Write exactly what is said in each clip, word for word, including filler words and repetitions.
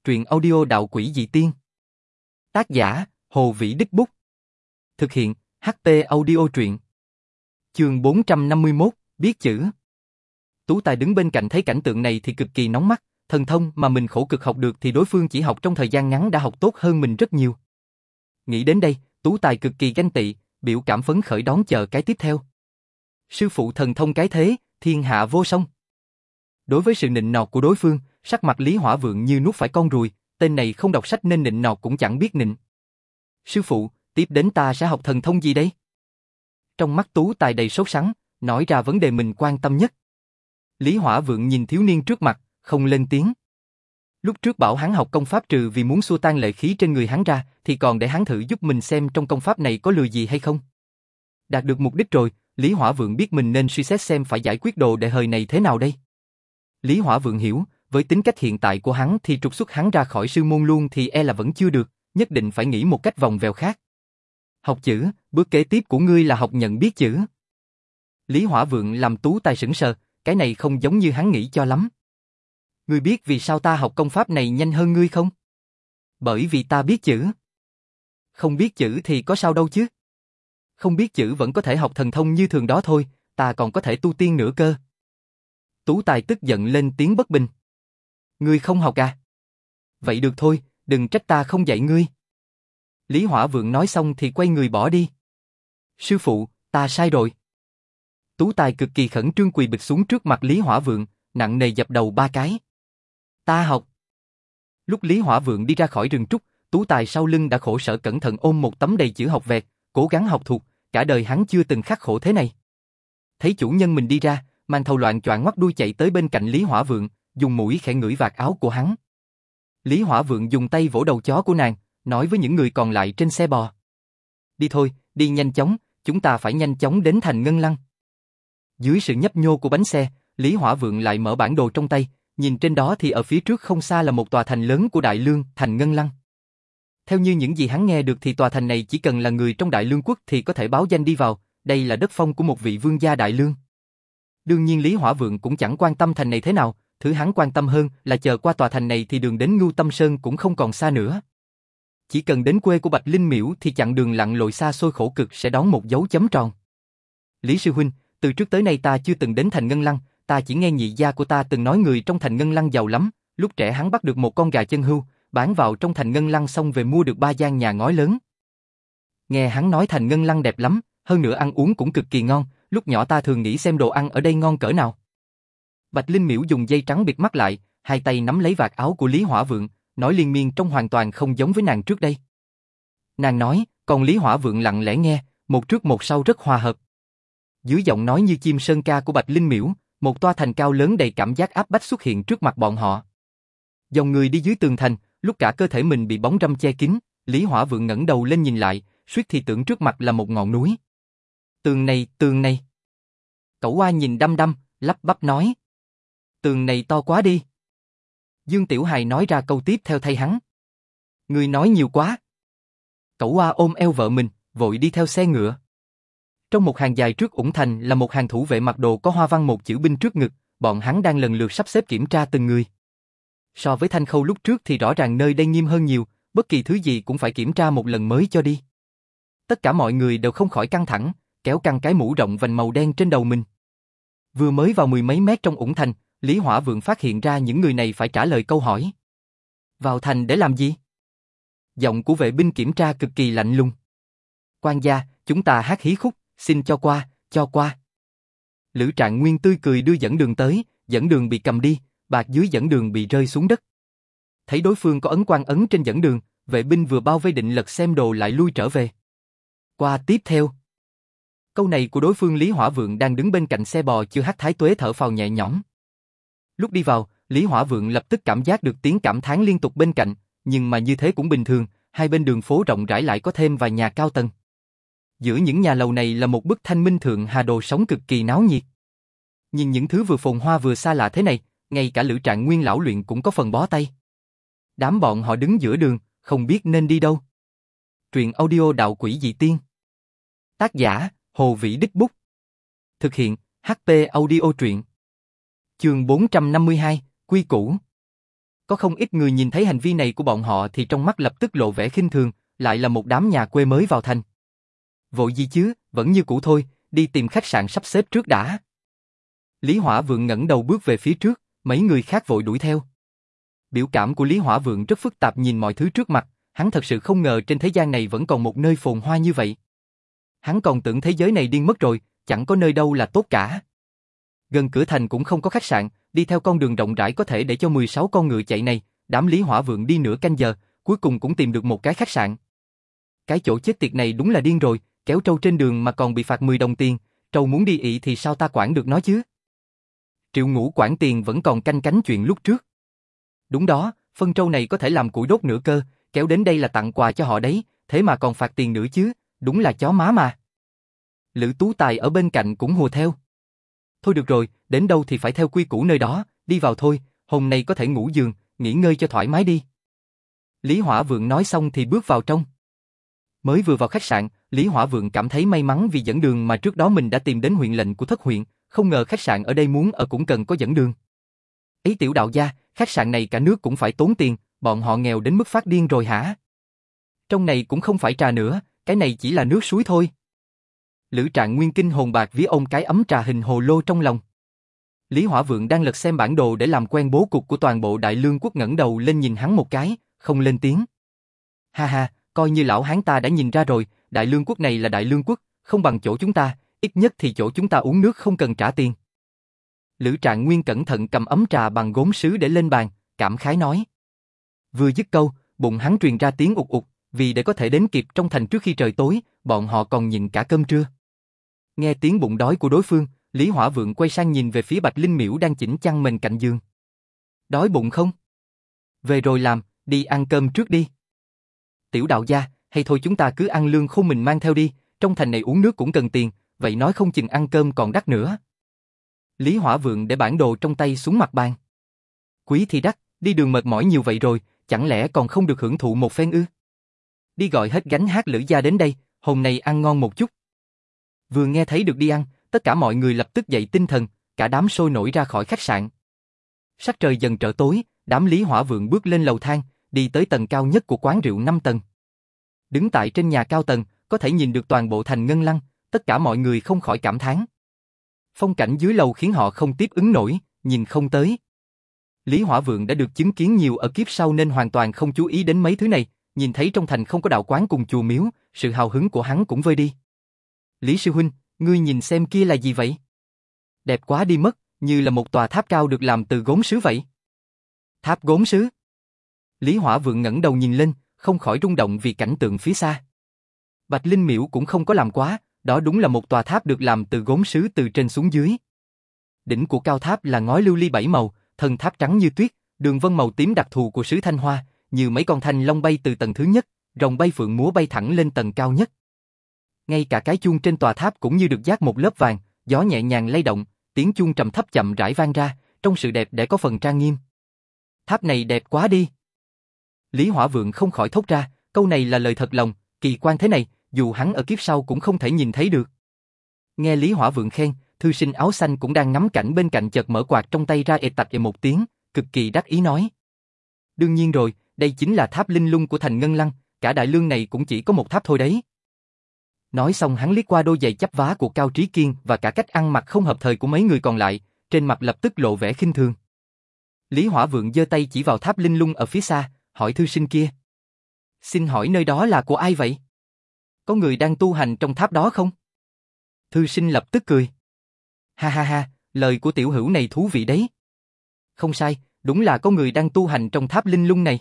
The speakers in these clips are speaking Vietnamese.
Truyện audio đạo quỷ dị tiên. Tác giả, Hồ Vĩ Đích Bút. Thực hiện, hát tê Audio truyện. Chương bốn trăm năm mươi mốt, biết chữ. Tú Tài đứng bên cạnh thấy cảnh tượng này thì cực kỳ nóng mắt, thần thông mà mình khổ cực học được thì đối phương chỉ học trong thời gian ngắn đã học tốt hơn mình rất nhiều. Nghĩ đến đây, Tú Tài cực kỳ ganh tị, biểu cảm phấn khởi đón chờ cái tiếp theo. Sư phụ thần thông cái thế, thiên hạ vô song. Đối với sự nịnh nọt của đối phương, sắc mặt Lý Hỏa Vượng như nuốt phải con ruồi, tên này không đọc sách nên nịnh nọt cũng chẳng biết nịnh. Sư phụ, tiếp đến ta sẽ học thần thông gì đây? Trong mắt Tú Tài đầy sốt sắng, nói ra vấn đề mình quan tâm nhất. Lý Hỏa Vượng nhìn thiếu niên trước mặt, không lên tiếng. Lúc trước bảo hắn học công pháp trừ vì muốn xua tan lệ khí trên người hắn ra, thì còn để hắn thử giúp mình xem trong công pháp này có lừa gì hay không. Đạt được mục đích rồi, Lý Hỏa Vượng biết mình nên suy xét xem phải giải quyết đồ đệ hời này thế nào đây. Lý Hỏa Vượng hiểu, với tính cách hiện tại của hắn thì trục xuất hắn ra khỏi sư môn luôn thì e là vẫn chưa được, nhất định phải nghĩ một cách vòng vèo khác. Học chữ, bước kế tiếp của ngươi là học nhận biết chữ. Lý Hỏa Vượng làm Tú Tài sững sờ, cái này không giống như hắn nghĩ cho lắm. Ngươi biết vì sao ta học công pháp này nhanh hơn ngươi không? Bởi vì ta biết chữ. Không biết chữ thì có sao đâu chứ? Không biết chữ vẫn có thể học thần thông như thường đó thôi, ta còn có thể tu tiên nữa cơ. Tú Tài tức giận lên tiếng bất bình. Ngươi không học à? Vậy được thôi, đừng trách ta không dạy ngươi. Lý Hỏa Vượng nói xong thì quay người bỏ đi. Sư phụ, ta sai rồi. Tú Tài cực kỳ khẩn trương quỳ bịch xuống trước mặt Lý Hỏa Vượng, nặng nề dập đầu ba cái. Ta học. Lúc Lý Hỏa Vượng đi ra khỏi rừng trúc, Tú Tài sau lưng đã khổ sở cẩn thận ôm một tấm đầy chữ học vẹt, cố gắng học thuộc, cả đời hắn chưa từng khắc khổ thế này. Thấy chủ nhân mình đi ra, mang thầu loạn choạng ngoắt đuôi chạy tới bên cạnh Lý Hỏa Vượng, dùng mũi khẽ ngửi vạt áo của hắn. Lý Hỏa Vượng dùng tay vỗ đầu chó của nàng, nói với những người còn lại trên xe bò. Đi thôi, đi nhanh chóng, chúng ta phải nhanh chóng đến thành Ngân Lăng. Dưới sự nhấp nhô của bánh xe, Lý Hỏa Vượng lại mở bản đồ trong tay, nhìn trên đó thì ở phía trước không xa là một tòa thành lớn của Đại Lương, thành Ngân Lăng. Theo như những gì hắn nghe được thì tòa thành này chỉ cần là người trong Đại Lương quốc thì có thể báo danh đi vào, đây là đất phong của một vị vương gia Đại Lương. Đương nhiên Lý Hỏa Vượng cũng chẳng quan tâm thành này thế nào, thứ hắn quan tâm hơn là chờ qua tòa thành này thì đường đến Ngưu Tâm Sơn cũng không còn xa nữa. Chỉ cần đến quê của Bạch Linh Miễu thì chặng đường lặn lội xa xôi khổ cực sẽ đón một dấu chấm tròn. Lý sư huynh, từ trước tới nay ta chưa từng đến thành Ngân Lăng, ta chỉ nghe nhị gia của ta từng nói người trong thành Ngân Lăng giàu lắm, lúc trẻ hắn bắt được một con gà chân hươu, bán vào trong thành Ngân Lăng xong về mua được ba gian nhà ngói lớn. Nghe hắn nói thành Ngân Lăng đẹp lắm, hơn nữa ăn uống cũng cực kỳ ngon, lúc nhỏ ta thường nghĩ xem đồ ăn ở đây ngon cỡ nào. Bạch Linh Miễu dùng dây trắng bịt mắt lại, hai tay nắm lấy vạt áo của Lý Hỏa Vượng, nói liên miên trông hoàn toàn không giống với nàng trước đây. Nàng nói, còn Lý Hỏa Vượng lặng lẽ nghe, một trước một sau rất hòa hợp. Dưới giọng nói như chim sơn ca của Bạch Linh Miễu, một tòa thành cao lớn đầy cảm giác áp bách xuất hiện trước mặt bọn họ. Dòng người đi dưới tường thành, lúc cả cơ thể mình bị bóng râm che kín, Lý Hỏa Vượng ngẩng đầu lên nhìn lại, suýt thì tưởng trước mặt là một ngọn núi. Tường này, tường này. Cẩu Oa nhìn đăm đăm, lắp bắp nói. Tường này to quá đi. Dương Tiểu Hài nói ra câu tiếp theo thay hắn. Ngươi nói nhiều quá. Cẩu Oa ôm eo vợ mình, vội đi theo xe ngựa. Trong một hàng dài trước ủng thành là một hàng thủ vệ mặc đồ có hoa văn một chữ binh trước ngực, bọn hắn đang lần lượt sắp xếp kiểm tra từng người. So với Thanh Khâu lúc trước thì rõ ràng nơi đây nghiêm hơn nhiều, bất kỳ thứ gì cũng phải kiểm tra một lần mới cho đi. Tất cả mọi người đều không khỏi căng thẳng, kéo căng cái mũ rộng vành màu đen trên đầu mình. Vừa mới vào mười mấy mét trong ủng thành, Lý Hỏa Vượng phát hiện ra những người này phải trả lời câu hỏi. Vào thành để làm gì? Giọng của vệ binh kiểm tra cực kỳ lạnh lùng. Quan gia, chúng ta hát hí khúc, xin cho qua, cho qua. Lữ Trạng Nguyên tươi cười đưa dẫn đường tới, dẫn đường bị cầm đi, bạc dưới dẫn đường bị rơi xuống đất. Thấy đối phương có ấn quan ấn trên dẫn đường, vệ binh vừa bao vây định lật xem đồ lại lui trở về. Qua tiếp theo. Câu này của đối phương Lý Hỏa Vượng đang đứng bên cạnh xe bò chưa hát thái tuế thở phào nhẹ nhõm. Lúc đi vào, Lý Hỏa Vượng lập tức cảm giác được tiếng cảm thán liên tục bên cạnh, nhưng mà như thế cũng bình thường, hai bên đường phố rộng rãi lại có thêm vài nhà cao tầng. Giữa những nhà lầu này là một bức thanh minh thượng hà đồ sống cực kỳ náo nhiệt. Nhìn những thứ vừa phồn hoa vừa xa lạ thế này, ngay cả Lữ Trạng Nguyên lão luyện cũng có phần bó tay. Đám bọn họ đứng giữa đường, không biết nên đi đâu. Truyện audio đạo quỷ dị tiên. Tác giả, Hồ Vĩ Đích Bút. Thực hiện, hát tê Audio truyện. Chương bốn trăm năm mươi hai, Quy củ. Có không ít người nhìn thấy hành vi này của bọn họ thì trong mắt lập tức lộ vẻ khinh thường, lại là một đám nhà quê mới vào thành. Vội gì chứ, vẫn như cũ thôi, đi tìm khách sạn sắp xếp trước đã. Lý Hỏa Vượng ngẩng đầu bước về phía trước, mấy người khác vội đuổi theo. Biểu cảm của Lý Hỏa Vượng rất phức tạp nhìn mọi thứ trước mặt, hắn thật sự không ngờ trên thế gian này vẫn còn một nơi phồn hoa như vậy. Hắn còn tưởng thế giới này điên mất rồi, chẳng có nơi đâu là tốt cả. Gần cửa thành cũng không có khách sạn, đi theo con đường rộng rãi có thể để cho mười sáu con ngựa chạy này, đám Lý Hỏa Vượng đi nửa canh giờ, cuối cùng cũng tìm được một cái khách sạn. Cái chỗ chết tiệt này đúng là điên rồi, kéo trâu trên đường mà còn bị phạt mười đồng tiền, trâu muốn đi ị thì sao ta quản được nó chứ? Triệu Ngũ quản tiền vẫn còn canh cánh chuyện lúc trước. Đúng đó, phân trâu này có thể làm củi đốt nữa cơ, kéo đến đây là tặng quà cho họ đấy, thế mà còn phạt tiền nữa chứ, đúng là chó má mà. Lữ Tú Tài ở bên cạnh cũng hùa theo. Thôi được rồi, đến đâu thì phải theo quy củ nơi đó, đi vào thôi, hôm nay có thể ngủ giường, nghỉ ngơi cho thoải mái đi. Lý Hỏa Vượng nói xong thì bước vào trong. Mới vừa vào khách sạn, Lý Hỏa Vượng cảm thấy may mắn vì dẫn đường mà trước đó mình đã tìm đến huyện lệnh của thất huyện, không ngờ khách sạn ở đây muốn ở cũng cần có dẫn đường. Ấy tiểu đạo gia, khách sạn này cả nước cũng phải tốn tiền, bọn họ nghèo đến mức phát điên rồi hả? Trong này cũng không phải trà nữa, cái này chỉ là nước suối thôi. Lữ Trạng Nguyên kinh hồn bạc vía ôm cái ấm trà hình hồ lô trong lòng. Lý Hỏa Vượng đang lật xem bản đồ để làm quen bố cục của toàn bộ Đại Lương quốc, ngẩng đầu lên nhìn hắn một cái, không lên tiếng. Ha ha, coi như lão hán ta đã nhìn ra rồi, Đại Lương quốc này là Đại Lương quốc, không bằng chỗ chúng ta, ít nhất thì chỗ chúng ta uống nước không cần trả tiền. Lữ Trạng Nguyên cẩn thận cầm ấm trà bằng gốm sứ để lên bàn, cảm khái nói. Vừa dứt câu, bụng hắn truyền ra tiếng ụt ụt, vì để có thể đến kịp trong thành trước khi trời tối, bọn họ còn nhịn cả cơm trưa. Nghe tiếng bụng đói của đối phương, Lý Hỏa Vượng quay sang nhìn về phía Bạch Linh Miễu đang chỉnh chăn mền cạnh giường. Đói bụng không? Về rồi làm, đi ăn cơm trước đi. Tiểu đạo gia, hay thôi chúng ta cứ ăn lương khô mình mang theo đi, trong thành này uống nước cũng cần tiền, vậy nói không chừng ăn cơm còn đắt nữa. Lý Hỏa Vượng để bản đồ trong tay xuống mặt bàn. Quý thì đắt, đi đường mệt mỏi nhiều vậy rồi, chẳng lẽ còn không được hưởng thụ một phen ư? Đi gọi hết gánh hát Lữ gia đến đây, hôm nay ăn ngon một chút. Vừa nghe thấy được đi ăn, tất cả mọi người lập tức dậy tinh thần, cả đám sôi nổi ra khỏi khách sạn. Sắc trời dần trở tối, đám Lý Hỏa Vượng bước lên lầu thang, đi tới tầng cao nhất của quán rượu năm tầng. Đứng tại trên nhà cao tầng, có thể nhìn được toàn bộ thành Ngân Lăng, tất cả mọi người không khỏi cảm thán. Phong cảnh dưới lầu khiến họ không tiếp ứng nổi, nhìn không tới. Lý Hỏa Vượng đã được chứng kiến nhiều ở kiếp sau nên hoàn toàn không chú ý đến mấy thứ này, nhìn thấy trong thành không có đạo quán cùng chùa miếu, sự hào hứng của hắn cũng vơi đi. Lý sư huynh, ngươi nhìn xem kia là gì vậy? Đẹp quá đi mất, như là một tòa tháp cao được làm từ gốm sứ vậy. Tháp gốm sứ? Lý Hỏa Vượng ngẩng đầu nhìn lên, không khỏi rung động vì cảnh tượng phía xa. Bạch Linh Miễu cũng không có làm quá, đó đúng là một tòa tháp được làm từ gốm sứ từ trên xuống dưới. Đỉnh của cao tháp là ngói lưu ly bảy màu, thân tháp trắng như tuyết, đường vân màu tím đặc thù của sứ Thanh Hoa, như mấy con thanh long bay từ tầng thứ nhất, rồng bay phượng múa bay thẳng lên tầng cao nhất. Ngay cả cái chuông trên tòa tháp cũng như được dát một lớp vàng, gió nhẹ nhàng lay động, tiếng chuông trầm thấp chậm rãi vang ra, trong sự đẹp để có phần trang nghiêm. Tháp này đẹp quá đi. Lý Hỏa Vượng không khỏi thốt ra, câu này là lời thật lòng, kỳ quan thế này, dù hắn ở kiếp sau cũng không thể nhìn thấy được. Nghe Lý Hỏa Vượng khen, thư sinh áo xanh cũng đang ngắm cảnh bên cạnh chợt mở quạt trong tay ra ệt tạch ệ một tiếng, cực kỳ đắc ý nói. Đương nhiên rồi, đây chính là tháp linh lung của thành Ngân Lăng, cả Đại Lương này cũng chỉ có một tháp thôi đấy. Nói xong hắn liếc qua đôi giày chắp vá của Cao Trí Kiên và cả cách ăn mặc không hợp thời của mấy người còn lại, trên mặt lập tức lộ vẻ khinh thường. Lý Hỏa Vượng giơ tay chỉ vào tháp linh lung ở phía xa, hỏi thư sinh kia. Xin hỏi nơi đó là của ai vậy? Có người đang tu hành trong tháp đó không? Thư sinh lập tức cười. Ha ha ha, lời của tiểu hữu này thú vị đấy. Không sai, đúng là có người đang tu hành trong tháp linh lung này.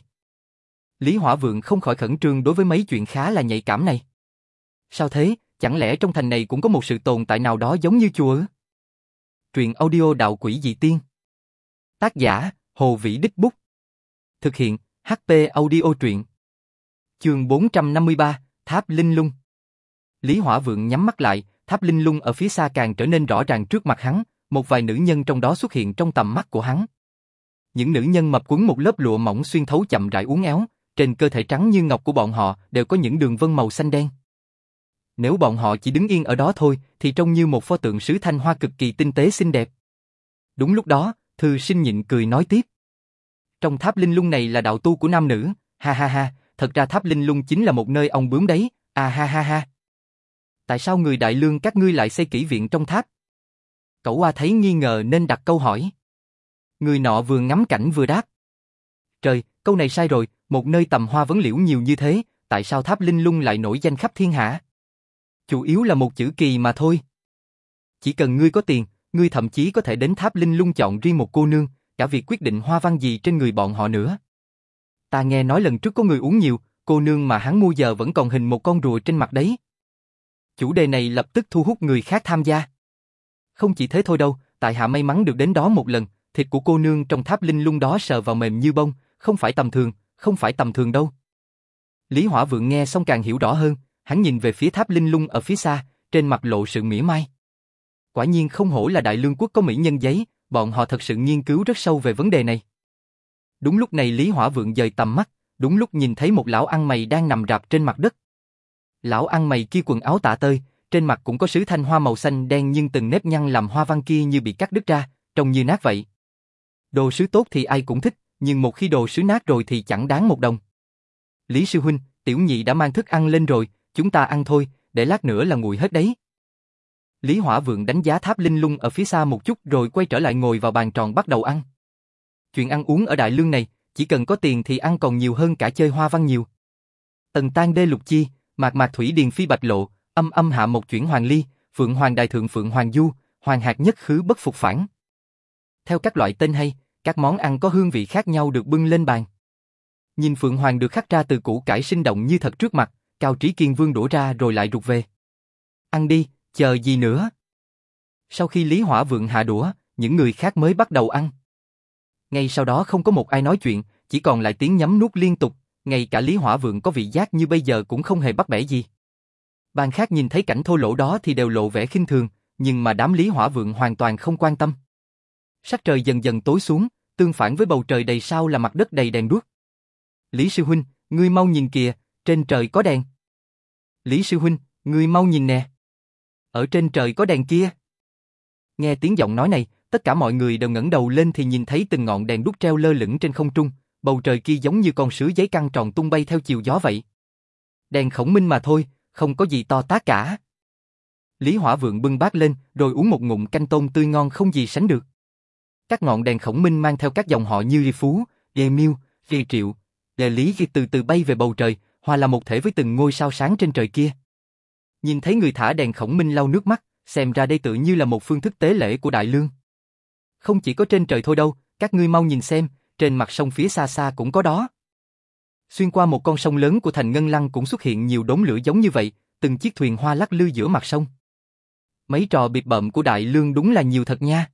Lý Hỏa Vượng không khỏi khẩn trương đối với mấy chuyện khá là nhạy cảm này. Sao thế, chẳng lẽ trong thành này cũng có một sự tồn tại nào đó giống như chùa ư? Truyện audio Đạo Quỷ Dị Tiên. Tác giả, Hồ Vĩ Đích Bút. Thực hiện, hát pê Audio Truyện. Chương bốn trăm năm mươi ba, Tháp Linh Lung. Lý Hỏa Vượng nhắm mắt lại, tháp linh lung ở phía xa càng trở nên rõ ràng trước mặt hắn, một vài nữ nhân trong đó xuất hiện trong tầm mắt của hắn. Những nữ nhân mập quấn một lớp lụa mỏng xuyên thấu chậm rãi uốn éo, trên cơ thể trắng như ngọc của bọn họ đều có những đường vân màu xanh đen. Nếu bọn họ chỉ đứng yên ở đó thôi, thì trông như một pho tượng sứ Thanh Hoa cực kỳ tinh tế xinh đẹp. Đúng lúc đó, thư sinh nhịn cười nói tiếp. trong tháp linh lung này là đạo tu của nam nữ, ha ha ha, thật ra tháp linh lung chính là một nơi ong bướm đấy, à ha ha ha. Tại sao người Đại Lương các ngươi lại xây kỹ viện trong tháp? Cẩu Oa thấy nghi ngờ nên đặt câu hỏi. Người nọ vừa ngắm cảnh vừa đáp. Trời, câu này sai rồi, một nơi tầm hoa vấn liễu nhiều như thế, tại sao tháp linh lung lại nổi danh khắp thiên hạ? Chủ yếu là một chữ kỳ mà thôi. Chỉ cần ngươi có tiền, ngươi thậm chí có thể đến tháp linh lung chọn riêng một cô nương, cả việc quyết định hoa văn gì trên người bọn họ nữa. Ta nghe nói lần trước có người uống nhiều, cô nương mà hắn mua giờ vẫn còn hình một con rùa trên mặt đấy. Chủ đề này lập tức thu hút người khác tham gia. Không chỉ thế thôi đâu, tại hạ may mắn được đến đó một lần, thịt của cô nương trong tháp linh lung đó sờ vào mềm như bông, không phải tầm thường, không phải tầm thường đâu. Lý Hỏa Vượng nghe xong càng hiểu rõ hơn, hắn nhìn về phía tháp linh lung ở phía xa, trên mặt lộ sự mỉa mai. Quả nhiên không hổ là Đại Lương quốc có mỹ nhân giấy, bọn họ thật sự nghiên cứu rất sâu về vấn đề này. Đúng lúc này Lý Hỏa Vượng dời tầm mắt, đúng lúc nhìn thấy một lão ăn mày đang nằm rạp trên mặt đất. Lão ăn mày kia quần áo tả tơi, trên mặt cũng có sứ thanh hoa màu xanh đen nhưng từng nếp nhăn làm hoa văn kia như bị cắt đứt ra, trông như nát vậy. Đồ sứ tốt thì ai cũng thích, nhưng một khi đồ sứ nát rồi thì chẳng đáng một đồng. Lý sư huynh, tiểu nhị đã mang thức ăn lên rồi, chúng ta ăn thôi, để lát nữa là nguội hết đấy. Lý Hỏa Vượng đánh giá tháp linh lung ở phía xa một chút rồi quay trở lại ngồi vào bàn tròn bắt đầu ăn. Chuyện ăn uống ở Đại Lương này, chỉ cần có tiền thì ăn còn nhiều hơn cả chơi hoa văn nhiều. Tần Tan đê lục chi, mạc mạc thủy điền phi bạch lộ, âm âm hạ một chuyển hoàng ly, phượng hoàng đại thượng phượng hoàng du, hoàng hạt nhất khứ bất phục phản. Theo các loại tên hay, các món ăn có hương vị khác nhau được bưng lên bàn. Nhìn phượng hoàng được khắc ra từ củ cải sinh động như thật trước mặt, Cao Trí Kiên vương đũa ra rồi lại rụt về. Ăn đi, chờ gì nữa? Sau khi Lý Hỏa Vượng hạ đũa, những người khác mới bắt đầu ăn. Ngay sau đó không có một ai nói chuyện, chỉ còn lại tiếng nhấm nuốt liên tục, ngay cả Lý Hỏa Vượng có vị giác như bây giờ cũng không hề bắt bẻ gì. Bàn khác nhìn thấy cảnh thô lỗ đó thì đều lộ vẻ khinh thường, nhưng mà đám Lý Hỏa Vượng hoàn toàn không quan tâm. Sắc trời dần dần tối xuống, tương phản với bầu trời đầy sao là mặt đất đầy đèn đuốc. Lý sư huynh, ngươi mau nhìn kìa, trên trời có đèn. Lý sư huynh, ngươi mau nhìn nè. Ở trên trời có đèn kia. Nghe tiếng giọng nói này, tất cả mọi người đều ngẩng đầu lên thì nhìn thấy từng ngọn đèn đuốc treo lơ lửng trên không trung, bầu trời kia giống như con sứa giấy căng tròn tung bay theo chiều gió vậy. Đèn khổng minh mà thôi, không có gì to tát cả. Lý Hỏa Vượng bưng bát lên, rồi uống một ngụm canh tôm tươi ngon không gì sánh được. Các ngọn đèn khổng minh mang theo các dòng họ như Ly Phú, Lê Miêu, Lê Triệu, Lê Lý từ từ bay về bầu trời, hòa là một thể với từng ngôi sao sáng trên trời kia. Nhìn thấy người thả đèn khổng minh lau nước mắt, xem ra đây tự như là một phương thức tế lễ của Đại Lương. Không chỉ có trên trời thôi đâu, các ngươi mau nhìn xem, trên mặt sông phía xa xa cũng có đó. Xuyên qua một con sông lớn của thành Ngân Lăng cũng xuất hiện nhiều đốm lửa giống như vậy, từng chiếc thuyền hoa lắc lư giữa mặt sông. Mấy trò bịp bợm của Đại Lương đúng là nhiều thật nha.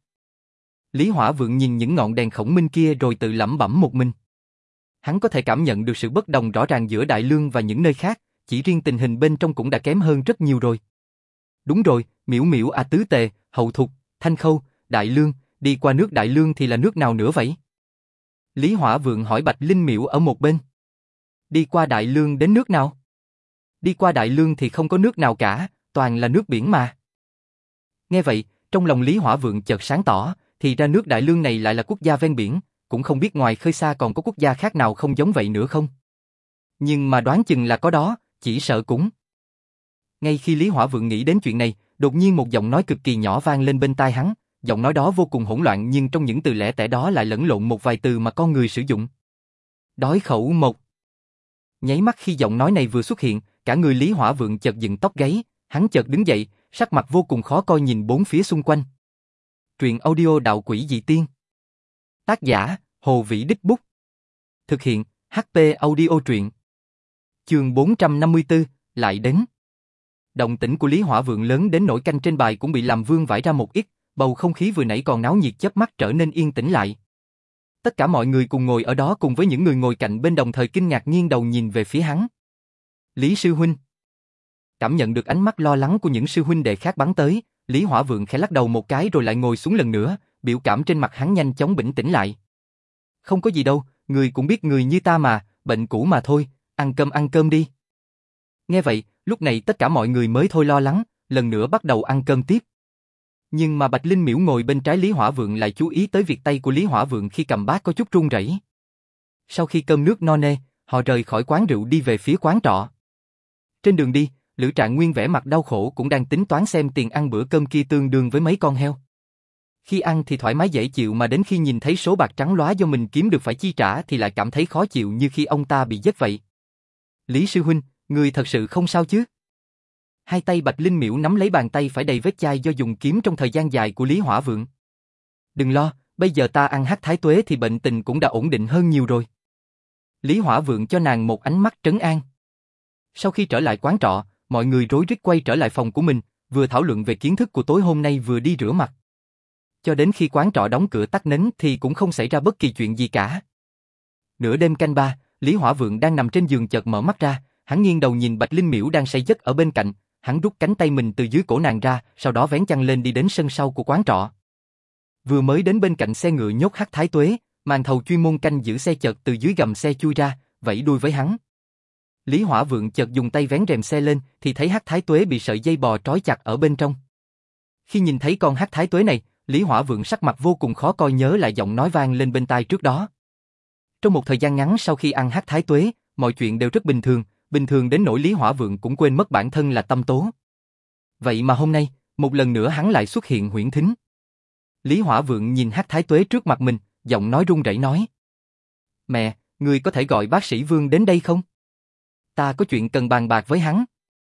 Lý Hỏa Vượng nhìn những ngọn đèn khổng minh kia rồi tự lẩm bẩm một mình. Hắn có thể cảm nhận được sự bất đồng rõ ràng giữa Đại Lương và những nơi khác, chỉ riêng tình hình bên trong cũng đã kém hơn rất nhiều rồi. Đúng rồi, Miễu Miễu à Tứ Tề, Hậu Thục, Thanh Khâu, Đại Lương, đi qua nước Đại Lương thì là nước nào nữa vậy? Lý Hỏa Vượng hỏi Bạch Linh Miễu ở một bên. Đi qua Đại Lương đến nước nào? Đi qua Đại Lương thì không có nước nào cả, toàn là nước biển mà. Nghe vậy, trong lòng Lý Hỏa Vượng chợt sáng tỏ, thì ra nước Đại Lương này lại là quốc gia ven biển, cũng không biết ngoài khơi xa còn có quốc gia khác nào không giống vậy nữa không? Nhưng mà đoán chừng là có đó, chỉ sợ cũng. Ngay khi Lý Hỏa Vượng nghĩ đến chuyện này, đột nhiên một giọng nói cực kỳ nhỏ vang lên bên tai hắn, giọng nói đó vô cùng hỗn loạn nhưng trong những từ lẻ tẻ đó lại lẫn lộn một vài từ mà con người sử dụng. Đói khẩu một. Nháy mắt khi giọng nói này vừa xuất hiện, cả người Lý Hỏa Vượng chợt dựng tóc gáy, hắn chợt đứng dậy, sắc mặt vô cùng khó coi nhìn bốn phía xung quanh. Truyện audio Đạo Quỷ Dị Tiên. Tác giả, Hồ Vĩ Đích Bút. Thực hiện, hát pê Audio Truyện. Chương bốn trăm năm mươi tư, lại đến. Động tĩnh của Lý Hỏa Vượng lớn đến nỗi canh trên bài cũng bị làm vương vãi ra một ít, bầu không khí vừa nãy còn náo nhiệt chớp mắt trở nên yên tĩnh lại. Tất cả mọi người cùng ngồi ở đó cùng với những người ngồi cạnh bên đồng thời kinh ngạc nghiêng đầu nhìn về phía hắn. Lý sư huynh. Cảm nhận được ánh mắt lo lắng của những sư huynh đệ khác bắn tới, Lý Hỏa Vượng khẽ lắc đầu một cái rồi lại ngồi xuống lần nữa, biểu cảm trên mặt hắn nhanh chóng bình tĩnh lại. Không có gì đâu, người cũng biết người như ta mà, bệnh cũ mà thôi, ăn cơm ăn cơm đi. Nghe vậy, lúc này tất cả mọi người mới thôi lo lắng, lần nữa bắt đầu ăn cơm tiếp. Nhưng mà Bạch Linh Miễu ngồi bên trái Lý Hỏa Vượng lại chú ý tới việc tay của Lý Hỏa Vượng khi cầm bát có chút run rẩy. Sau khi cơm nước no nê, họ rời khỏi quán rượu đi về phía quán trọ. Trên đường đi, Lữ Trạng Nguyên vẻ mặt đau khổ cũng đang tính toán xem tiền ăn bữa cơm kia tương đương với mấy con heo. Khi ăn thì thoải mái dễ chịu mà đến khi nhìn thấy số bạc trắng lóa do mình kiếm được phải chi trả thì lại cảm thấy khó chịu như khi ông ta bị giết vậy. Lý sư huynh, người thật sự không sao chứ? Hai tay Bạch Linh Miễu nắm lấy bàn tay phải đầy vết chai do dùng kiếm trong thời gian dài của Lý Hỏa Vượng. Đừng lo, bây giờ ta ăn hắc thái tuế thì bệnh tình cũng đã ổn định hơn nhiều rồi. Lý Hỏa Vượng cho nàng một ánh mắt trấn an. Sau khi trở lại quán trọ, mọi người rối rít quay trở lại phòng của mình, vừa thảo luận về kiến thức của tối hôm nay vừa đi rửa mặt. Cho đến khi quán trọ đóng cửa tắt nến thì cũng không xảy ra bất kỳ chuyện gì cả. Nửa đêm canh ba, Lý Hỏa Vượng đang nằm trên giường chợt mở mắt ra, hắn nghiêng đầu nhìn Bạch Linh Miễu đang say giấc ở bên cạnh, hắn rút cánh tay mình từ dưới cổ nàng ra, sau đó vén chăn lên đi đến sân sau của quán trọ. Vừa mới đến bên cạnh xe ngựa nhốt hắc thái tuế, màn thầu chuyên môn canh giữ xe chợt từ dưới gầm xe chui ra, vẫy đuôi với hắn. Lý Hỏa Vượng chợt dùng tay vén rèm xe lên, thì thấy hắc thái tuế bị sợi dây bò trói chặt ở bên trong. Khi nhìn thấy con hắc thái tuế này, Lý Hỏa Vượng sắc mặt vô cùng khó coi, nhớ lại giọng nói vang lên bên tai trước đó. Trong một thời gian ngắn sau khi ăn hắc thái tuế, mọi chuyện đều rất bình thường, bình thường đến nỗi Lý Hỏa Vượng cũng quên mất bản thân là Tâm Tố. Vậy mà hôm nay, một lần nữa hắn lại xuất hiện huyễn thính. Lý Hỏa Vượng nhìn hắc thái tuế trước mặt mình, giọng nói run rẩy nói: "Mẹ, người có thể gọi bác sĩ Vương đến đây không? Ta có chuyện cần bàn bạc với hắn."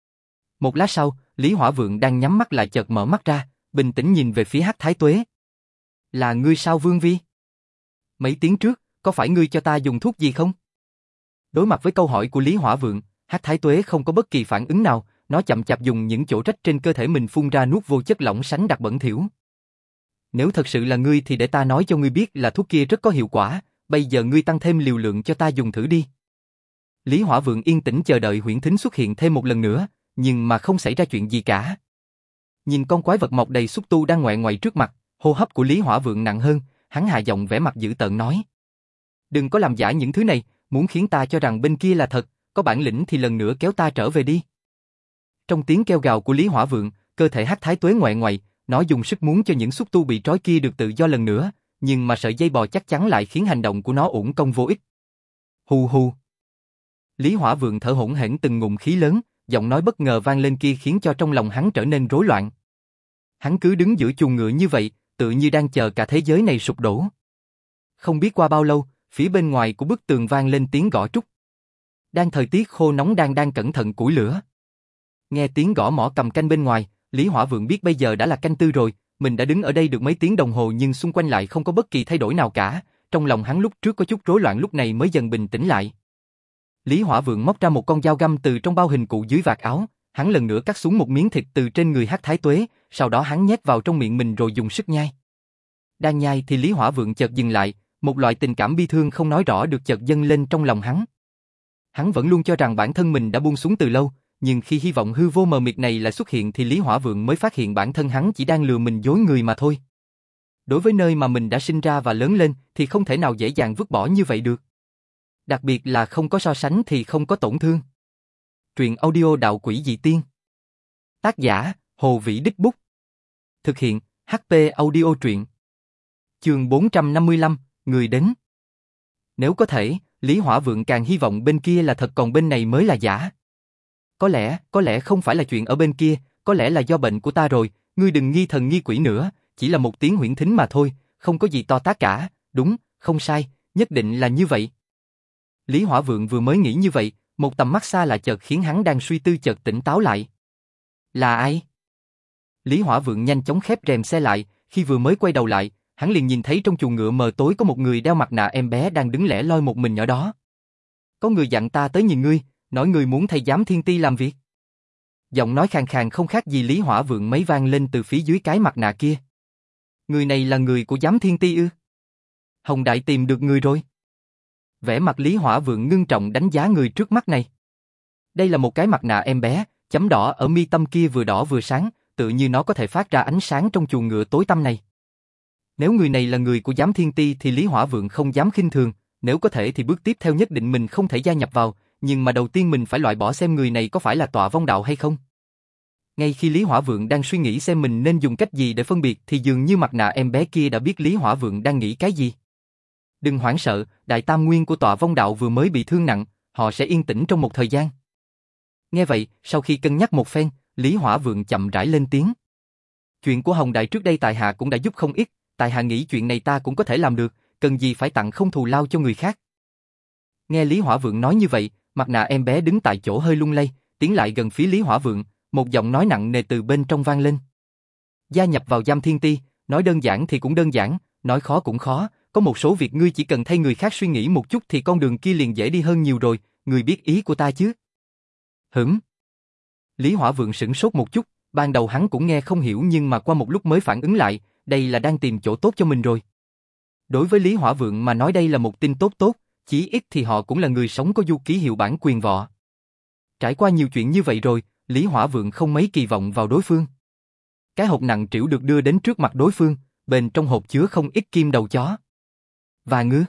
Một lát sau, Lý Hỏa Vượng đang nhắm mắt lại chợt mở mắt ra, bình tĩnh nhìn về phía hắc thái tuế. "Là ngươi sao Vương Vi? Mấy tiếng trước, có phải ngươi cho ta dùng thuốc gì không?" Đối mặt với câu hỏi của Lý Hỏa Vượng, hắc thái tuế không có bất kỳ phản ứng nào, nó chậm chạp dùng những chỗ rách trên cơ thể mình phun ra nuốt vô chất lỏng sánh đặc bẩn thỉu. "Nếu thật sự là ngươi thì để ta nói cho ngươi biết là thuốc kia rất có hiệu quả, bây giờ ngươi tăng thêm liều lượng cho ta dùng thử đi." Lý Hỏa Vượng yên tĩnh chờ đợi huyễn thính xuất hiện thêm một lần nữa, nhưng mà không xảy ra chuyện gì cả. Nhìn con quái vật mọc đầy xúc tu đang ngoẹ ngoại trước mặt, hô hấp của Lý Hỏa Vượng nặng hơn, hắn hạ giọng vẻ mặt dữ tợn nói: "Đừng có làm giả những thứ này, muốn khiến ta cho rằng bên kia là thật, có bản lĩnh thì lần nữa kéo ta trở về đi." Trong tiếng kêu gào của Lý Hỏa Vượng, cơ thể hắc thái tuế ngoẹ ngoại, nó dùng sức muốn cho những xúc tu bị trói kia được tự do lần nữa, nhưng mà sợi dây bò chắc chắn lại khiến hành động của nó uổng công vô ích. Hù hù. Lý Hỏa Vượng thở hổn hển từng ngụm khí lớn, giọng nói bất ngờ vang lên kia khiến cho trong lòng hắn trở nên rối loạn. Hắn cứ đứng giữa chuồng ngựa như vậy, tự như đang chờ cả thế giới này sụp đổ. Không biết qua bao lâu, phía bên ngoài của bức tường vang lên tiếng gõ trúc. Đang thời tiết khô nóng đang đang cẩn thận củi lửa. Nghe tiếng gõ mõ cầm canh bên ngoài, Lý Hỏa Vượng biết bây giờ đã là canh tư rồi, mình đã đứng ở đây được mấy tiếng đồng hồ nhưng xung quanh lại không có bất kỳ thay đổi nào cả, trong lòng hắn lúc trước có chút rối loạn lúc này mới dần bình tĩnh lại. Lý Hỏa Vượng móc ra một con dao găm từ trong bao hình cụ dưới vạt áo, hắn lần nữa cắt xuống một miếng thịt từ trên người hắc thái tuế, sau đó hắn nhét vào trong miệng mình rồi dùng sức nhai. Đang nhai thì Lý Hỏa Vượng chợt dừng lại, một loại tình cảm bi thương không nói rõ được chợt dâng lên trong lòng hắn. Hắn vẫn luôn cho rằng bản thân mình đã buông xuống từ lâu, nhưng khi hy vọng hư vô mờ mịt này lại xuất hiện thì Lý Hỏa Vượng mới phát hiện bản thân hắn chỉ đang lừa mình dối người mà thôi. Đối với nơi mà mình đã sinh ra và lớn lên thì không thể nào dễ dàng vứt bỏ như vậy được. Đặc biệt là không có so sánh thì không có tổn thương. Truyện audio Đạo Quỷ Dị Tiên. Tác giả: Hồ Vĩ Đích Bút. Thực hiện: hát pê Audio Truyện. Chương bốn trăm năm mươi lăm, người đến. Nếu có thể, Lý Hỏa Vượng càng hy vọng bên kia là thật còn bên này mới là giả. Có lẽ, có lẽ không phải là chuyện ở bên kia, có lẽ là do bệnh của ta rồi, ngươi đừng nghi thần nghi quỷ nữa, chỉ là một tiếng huyễn thính mà thôi, không có gì to tát cả, đúng, không sai, nhất định là như vậy. Lý Hỏa Vượng vừa mới nghĩ như vậy, một tầm mắt xa lạ chợt khiến hắn đang suy tư chợt tỉnh táo lại. Là ai? Lý Hỏa Vượng nhanh chóng khép rèm xe lại, khi vừa mới quay đầu lại, hắn liền nhìn thấy trong chuồng ngựa mờ tối có một người đeo mặt nạ em bé đang đứng lẻ loi một mình ở đó. Có người dặn ta tới nhìn ngươi, nói người muốn thay giám thiên ti làm việc. Giọng nói khàn khàn không khác gì Lý Hỏa Vượng mấy vang lên từ phía dưới cái mặt nạ kia. Người này là người của giám thiên ti ư? Hồng Đại tìm được người rồi. Vẻ mặt Lý Hỏa Vượng ngưng trọng đánh giá người trước mắt này. Đây là một cái mặt nạ em bé, chấm đỏ ở mi tâm kia vừa đỏ vừa sáng, tự như nó có thể phát ra ánh sáng trong chuồng ngựa tối tăm này. Nếu người này là người của giám thiên ti thì Lý Hỏa Vượng không dám khinh thường, nếu có thể thì bước tiếp theo nhất định mình không thể gia nhập vào, nhưng mà đầu tiên mình phải loại bỏ xem người này có phải là tọa vong đạo hay không. Ngay khi Lý Hỏa Vượng đang suy nghĩ xem mình nên dùng cách gì để phân biệt thì dường như mặt nạ em bé kia đã biết Lý Hỏa Vượng đang nghĩ cái gì. đừng hoảng sợ, đại tam nguyên của tọa vong đạo vừa mới bị thương nặng, họ sẽ yên tĩnh trong một thời gian. Nghe vậy, sau khi cân nhắc một phen, Lý Hỏa Vượng chậm rãi lên tiếng. Chuyện của Hồng Đại trước đây tại hạ cũng đã giúp không ít, tại hạ nghĩ chuyện này ta cũng có thể làm được, cần gì phải tặng không thù lao cho người khác. Nghe Lý Hỏa Vượng nói như vậy, mặt nạ em bé đứng tại chỗ hơi lung lay, tiến lại gần phía Lý Hỏa Vượng, một giọng nói nặng nề từ bên trong vang lên. Gia nhập vào Giám Thiên Ti, nói đơn giản thì cũng đơn giản, nói khó cũng khó, có một số việc ngươi chỉ cần thay người khác suy nghĩ một chút thì con đường kia liền dễ đi hơn nhiều rồi, ngươi biết ý của ta chứ? Hửm? Lý Hỏa Vượng sửng sốt một chút, ban đầu hắn cũng nghe không hiểu nhưng mà qua một lúc mới phản ứng lại, đây là đang tìm chỗ tốt cho mình rồi. Đối với Lý Hỏa Vượng mà nói đây là một tin tốt tốt, chí ít thì họ cũng là người sống có du ký hiệu bản quyền võ. Trải qua nhiều chuyện như vậy rồi, Lý Hỏa Vượng không mấy kỳ vọng vào đối phương. Cái hộp nặng trĩu được đưa đến trước mặt đối phương, bên trong hộp chứa không ít kim đầu chó. Và ngư.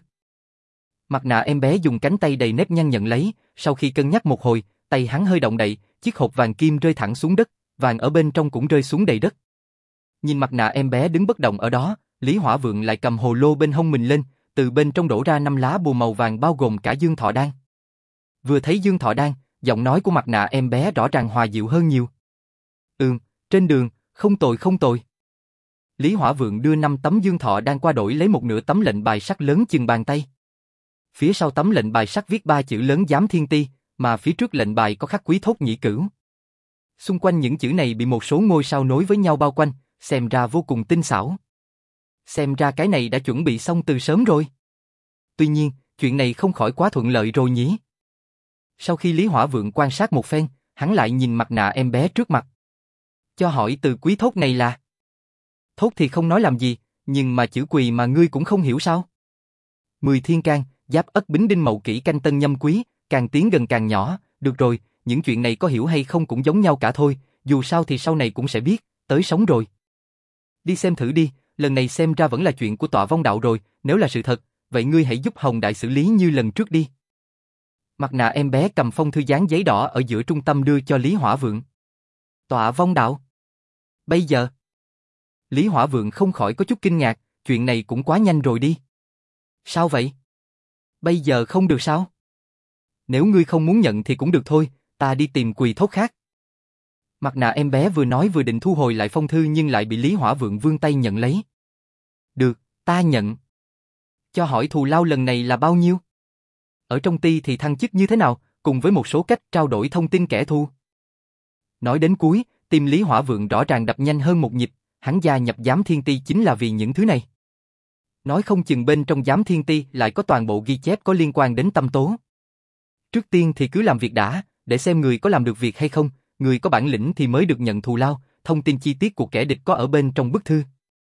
Mặt nạ em bé dùng cánh tay đầy nếp nhăn nhận lấy, sau khi cân nhắc một hồi, tay hắn hơi động đậy, chiếc hộp vàng kim rơi thẳng xuống đất, vàng ở bên trong cũng rơi xuống đầy đất. Nhìn mặt nạ em bé đứng bất động ở đó, Lý Hỏa Vượng lại cầm hồ lô bên hông mình lên, từ bên trong đổ ra năm lá bùa màu vàng bao gồm cả dương thọ đan. Vừa thấy dương thọ đan, giọng nói của mặt nạ em bé rõ ràng hòa dịu hơn nhiều. Ừm, trên đường, không tồi không tồi. Lý Hỏa Vượng đưa năm tấm dương thọ đan qua đổi lấy một nửa tấm lệnh bài sắt lớn chừng bàn tay. Phía sau tấm lệnh bài sắt viết ba chữ lớn Giám Thiên Ti, mà phía trước lệnh bài có khắc Quý Thốt Nhĩ Cửu. Xung quanh những chữ này bị một số ngôi sao nối với nhau bao quanh, xem ra vô cùng tinh xảo. Xem ra cái này đã chuẩn bị xong từ sớm rồi. Tuy nhiên, chuyện này không khỏi quá thuận lợi rồi nhỉ. Sau khi Lý Hỏa Vượng quan sát một phen, hắn lại nhìn mặt nạ em bé trước mặt. Cho hỏi từ Quý Thốt này là? Thốt thì không nói làm gì, nhưng mà chữ Quỳ mà ngươi cũng không hiểu sao? Mười thiên can, Giáp Ất Bính Đinh Mậu Kỷ Canh Tân Nhâm Quý, càng tiến gần càng nhỏ, được rồi, những chuyện này có hiểu hay không cũng giống nhau cả thôi, dù sao thì sau này cũng sẽ biết, tới sống rồi. Đi xem thử đi, lần này xem ra vẫn là chuyện của tọa vong đạo rồi, nếu là sự thật, vậy ngươi hãy giúp Hồng Đại xử lý như lần trước đi. Mặt nạ em bé cầm phong thư dán giấy đỏ ở giữa trung tâm đưa cho Lý Hỏa Vượng. Tọa vong đạo? Bây giờ? Lý Hỏa Vượng không khỏi có chút kinh ngạc, chuyện này cũng quá nhanh rồi đi. Sao vậy? Bây giờ không được sao? Nếu ngươi không muốn nhận thì cũng được thôi, ta đi tìm Quỳ Thốt khác. Mặt nạ em bé vừa nói vừa định thu hồi lại phong thư nhưng lại bị Lý Hỏa Vượng vươn tay nhận lấy. Được, ta nhận. Cho hỏi thù lao lần này là bao nhiêu? Ở trong ti thì thăng chức như thế nào, cùng với một số cách trao đổi thông tin kẻ thù. Nói đến cuối, tim Lý Hỏa Vượng rõ ràng đập nhanh hơn một nhịp, hắn gia nhập Giám Thiên Ti chính là vì những thứ này. Nói không chừng bên trong Giám Thiên Ti lại có toàn bộ ghi chép có liên quan đến tâm tố. Trước tiên thì cứ làm việc đã, để xem người có làm được việc hay không, người có bản lĩnh thì mới được nhận thù lao, thông tin chi tiết của kẻ địch có ở bên trong bức thư.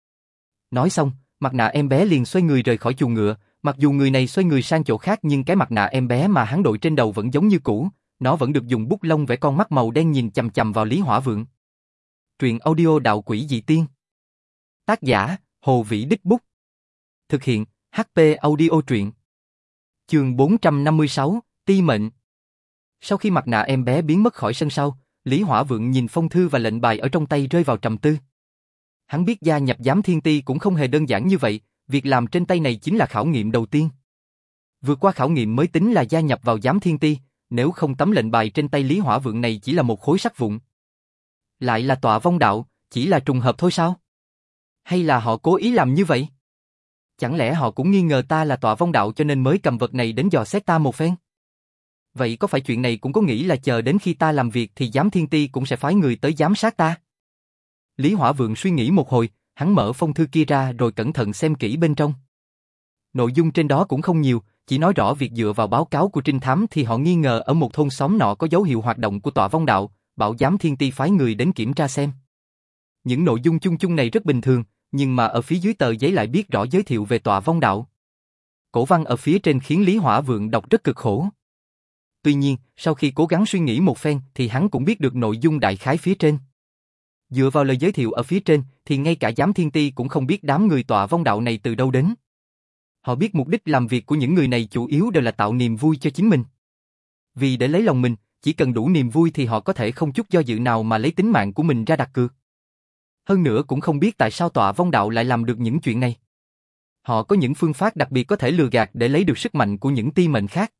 Nói xong, mặt nạ em bé liền xoay người rời khỏi chuồng ngựa, mặc dù người này xoay người sang chỗ khác nhưng cái mặt nạ em bé mà hắn đội trên đầu vẫn giống như cũ, nó vẫn được dùng bút lông vẽ con mắt màu đen nhìn chằm chằm vào Lý Hỏa Vượng. Truyện audio Đạo Quỷ Dị Tiên. Tác giả, Hồ Vĩ Đích Bút. Thực hiện, hát pê Audio Truyện. Chương bốn trăm năm mươi sáu, Ti Mệnh. Sau khi mặt nạ em bé biến mất khỏi sân sau, Lý Hỏa Vượng nhìn phong thư và lệnh bài ở trong tay rơi vào trầm tư. Hắn biết gia nhập Giám Thiên Ti cũng không hề đơn giản như vậy, việc làm trên tay này chính là khảo nghiệm đầu tiên. Vượt qua khảo nghiệm mới tính là gia nhập vào Giám Thiên Ti, nếu không tấm lệnh bài trên tay Lý Hỏa Vượng này chỉ là một khối sắt vụn. Lại là tọa vong đạo, chỉ là trùng hợp thôi sao? Hay là họ cố ý làm như vậy? Chẳng lẽ họ cũng nghi ngờ ta là tọa vong đạo cho nên mới cầm vật này đến dò xét ta một phen? Vậy có phải chuyện này cũng có nghĩ là chờ đến khi ta làm việc thì Giám Thiên Ti cũng sẽ phái người tới giám sát ta? Lý Hỏa Vượng suy nghĩ một hồi, hắn mở phong thư kia ra rồi cẩn thận xem kỹ bên trong. Nội dung trên đó cũng không nhiều, chỉ nói rõ việc dựa vào báo cáo của trinh thám thì họ nghi ngờ ở một thôn xóm nọ có dấu hiệu hoạt động của tọa vong đạo, bảo Giám Thiên Ti phái người đến kiểm tra xem. Những nội dung chung chung này rất bình thường, nhưng mà ở phía dưới tờ giấy lại biết rõ giới thiệu về tọa vong đạo. Cổ văn ở phía trên khiến Lý Hỏa Vượng đọc rất cực khổ. Tuy nhiên, sau khi cố gắng suy nghĩ một phen thì hắn cũng biết được nội dung đại khái phía trên. Dựa vào lời giới thiệu ở phía trên thì ngay cả Giám Thiên Ti cũng không biết đám người tọa vong đạo này từ đâu đến. Họ biết mục đích làm việc của những người này chủ yếu đều là tạo niềm vui cho chính mình. Vì để lấy lòng mình, chỉ cần đủ niềm vui thì họ có thể không chút do dự nào mà lấy tính mạng của mình ra đặt cược. Hơn nữa cũng không biết tại sao tọa vong đạo lại làm được những chuyện này. Họ có những phương pháp đặc biệt có thể lừa gạt để lấy được sức mạnh của những ti mệnh khác.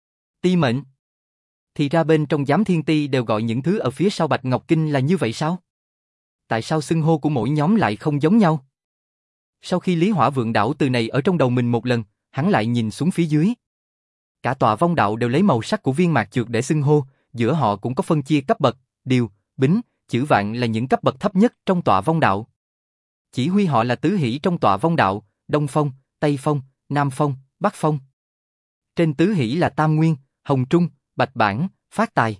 Ti mệnh? Thì ra bên trong giám thiên ti đều gọi những thứ ở phía sau Bạch Ngọc Kinh là như vậy sao? Tại sao xưng hô của mỗi nhóm lại không giống nhau? Sau khi Lý Hỏa Vượng đảo từ này ở trong đầu mình một lần, hắn lại nhìn xuống phía dưới. Cả tòa vong đạo đều lấy màu sắc của viên mạc trược để xưng hô, giữa họ cũng có phân chia cấp bậc, điều, bính, chữ vạn là những cấp bậc thấp nhất trong tòa vong đạo. Chỉ huy họ là tứ hỷ trong tòa vong đạo, Đông Phong, Tây Phong, Nam Phong, Bắc Phong. Trên tứ hỷ là Tam Nguyên, Hồng Trung, Bạch Bản, Phát Tài.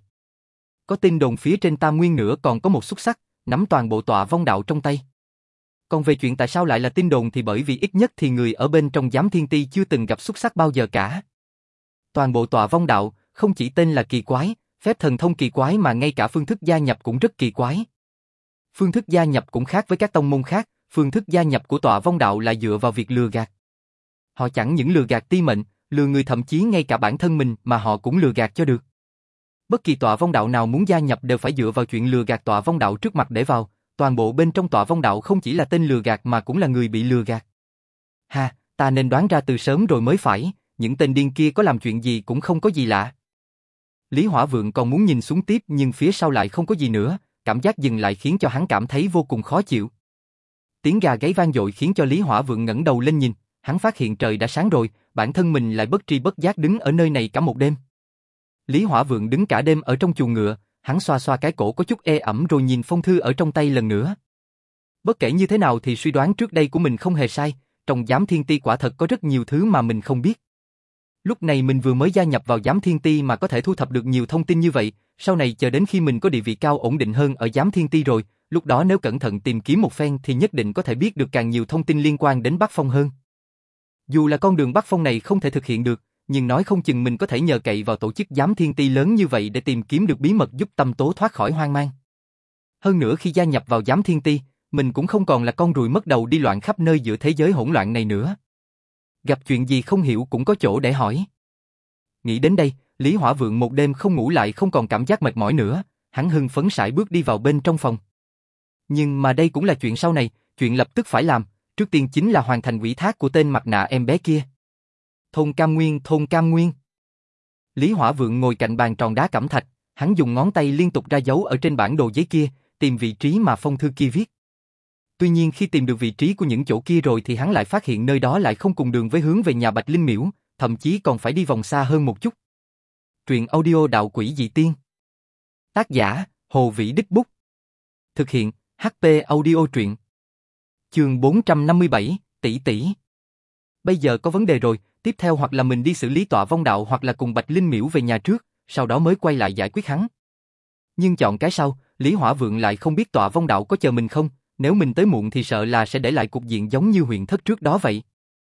Có tin đồn phía trên Tam Nguyên nữa còn có một xúc sắc, nắm toàn bộ tòa vong đạo trong tay. Còn về chuyện tại sao lại là tin đồn thì bởi vì ít nhất thì người ở bên trong giám thiên ti chưa từng gặp xúc sắc bao giờ cả. Toàn bộ tòa vong đạo, không chỉ tên là kỳ quái, phép thần thông kỳ quái mà ngay cả phương thức gia nhập cũng rất kỳ quái. Phương thức gia nhập cũng khác với các tông môn khác, phương thức gia nhập của tòa vong đạo là dựa vào việc lừa gạt. Họ chẳng những lừa gạt ti mệnh, lừa người thậm chí ngay cả bản thân mình mà họ cũng lừa gạt cho được. Bất kỳ tòa vong đạo nào muốn gia nhập đều phải dựa vào chuyện lừa gạt tòa vong đạo trước mặt để vào, toàn bộ bên trong tòa vong đạo không chỉ là tên lừa gạt mà cũng là người bị lừa gạt. Ha, ta nên đoán ra từ sớm rồi mới phải, những tên điên kia có làm chuyện gì cũng không có gì lạ. Lý Hỏa Vượng còn muốn nhìn xuống tiếp nhưng phía sau lại không có gì nữa, cảm giác dừng lại khiến cho hắn cảm thấy vô cùng khó chịu. Tiếng gà gáy vang dội khiến cho Lý Hỏa Vượng ngẩng đầu lên nhìn, hắn phát hiện trời đã sáng rồi, bản thân mình lại bất tri bất giác đứng ở nơi này cả một đêm. Lý Hỏa Vượng đứng cả đêm ở trong chuồng ngựa, hắn xoa xoa cái cổ có chút ê ẩm rồi nhìn phong thư ở trong tay lần nữa. Bất kể như thế nào thì suy đoán trước đây của mình không hề sai, trong giám thiên ti quả thật có rất nhiều thứ mà mình không biết. Lúc này mình vừa mới gia nhập vào giám thiên ti mà có thể thu thập được nhiều thông tin như vậy, sau này chờ đến khi mình có địa vị cao ổn định hơn ở giám thiên ti rồi, lúc đó nếu cẩn thận tìm kiếm một phen thì nhất định có thể biết được càng nhiều thông tin liên quan đến Bắc Phong hơn. Dù là con đường Bắc Phong này không thể thực hiện được, nhưng nói không chừng mình có thể nhờ cậy vào tổ chức giám thiên ti lớn như vậy để tìm kiếm được bí mật giúp Tâm Tố thoát khỏi hoang mang. Hơn nữa khi gia nhập vào giám thiên ti, mình cũng không còn là con ruồi mất đầu đi loạn khắp nơi giữa thế giới hỗn loạn này nữa. Gặp chuyện gì không hiểu cũng có chỗ để hỏi. Nghĩ đến đây, Lý Hỏa Vượng một đêm không ngủ lại không còn cảm giác mệt mỏi nữa, hắn hưng phấn sải bước đi vào bên trong phòng. Nhưng mà đây cũng là chuyện sau này, chuyện lập tức phải làm, trước tiên chính là hoàn thành ủy thác của tên mặt nạ em bé kia. Thôn Cam Nguyên, thôn Cam Nguyên. Lý Hỏa Vượng ngồi cạnh bàn tròn đá cẩm thạch, hắn dùng ngón tay liên tục ra dấu ở trên bản đồ giấy kia, tìm vị trí mà phong thư kia viết. Tuy nhiên khi tìm được vị trí của những chỗ kia rồi thì hắn lại phát hiện nơi đó lại không cùng đường với hướng về nhà Bạch Linh Miễu, thậm chí còn phải đi vòng xa hơn một chút. Truyện audio Đạo Quỷ Dị Tiên. Tác giả, Hồ Vĩ Đích Bút. Thực hiện, hát pê Audio Truyện. Chương bốn trăm năm mươi bảy, tỷ tỷ. Bây giờ có vấn đề rồi, tiếp theo hoặc là mình đi xử lý tọa vong đạo hoặc là cùng Bạch Linh Miễu về nhà trước, sau đó mới quay lại giải quyết hắn. Nhưng chọn cái sau, Lý Hỏa Vượng lại không biết tọa vong đạo có chờ mình không, nếu mình tới muộn thì sợ là sẽ để lại cục diện giống như huyện thất trước đó vậy.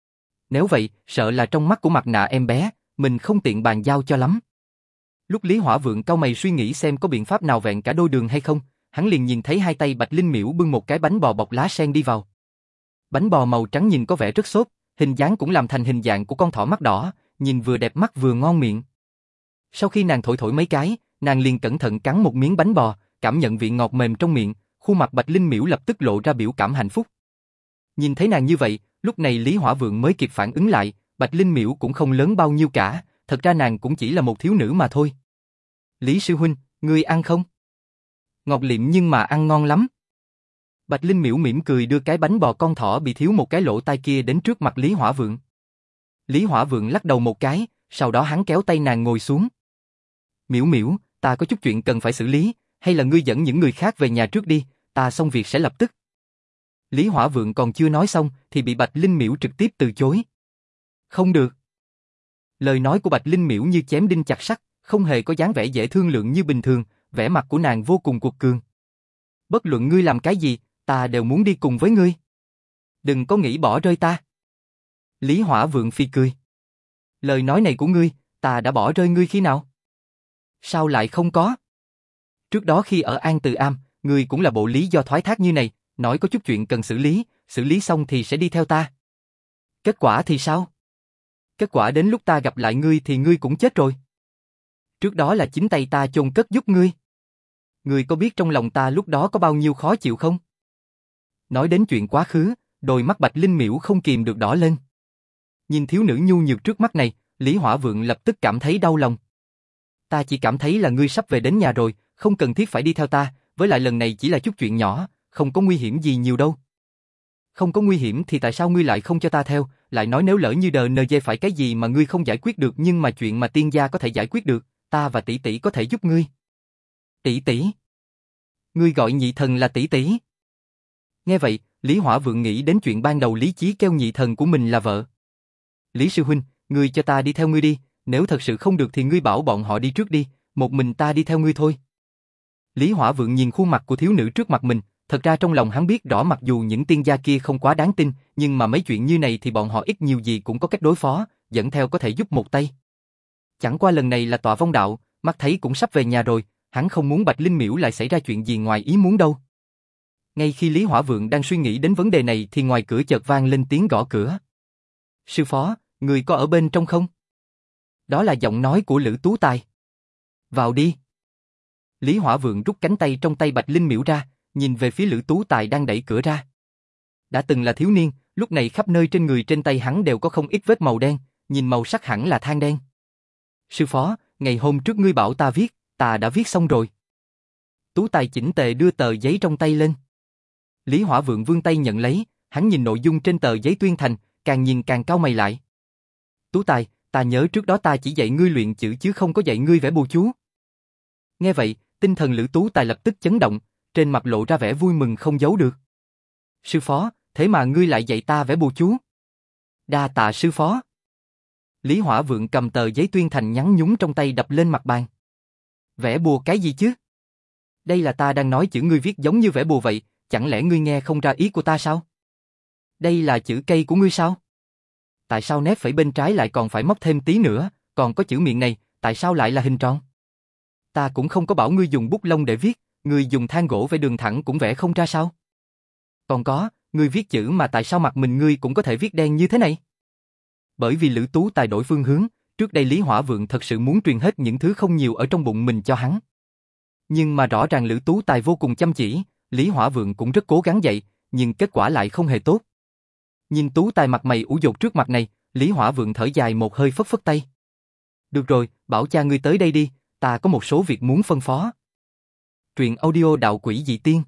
Nếu vậy, sợ là trong mắt của mặt nạ em bé, mình không tiện bàn giao cho lắm. Lúc Lý Hỏa Vượng cau mày suy nghĩ xem có biện pháp nào vẹn cả đôi đường hay không, hắn liền nhìn thấy hai tay Bạch Linh Miễu bưng một cái bánh bò bọc lá sen đi vào. Bánh bò màu trắng nhìn có vẻ rất xốp, hình dáng cũng làm thành hình dạng của con thỏ mắt đỏ, nhìn vừa đẹp mắt vừa ngon miệng. Sau khi nàng thổi thổi mấy cái, nàng liền cẩn thận cắn một miếng bánh bò, cảm nhận vị ngọt mềm trong miệng, khuôn mặt Bạch Linh Miễu lập tức lộ ra biểu cảm hạnh phúc. Nhìn thấy nàng như vậy, lúc này Lý Hỏa Vượng mới kịp phản ứng lại, Bạch Linh Miễu cũng không lớn bao nhiêu cả, thật ra nàng cũng chỉ là một thiếu nữ mà thôi. Lý sư huynh, ngươi ăn không? Ngọt liệm nhưng mà ăn ngon lắm. Bạch Linh Miễu mỉm cười đưa cái bánh bò con thỏ bị thiếu một cái lỗ tai kia đến trước mặt Lý Hỏa Vượng. Lý Hỏa Vượng lắc đầu một cái, sau đó hắn kéo tay nàng ngồi xuống. Miễu Miễu, ta có chút chuyện cần phải xử lý, hay là ngươi dẫn những người khác về nhà trước đi, ta xong việc sẽ lập tức. Lý Hỏa Vượng còn chưa nói xong thì bị Bạch Linh Miễu trực tiếp từ chối. Không được. Lời nói của Bạch Linh Miễu như chém đinh chặt sắt, không hề có dáng vẻ dễ thương lượng như bình thường, vẻ mặt của nàng vô cùng cuột cường. Bất luận ngươi làm cái gì, ta đều muốn đi cùng với ngươi. Đừng có nghĩ bỏ rơi ta. Lý Hỏa Vượng phi cười. Lời nói này của ngươi, ta đã bỏ rơi ngươi khi nào? Sao lại không có? Trước đó khi ở An Từ Am, ngươi cũng là bộ lý do thoái thác như này, nói có chút chuyện cần xử lý, xử lý xong thì sẽ đi theo ta. Kết quả thì sao? Kết quả đến lúc ta gặp lại ngươi thì ngươi cũng chết rồi. Trước đó là chính tay ta chôn cất giúp ngươi. Ngươi có biết trong lòng ta lúc đó có bao nhiêu khó chịu không? Nói đến chuyện quá khứ, Đôi mắt Bạch Linh Miễu không kìm được đỏ lên. Nhìn thiếu nữ nhu nhược trước mắt này, Lý Hỏa Vượng lập tức cảm thấy đau lòng. Ta chỉ cảm thấy là ngươi sắp về đến nhà rồi, không cần thiết phải đi theo ta, với lại lần này chỉ là chút chuyện nhỏ, không có nguy hiểm gì nhiều đâu. Không có nguy hiểm thì tại sao ngươi lại không cho ta theo, lại nói nếu lỡ như đờ nờ dê phải cái gì mà ngươi không giải quyết được nhưng mà chuyện mà tiên gia có thể giải quyết được, ta và tỷ tỷ có thể giúp ngươi. Tỷ tỷ? Ngươi gọi nhị thần là tỷ tỷ? Nghe vậy, Lý Hỏa Vượng nghĩ đến chuyện ban đầu Lý Chí kêu nhị thần của mình là vợ. Lý sư huynh, ngươi cho ta đi theo ngươi đi, nếu thật sự không được thì ngươi bảo bọn họ đi trước đi, một mình ta đi theo ngươi thôi. Lý Hỏa Vượng nhìn khuôn mặt của thiếu nữ trước mặt mình, thật ra trong lòng hắn biết rõ mặc dù những tiên gia kia không quá đáng tin, nhưng mà mấy chuyện như này thì bọn họ ít nhiều gì cũng có cách đối phó, dẫn theo có thể giúp một tay. Chẳng qua lần này là tọa vong đạo, mắt thấy cũng sắp về nhà rồi, hắn không muốn Bạch Linh Miễu lại xảy ra chuyện gì ngoài ý muốn đâu. Ngay khi Lý Hỏa Vượng đang suy nghĩ đến vấn đề này thì ngoài cửa chợt vang lên tiếng gõ cửa. Sư phó, người có ở bên trong không? Đó là giọng nói của Lữ Tú Tài. Vào đi. Lý Hỏa Vượng rút cánh tay trong tay Bạch Linh Miễu ra, nhìn về phía Lữ Tú Tài đang đẩy cửa ra. Đã từng là thiếu niên, lúc này khắp nơi trên người trên tay hắn đều có không ít vết màu đen, nhìn màu sắc hẳn là than đen. Sư phó, ngày hôm trước ngươi bảo ta viết, ta đã viết xong rồi. Tú Tài chỉnh tề đưa tờ giấy trong tay lên. Lý Hỏa Vượng vươn tay nhận lấy, hắn nhìn nội dung trên tờ giấy tuyên thành, càng nhìn càng cau mày lại. Tú Tài, ta nhớ trước đó ta chỉ dạy ngươi luyện chữ chứ không có dạy ngươi vẽ bùa chú. Nghe vậy, tinh thần Lữ Tú Tài lập tức chấn động, trên mặt lộ ra vẻ vui mừng không giấu được. Sư phó, thế mà ngươi lại dạy ta vẽ bùa chú. Đa tạ sư phó. Lý Hỏa Vượng cầm tờ giấy tuyên thành nhắn nhúng trong tay đập lên mặt bàn. Vẽ bùa cái gì chứ? Đây là ta đang nói chữ ngươi viết giống như vẽ bùa vậy, chẳng lẽ ngươi nghe không ra ý của ta sao? Đây là chữ cây của ngươi sao? Tại sao nét phẩy bên trái lại còn phải móc thêm tí nữa, còn có chữ miệng này, tại sao lại là hình tròn? Ta cũng không có bảo ngươi dùng bút lông để viết, ngươi dùng than gỗ vẽ đường thẳng cũng vẽ không ra sao? Còn có, ngươi viết chữ mà tại sao mặt mình ngươi cũng có thể viết đen như thế này? Bởi vì Lữ Tú Tài đổi phương hướng, trước đây Lý Hỏa Vượng thật sự muốn truyền hết những thứ không nhiều ở trong bụng mình cho hắn. Nhưng mà rõ ràng Lữ Tú Tài vô cùng chăm chỉ, Lý Hỏa Vượng cũng rất cố gắng dạy, nhưng kết quả lại không hề tốt. Nhìn Tú Tài mặt mày ủ dột trước mặt này, Lý Hỏa Vượng thở dài một hơi phất phất tay. Được rồi, bảo cha ngươi tới đây đi, ta có một số việc muốn phân phó. Truyện audio Đạo Quỷ Dị Tiên.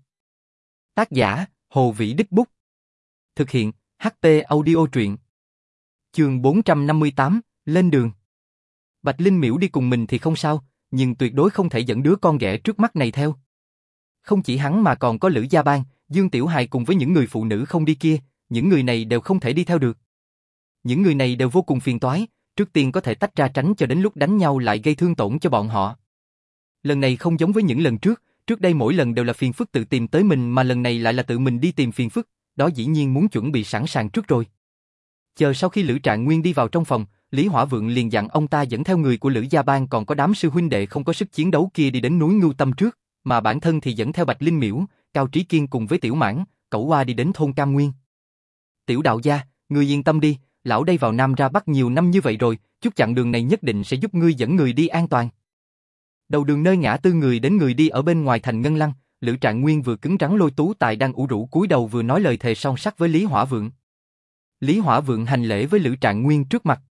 Tác giả, Hồ Vĩ Đích Bút. Thực hiện, hát tê Audio Truyện. Chương bốn trăm năm mươi tám, lên đường. Bạch Linh Miễu đi cùng mình thì không sao, nhưng tuyệt đối không thể dẫn đứa con ghẻ trước mắt này theo. Không chỉ hắn mà còn có Lữ Gia Bang, Dương Tiểu Hài cùng với những người phụ nữ không đi kia, những người này đều không thể đi theo được. Những người này đều vô cùng phiền toái, trước tiên có thể tách ra tránh cho đến lúc đánh nhau lại gây thương tổn cho bọn họ. Lần này không giống với những lần trước, trước đây mỗi lần đều là phiền phức tự tìm tới mình mà lần này lại là tự mình đi tìm phiền phức, đó dĩ nhiên muốn chuẩn bị sẵn sàng trước rồi. Chờ sau khi Lữ Trạng Nguyên đi vào trong phòng, Lý Hỏa Vượng liền dặn ông ta dẫn theo người của Lữ Gia Bang còn có đám sư huynh đệ không có sức chiến đấu kia đi đến núi Ngưu Tâm trước, mà bản thân thì dẫn theo Bạch Linh Miễu, Cao Trí Kiên cùng với Tiểu Mãn, Cẩu Oa đi đến thôn Cam Nguyên. Tiểu đạo gia, ngươi yên tâm đi, lão đây vào Nam ra Bắc nhiều năm như vậy rồi, chút chặng đường này nhất định sẽ giúp ngươi dẫn người đi an toàn. Đầu đường nơi ngã tư người đến người đi ở bên ngoài thành Ngân Lăng, Lữ Trạng Nguyên vừa cứng rắn lôi Tú Tài đang ủ rũ cúi đầu vừa nói lời thề son sắt với Lý Hỏa Vượng. Lý Hỏa Vượng hành lễ với Lữ Trạng Nguyên trước mặt.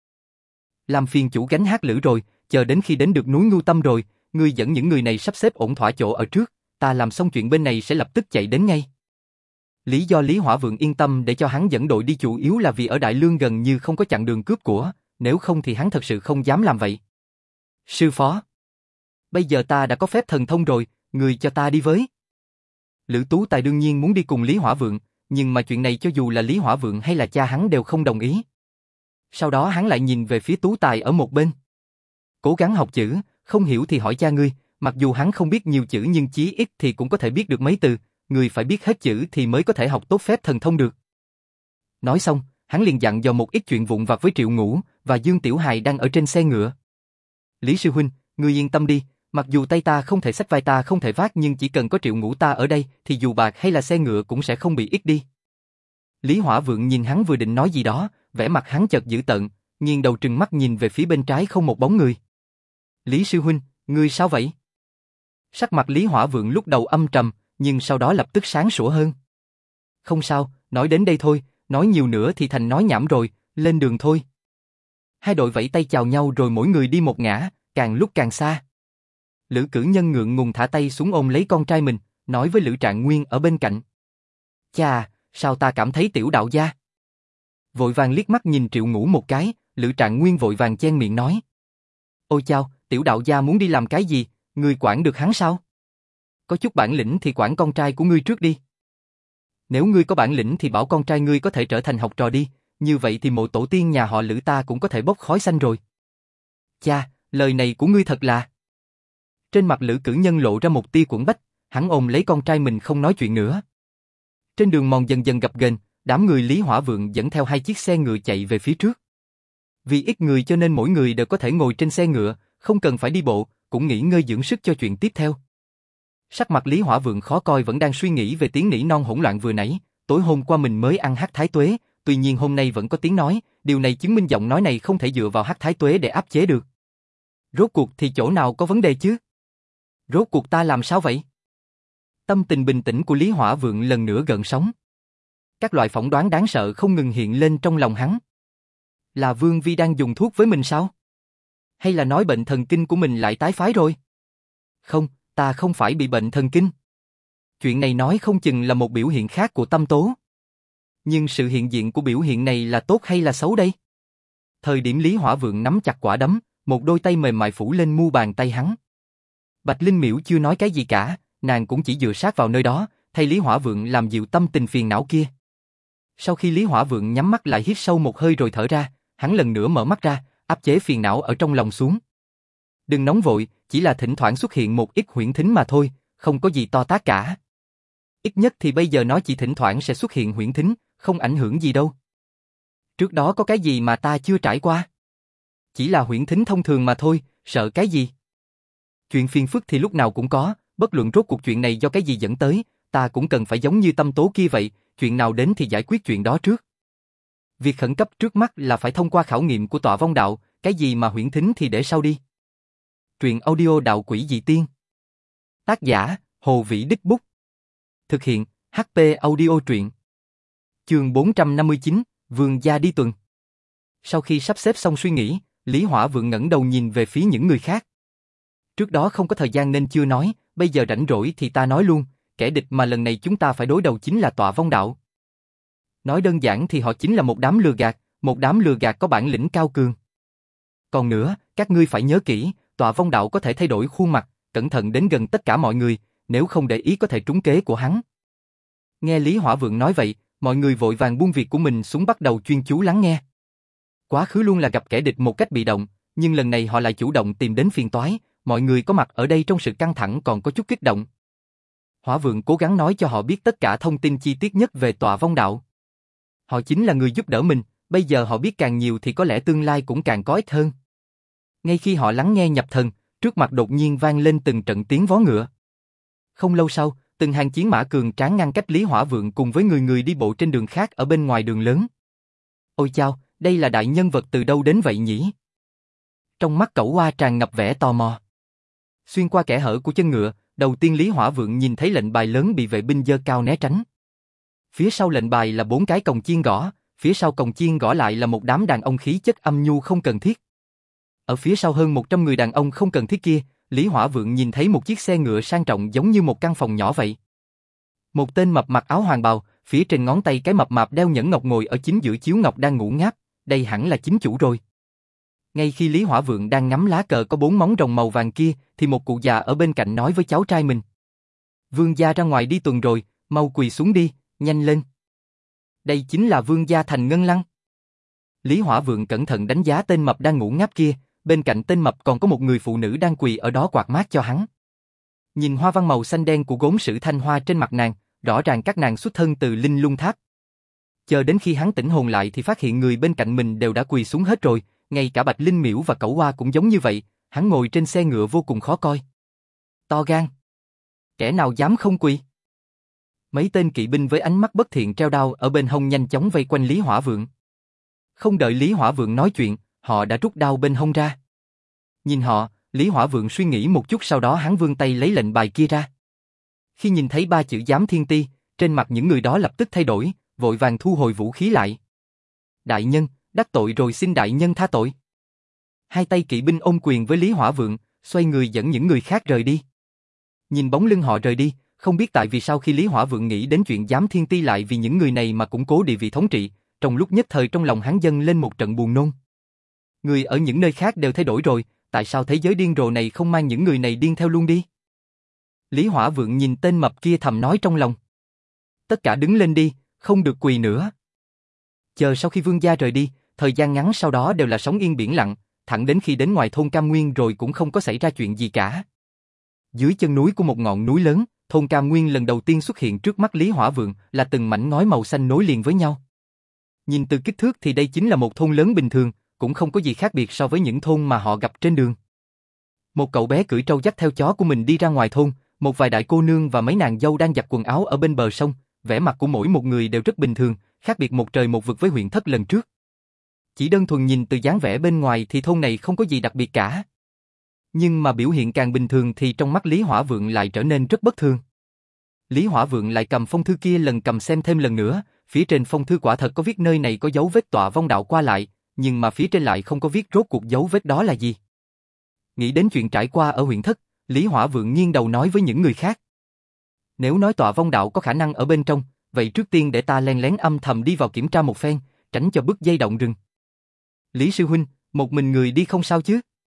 Làm phiền chủ gánh hát Lữ rồi, chờ đến khi đến được núi Ngưu Tâm rồi, ngươi dẫn những người này sắp xếp ổn thỏa chỗ ở trước, ta làm xong chuyện bên này sẽ lập tức chạy đến ngay. Lý do Lý Hỏa Vượng yên tâm để cho hắn dẫn đội đi chủ yếu là vì ở Đại Lương gần như không có chặn đường cướp của, nếu không thì hắn thật sự không dám làm vậy. Sư phó, bây giờ ta đã có phép thần thông rồi, người cho ta đi với. Lữ Tú Tài đương nhiên muốn đi cùng Lý Hỏa Vượng, nhưng mà chuyện này cho dù là Lý Hỏa Vượng hay là cha hắn đều không đồng ý. Sau đó hắn lại nhìn về phía Tú Tài ở một bên. Cố gắng học chữ, không hiểu thì hỏi cha ngươi, mặc dù hắn không biết nhiều chữ nhưng chí ít thì cũng có thể biết được mấy từ, người phải biết hết chữ thì mới có thể học tốt phép thần thông được. Nói xong, hắn liền dặn dò một ít chuyện vụn vặt với Triệu Ngũ và Dương Tiểu Hài đang ở trên xe ngựa. Lý sư huynh, ngươi yên tâm đi, mặc dù tay ta không thể xách vai ta không thể vác nhưng chỉ cần có Triệu Ngũ ta ở đây thì dù bạc hay là xe ngựa cũng sẽ không bị ít đi. Lý Hỏa Vượng nhìn hắn vừa định nói gì đó, vẻ mặt hắn chợt dữ tợn, nghiêng đầu trừng mắt nhìn về phía bên trái không một bóng người. Lý sư huynh, ngươi sao vậy? Sắc mặt Lý Hỏa Vượng lúc đầu âm trầm, nhưng sau đó lập tức sáng sủa hơn. Không sao, nói đến đây thôi, nói nhiều nữa thì thành nói nhảm rồi, lên đường thôi. Hai đội vẫy tay chào nhau rồi mỗi người đi một ngã, càng lúc càng xa. Lữ Cử Nhân ngượng ngùng thả tay xuống ôm lấy con trai mình, nói với Lữ Trạng Nguyên ở bên cạnh. Chà, sao ta cảm thấy tiểu đạo gia? Vội vàng liếc mắt nhìn Triệu Ngũ một cái, Lữ Trạng Nguyên vội vàng chen miệng nói. Ôi chao, tiểu đạo gia muốn đi làm cái gì, ngươi quản được hắn sao? Có chút bản lĩnh thì quản con trai của ngươi trước đi. Nếu ngươi có bản lĩnh thì bảo con trai ngươi có thể trở thành học trò đi, như vậy thì mộ tổ tiên nhà họ Lữ ta cũng có thể bốc khói xanh rồi. Cha, lời này của ngươi thật là... Trên mặt Lữ Cử Nhân lộ ra một tia quẫn bách, hắn ôm lấy con trai mình không nói chuyện nữa. Trên đường mòn dần dần gập ghềnh, đám người Lý Hỏa Vượng dẫn theo hai chiếc xe ngựa chạy về phía trước. Vì ít người cho nên mỗi người đều có thể ngồi trên xe ngựa, không cần phải đi bộ, cũng nghỉ ngơi dưỡng sức cho chuyện tiếp theo. Sắc mặt Lý Hỏa Vượng khó coi vẫn đang suy nghĩ về tiếng nỉ non hỗn loạn vừa nãy, tối hôm qua mình mới ăn hắc thái tuế, tuy nhiên hôm nay vẫn có tiếng nói, điều này chứng minh giọng nói này không thể dựa vào hắc thái tuế để áp chế được. Rốt cuộc thì chỗ nào có vấn đề chứ? Rốt cuộc ta làm sao vậy? Tâm tình bình tĩnh của Lý Hỏa Vượng lần nữa gợn sóng. Các loại phỏng đoán đáng sợ không ngừng hiện lên trong lòng hắn. Là Vương Vi đang dùng thuốc với mình sao? Hay là nói bệnh thần kinh của mình lại tái phái rồi? Không, ta không phải bị bệnh thần kinh. Chuyện này nói không chừng là một biểu hiện khác của tâm tố. Nhưng sự hiện diện của biểu hiện này là tốt hay là xấu đây? Thời điểm Lý Hỏa Vượng nắm chặt quả đấm, một đôi tay mềm mại phủ lên mu bàn tay hắn. Bạch Linh Miễu chưa nói cái gì cả, nàng cũng chỉ dựa sát vào nơi đó, thay Lý Hỏa Vượng làm dịu tâm tình phiền não kia. Sau khi Lý Hỏa Vượng nhắm mắt lại hít sâu một hơi rồi thở ra, hắn lần nữa mở mắt ra, áp chế phiền não ở trong lòng xuống. Đừng nóng vội, chỉ là thỉnh thoảng xuất hiện một ít huyễn thính mà thôi, không có gì to tát cả. Ít nhất thì bây giờ nó chỉ thỉnh thoảng sẽ xuất hiện huyễn thính, không ảnh hưởng gì đâu. Trước đó có cái gì mà ta chưa trải qua? Chỉ là huyễn thính thông thường mà thôi, sợ cái gì? Chuyện phiền phức thì lúc nào cũng có, bất luận rốt cuộc chuyện này do cái gì dẫn tới, ta cũng cần phải giống như tâm tố kia vậy, chuyện nào đến thì giải quyết chuyện đó trước. Việc khẩn cấp trước mắt là phải thông qua khảo nghiệm của tọa vong đạo, cái gì mà huyễn thính thì để sau đi. Truyện audio Đạo Quỷ Dị Tiên. Tác giả, Hồ Vĩ Đích Bút. Thực hiện, hát pê Audio Truyện. Chương bốn trăm năm mươi chín, Vương gia đi tuần. Sau khi sắp xếp xong suy nghĩ, Lý Hỏa Vượng ngẩng đầu nhìn về phía những người khác. Trước đó không có thời gian nên chưa nói, bây giờ rảnh rỗi thì ta nói luôn, kẻ địch mà lần này chúng ta phải đối đầu chính là tọa vong đạo. Nói đơn giản thì họ chính là một đám lừa gạt, một đám lừa gạt có bản lĩnh cao cường. Còn nữa, các ngươi phải nhớ kỹ, tọa vong đạo có thể thay đổi khuôn mặt, cẩn thận đến gần tất cả mọi người, nếu không để ý có thể trúng kế của hắn. Nghe Lý Hỏa Vượng nói vậy, mọi người vội vàng buông việc của mình xuống bắt đầu chuyên chú lắng nghe. Quá khứ luôn là gặp kẻ địch một cách bị động, nhưng lần này họ lại chủ động tìm đến phiền toái, mọi người có mặt ở đây trong sự căng thẳng còn có chút kích động. Hỏa Vượng cố gắng nói cho họ biết tất cả thông tin chi tiết nhất về tọa vong đạo. Họ chính là người giúp đỡ mình, bây giờ họ biết càng nhiều thì có lẽ tương lai cũng càng có ích hơn. Ngay khi họ lắng nghe nhập thần, trước mặt đột nhiên vang lên từng trận tiếng vó ngựa. Không lâu sau, từng hàng chiến mã cường tráng ngăn cách Lý Hỏa Vượng cùng với người người đi bộ trên đường khác ở bên ngoài đường lớn. Ôi chao, đây là đại nhân vật từ đâu đến vậy nhỉ? Trong mắt Cẩu Oa tràn ngập vẻ tò mò. Xuyên qua kẽ hở của chân ngựa, đầu tiên Lý Hỏa Vượng nhìn thấy lệnh bài lớn bị vệ binh giơ cao né tránh. Phía sau lệnh bài là bốn cái cồng chiên gõ, phía sau cồng chiên gõ lại là một đám đàn ông khí chất âm nhu không cần thiết. Ở phía sau hơn một trăm người đàn ông không cần thiết kia, Lý Hỏa Vượng nhìn thấy một chiếc xe ngựa sang trọng giống như một căn phòng nhỏ vậy. Một tên mập mặc áo hoàng bào, phía trên ngón tay cái mập mạp đeo nhẫn ngọc ngồi ở chính giữa chiếu ngọc đang ngủ ngáp, đây hẳn là chính chủ rồi. Ngay khi Lý Hỏa Vượng đang ngắm lá cờ có bốn móng rồng màu vàng kia, thì một cụ già ở bên cạnh nói với cháu trai mình. Vương gia ra ngoài đi tuần rồi, mau quỳ xuống đi, nhanh lên. Đây chính là vương gia Thành Ngân Lăng. Lý Hỏa Vượng cẩn thận đánh giá tên mập đang ngủ ngáp kia, bên cạnh tên mập còn có một người phụ nữ đang quỳ ở đó quạt mát cho hắn. Nhìn hoa văn màu xanh đen của gốm sứ thanh hoa trên mặt nàng, rõ ràng các nàng xuất thân từ Linh Lung Tháp. Chờ đến khi hắn tỉnh hồn lại thì phát hiện người bên cạnh mình đều đã quỳ xuống hết rồi, ngay cả Bạch Linh Miễu và Cẩu Oa cũng giống như vậy, hắn ngồi trên xe ngựa vô cùng khó coi. To gan! Kẻ nào dám không quỳ? Mấy tên kỵ binh với ánh mắt bất thiện treo đao ở bên hông nhanh chóng vây quanh Lý Hỏa Vượng. Không đợi Lý Hỏa Vượng nói chuyện, họ đã rút đao bên hông ra. Nhìn họ, Lý Hỏa Vượng suy nghĩ một chút, sau đó hắn vươn tay lấy lệnh bài kia ra. Khi nhìn thấy ba chữ Giám Thiên Ti, trên mặt những người đó lập tức thay đổi, vội vàng thu hồi vũ khí lại. Đại nhân, đắc tội rồi xin đại nhân tha tội. Hai tay kỵ binh ôm quyền với Lý Hỏa Vượng, xoay người dẫn những người khác rời đi. Nhìn bóng lưng họ rời đi, không biết tại vì sao khi Lý Hỏa Vượng nghĩ đến chuyện giám thiên ti lại vì những người này mà củng cố địa vị thống trị, trong lúc nhất thời trong lòng hắn dâng lên một trận buồn nôn. Người ở những nơi khác đều thay đổi rồi, tại sao thế giới điên rồ này không mang những người này điên theo luôn đi? Lý Hỏa Vượng nhìn tên mập kia thầm nói trong lòng. Tất cả đứng lên đi, không được quỳ nữa. Chờ sau khi vương gia rời đi, thời gian ngắn sau đó đều là sóng yên biển lặng, thẳng đến khi đến ngoài thôn Cam Nguyên rồi cũng không có xảy ra chuyện gì cả. Dưới chân núi của một ngọn núi lớn, thôn Cam Nguyên lần đầu tiên xuất hiện trước mắt Lý Hỏa Vượng là từng mảnh ngói màu xanh nối liền với nhau. Nhìn từ kích thước thì đây chính là một thôn lớn bình thường, cũng không có gì khác biệt so với những thôn mà họ gặp trên đường. Một cậu bé cưỡi trâu dắt theo chó của mình đi ra ngoài thôn, một vài đại cô nương và mấy nàng dâu đang giặt quần áo ở bên bờ sông, vẻ mặt của mỗi một người đều rất bình thường, khác biệt một trời một vực với huyện thất lần trước. Chỉ đơn thuần nhìn từ dáng vẻ bên ngoài thì thôn này không có gì đặc biệt cả. Nhưng mà biểu hiện càng bình thường thì trong mắt Lý Hỏa Vượng lại trở nên rất bất thường. Lý Hỏa Vượng lại cầm phong thư kia lần cầm xem thêm lần nữa, phía trên phong thư quả thật có viết nơi này có dấu vết tọa vong đạo qua lại, nhưng mà phía trên lại không có viết rốt cuộc dấu vết đó là gì. Nghĩ đến chuyện trải qua ở huyện thất, Lý Hỏa Vượng nghiêng đầu nói với những người khác. Nếu nói tọa vong đạo có khả năng ở bên trong, vậy trước tiên để ta len lén âm thầm đi vào kiểm tra một phen, tránh cho bứt dây động rừng. Lý sư huynh, một mình người đi không sao chứ?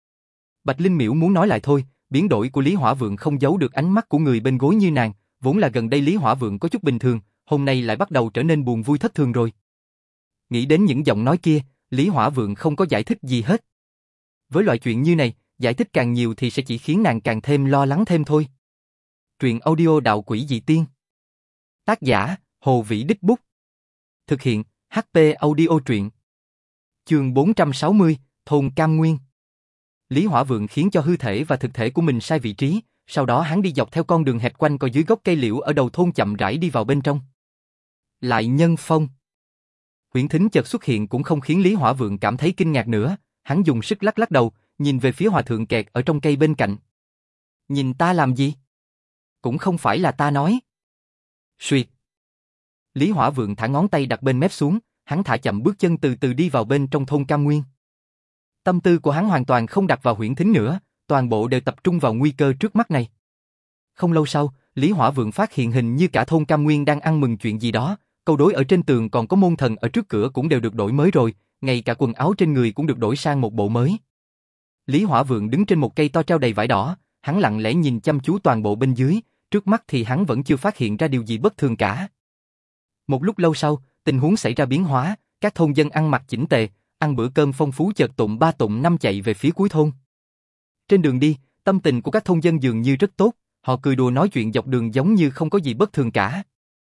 Bạch Linh Miễu muốn nói lại thôi, biến đổi của Lý Hỏa Vượng không giấu được ánh mắt của người bên gối như nàng, vốn là gần đây Lý Hỏa Vượng có chút bình thường, hôm nay lại bắt đầu trở nên buồn vui thất thường rồi. Nghĩ đến những giọng nói kia, Lý Hỏa Vượng không có giải thích gì hết. Với loại chuyện như này, giải thích càng nhiều thì sẽ chỉ khiến nàng càng thêm lo lắng thêm thôi. Truyện audio Đạo Quỷ Dị Tiên. Tác giả, Hồ Vĩ Đích Bút. Thực hiện, hát pê Audio Truyện. Chương bốn trăm sáu mươi, Thôn Cam Nguyên. Lý Hỏa Vượng khiến cho hư thể và thực thể của mình sai vị trí, sau đó hắn đi dọc theo con đường hẹp quanh co dưới gốc cây liễu ở đầu thôn chậm rãi đi vào bên trong. Lại nhân phong. Huyễn Thính chợt xuất hiện cũng không khiến Lý Hỏa Vượng cảm thấy kinh ngạc nữa, hắn dùng sức lắc lắc đầu, nhìn về phía hòa thượng kẹt ở trong cây bên cạnh. Nhìn ta làm gì? Cũng không phải là ta nói. Xuyệt. Lý Hỏa Vượng thả ngón tay đặt bên mép xuống, hắn thả chậm bước chân từ từ đi vào bên trong thôn Cam Nguyên. Tâm tư của hắn hoàn toàn không đặt vào Huyễn Thính nữa, toàn bộ đều tập trung vào nguy cơ trước mắt này. Không lâu sau, Lý Hỏa Vượng phát hiện hình như cả thôn Cam Nguyên đang ăn mừng chuyện gì đó, câu đối ở trên tường còn có môn thần ở trước cửa cũng đều được đổi mới rồi, ngay cả quần áo trên người cũng được đổi sang một bộ mới. Lý Hỏa Vượng đứng trên một cây to treo đầy vải đỏ, hắn lặng lẽ nhìn chăm chú toàn bộ bên dưới, trước mắt thì hắn vẫn chưa phát hiện ra điều gì bất thường cả. Một lúc lâu sau, tình huống xảy ra biến hóa, các thôn dân ăn mặc chỉnh tề, ăn bữa cơm phong phú chợt tụng ba tụng năm chạy về phía cuối thôn. Trên đường đi, tâm tình của các thôn dân dường như rất tốt, họ cười đùa nói chuyện dọc đường giống như không có gì bất thường cả.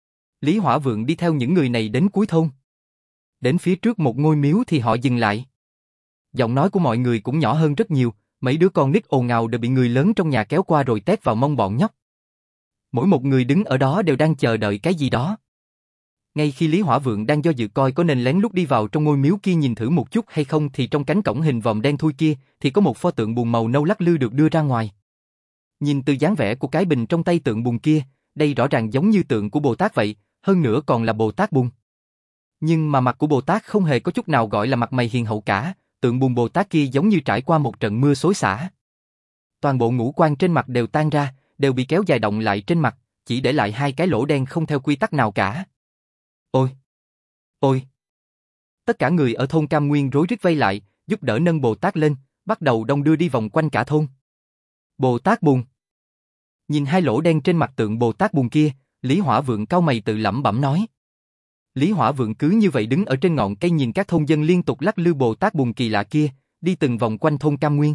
Lý Hỏa Vượng đi theo những người này đến cuối thôn. Đến phía trước một ngôi miếu thì họ dừng lại. Giọng nói của mọi người cũng nhỏ hơn rất nhiều, mấy đứa con nít ồn ào đều bị người lớn trong nhà kéo qua rồi tét vào mông bọn nhóc. Mỗi một người đứng ở đó đều đang chờ đợi cái gì đó. Ngay khi Lý Hỏa Vượng đang do dự coi có nên lén lút đi vào trong ngôi miếu kia nhìn thử một chút hay không thì trong cánh cổng hình vòm đen thui kia thì có một pho tượng bùn màu nâu lắc lư được đưa ra ngoài. Nhìn từ dáng vẻ của cái bình trong tay tượng bùn kia, đây rõ ràng giống như tượng của Bồ Tát vậy, hơn nữa còn là Bồ Tát bùn. Nhưng mà mặt của Bồ Tát không hề có chút nào gọi là mặt mày hiền hậu cả, tượng bùn Bồ Tát kia giống như trải qua một trận mưa xối xả. Toàn bộ ngũ quan trên mặt đều tan ra, đều bị kéo dài động lại trên mặt, chỉ để lại hai cái lỗ đen không theo quy tắc nào cả. Ôi! Ôi! Tất cả người ở thôn Cam Nguyên rối rít vây lại, giúp đỡ nâng Bồ Tát lên, bắt đầu đong đưa đi vòng quanh cả thôn. Bồ Tát bùn! Nhìn hai lỗ đen trên mặt tượng Bồ Tát bùn kia, Lý Hỏa Vượng cau mày tự lẩm bẩm nói. Lý Hỏa Vượng cứ như vậy đứng ở trên ngọn cây nhìn các thôn dân liên tục lắc lư Bồ Tát bùn kỳ lạ kia, đi từng vòng quanh thôn Cam Nguyên.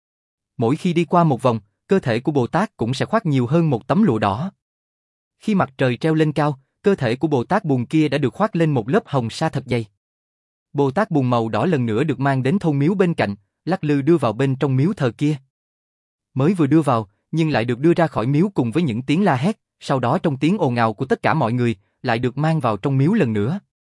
Mỗi khi đi qua một vòng, cơ thể của Bồ Tát cũng sẽ khoác nhiều hơn một tấm lụa đỏ. Khi mặt trời treo lên cao, cơ thể của Bồ Tát bùn kia đã được khoác lên một lớp hồng sa thật dày. Bồ Tát bùn màu đỏ lần nữa được mang đến thôn miếu bên cạnh, lắc lư đưa vào bên trong miếu thờ kia. Mới vừa đưa vào, nhưng lại được đưa ra khỏi miếu cùng với những tiếng la hét, sau đó trong tiếng ồn ào của tất cả mọi người, lại được mang vào trong miếu lần nữa.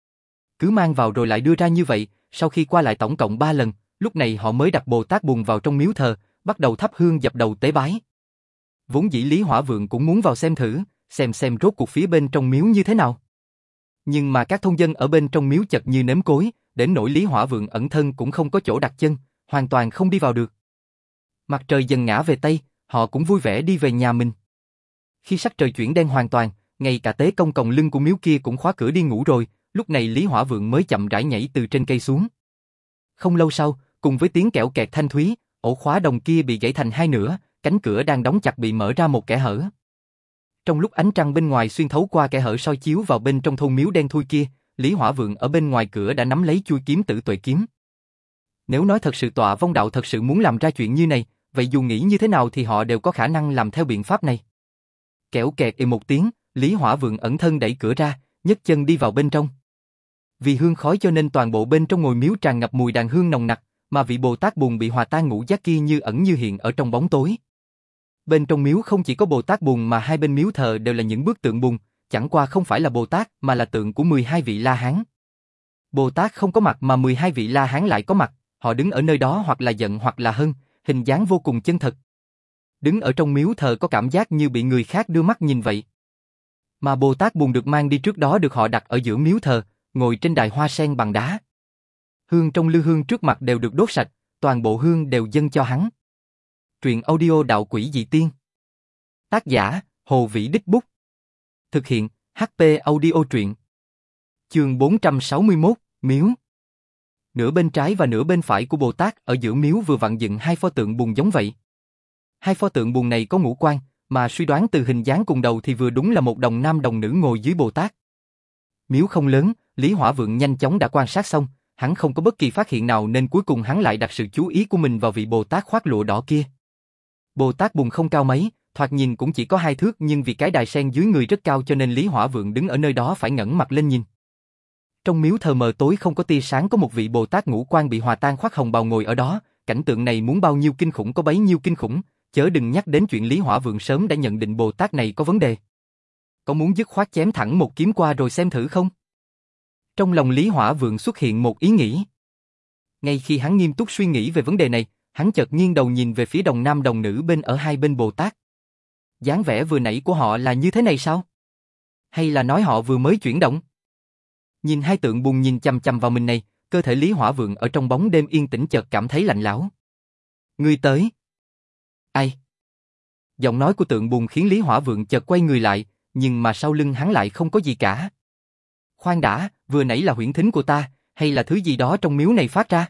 Cứ mang vào rồi lại đưa ra như vậy, sau khi qua lại tổng cộng ba lần, lúc này họ mới đặt Bồ Tát bùn vào trong miếu thờ, bắt đầu thắp hương dập đầu tế bái. Vốn dĩ Lý Hỏa Vượng cũng muốn vào xem thử, xem xem rốt cuộc phía bên trong miếu như thế nào. Nhưng mà các thôn dân ở bên trong miếu chật như nếm cối, đến nỗi Lý Hỏa Vượng ẩn thân cũng không có chỗ đặt chân, hoàn toàn không đi vào được. Mặt trời dần ngã về Tây, họ cũng vui vẻ đi về nhà mình. Khi sắc trời chuyển đen hoàn toàn, ngay cả tế công còng lưng của miếu kia cũng khóa cửa đi ngủ rồi, lúc này Lý Hỏa Vượng mới chậm rãi nhảy từ trên cây xuống. Không lâu sau, cùng với tiếng kẽo kẹt thanh thúy, ổ khóa đồng kia bị gãy thành hai nửa, cánh cửa đang đóng chặt bị mở ra một kẽ hở. Trong lúc ánh trăng bên ngoài xuyên thấu qua kẽ hở soi chiếu vào bên trong thôn miếu đen thui kia, Lý Hỏa Vượng ở bên ngoài cửa đã nắm lấy chuôi kiếm Tử Tuệ kiếm. Nếu nói thật sự Tọa Vong Đạo thật sự muốn làm ra chuyện như này, vậy dù nghĩ như thế nào thì họ đều có khả năng làm theo biện pháp này. Kẽo kẹt ì một tiếng, Lý Hỏa Vượng ẩn thân đẩy cửa ra, nhấc chân đi vào bên trong. Vì hương khói cho nên toàn bộ bên trong ngôi miếu tràn ngập mùi đàn hương nồng nặc, mà vị Bồ Tát Bùn bị hòa tan ngũ giác kia như ẩn như hiện ở trong bóng tối. Bên trong miếu không chỉ có Bồ Tát Bùn mà hai bên miếu thờ đều là những bức tượng bùn, chẳng qua không phải là Bồ Tát mà là tượng của mười hai vị La Hán. Bồ Tát không có mặt mà mười hai vị La Hán lại có mặt, họ đứng ở nơi đó hoặc là giận hoặc là hân, hình dáng vô cùng chân thật. Đứng ở trong miếu thờ có cảm giác như bị người khác đưa mắt nhìn vậy. Mà Bồ Tát Bùn được mang đi trước đó được họ đặt ở giữa miếu thờ, ngồi trên đài hoa sen bằng đá. Hương trong lư hương trước mặt đều được đốt sạch, toàn bộ hương đều dâng cho hắn. Truyện audio Đạo Quỷ Dị Tiên. Tác giả, Hồ Vĩ Đích Bút. Thực hiện, hát pê Audio Truyện. Chương bốn trăm sáu mươi mốt, Miếu. Nửa bên trái và nửa bên phải của Bồ Tát ở giữa miếu vừa vặn dựng hai pho tượng bùn giống vậy. Hai pho tượng bùn này có ngũ quan, mà suy đoán từ hình dáng cùng đầu thì vừa đúng là một đồng nam đồng nữ ngồi dưới Bồ Tát. Miếu không lớn, Lý Hỏa Vượng nhanh chóng đã quan sát xong, hắn không có bất kỳ phát hiện nào nên cuối cùng hắn lại đặt sự chú ý của mình vào vị Bồ Tát khoác lụa đỏ kia. Bồ Tát Bùn không cao mấy, thoạt nhìn cũng chỉ có hai thước nhưng vì cái đài sen dưới người rất cao cho nên Lý Hỏa Vượng đứng ở nơi đó phải ngẩng mặt lên nhìn. Trong miếu thờ mờ tối không có tia sáng có một vị Bồ Tát ngũ quan bị hòa tan khoác hồng bào ngồi ở đó, cảnh tượng này muốn bao nhiêu kinh khủng có bấy nhiêu kinh khủng, chớ đừng nhắc đến chuyện Lý Hỏa Vượng sớm đã nhận định Bồ Tát này có vấn đề. Có muốn dứt khoát chém thẳng một kiếm qua rồi xem thử không? Trong lòng Lý Hỏa Vượng xuất hiện một ý nghĩ. Ngay khi hắn nghiêm túc suy nghĩ về vấn đề này, hắn chợt nghiêng đầu nhìn về phía đồng nam đồng nữ bên ở hai bên Bồ Tát. Dáng vẻ vừa nãy của họ là như thế này sao? Hay là nói họ vừa mới chuyển động? Nhìn hai tượng bùn nhìn chằm chằm vào mình này, cơ thể Lý Hỏa Vượng ở trong bóng đêm yên tĩnh chợt cảm thấy lạnh lẽo. Ngươi tới. Ai? Giọng nói của tượng bùn khiến Lý Hỏa Vượng chợt quay người lại, nhưng mà sau lưng hắn lại không có gì cả. Khoan đã, vừa nãy là huyễn thính của ta, hay là thứ gì đó trong miếu này phát ra?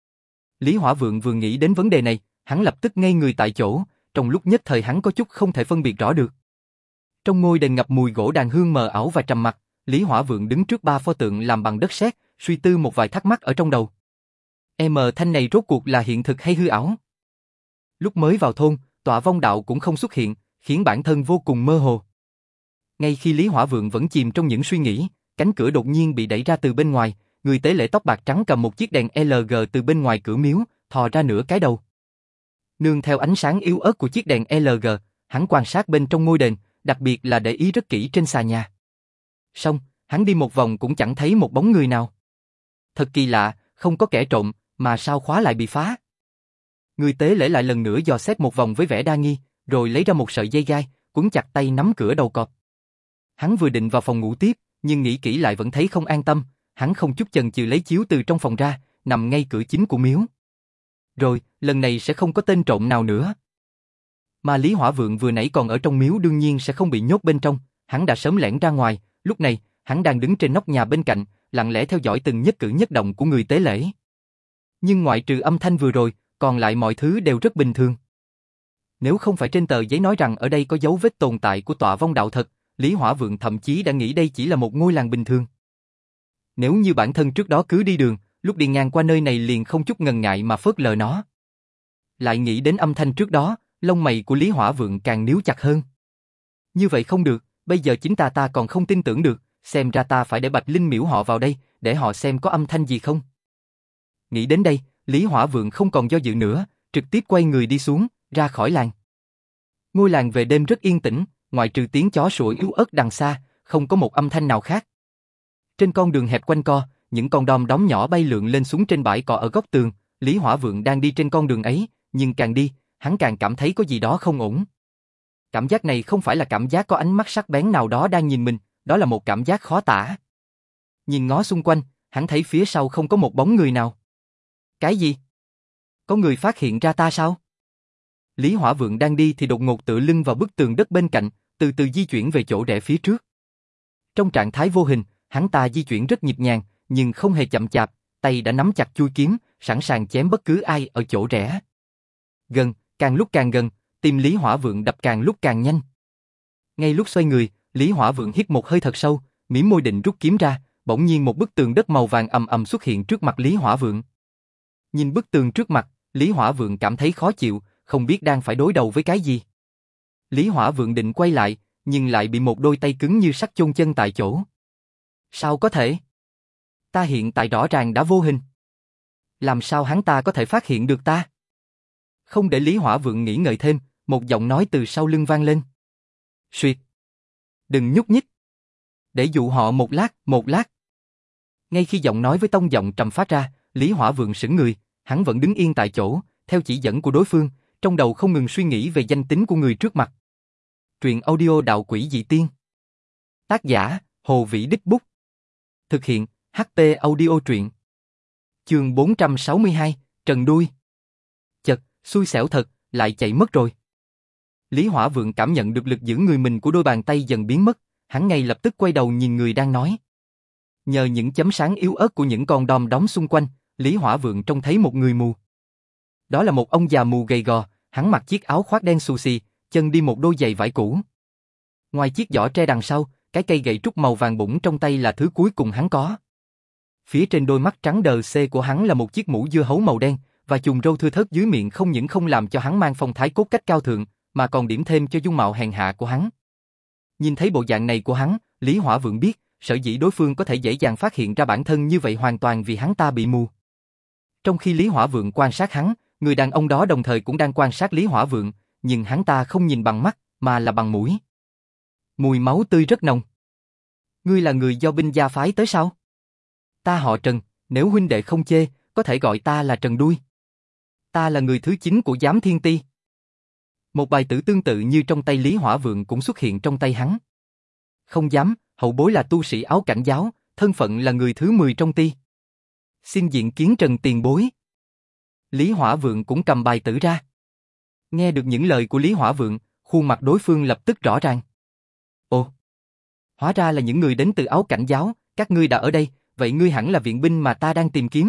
Lý Hỏa Vượng vừa nghĩ đến vấn đề này, hắn lập tức ngây người tại chỗ, trong lúc nhất thời hắn có chút không thể phân biệt rõ được. Trong ngôi đền ngập mùi gỗ đàn hương mờ ảo và trầm mặc, Lý Hỏa Vượng đứng trước ba pho tượng làm bằng đất sét, suy tư một vài thắc mắc ở trong đầu. Em thanh này rốt cuộc là hiện thực hay hư ảo? Lúc mới vào thôn, Tọa Vong Đạo cũng không xuất hiện, khiến bản thân vô cùng mơ hồ. Ngay khi Lý Hỏa Vượng vẫn chìm trong những suy nghĩ, cánh cửa đột nhiên bị đẩy ra từ bên ngoài, người tế lễ tóc bạc trắng cầm một chiếc đèn lờ giê từ bên ngoài cửa miếu, thò ra nửa cái đầu. Nương theo ánh sáng yếu ớt của chiếc đèn lờ giê, hắn quan sát bên trong ngôi đền, đặc biệt là để ý rất kỹ trên xà nhà. Xong, hắn đi một vòng cũng chẳng thấy một bóng người nào. Thật kỳ lạ, không có kẻ trộm, mà sao khóa lại bị phá? Người tế lễ lại lần nữa dò xét một vòng với vẻ đa nghi, rồi lấy ra một sợi dây gai, quấn chặt tay nắm cửa đầu cọp. Hắn vừa định vào phòng ngủ tiếp, nhưng nghĩ kỹ lại vẫn thấy không an tâm, hắn không chút chần chừ lấy chiếu từ trong phòng ra, nằm ngay cửa chính của miếu. Rồi, lần này sẽ không có tên trộm nào nữa. Mà Lý Hỏa Vượng vừa nãy còn ở trong miếu đương nhiên sẽ không bị nhốt bên trong, hắn đã sớm lẻn ra ngoài, lúc này, hắn đang đứng trên nóc nhà bên cạnh, lặng lẽ theo dõi từng nhất cử nhất động của người tế lễ. Nhưng ngoại trừ âm thanh vừa rồi, còn lại mọi thứ đều rất bình thường. Nếu không phải trên tờ giấy nói rằng ở đây có dấu vết tồn tại của Tọa Vong Đạo thật, Lý Hỏa Vượng thậm chí đã nghĩ đây chỉ là một ngôi làng bình thường. Nếu như bản thân trước đó cứ đi đường, lúc đi ngang qua nơi này liền không chút ngần ngại mà phớt lờ nó. Lại nghĩ đến âm thanh trước đó, lông mày của Lý Hỏa Vượng càng níu chặt hơn. Như vậy không được, bây giờ chính ta ta còn không tin tưởng được, xem ra ta phải để Bạch Linh miễu họ vào đây, để họ xem có âm thanh gì không. Nghĩ đến đây, Lý Hỏa Vượng không còn do dự nữa, trực tiếp quay người đi xuống, ra khỏi làng. Ngôi làng về đêm rất yên tĩnh, ngoại trừ tiếng chó sủa yếu ớt đằng xa, không có một âm thanh nào khác. Trên con đường hẹp quanh co, những con đom đóm nhỏ bay lượn lên xuống trên bãi cỏ ở góc tường, Lý Hỏa Vượng đang đi trên con đường ấy, nhưng càng đi, hắn càng cảm thấy có gì đó không ổn. Cảm giác này không phải là cảm giác có ánh mắt sắc bén nào đó đang nhìn mình, đó là một cảm giác khó tả. Nhìn ngó xung quanh, hắn thấy phía sau không có một bóng người nào. Cái gì? Có người phát hiện ra ta sao? Lý Hỏa Vượng đang đi thì đột ngột tựa lưng vào bức tường đất bên cạnh, từ từ di chuyển về chỗ rẽ phía trước. Trong trạng thái vô hình, hắn ta di chuyển rất nhịp nhàng, nhưng không hề chậm chạp, tay đã nắm chặt chuôi kiếm, sẵn sàng chém bất cứ ai ở chỗ rẽ. Gần, càng lúc càng gần, tim Lý Hỏa Vượng đập càng lúc càng nhanh. Ngay lúc xoay người, Lý Hỏa Vượng hít một hơi thật sâu, mỉm môi định rút kiếm ra, bỗng nhiên một bức tường đất màu vàng ầm ầm xuất hiện trước mặt Lý Hỏa Vượng. Nhìn bức tường trước mặt, Lý Hỏa Vượng cảm thấy khó chịu, không biết đang phải đối đầu với cái gì. Lý Hỏa Vượng định quay lại, nhưng lại bị một đôi tay cứng như sắt chôn chân tại chỗ. Sao có thể? Ta hiện tại rõ ràng đã vô hình. Làm sao hắn ta có thể phát hiện được ta? Không để Lý Hỏa Vượng nghĩ ngợi thêm, một giọng nói từ sau lưng vang lên. Suyệt! Đừng nhúc nhích! Để dụ họ một lát, một lát. Ngay khi giọng nói với tông giọng trầm phát ra, Lý Hỏa Vượng sững người, hắn vẫn đứng yên tại chỗ, theo chỉ dẫn của đối phương, trong đầu không ngừng suy nghĩ về danh tính của người trước mặt. Truyện audio Đạo Quỷ Dị Tiên. Tác giả, Hồ Vĩ Đích Bút. Thực hiện, hát tê Audio Truyện. Chương bốn trăm sáu mươi hai, Trần Đuôi. Chật, xui xẻo thật, lại chạy mất rồi. Lý Hỏa Vượng cảm nhận được lực giữ người mình của đôi bàn tay dần biến mất, hắn ngay lập tức quay đầu nhìn người đang nói. Nhờ những chấm sáng yếu ớt của những con đom đóm xung quanh, Lý Hỏa Vượng trông thấy một người mù. Đó là một ông già mù gầy gò, hắn mặc chiếc áo khoác đen xù xì, chân đi một đôi giày vải cũ. Ngoài chiếc giỏ tre đằng sau, cái cây gậy trúc màu vàng bủng trong tay là thứ cuối cùng hắn có. Phía trên đôi mắt trắng đờ xê của hắn là một chiếc mũ dưa hấu màu đen, và chùm râu thưa thớt dưới miệng không những không làm cho hắn mang phong thái cốt cách cao thượng, mà còn điểm thêm cho dung mạo hèn hạ của hắn. Nhìn thấy bộ dạng này của hắn, Lý Hỏa Vượng biết, sở dĩ đối phương có thể dễ dàng phát hiện ra bản thân như vậy hoàn toàn vì hắn ta bị mù. Trong khi Lý Hỏa Vượng quan sát hắn, người đàn ông đó đồng thời cũng đang quan sát Lý Hỏa Vượng, nhưng hắn ta không nhìn bằng mắt, mà là bằng mũi. Mùi máu tươi rất nồng. Ngươi là người do binh gia phái tới sao? Ta họ Trần, nếu huynh đệ không chê, có thể gọi ta là Trần Đuôi. Ta là người thứ chín của giám thiên ti. Một bài tử tương tự như trong tay Lý Hỏa Vượng cũng xuất hiện trong tay hắn. Không dám, hậu bối là tu sĩ áo cảnh giáo, thân phận là người thứ mười trong ti. Xin diện kiến Trần tiền bối. Lý Hỏa Vượng cũng cầm bài tử ra. Nghe được những lời của Lý Hỏa Vượng, khuôn mặt đối phương lập tức rõ ràng. Ồ, hóa ra là những người đến từ áo cảnh giáo, các ngươi đã ở đây, vậy ngươi hẳn là viện binh mà ta đang tìm kiếm.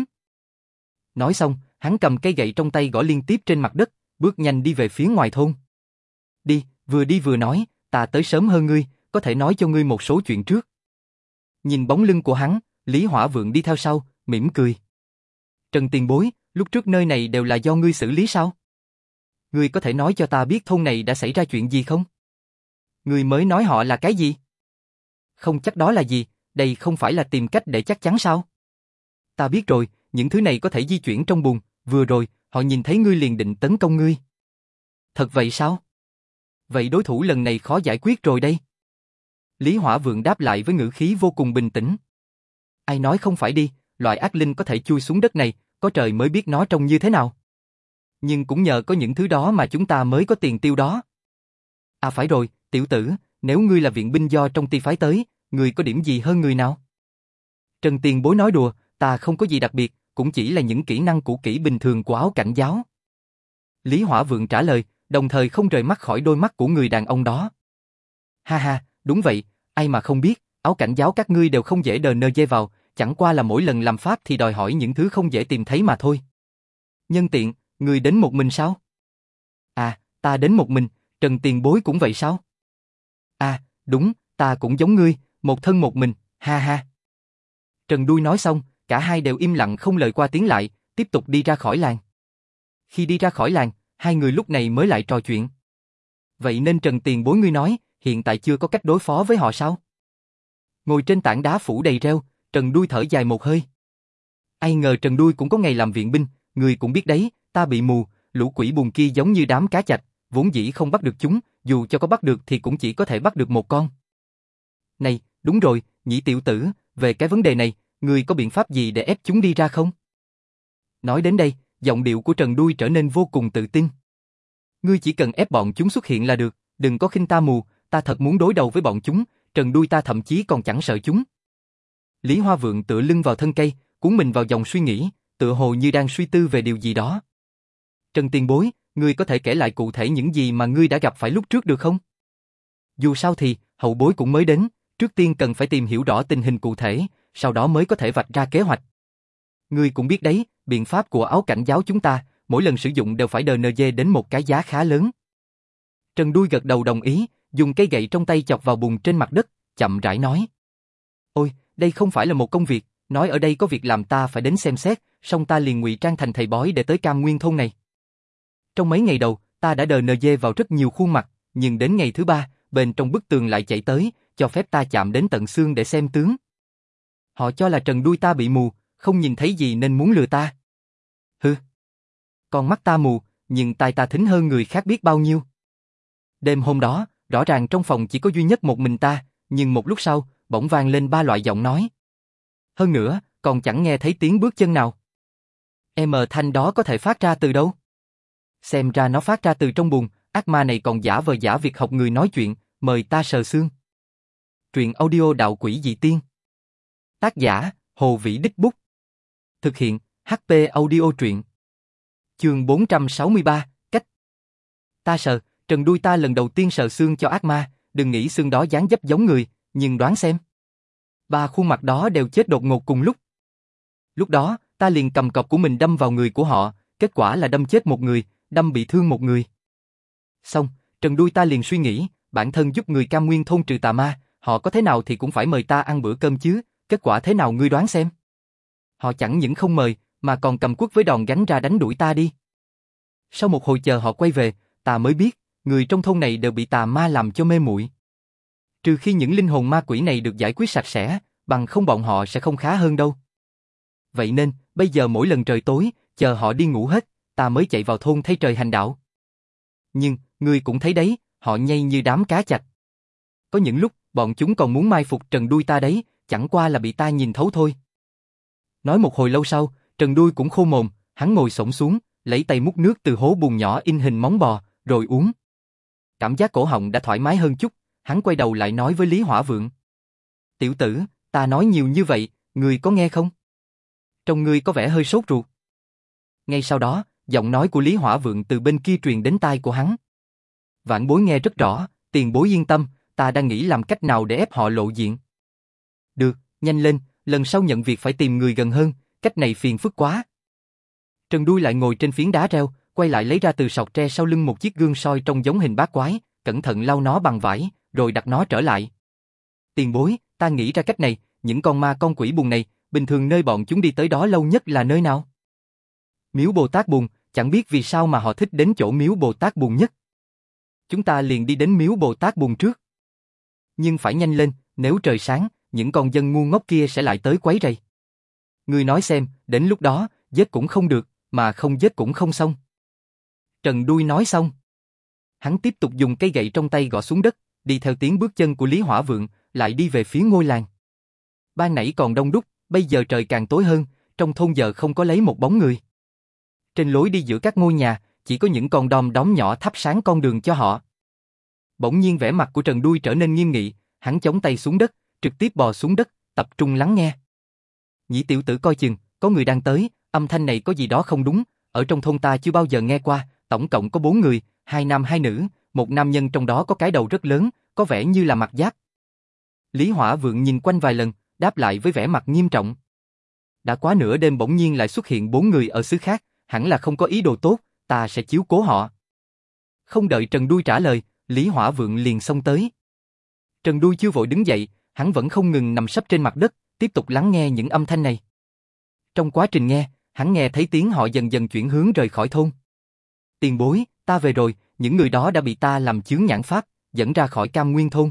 Nói xong, hắn cầm cây gậy trong tay gõ liên tiếp trên mặt đất, bước nhanh đi về phía ngoài thôn. Đi, vừa đi vừa nói, ta tới sớm hơn ngươi, có thể nói cho ngươi một số chuyện trước. Nhìn bóng lưng của hắn, Lý Hỏa Vượng đi theo sau, mỉm cười. Trần tiền bối, lúc trước nơi này đều là do ngươi xử lý sao? Ngươi có thể nói cho ta biết thôn này đã xảy ra chuyện gì không? Ngươi mới nói họ là cái gì? Không chắc đó là gì, đây không phải là tìm cách để chắc chắn sao? Ta biết rồi, những thứ này có thể di chuyển trong bùn, vừa rồi, họ nhìn thấy ngươi liền định tấn công ngươi. Thật vậy sao? Vậy đối thủ lần này khó giải quyết rồi đây. Lý Hỏa Vượng đáp lại với ngữ khí vô cùng bình tĩnh. Ai nói không phải đi, loại ác linh có thể chui xuống đất này, có trời mới biết nó trông như thế nào. Nhưng cũng nhờ có những thứ đó mà chúng ta mới có tiền tiêu đó. À phải rồi, tiểu tử, nếu ngươi là viện binh do trong ti phái tới, ngươi có điểm gì hơn người nào? Trần tiền bối nói đùa, ta không có gì đặc biệt, cũng chỉ là những kỹ năng cũ kỹ bình thường của áo cảnh giáo. Lý Hỏa Vượng trả lời, đồng thời không rời mắt khỏi đôi mắt của người đàn ông đó. Ha ha, đúng vậy, ai mà không biết, áo cảnh giáo các ngươi đều không dễ đờ nơ dê vào, chẳng qua là mỗi lần làm pháp thì đòi hỏi những thứ không dễ tìm thấy mà thôi. Nhân tiện, ngươi đến một mình sao? À, ta đến một mình, Trần tiền bối cũng vậy sao? À, đúng, ta cũng giống ngươi, một thân một mình, ha ha. Trần Đuôi nói xong, cả hai đều im lặng không lời qua tiếng lại, tiếp tục đi ra khỏi làng. Khi đi ra khỏi làng, hai người lúc này mới lại trò chuyện. Vậy nên Trần tiền bối ngươi nói, hiện tại chưa có cách đối phó với họ sao? Ngồi trên tảng đá phủ đầy rêu, Trần Đuôi thở dài một hơi. Ai ngờ Trần Đuôi cũng có ngày làm viện binh, người cũng biết đấy, ta bị mù, lũ quỷ buồn kia giống như đám cá chạch, vốn dĩ không bắt được chúng, dù cho có bắt được thì cũng chỉ có thể bắt được một con. Này, đúng rồi, nhĩ tiểu tử, về cái vấn đề này, ngươi có biện pháp gì để ép chúng đi ra không? Nói đến đây, giọng điệu của Trần Đuôi trở nên vô cùng tự tin. Ngươi chỉ cần ép bọn chúng xuất hiện là được, đừng có khinh ta mù, ta thật muốn đối đầu với bọn chúng, Trần Đuôi ta thậm chí còn chẳng sợ chúng. Lý Hoa Vượng tựa lưng vào thân cây, cuốn mình vào dòng suy nghĩ, tựa hồ như đang suy tư về điều gì đó. Trần tiền bối, ngươi có thể kể lại cụ thể những gì mà ngươi đã gặp phải lúc trước được không? Dù sao thì, hậu bối cũng mới đến, trước tiên cần phải tìm hiểu rõ tình hình cụ thể, sau đó mới có thể vạch ra kế hoạch. Ngươi cũng biết đấy, biện pháp của áo cảnh giáo chúng ta, mỗi lần sử dụng đều phải đờ nờ dê đến một cái giá khá lớn. Trần Đuôi gật đầu đồng ý, dùng cây gậy trong tay chọc vào bùn trên mặt đất, chậm rãi nói. Ôi, đây không phải là một công việc, nói ở đây có việc làm ta phải đến xem xét, xong ta liền ngụy trang thành thầy bói để tới Cam Nguyên thôn này. Trong mấy ngày đầu, ta đã đờ nờ dê vào rất nhiều khuôn mặt, nhưng đến ngày thứ ba, bên trong bức tường lại chạy tới, cho phép ta chạm đến tận xương để xem tướng. Họ cho là Trần Đuôi ta bị mù, không nhìn thấy gì nên muốn lừa ta. Hừ. Con mắt ta mù, nhưng tai ta thính hơn người khác biết bao nhiêu. Đêm hôm đó, rõ ràng trong phòng chỉ có duy nhất một mình ta, nhưng một lúc sau, bỗng vang lên ba loại giọng nói. Hơn nữa, còn chẳng nghe thấy tiếng bước chân nào. Em thanh đó có thể phát ra từ đâu? Xem ra nó phát ra từ trong bùn, ác ma này còn giả vờ giả việc học người nói chuyện, mời ta sờ xương. Truyện audio đạo quỷ dị tiên. Tác giả, Hồ Vĩ Đích Bút. Thực hiện, hát pê Audio truyện. Chương bốn trăm sáu mươi ba, cách. Ta sờ, Trần Đuôi ta lần đầu tiên sờ xương cho ác ma, đừng nghĩ xương đó dáng dấp giống người, nhưng đoán xem. Ba khuôn mặt đó đều chết đột ngột cùng lúc. Lúc đó, ta liền cầm cọc của mình đâm vào người của họ, kết quả là đâm chết một người, đâm bị thương một người. Xong, Trần Đuôi ta liền suy nghĩ, bản thân giúp người Cam Nguyên thôn trừ tà ma, họ có thế nào thì cũng phải mời ta ăn bữa cơm chứ, kết quả thế nào ngươi đoán xem. Họ chẳng những không mời, mà còn cầm cuốc với đòn gánh ra đánh đuổi ta đi. Sau một hồi chờ họ quay về, ta mới biết, người trong thôn này đều bị tà ma làm cho mê muội. Trừ khi những linh hồn ma quỷ này được giải quyết sạch sẽ, bằng không bọn họ sẽ không khá hơn đâu. Vậy nên, bây giờ mỗi lần trời tối, chờ họ đi ngủ hết, ta mới chạy vào thôn thay trời hành đạo. Nhưng, ngươi cũng thấy đấy, họ nhây như đám cá chạch. Có những lúc, bọn chúng còn muốn mai phục Trần Đuôi ta đấy, chẳng qua là bị ta nhìn thấu thôi. Nói một hồi lâu sau, Trần Đuôi cũng khô mồm, hắn ngồi xổm xuống, lấy tay múc nước từ hố bùn nhỏ in hình móng bò, rồi uống. Cảm giác cổ họng đã thoải mái hơn chút, hắn quay đầu lại nói với Lý Hỏa Vượng. Tiểu tử, ta nói nhiều như vậy, ngươi có nghe không? Trông ngươi có vẻ hơi sốt ruột. Ngay sau đó, giọng nói của Lý Hỏa Vượng từ bên kia truyền đến tai của hắn. Vãn bối nghe rất rõ, tiền bối yên tâm, ta đang nghĩ làm cách nào để ép họ lộ diện. Được, nhanh lên, lần sau nhận việc phải tìm người gần hơn, cách này phiền phức quá. Trần Đuôi lại ngồi trên phiến đá reo, quay lại lấy ra từ sọt tre sau lưng một chiếc gương soi trông giống hình bát quái, cẩn thận lau nó bằng vải, rồi đặt nó trở lại. Tiền bối, ta nghĩ ra cách này, những con ma con quỷ bùn này, bình thường nơi bọn chúng đi tới đó lâu nhất là nơi nào? Miếu Bồ Tát Bùn, chẳng biết vì sao mà họ thích đến chỗ miếu Bồ Tát Bùn nhất. Chúng ta liền đi đến miếu Bồ Tát Bùn trước. Nhưng phải nhanh lên, nếu trời sáng, những con dân ngu ngốc kia sẽ lại tới quấy rầy. Ngươi nói xem, đến lúc đó, giết cũng không được, mà không giết cũng không xong. Trần Đuôi nói xong. Hắn tiếp tục dùng cây gậy trong tay gõ xuống đất, đi theo tiếng bước chân của Lý Hỏa Vượng, lại đi về phía ngôi làng. Ban nãy còn đông đúc, bây giờ trời càng tối hơn, trong thôn giờ không có lấy một bóng người. Trên lối đi giữa các ngôi nhà, chỉ có những con đom đóm nhỏ thắp sáng con đường cho họ. Bỗng nhiên vẻ mặt của Trần Đuôi trở nên nghiêm nghị, hắn chống tay xuống đất, trực tiếp bò xuống đất, tập trung lắng nghe. Nhĩ tiểu tử coi chừng, có người đang tới, âm thanh này có gì đó không đúng, ở trong thôn ta chưa bao giờ nghe qua, tổng cộng có bốn người, hai nam hai nữ, một nam nhân trong đó có cái đầu rất lớn, có vẻ như là mặt giáp. Lý Hỏa Vượng nhìn quanh vài lần, đáp lại với vẻ mặt nghiêm trọng. Đã quá nửa đêm bỗng nhiên lại xuất hiện bốn người ở xứ khác, hẳn là không có ý đồ tốt, ta sẽ chiếu cố họ. Không đợi Trần Đuôi trả lời, Lý Hỏa Vượng liền xông tới. Trần Đuôi chưa vội đứng dậy, hắn vẫn không ngừng nằm sấp trên mặt đất, tiếp tục lắng nghe những âm thanh này. Trong quá trình nghe, hắn nghe thấy tiếng họ dần dần chuyển hướng rời khỏi thôn. Tiền bối, ta về rồi, những người đó đã bị ta làm chướng nhãn pháp, dẫn ra khỏi Cam Nguyên thôn.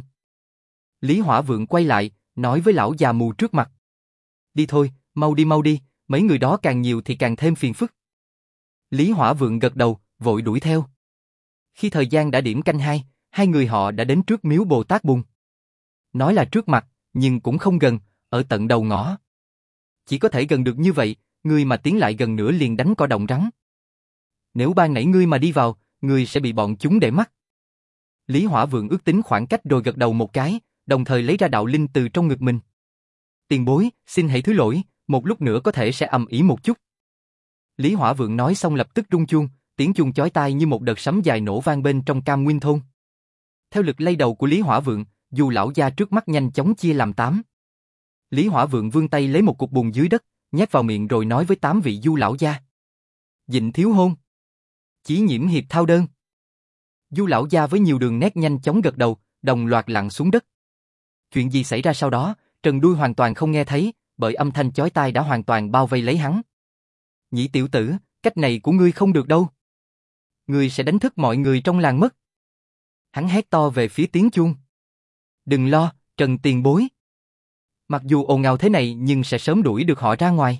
Lý Hỏa Vượng quay lại, nói với lão già mù trước mặt. Đi thôi, mau đi mau đi, mấy người đó càng nhiều thì càng thêm phiền phức. Lý Hỏa Vượng gật đầu, vội đuổi theo. Khi thời gian đã điểm canh hai, hai người họ đã đến trước miếu Bồ Tát Bùn. Nói là trước mặt, nhưng cũng không gần, ở tận đầu ngõ. Chỉ có thể gần được như vậy, ngươi mà tiến lại gần nữa liền đánh cỏ động rắn. Nếu ban nãy ngươi mà đi vào, ngươi sẽ bị bọn chúng để mắt. Lý Hỏa Vượng ước tính khoảng cách rồi gật đầu một cái, đồng thời lấy ra đạo linh từ trong ngực mình. Tiền bối, xin hãy thứ lỗi, một lúc nữa có thể sẽ ầm ĩ một chút. Lý Hỏa Vượng nói xong lập tức rung chuông, tiếng chuông chói tai như một đợt sấm dài nổ vang bên trong Cam Nguyên thôn. Theo lực lay đầu của Lý Hỏa Vượng, Du lão gia trước mắt nhanh chóng chia làm tám. Lý Hỏa Vượng vươn tay lấy một cục bùn dưới đất, nhét vào miệng rồi nói với tám vị Du lão gia. Dịnh thiếu hôn. Chí nhiễm hiệp thao đơn. Du lão gia với nhiều đường nét nhanh chóng gật đầu, đồng loạt lặn xuống đất. Chuyện gì xảy ra sau đó, Trần Đuôi hoàn toàn không nghe thấy, bởi âm thanh chói tai đã hoàn toàn bao vây lấy hắn. Nhĩ tiểu tử, cách này của ngươi không được đâu. Ngươi sẽ đánh thức mọi người trong làng mất. Hắn hét to về phía tiếng chuông. Đừng lo, Trần tiền bối. Mặc dù ồn ào thế này nhưng sẽ sớm đuổi được họ ra ngoài.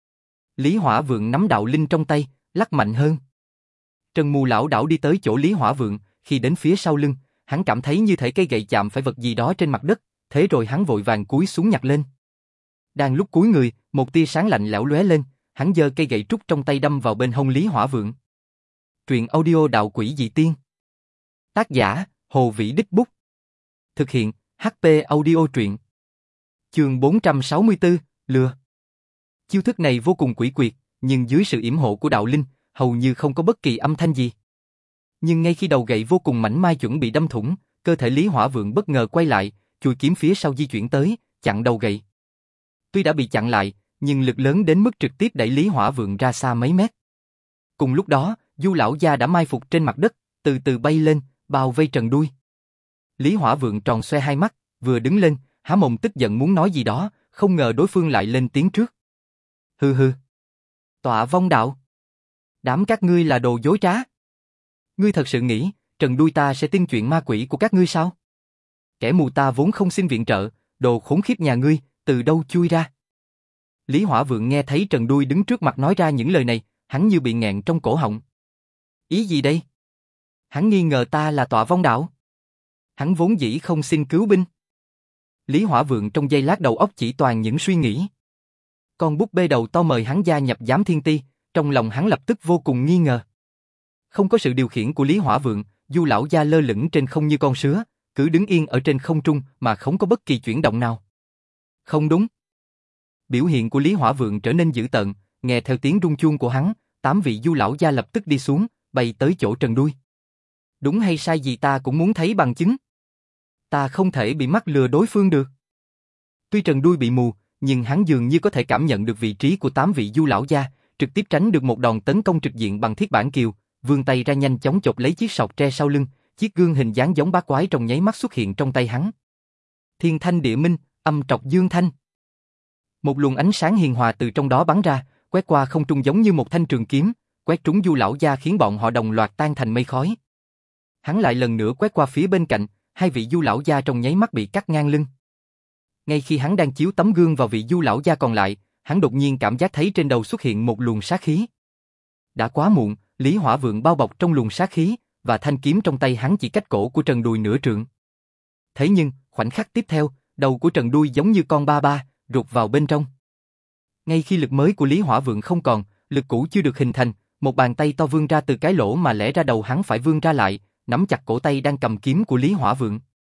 Lý Hỏa Vượng nắm đạo linh trong tay, lắc mạnh hơn. Trần Mù lão đảo đi tới chỗ Lý Hỏa Vượng, khi đến phía sau lưng, hắn cảm thấy như thể cây gậy chạm phải vật gì đó trên mặt đất, thế rồi hắn vội vàng cúi xuống nhặt lên. Đang lúc cúi người, một tia sáng lạnh lẽo lóe lên, hắn giơ cây gậy trúc trong tay đâm vào bên hông Lý Hỏa Vượng. Truyện audio đạo quỷ dị tiên. Tác giả, Hồ Vĩ Đích Bút. Thực hiện, hát pê Audio truyện. Chương bốn trăm sáu mươi tư, lừa. Chiêu thức này vô cùng quỷ quyệt, nhưng dưới sự yểm hộ của đạo linh, hầu như không có bất kỳ âm thanh gì. Nhưng ngay khi đầu gậy vô cùng mảnh mai chuẩn bị đâm thủng, cơ thể Lý Hỏa Vượng bất ngờ quay lại, chuôi kiếm phía sau di chuyển tới, chặn đầu gậy. Tuy đã bị chặn lại, nhưng lực lớn đến mức trực tiếp đẩy Lý Hỏa Vượng ra xa mấy mét. Cùng lúc đó, Du lão gia đã mai phục trên mặt đất, từ từ bay lên, bao vây Trần Đuôi. Lý Hỏa Vượng tròn xoe hai mắt, vừa đứng lên, há mồm tức giận muốn nói gì đó, không ngờ đối phương lại lên tiếng trước. Hừ hừ. Tọa vong đạo. Đám các ngươi là đồ dối trá. Ngươi thật sự nghĩ, Trần Đuôi ta sẽ tin chuyện ma quỷ của các ngươi sao? Kẻ mù ta vốn không xin viện trợ, đồ khốn khiếp nhà ngươi, từ đâu chui ra? Lý Hỏa Vượng nghe thấy Trần Đuôi đứng trước mặt nói ra những lời này, hắn như bị nghẹn trong cổ họng. Ý gì đây? Hắn nghi ngờ ta là tọa vong đạo. Hắn vốn dĩ không xin cứu binh. Lý Hỏa Vượng trong giây lát đầu óc chỉ toàn những suy nghĩ. Con búp bê đầu to mời hắn gia nhập giám thiên ti, trong lòng hắn lập tức vô cùng nghi ngờ. Không có sự điều khiển của Lý Hỏa Vượng, Du lão gia lơ lửng trên không như con sứa, cứ đứng yên ở trên không trung mà không có bất kỳ chuyển động nào. Không đúng. Biểu hiện của Lý Hỏa Vượng trở nên dữ tợn, nghe theo tiếng rung chuông của hắn, tám vị Du lão gia lập tức đi xuống, bay tới chỗ Trần Đuôi. Đúng hay sai gì ta cũng muốn thấy bằng chứng. Ta không thể bị mắc lừa đối phương được. Tuy Trần Đuôi bị mù, nhưng hắn dường như có thể cảm nhận được vị trí của tám vị Du lão gia, trực tiếp tránh được một đòn tấn công trực diện bằng thiết bản kiều, vươn tay ra nhanh chóng chộp lấy chiếc sọt tre sau lưng, chiếc gương hình dáng giống bát quái trong nháy mắt xuất hiện trong tay hắn. Thiên thanh địa minh, âm trọc dương thanh. Một luồng ánh sáng hiền hòa từ trong đó bắn ra, quét qua không trung giống như một thanh trường kiếm, quét trúng Du lão gia khiến bọn họ đồng loạt tan thành mây khói. Hắn lại lần nữa quét qua phía bên cạnh, hai vị Du lão gia trong nháy mắt bị cắt ngang lưng. Ngay khi hắn đang chiếu tấm gương vào vị Du lão gia còn lại, hắn đột nhiên cảm giác thấy trên đầu xuất hiện một luồng sát khí. Đã quá muộn, Lý Hỏa Vượng bao bọc trong luồng sát khí, và thanh kiếm trong tay hắn chỉ cách cổ của Trần Đuôi nửa trượng. Thế nhưng, khoảnh khắc tiếp theo, đầu của Trần Đuôi giống như con ba ba, rụt vào bên trong. Ngay khi lực mới của Lý Hỏa Vượng không còn, lực cũ chưa được hình thành, một bàn tay to vươn ra từ cái lỗ mà lẽ ra đầu hắn phải vươn ra lại, nắm chặt cổ tay đang cầm kiếm của Lý Hỏa Vượng.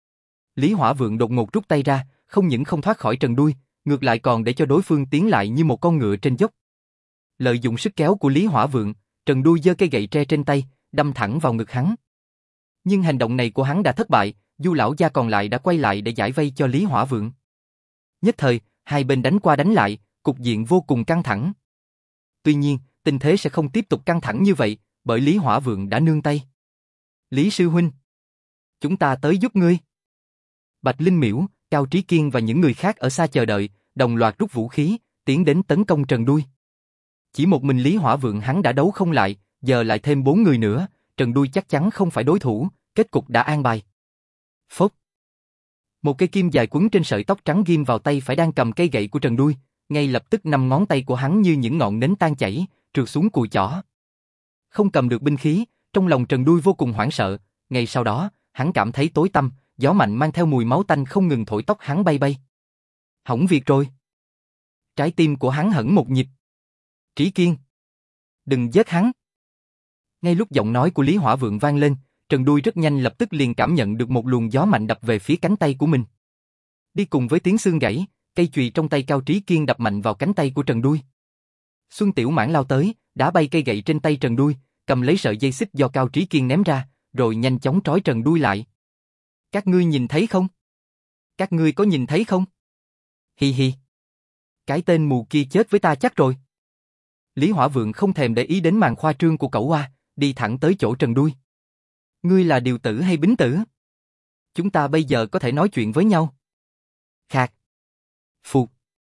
Lý Hỏa Vượng đột ngột rút tay ra, không những không thoát khỏi Trần Đuôi, ngược lại còn để cho đối phương tiến lại như một con ngựa trên dốc. Lợi dụng sức kéo của Lý Hỏa Vượng, Trần Đuôi giơ cây gậy tre trên tay, đâm thẳng vào ngực hắn. Nhưng hành động này của hắn đã thất bại, Du lão gia còn lại đã quay lại để giải vây cho Lý Hỏa Vượng. Nhất thời, hai bên đánh qua đánh lại, cục diện vô cùng căng thẳng. Tuy nhiên, tình thế sẽ không tiếp tục căng thẳng như vậy, bởi Lý Hỏa Vượng đã nương tay. Lý sư huynh, chúng ta tới giúp ngươi. Bạch Linh Miễu, Cao Trí Kiên và những người khác ở xa chờ đợi, đồng loạt rút vũ khí, tiến đến tấn công Trần Đuôi. Chỉ một mình Lý Hỏa Vượng hắn đã đấu không lại, giờ lại thêm bốn người nữa, Trần Đuôi chắc chắn không phải đối thủ, kết cục đã an bài. Phốc. Một cây kim dài quấn trên sợi tóc trắng ghim vào tay phải đang cầm cây gậy của Trần Đuôi, ngay lập tức năm ngón tay của hắn như những ngọn nến tan chảy, trượt xuống cùi chỏ. Không cầm được binh khí, trong lòng Trần Đuôi vô cùng hoảng sợ, ngay sau đó, hắn cảm thấy tối tăm, gió mạnh mang theo mùi máu tanh không ngừng thổi tóc hắn bay bay. Hỏng việc rồi. Trái tim của hắn hẫng một nhịp. Trí Kiên, đừng giết hắn. Ngay lúc giọng nói của Lý Hỏa Vượng vang lên, Trần Đuôi rất nhanh lập tức liền cảm nhận được một luồng gió mạnh đập về phía cánh tay của mình. Đi cùng với tiếng xương gãy, Cây chùy trong tay Cao Trí Kiên đập mạnh vào cánh tay của Trần Đuôi. Xuân Tiểu Mãn lao tới, đá bay cây gậy trên tay Trần Đuôi, cầm lấy sợi dây xích do Cao Trí Kiên ném ra, rồi nhanh chóng trói Trần Đuôi lại. Các ngươi nhìn thấy không? Các ngươi có nhìn thấy không? Hi hi. Cái tên mù kia chết với ta chắc rồi. Lý Hỏa Vượng không thèm để ý đến màn khoa trương của cẩu oa, đi thẳng tới chỗ Trần Đuôi. Ngươi là điều tử hay bính tử? Chúng ta bây giờ có thể nói chuyện với nhau. Khạc. Phụt.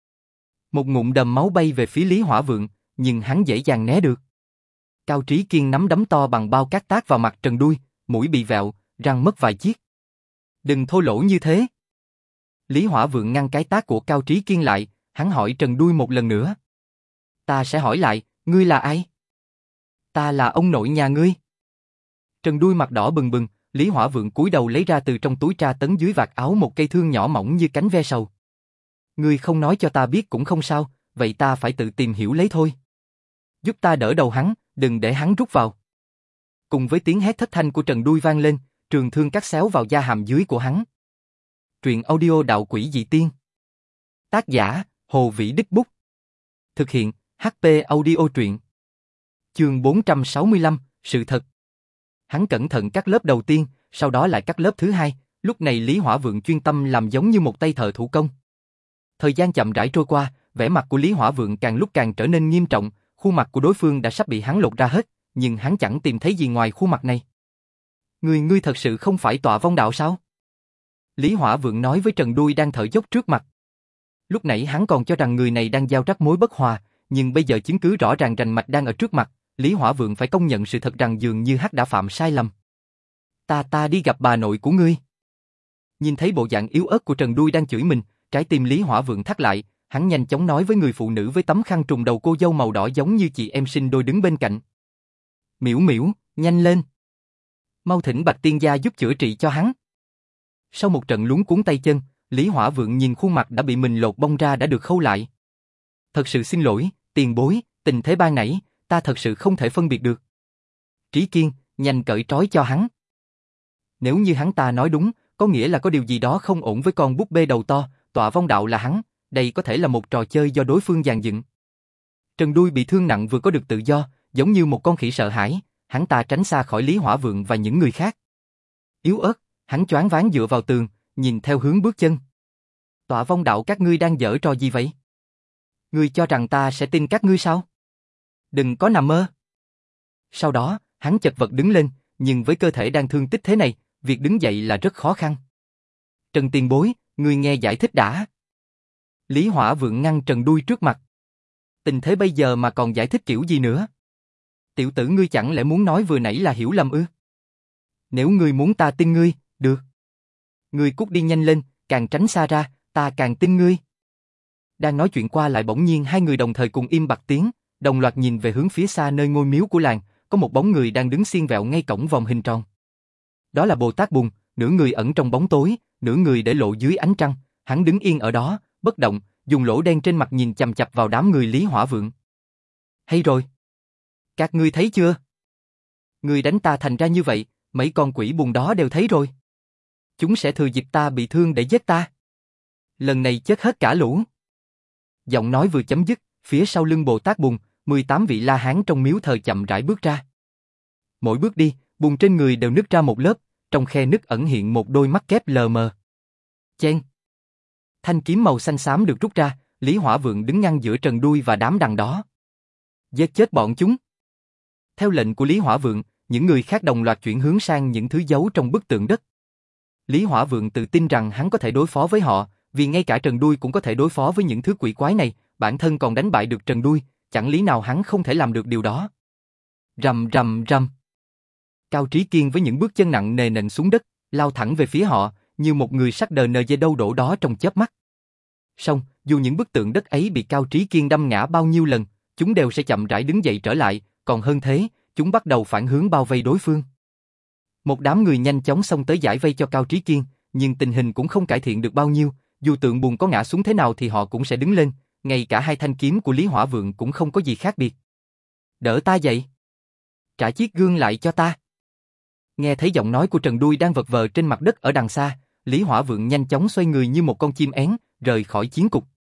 Một ngụm đầm máu bay về phía Lý Hỏa Vượng, nhưng hắn dễ dàng né được. Cao Trí Kiên nắm đấm to bằng bao cát tát vào mặt Trần Đuôi, mũi bị vẹo, răng mất vài chiếc. Đừng thô lỗ như thế. Lý Hỏa Vượng ngăn cái tát của Cao Trí Kiên lại, hắn hỏi Trần Đuôi một lần nữa. Ta sẽ hỏi lại, ngươi là ai? Ta là ông nội nhà ngươi. Trần Đuôi mặt đỏ bừng bừng, Lý Hỏa Vượng cúi đầu lấy ra từ trong túi tra tấn dưới vạt áo một cây thương nhỏ mỏng như cánh ve sầu. Ngươi không nói cho ta biết cũng không sao, vậy ta phải tự tìm hiểu lấy thôi. Giúp ta đỡ đầu hắn, đừng để hắn rút vào. Cùng với tiếng hét thất thanh của Trần Đuôi vang lên, trường thương cắt xéo vào da hàm dưới của hắn. Truyện audio Đạo Quỷ Dị Tiên. Tác giả, Hồ Vĩ Đích Bút. Thực hiện, hát pê Audio Truyện. Chương bốn trăm sáu mươi lăm, Sự thật. Hắn cẩn thận cắt lớp đầu tiên, sau đó lại cắt lớp thứ hai, lúc này Lý Hỏa Vượng chuyên tâm làm giống như một tay thợ thủ công. Thời gian chậm rãi trôi qua, vẻ mặt của Lý Hỏa Vượng càng lúc càng trở nên nghiêm trọng, khuôn mặt của đối phương đã sắp bị hắn lột ra hết, nhưng hắn chẳng tìm thấy gì ngoài khuôn mặt này. Ngươi ngươi thật sự không phải Tọa Vong Đạo sao? Lý Hỏa Vượng nói với Trần Đuôi đang thở dốc trước mặt. Lúc nãy hắn còn cho rằng người này đang giao rắc mối bất hòa, nhưng bây giờ chứng cứ rõ ràng rành mạch đang ở trước mặt, Lý Hỏa Vượng phải công nhận sự thật rằng dường như hắn đã phạm sai lầm. Ta ta đi gặp bà nội của ngươi. Nhìn thấy bộ dạng yếu ớt của Trần Đuôi đang chửi mình, trái tim Lý Hỏa Vượng thắt lại, hắn nhanh chóng nói với người phụ nữ với tấm khăn trùm đầu cô dâu màu đỏ giống như chị em sinh đôi đứng bên cạnh. Miễu miễu, nhanh lên. Mau thỉnh Bạch Tiên Gia giúp chữa trị cho hắn. Sau một trận luống cuống tay chân, Lý Hỏa Vượng nhìn khuôn mặt đã bị mình lột bong ra đã được khâu lại. Thật sự xin lỗi, tiền bối, tình thế ban nãy, ta thật sự không thể phân biệt được. Trí Kiên, nhanh cởi trói cho hắn. Nếu như hắn ta nói đúng, có nghĩa là có điều gì đó không ổn với con búp bê đầu to, Tọa Vong Đạo là hắn, đây có thể là một trò chơi do đối phương dàn dựng. Trần Đuôi bị thương nặng vừa có được tự do, giống như một con khỉ sợ hãi, hắn ta tránh xa khỏi Lý Hỏa Vượng và những người khác. Yếu ớt, hắn choáng váng dựa vào tường, nhìn theo hướng bước chân. Tọa Vong Đạo các ngươi đang giở trò gì vậy? Ngươi cho rằng ta sẽ tin các ngươi sao? Đừng có nằm mơ. Sau đó, hắn chật vật đứng lên, nhưng với cơ thể đang thương tích thế này, việc đứng dậy là rất khó khăn. Trần tiền bối, ngươi nghe giải thích đã. Lý Hỏa Vượng ngăn Trần Đuôi trước mặt. Tình thế bây giờ mà còn giải thích kiểu gì nữa? Tiểu tử ngươi chẳng lẽ muốn nói vừa nãy là hiểu lầm ư? Nếu ngươi muốn ta tin ngươi, được. Ngươi cút đi nhanh lên, càng tránh xa ra, ta càng tin ngươi. Đang nói chuyện qua lại bỗng nhiên hai người đồng thời cùng im bặt tiếng, đồng loạt nhìn về hướng phía xa nơi ngôi miếu của làng, có một bóng người đang đứng xiên vẹo ngay cổng vòng hình tròn. Đó là Bồ Tát Bùn, nửa người ẩn trong bóng tối, nửa người để lộ dưới ánh trăng, hắn đứng yên ở đó, bất động, dùng lỗ đen trên mặt nhìn chằm chằm vào đám người Lý Hỏa Vượng. Hay rồi. Các ngươi thấy chưa? Ngươi đánh ta thành ra như vậy, mấy con quỷ bùn đó đều thấy rồi. Chúng sẽ thừa dịp ta bị thương để giết ta. Lần này chết hết cả lũ. Giọng nói vừa chấm dứt, phía sau lưng Bồ Tát Bùn, mười tám vị La Hán trong miếu thờ chậm rãi bước ra. Mỗi bước đi, bùn trên người đều nứt ra một lớp, trong khe nứt ẩn hiện một đôi mắt kép lờ mờ. Chen. Thanh kiếm màu xanh xám được rút ra, Lý Hỏa Vượng đứng ngăn giữa Trần Đuôi và đám đằng đó. Giết chết bọn chúng. Theo lệnh của Lý Hỏa Vượng, những người khác đồng loạt chuyển hướng sang những thứ giấu trong bức tượng đất. Lý Hỏa Vượng tự tin rằng hắn có thể đối phó với họ, vì ngay cả Trần Đuôi cũng có thể đối phó với những thứ quỷ quái này, bản thân còn đánh bại được Trần Đuôi, chẳng lý nào hắn không thể làm được điều đó. Rầm rầm rầm. Cao Trí Kiên với những bước chân nặng nề nện xuống đất, lao thẳng về phía họ, như một người sắc đờ nờ dê đâu đổ đó trong chớp mắt. Song, dù những bức tượng đất ấy bị Cao Trí Kiên đâm ngã bao nhiêu lần, chúng đều sẽ chậm rãi đứng dậy trở lại, còn hơn thế, chúng bắt đầu phản hướng bao vây đối phương. Một đám người nhanh chóng xông tới giải vây cho Cao Trí Kiên, nhưng tình hình cũng không cải thiện được bao nhiêu, dù tượng bùn có ngã xuống thế nào thì họ cũng sẽ đứng lên, ngay cả hai thanh kiếm của Lý Hỏa Vượng cũng không có gì khác biệt. Đỡ ta dậy. Trả chiếc gương lại cho ta. Nghe thấy giọng nói của Trần Đuôi đang vật vờ trên mặt đất ở đằng xa, Lý Hỏa Vượng nhanh chóng xoay người như một con chim én, rời khỏi chiến cục.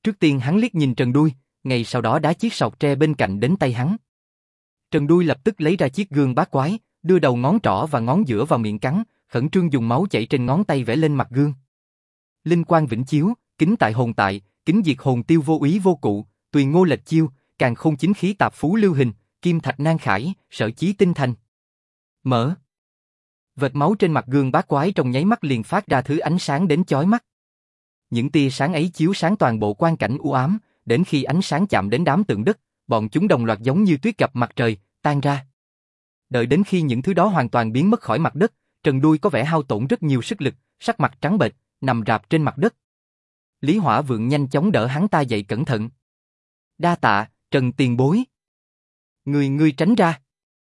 Trước tiên hắn liếc nhìn Trần Đuôi, ngay sau đó đá chiếc sọt tre bên cạnh đến tay hắn. Trần Đuôi lập tức lấy ra chiếc gương bát quái, đưa đầu ngón trỏ và ngón giữa vào miệng cắn, khẩn trương dùng máu chảy trên ngón tay vẽ lên mặt gương. Linh quang vĩnh chiếu, kính tại hồn tại, kính diệt hồn tiêu vô úy vô cụ, tùy ngô lệch chiêu, càn khôn chính khí tạp phú lưu hình, kim thạch nan khải, sở chí tinh thành. Mở. Vệt máu trên mặt gương bát quái trong nháy mắt liền phát ra thứ ánh sáng đến chói mắt. Những tia sáng ấy chiếu sáng toàn bộ quang cảnh u ám, đến khi ánh sáng chạm đến đám tượng đất, bọn chúng đồng loạt giống như tuyết gặp mặt trời, tan ra. Đợi đến khi những thứ đó hoàn toàn biến mất khỏi mặt đất, Trần Đuôi có vẻ hao tổn rất nhiều sức lực, sắc mặt trắng bệch, nằm rạp trên mặt đất. Lý Hỏa Vượng nhanh chóng đỡ hắn ta dậy cẩn thận. Đa tạ, Trần tiền bối. Ngươi ngươi tránh ra.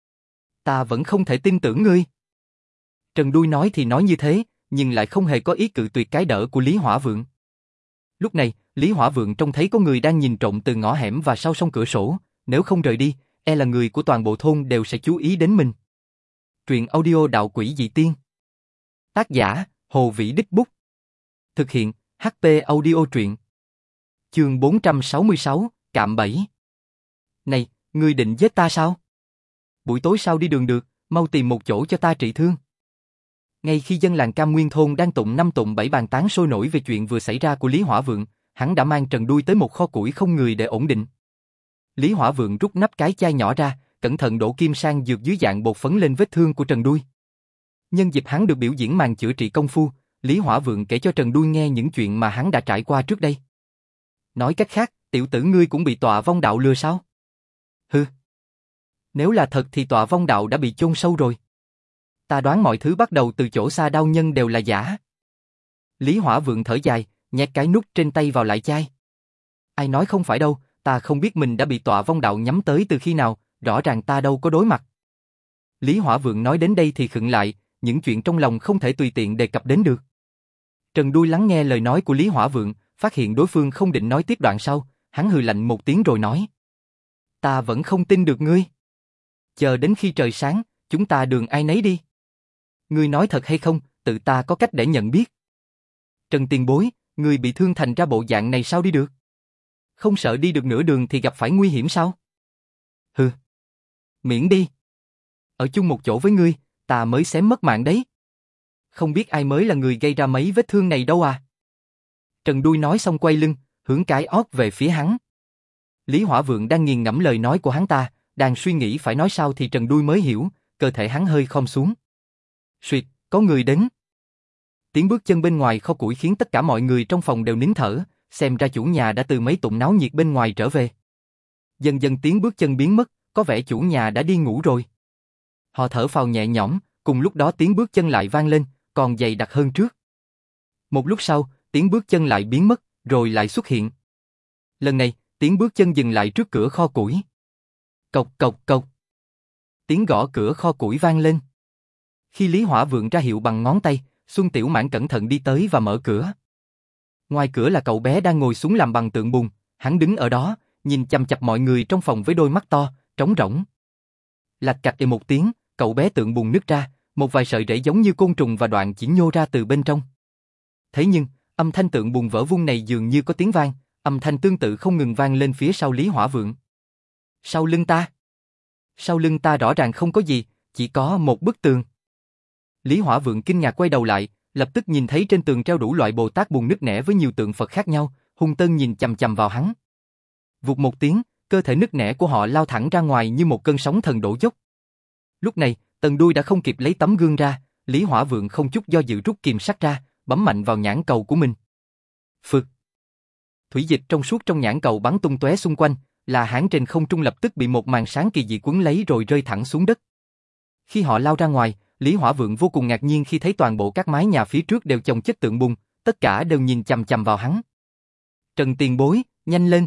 Ta vẫn không thể tin tưởng ngươi. Trần Đuôi nói thì nói như thế, nhưng lại không hề có ý cự tuyệt cái đỡ của Lý Hỏa Vượng. Lúc này, Lý Hỏa Vượng trông thấy có người đang nhìn trộm từ ngõ hẻm và sau song cửa sổ, nếu không rời đi, e là người của toàn bộ thôn đều sẽ chú ý đến mình. Truyện audio Đạo Quỷ Dị Tiên. Tác giả, Hồ Vĩ Đích Bút. Thực hiện, hát pê Audio Truyện. Chương bốn trăm sáu mươi sáu, Cạm Bẫy. Này, ngươi định giết ta sao? Buổi tối sao đi đường được, mau tìm một chỗ cho ta trị thương. Ngay khi dân làng Cam Nguyên thôn đang tụng năm tụng bảy bàn tán sôi nổi về chuyện vừa xảy ra của Lý Hỏa Vượng, hắn đã mang Trần Đuôi tới một kho củi không người để ổn định. Lý Hỏa Vượng rút nắp cái chai nhỏ ra, cẩn thận đổ kim sang dược dưới dạng bột phấn lên vết thương của Trần Đuôi. Nhân dịp hắn được biểu diễn màn chữa trị công phu, Lý Hỏa Vượng kể cho Trần Đuôi nghe những chuyện mà hắn đã trải qua trước đây. Nói cách khác, tiểu tử ngươi cũng bị Tọa Vong Đạo lừa sao? Hừ. Nếu là thật thì Tọa Vong Đạo đã bị chôn sâu rồi. Ta đoán mọi thứ bắt đầu từ chỗ Sa Đao Nhân đều là giả. Lý Hỏa Vượng thở dài, nhét cái nút trên tay vào lại chai. Ai nói không phải đâu, ta không biết mình đã bị Tọa Vong Đạo nhắm tới từ khi nào, rõ ràng ta đâu có đối mặt. Lý Hỏa Vượng nói đến đây thì khựng lại, những chuyện trong lòng không thể tùy tiện đề cập đến được. Trần Đuôi lắng nghe lời nói của Lý Hỏa Vượng, phát hiện đối phương không định nói tiếp đoạn sau, hắn hừ lạnh một tiếng rồi nói. Ta vẫn không tin được ngươi. Chờ đến khi trời sáng, chúng ta đường ai nấy đi. Ngươi nói thật hay không, tự ta có cách để nhận biết. Trần tiền bối, ngươi bị thương thành ra bộ dạng này sao đi được? Không sợ đi được nửa đường thì gặp phải nguy hiểm sao? Hừ. Miễn đi. Ở chung một chỗ với ngươi, ta mới xém mất mạng đấy. Không biết ai mới là người gây ra mấy vết thương này đâu à? Trần Đuôi nói xong quay lưng, hướng cái ót về phía hắn. Lý Hỏa Vượng đang nghiền ngẫm lời nói của hắn ta, đang suy nghĩ phải nói sao thì Trần Đuôi mới hiểu, cơ thể hắn hơi khom xuống. Suýt, có người đến. Tiếng bước chân bên ngoài kho củi khiến tất cả mọi người trong phòng đều nín thở, xem ra chủ nhà đã từ mấy tụng náo nhiệt bên ngoài trở về. Dần dần tiếng bước chân biến mất, có vẻ chủ nhà đã đi ngủ rồi. Họ thở phào nhẹ nhõm, cùng lúc đó tiếng bước chân lại vang lên, còn dày đặc hơn trước. Một lúc sau, tiếng bước chân lại biến mất, rồi lại xuất hiện. Lần này, tiếng bước chân dừng lại trước cửa kho củi. Cộc cộc cộc. Tiếng gõ cửa kho củi vang lên. Khi Lý Hỏa Vượng ra hiệu bằng ngón tay, Xuân Tiểu Mãn cẩn thận đi tới và mở cửa. Ngoài cửa là cậu bé đang ngồi xuống làm bằng tượng bùn, hắn đứng ở đó, nhìn chằm chằm mọi người trong phòng với đôi mắt to, trống rỗng. Lạch cạch ì một tiếng, cậu bé tượng bùn nứt ra, một vài sợi rễ giống như côn trùng và đoạn chỉ nhô ra từ bên trong. Thế nhưng, âm thanh tượng bùn vỡ vung này dường như có tiếng vang, âm thanh tương tự không ngừng vang lên phía sau Lý Hỏa Vượng. Sau lưng ta? Sau lưng ta rõ ràng không có gì, chỉ có một bức tường. Lý Hỏa Vượng kinh ngạc quay đầu lại, lập tức nhìn thấy trên tường treo đủ loại Bồ Tát bùn nứt nẻ với nhiều tượng Phật khác nhau, hung tợn nhìn chằm chằm vào hắn. Vụt một tiếng, cơ thể nứt nẻ của họ lao thẳng ra ngoài như một cơn sóng thần đổ dốc. Lúc này, Tần Đuôi đã không kịp lấy tấm gương ra, Lý Hỏa Vượng không chút do dự rút kìm sắt ra, bấm mạnh vào nhãn cầu của mình. Phực. Thủy dịch trong suốt trong nhãn cầu bắn tung tóe xung quanh, là hãn trên không trung lập tức bị một màn sáng kỳ dị quấn lấy rồi rơi thẳng xuống đất. Khi họ lao ra ngoài, Lý Hỏa Vượng vô cùng ngạc nhiên khi thấy toàn bộ các mái nhà phía trước đều chồng chất tượng bùn, tất cả đều nhìn chằm chằm vào hắn. Trần tiền bối, nhanh lên.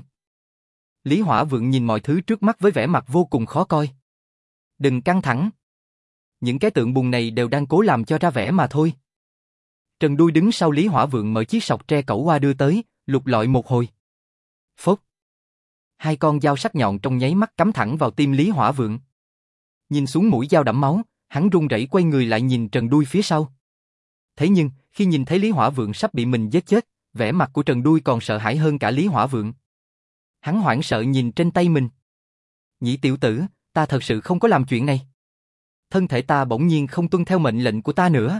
Lý Hỏa Vượng nhìn mọi thứ trước mắt với vẻ mặt vô cùng khó coi. Đừng căng thẳng. Những cái tượng bùn này đều đang cố làm cho ra vẻ mà thôi. Trần Đuôi đứng sau Lý Hỏa Vượng mở chiếc sọt tre cẩu qua đưa tới, lục lọi một hồi. Phốc. Hai con dao sắc nhọn trong nháy mắt cắm thẳng vào tim Lý Hỏa Vượng. Nhìn xuống mũi dao đẫm máu, hắn run rẩy quay người lại nhìn Trần Đuôi phía sau. Thế nhưng, khi nhìn thấy Lý Hỏa Vượng sắp bị mình giết chết, vẻ mặt của Trần Đuôi còn sợ hãi hơn cả Lý Hỏa Vượng. Hắn hoảng sợ nhìn trên tay mình. Nhị tiểu tử, ta thật sự không có làm chuyện này. Thân thể ta bỗng nhiên không tuân theo mệnh lệnh của ta nữa.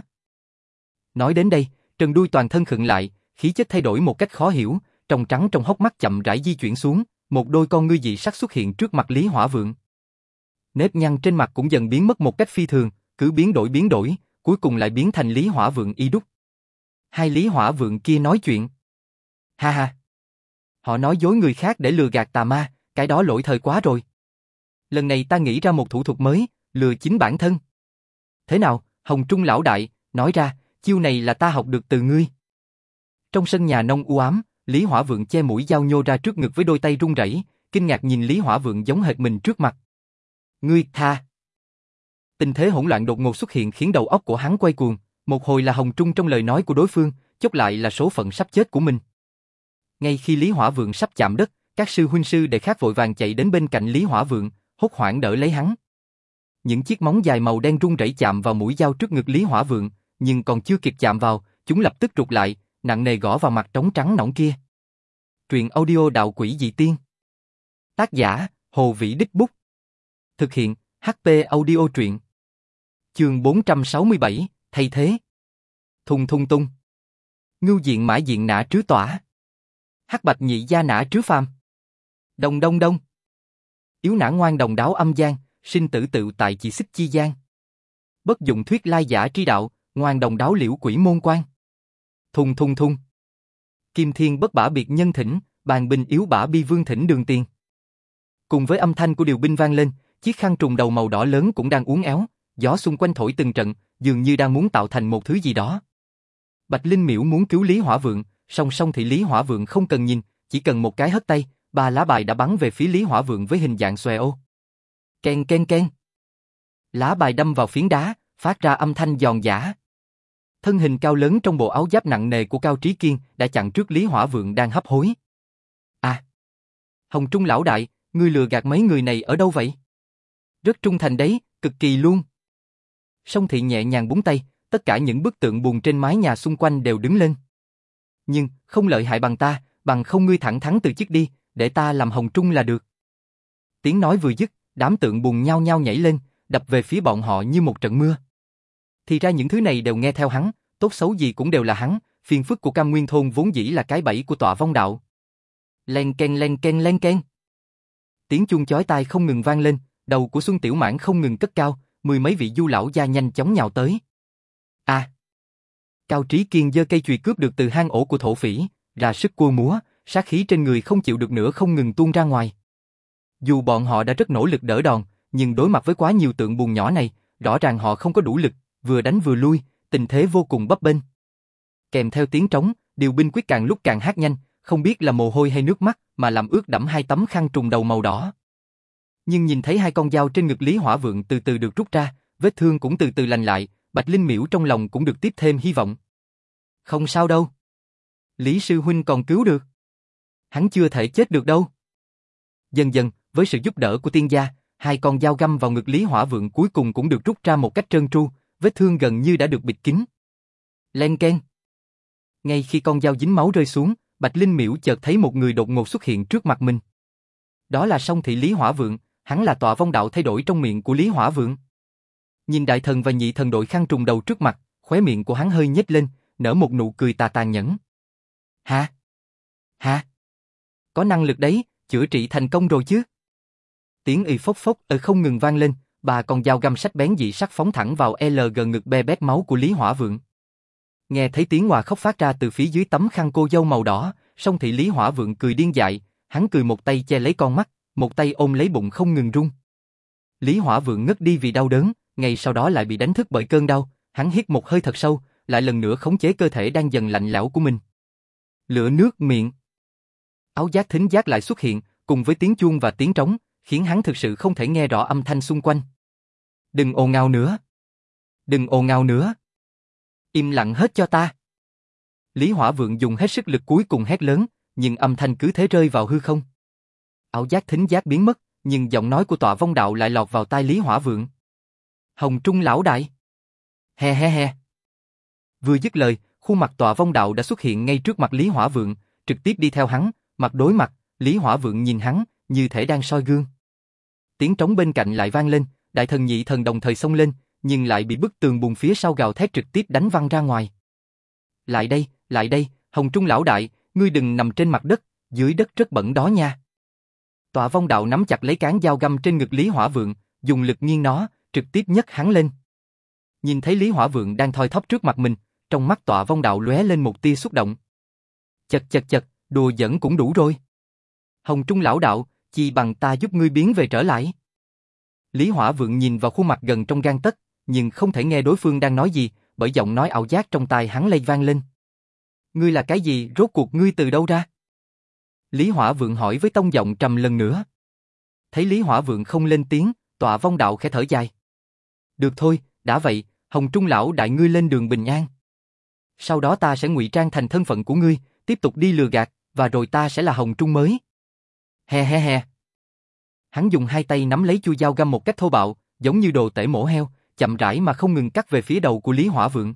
Nói đến đây, Trần Đuôi toàn thân khựng lại, khí chất thay đổi một cách khó hiểu, tròng trắng trong hốc mắt chậm rãi di chuyển xuống, một đôi con ngươi dị sắc xuất hiện trước mặt Lý Hỏa Vượng. Nếp nhăn trên mặt cũng dần biến mất một cách phi thường, cứ biến đổi biến đổi, cuối cùng lại biến thành Lý Hỏa Vượng y đúc. Hai Lý Hỏa Vượng kia nói chuyện. Ha ha. Họ nói dối người khác để lừa gạt tà ma, cái đó lỗi thời quá rồi. Lần này ta nghĩ ra một thủ thuật mới, lừa chính bản thân. Thế nào, Hồng Trung lão đại, nói ra, chiêu này là ta học được từ ngươi. Trong sân nhà nông u ám, Lý Hỏa Vượng che mũi dao nhô ra trước ngực với đôi tay run rẩy, kinh ngạc nhìn Lý Hỏa Vượng giống hệt mình trước mặt. Ngươi tha. Tình thế hỗn loạn đột ngột xuất hiện khiến đầu óc của hắn quay cuồng, một hồi là Hồng Trung trong lời nói của đối phương, chốc lại là số phận sắp chết của mình. Ngay khi Lý Hỏa Vượng sắp chạm đất, các sư huynh sư đệ khác vội vàng chạy đến bên cạnh Lý Hỏa Vượng, hốt hoảng đỡ lấy hắn. Những chiếc móng dài màu đen run rẩy chạm vào mũi dao trước ngực Lý Hỏa Vượng, nhưng còn chưa kịp chạm vào, chúng lập tức rụt lại, nặng nề gõ vào mặt trống trắng nõn kia. Truyện audio Đạo Quỷ Dị Tiên. Tác giả: Hồ Vĩ Đích Bút. Thực hiện: hát pê Audio Truyện. Chương bốn trăm sáu mươi bảy, thay thế. Thùng thùng tung. Ngưu diện mã diện nã trứ tỏa. Hắc bạch nhị gia nã trứ phàm. Đông đông đông. Yếu nã ngoan đồng đáo âm gian, sinh tử tự tại chỉ xích chi gian. Bất dụng thuyết lai giả tri đạo, ngoan đồng đáo liễu quỷ môn quan. Thùng thùng thùng. Kim thiên bất bả biệt nhân thỉnh, bàn binh yếu bả bi vương thỉnh đường tiền. Cùng với âm thanh của điều binh vang lên, chiếc khăn trùng đầu màu đỏ lớn cũng đang uốn éo, gió xung quanh thổi từng trận, dường như đang muốn tạo thành một thứ gì đó. Bạch Linh Miễu muốn cứu Lý Hỏa Vượng, song song thì Lý Hỏa Vượng không cần nhìn, chỉ cần một cái hất tay, ba lá bài đã bắn về phía Lý Hỏa Vượng với hình dạng xòe ô. Ken ken ken. Lá bài đâm vào phiến đá, phát ra âm thanh giòn giã. Thân hình cao lớn trong bộ áo giáp nặng nề của Cao Trí Kiên đã chặn trước Lý Hỏa Vượng đang hấp hối. À, Hồng Trung lão đại, ngươi lừa gạt mấy người này ở đâu vậy? Rất trung thành đấy, cực kỳ luôn. Song Thị nhẹ nhàng búng tay, tất cả những bức tượng bùn trên mái nhà xung quanh đều đứng lên. Nhưng, không lợi hại bằng ta, bằng không ngươi thẳng thắn từ chức đi, để ta làm Hồng Trung là được. Tiếng nói vừa dứt, đám tượng bùn nhao nhao nhảy lên, đập về phía bọn họ như một trận mưa. Thì ra những thứ này đều nghe theo hắn, tốt xấu gì cũng đều là hắn, phiền phức của Cam Nguyên Thôn vốn dĩ là cái bẫy của tọa vong đạo. Len ken len ken len ken. Tiếng chuông chói tai không ngừng vang lên, đầu của Xuân Tiểu Mãn không ngừng cất cao, mười mấy vị du lão gia nhanh chóng nhào tới. À! Cao Trí Kiên giơ cây chùy cướp được từ hang ổ của thổ phỉ, ra sức cua múa, sát khí trên người không chịu được nữa không ngừng tuôn ra ngoài. Dù bọn họ đã rất nỗ lực đỡ đòn, nhưng đối mặt với quá nhiều tượng bùn nhỏ này, rõ ràng họ không có đủ lực, vừa đánh vừa lui, tình thế vô cùng bấp bênh. Kèm theo tiếng trống, điều binh quyết càng lúc càng hát nhanh, không biết là mồ hôi hay nước mắt, mà làm ướt đẫm hai tấm khăn trùng đầu màu đỏ. Nhưng nhìn thấy hai con dao trên ngực Lý Hỏa Vượng từ từ được rút ra, vết thương cũng từ từ lành lại, Bạch Linh Miễu trong lòng cũng được tiếp thêm hy vọng. Không sao đâu. Lý sư huynh còn cứu được. Hắn chưa thể chết được đâu. Dần dần, với sự giúp đỡ của tiên gia, hai con dao găm vào ngực Lý Hỏa Vượng cuối cùng cũng được rút ra một cách trơn tru, vết thương gần như đã được bịt kín. Len ken. Ngay khi con dao dính máu rơi xuống, Bạch Linh Miễu chợt thấy một người đột ngột xuất hiện trước mặt mình. Đó là Song Thị Lý Hỏa Vượng, hắn là tọa vong đạo thay đổi trong miệng của Lý Hỏa Vượng. Nhìn đại thần và nhị thần đội khăn trùng đầu trước mặt, khóe miệng của hắn hơi nhếch lên, nở một nụ cười tà tàn nhẫn. Hả? Hả? Có năng lực đấy, chữa trị thành công rồi chứ? Tiếng y phốc phốc ở không ngừng vang lên, ba con dao găm sắc bén dị sắc phóng thẳng vào lờ giê ngực be bét máu của Lý Hỏa Vượng. Nghe thấy tiếng hòa khóc phát ra từ phía dưới tấm khăn cô dâu màu đỏ, Song Thị Lý Hỏa Vượng cười điên dại, hắn cười một tay che lấy con mắt, một tay ôm lấy bụng không ngừng run. Lý Hỏa Vượng ngất đi vì đau đớn, ngay sau đó lại bị đánh thức bởi cơn đau, hắn hít một hơi thật sâu, lại lần nữa khống chế cơ thể đang dần lạnh lẽo của mình. Lửa nước miệng. Áo giác thính giác lại xuất hiện, cùng với tiếng chuông và tiếng trống, khiến hắn thực sự không thể nghe rõ âm thanh xung quanh. Đừng ồn ào nữa. Đừng ồn ào nữa. Im lặng hết cho ta. Lý Hỏa Vượng dùng hết sức lực cuối cùng hét lớn, nhưng âm thanh cứ thế rơi vào hư không. Áo giác thính giác biến mất, nhưng giọng nói của tọa vong đạo lại lọt vào tai Lý Hỏa Vượng. Hồng Trung lão đại. He he he. Vừa dứt lời, khuôn mặt Tọa Vong Đạo đã xuất hiện ngay trước mặt Lý Hỏa Vượng, trực tiếp đi theo hắn, mặt đối mặt, Lý Hỏa Vượng nhìn hắn, như thể đang soi gương. Tiếng trống bên cạnh lại vang lên, đại thần nhị thần đồng thời xông lên, nhưng lại bị bức tường bùn phía sau gào thét trực tiếp đánh văng ra ngoài. Lại đây, lại đây, Hồng Trung lão đại, ngươi đừng nằm trên mặt đất, dưới đất rất bẩn đó nha. Tọa Vong Đạo nắm chặt lấy cán dao găm trên ngực Lý Hỏa Vượng, dùng lực nghiêng nó, trực tiếp nhấc hắn lên. Nhìn thấy Lý Hỏa Vượng đang thoi thóp trước mặt mình, trong mắt Tọa Vong Đạo lóe lên một tia xúc động. Chật chật chật, đùa giỡn cũng đủ rồi. Hồng Trung lão đạo, chi bằng ta giúp ngươi biến về trở lại. Lý Hỏa Vượng nhìn vào khuôn mặt gần trong gang tấc, nhưng không thể nghe đối phương đang nói gì, bởi giọng nói ảo giác trong tai hắn lây vang lên. Ngươi là cái gì, rốt cuộc ngươi từ đâu ra? Lý Hỏa Vượng hỏi với tông giọng trầm lần nữa. Thấy Lý Hỏa Vượng không lên tiếng, Tọa Vong Đạo khẽ thở dài. Được thôi, đã vậy, Hồng Trung lão đại ngươi lên đường bình an. Sau đó ta sẽ ngụy trang thành thân phận của ngươi, tiếp tục đi lừa gạt, và rồi ta sẽ là Hồng Trung mới. He he he. Hắn dùng hai tay nắm lấy chuôi dao găm một cách thô bạo, giống như đồ tể mổ heo, chậm rãi mà không ngừng cắt về phía đầu của Lý Hỏa Vượng.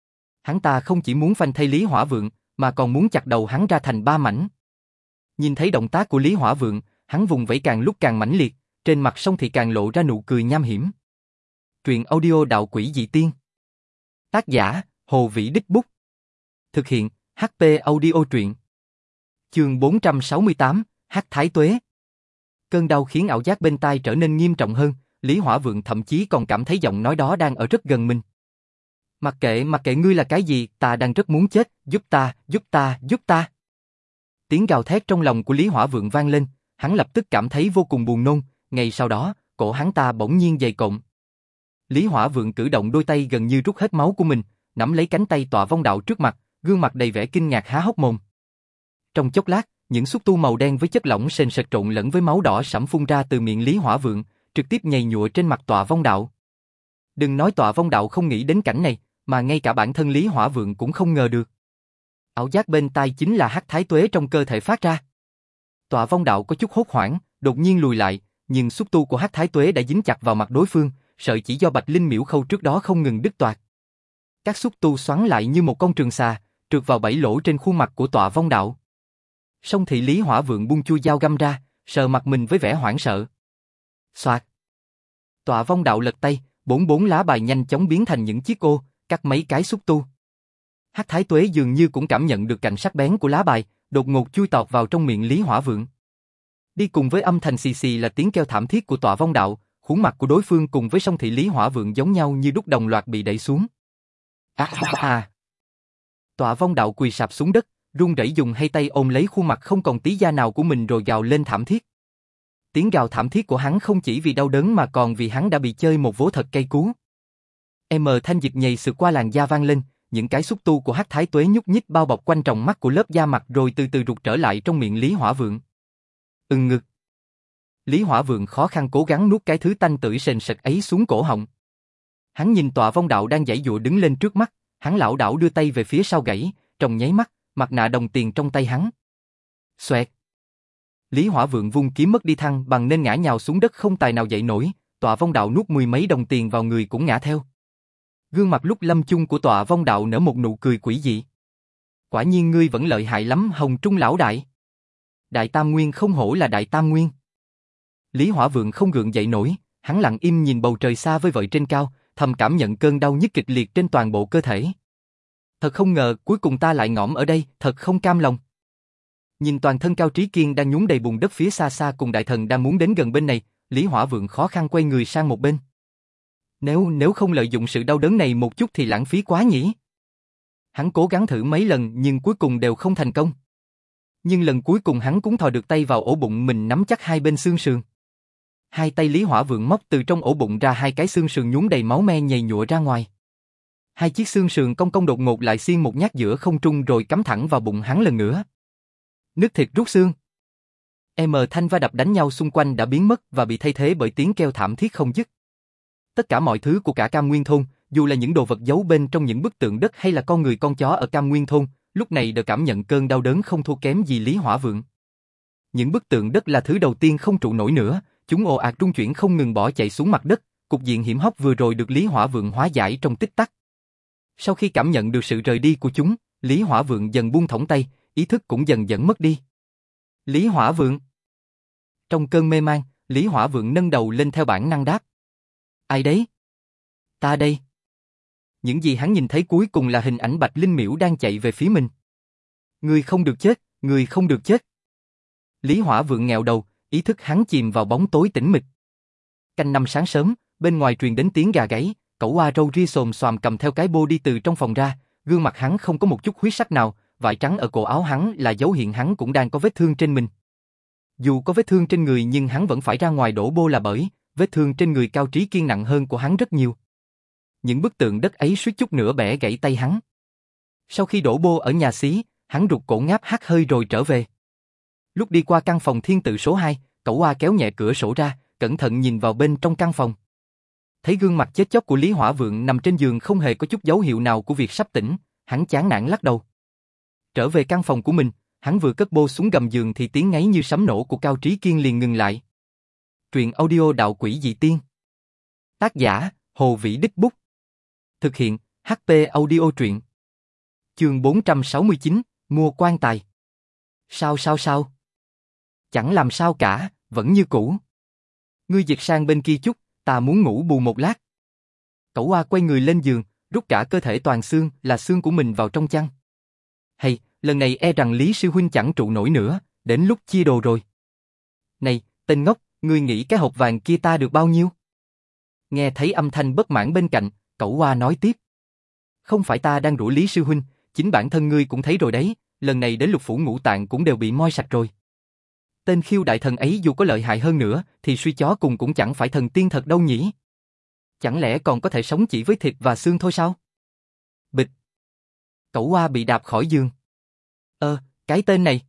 Hắn ta không chỉ muốn phanh thay Lý Hỏa Vượng, mà còn muốn chặt đầu hắn ra thành ba mảnh. Nhìn thấy động tác của Lý Hỏa Vượng, hắn vùng vẫy càng lúc càng mãnh liệt, trên mặt song thì càng lộ ra nụ cười nham hiểm. Truyện audio Đạo Quỷ Dị Tiên. Tác giả, Hồ Vĩ Đích Bút. Thực hiện, hát pê Audio Truyện. Chương bốn trăm sáu mươi tám, Hắc Thái Tuế. Cơn đau khiến ảo giác bên tai trở nên nghiêm trọng hơn, Lý Hỏa Vượng thậm chí còn cảm thấy giọng nói đó đang ở rất gần mình. Mặc kệ, mặc kệ ngươi là cái gì, ta đang rất muốn chết, giúp ta, giúp ta, giúp ta. Tiếng gào thét trong lòng của Lý Hỏa Vượng vang lên, hắn lập tức cảm thấy vô cùng buồn nôn, ngay sau đó, cổ hắn ta bỗng nhiên dày cộm. Lý Hỏa Vượng cử động đôi tay gần như rút hết máu của mình, nắm lấy cánh tay Tọa Vong Đạo trước mặt, gương mặt đầy vẻ kinh ngạc há hốc mồm. Trong chốc lát, những xúc tu màu đen với chất lỏng sền sệt trộn lẫn với máu đỏ sẫm phun ra từ miệng Lý Hỏa Vượng, trực tiếp nhầy nhụa trên mặt Tọa Vong Đạo. Đừng nói Tọa Vong Đạo không nghĩ đến cảnh này, mà ngay cả bản thân Lý Hỏa Vượng cũng không ngờ được. Ảo giác bên tai chính là Hắc Thái Tuế trong cơ thể phát ra. Tọa Vong Đạo có chút hốt hoảng, đột nhiên lùi lại, nhưng xúc tu của Hắc Thái Tuế đã dính chặt vào mặt đối phương, sợi chỉ do Bạch Linh Miễu khâu trước đó không ngừng đứt toạc. Các xúc tu xoắn lại như một con trường xà, trượt vào bảy lỗ trên khuôn mặt của Tọa Vong Đạo. Song thị Lý Hỏa Vượng buông chui dao găm ra, sờ mặt mình với vẻ hoảng sợ. Xoạt. Tọa Vong Đạo lật tay, bốn bốn lá bài nhanh chóng biến thành những chiếc ô, cắt mấy cái xúc tu. Hắc Thái Tuế dường như cũng cảm nhận được cạnh sắc bén của lá bài, đột ngột chui tọt vào trong miệng Lý Hỏa Vượng. Đi cùng với âm thanh xì xì là tiếng kêu thảm thiết của Tọa Vong Đạo, khuôn mặt của đối phương cùng với song thị Lý Hỏa Vượng giống nhau như đúc đồng loạt bị đẩy xuống. À, à, à. Tọa Vong Đạo quỳ sạp xuống đất, run rẩy dùng hai tay ôm lấy khuôn mặt không còn tí da nào của mình rồi gào lên thảm thiết. Tiếng gào thảm thiết của hắn không chỉ vì đau đớn mà còn vì hắn đã bị chơi một vố thật cay cú. M thanh dịch nhầy sượt qua làn da vang lên, những cái xúc tu của Hắc Thái Tuế nhúc nhích bao bọc quanh tròng mắt của lớp da mặt rồi từ từ rụt trở lại trong miệng Lý Hỏa Vượng. Ừng ngực. Lý Hỏa Vượng khó khăn cố gắng nuốt cái thứ tanh tưởi sền sệt ấy xuống cổ họng. Hắn nhìn Tọa Vong Đạo đang giãy giụa đứng lên trước mắt, hắn lảo đảo đưa tay về phía sau gãy, trong nháy mắt, mặt nạ đồng tiền trong tay hắn. Xoẹt. Lý Hỏa Vượng vung kiếm mất đi thăng bằng nên ngã nhào xuống đất không tài nào dậy nổi, Tọa Vong Đạo nuốt mười mấy đồng tiền vào người cũng ngã theo. Gương mặt lúc lâm chung của Tọa Vong Đạo nở một nụ cười quỷ dị. Quả nhiên ngươi vẫn lợi hại lắm Hồng Trung lão đại. Đại Tam Nguyên không hổ là Đại Tam Nguyên. Lý Hỏa Vượng không gượng dậy nổi, hắn lặng im nhìn bầu trời xa vời vợi trên cao, thầm cảm nhận cơn đau nhức kịch liệt trên toàn bộ cơ thể. Thật không ngờ cuối cùng ta lại ngõm ở đây, thật không cam lòng. Nhìn toàn thân Cao Trí Kiên đang nhúng đầy bùn đất phía xa xa cùng đại thần đang muốn đến gần bên này, Lý Hỏa Vượng khó khăn quay người sang một bên. Nếu nếu không lợi dụng sự đau đớn này một chút thì lãng phí quá nhỉ. Hắn cố gắng thử mấy lần nhưng cuối cùng đều không thành công. Nhưng lần cuối cùng hắn cũng thò được tay vào ổ bụng mình nắm chắc hai bên xương sườn. Hai tay Lý Hỏa Vượng móc từ trong ổ bụng ra hai cái xương sườn nhúng đầy máu me nhầy nhụa ra ngoài. Hai chiếc xương sườn cong cong đột ngột lại xiên một nhát giữa không trung rồi cắm thẳng vào bụng hắn lần nữa. Nứt thịt rút xương. M thanh va đập đánh nhau xung quanh đã biến mất và bị thay thế bởi tiếng kêu thảm thiết không dứt. Tất cả mọi thứ của cả Cam Nguyên thôn, dù là những đồ vật giấu bên trong những bức tượng đất hay là con người con chó ở Cam Nguyên thôn, lúc này đều cảm nhận cơn đau đớn không thua kém gì Lý Hỏa Vượng. Những bức tượng đất là thứ đầu tiên không trụ nổi nữa, chúng ồ ạt rung chuyển không ngừng bỏ chạy xuống mặt đất, cục diện hiểm hóc vừa rồi được Lý Hỏa Vượng hóa giải trong tích tắc. Sau khi cảm nhận được sự rời đi của chúng, Lý Hỏa Vượng dần buông thõng tay, ý thức cũng dần dần mất đi. Lý Hỏa Vượng. Trong cơn mê man, Lý Hỏa Vượng nâng đầu lên theo bản năng đáp. Ai đấy? Ta đây. Những gì hắn nhìn thấy cuối cùng là hình ảnh Bạch Linh Miễu đang chạy về phía mình. Người không được chết, người không được chết. Lý Hỏa Vượng nghẹo đầu, ý thức hắn chìm vào bóng tối tĩnh mịch. Canh năm sáng sớm, bên ngoài truyền đến tiếng gà gáy, Cẩu Oa râu ria xồm xoàm cầm theo cái bô đi từ trong phòng ra, gương mặt hắn không có một chút huyết sắc nào, vải trắng ở cổ áo hắn là dấu hiện hắn cũng đang có vết thương trên mình. Dù có vết thương trên người nhưng hắn vẫn phải ra ngoài đổ bô là bởi vết thương trên người Cao Trí Kiên nặng hơn của hắn rất nhiều. Những bức tượng đất ấy suýt chút nữa bẻ gãy tay hắn. Sau khi đổ bô ở nhà xí, hắn rụt cổ ngáp hắt hơi rồi trở về. Lúc đi qua căn phòng thiên tự số hai, Cẩu Oa kéo nhẹ cửa sổ ra, cẩn thận nhìn vào bên trong căn phòng. Thấy gương mặt chết chóc của Lý Hỏa Vượng nằm trên giường không hề có chút dấu hiệu nào của việc sắp tỉnh, hắn chán nản lắc đầu. Trở về căn phòng của mình, hắn vừa cất bô xuống gầm giường thì tiếng ngáy như sấm nổ của Cao Trí Kiên liền ngừng lại. Truyện audio Đạo Quỷ Dị Tiên. Tác giả, Hồ Vĩ Đích Bút. Thực hiện, hát pê Audio Truyện. Chương bốn trăm sáu mươi chín, mua quan tài. Sao sao sao? Chẳng làm sao cả, vẫn như cũ. Ngươi dịch sang bên kia chút, ta muốn ngủ bù một lát. Cẩu Oa quay người lên giường, rút cả cơ thể toàn xương là xương của mình vào trong chăn. Hay, lần này e rằng Lý sư huynh chẳng trụ nổi nữa, đến lúc chia đồ rồi. Này, tên ngốc, ngươi nghĩ cái hộp vàng kia ta được bao nhiêu? Nghe thấy âm thanh bất mãn bên cạnh, Cẩu Oa nói tiếp. Không phải ta đang rủ Lý sư huynh, chính bản thân ngươi cũng thấy rồi đấy, lần này đến lục phủ ngũ tạng cũng đều bị moi sạch rồi. Tên khiêu đại thần ấy dù có lợi hại hơn nữa, thì suy chó cùng cũng chẳng phải thần tiên thật đâu nhỉ? Chẳng lẽ còn có thể sống chỉ với thịt và xương thôi sao? Bịch. Cẩu Oa bị đạp khỏi giường. Ơ, cái tên này.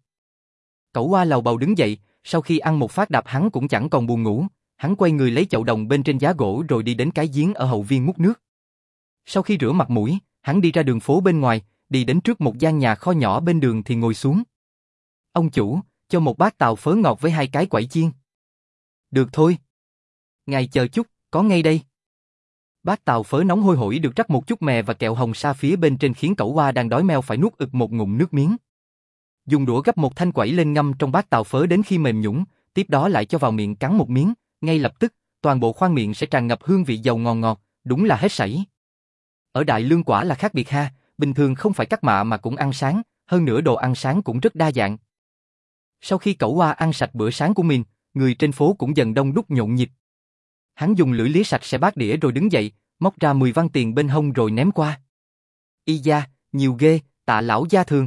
Cẩu Oa lầu bầu đứng dậy, sau khi ăn một phát đạp hắn cũng chẳng còn buồn ngủ, hắn quay người lấy chậu đồng bên trên giá gỗ rồi đi đến cái giếng ở hậu viên múc nước. Sau khi rửa mặt mũi, hắn đi ra đường phố bên ngoài, đi đến trước một gian nhà kho nhỏ bên đường thì ngồi xuống. Ông chủ, cho một bát tàu phớ ngọt với hai cái quẩy chiên. Được thôi. Ngài chờ chút, có ngay đây. Bát tàu phớ nóng hôi hổi được rắc một chút mè và kẹo hồng sa phía bên trên khiến Cẩu Oa đang đói meo phải nuốt ực một ngụm nước miếng. Dùng đũa gấp một thanh quẩy lên ngâm trong bát tàu phớ đến khi mềm nhũn, tiếp đó lại cho vào miệng cắn một miếng, ngay lập tức, toàn bộ khoang miệng sẽ tràn ngập hương vị dầu ngon ngọt, đúng là hết sảy. Ở Đại Lương quả là khác biệt ha, bình thường không phải cắt mạ mà cũng ăn sáng, hơn nữa đồ ăn sáng cũng rất đa dạng. Sau khi Cẩu Oa ăn sạch bữa sáng của mình, người trên phố cũng dần đông đúc nhộn nhịp. Hắn dùng lưỡi liếm sạch sẽ bát đĩa rồi đứng dậy, móc ra mười văn tiền bên hông rồi ném qua. Y da, nhiều ghê, tạ lão gia thường.